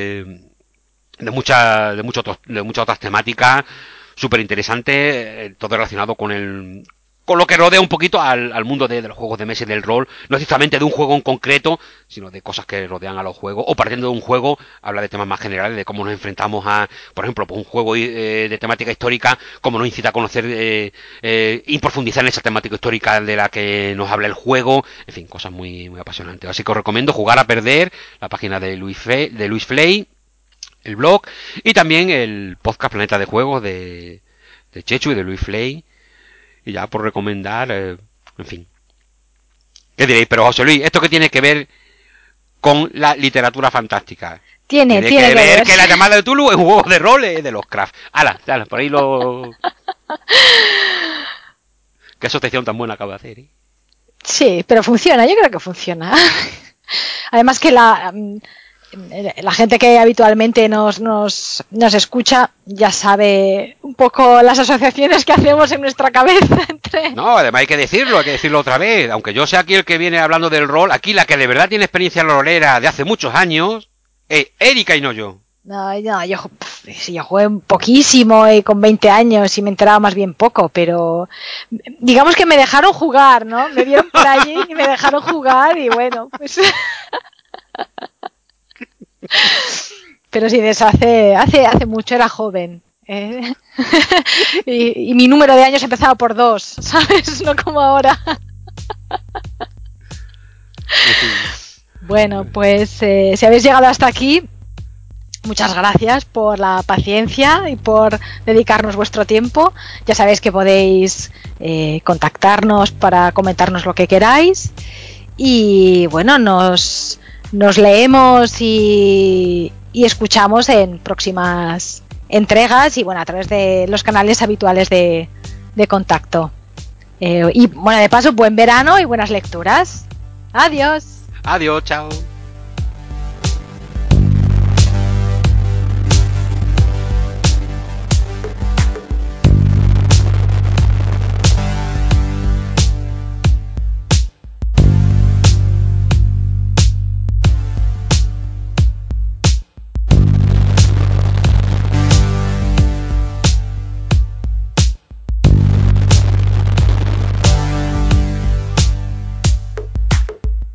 de muchas otras temáticas súper interesante, todo relacionado con lo que rodea un poquito al mundo de los juegos de mesa y del rol, no exactamente de un juego en concreto, sino de cosas que rodean a los juegos, o partiendo de un juego, habla de temas más generales, de cómo nos enfrentamos por ejemplo, pues un juego de temática histórica, cómo nos incita a conocer y profundizar en esa temática histórica de la que nos habla el juego, en fin, cosas muy apasionantes. Así que os recomiendo Jugar a Perder, la página de Luis Flay, el blog, y también el podcast Planeta de Juegos de Chechu y de Luis Flay. Y ya por recomendar, en fin. ¿Qué diréis? Pero José Luis, ¿esto qué tiene que ver con la literatura fantástica? Tiene Tiene que ver que la llamada de Tulu es un juego de rol de Lovecraft. ¡Hala! Por ahí Qué asociación tan buena acabo de hacer, ¿eh? Sí, pero funciona, yo creo que funciona. Además que la gente que habitualmente nos escucha ya sabe un poco las asociaciones que hacemos en nuestra cabeza entre... No, además hay que decirlo otra vez. Aunque yo sea aquí el que viene hablando del rol, aquí la que de verdad tiene experiencia rolera de hace muchos años es Erika y no yo. No, yo jugué poquísimo con 20 años y me enteraba más bien poco, pero digamos que me dejaron jugar, ¿no? Me vieron por allí y me dejaron jugar y bueno, pues... Pero sí, de eso hace mucho, era joven. Y mi número de años empezaba por 2, ¿sabes? No como ahora. Bueno, pues si habéis llegado hasta aquí, muchas gracias por la paciencia y por dedicarnos vuestro tiempo. Ya sabéis que podéis contactarnos para comentarnos lo que queráis. Y bueno, nos leemos y escuchamos en próximas entregas y bueno, a través de los canales habituales de contacto. Y bueno, de paso, buen verano y buenas lecturas. Adiós. Adiós, chao.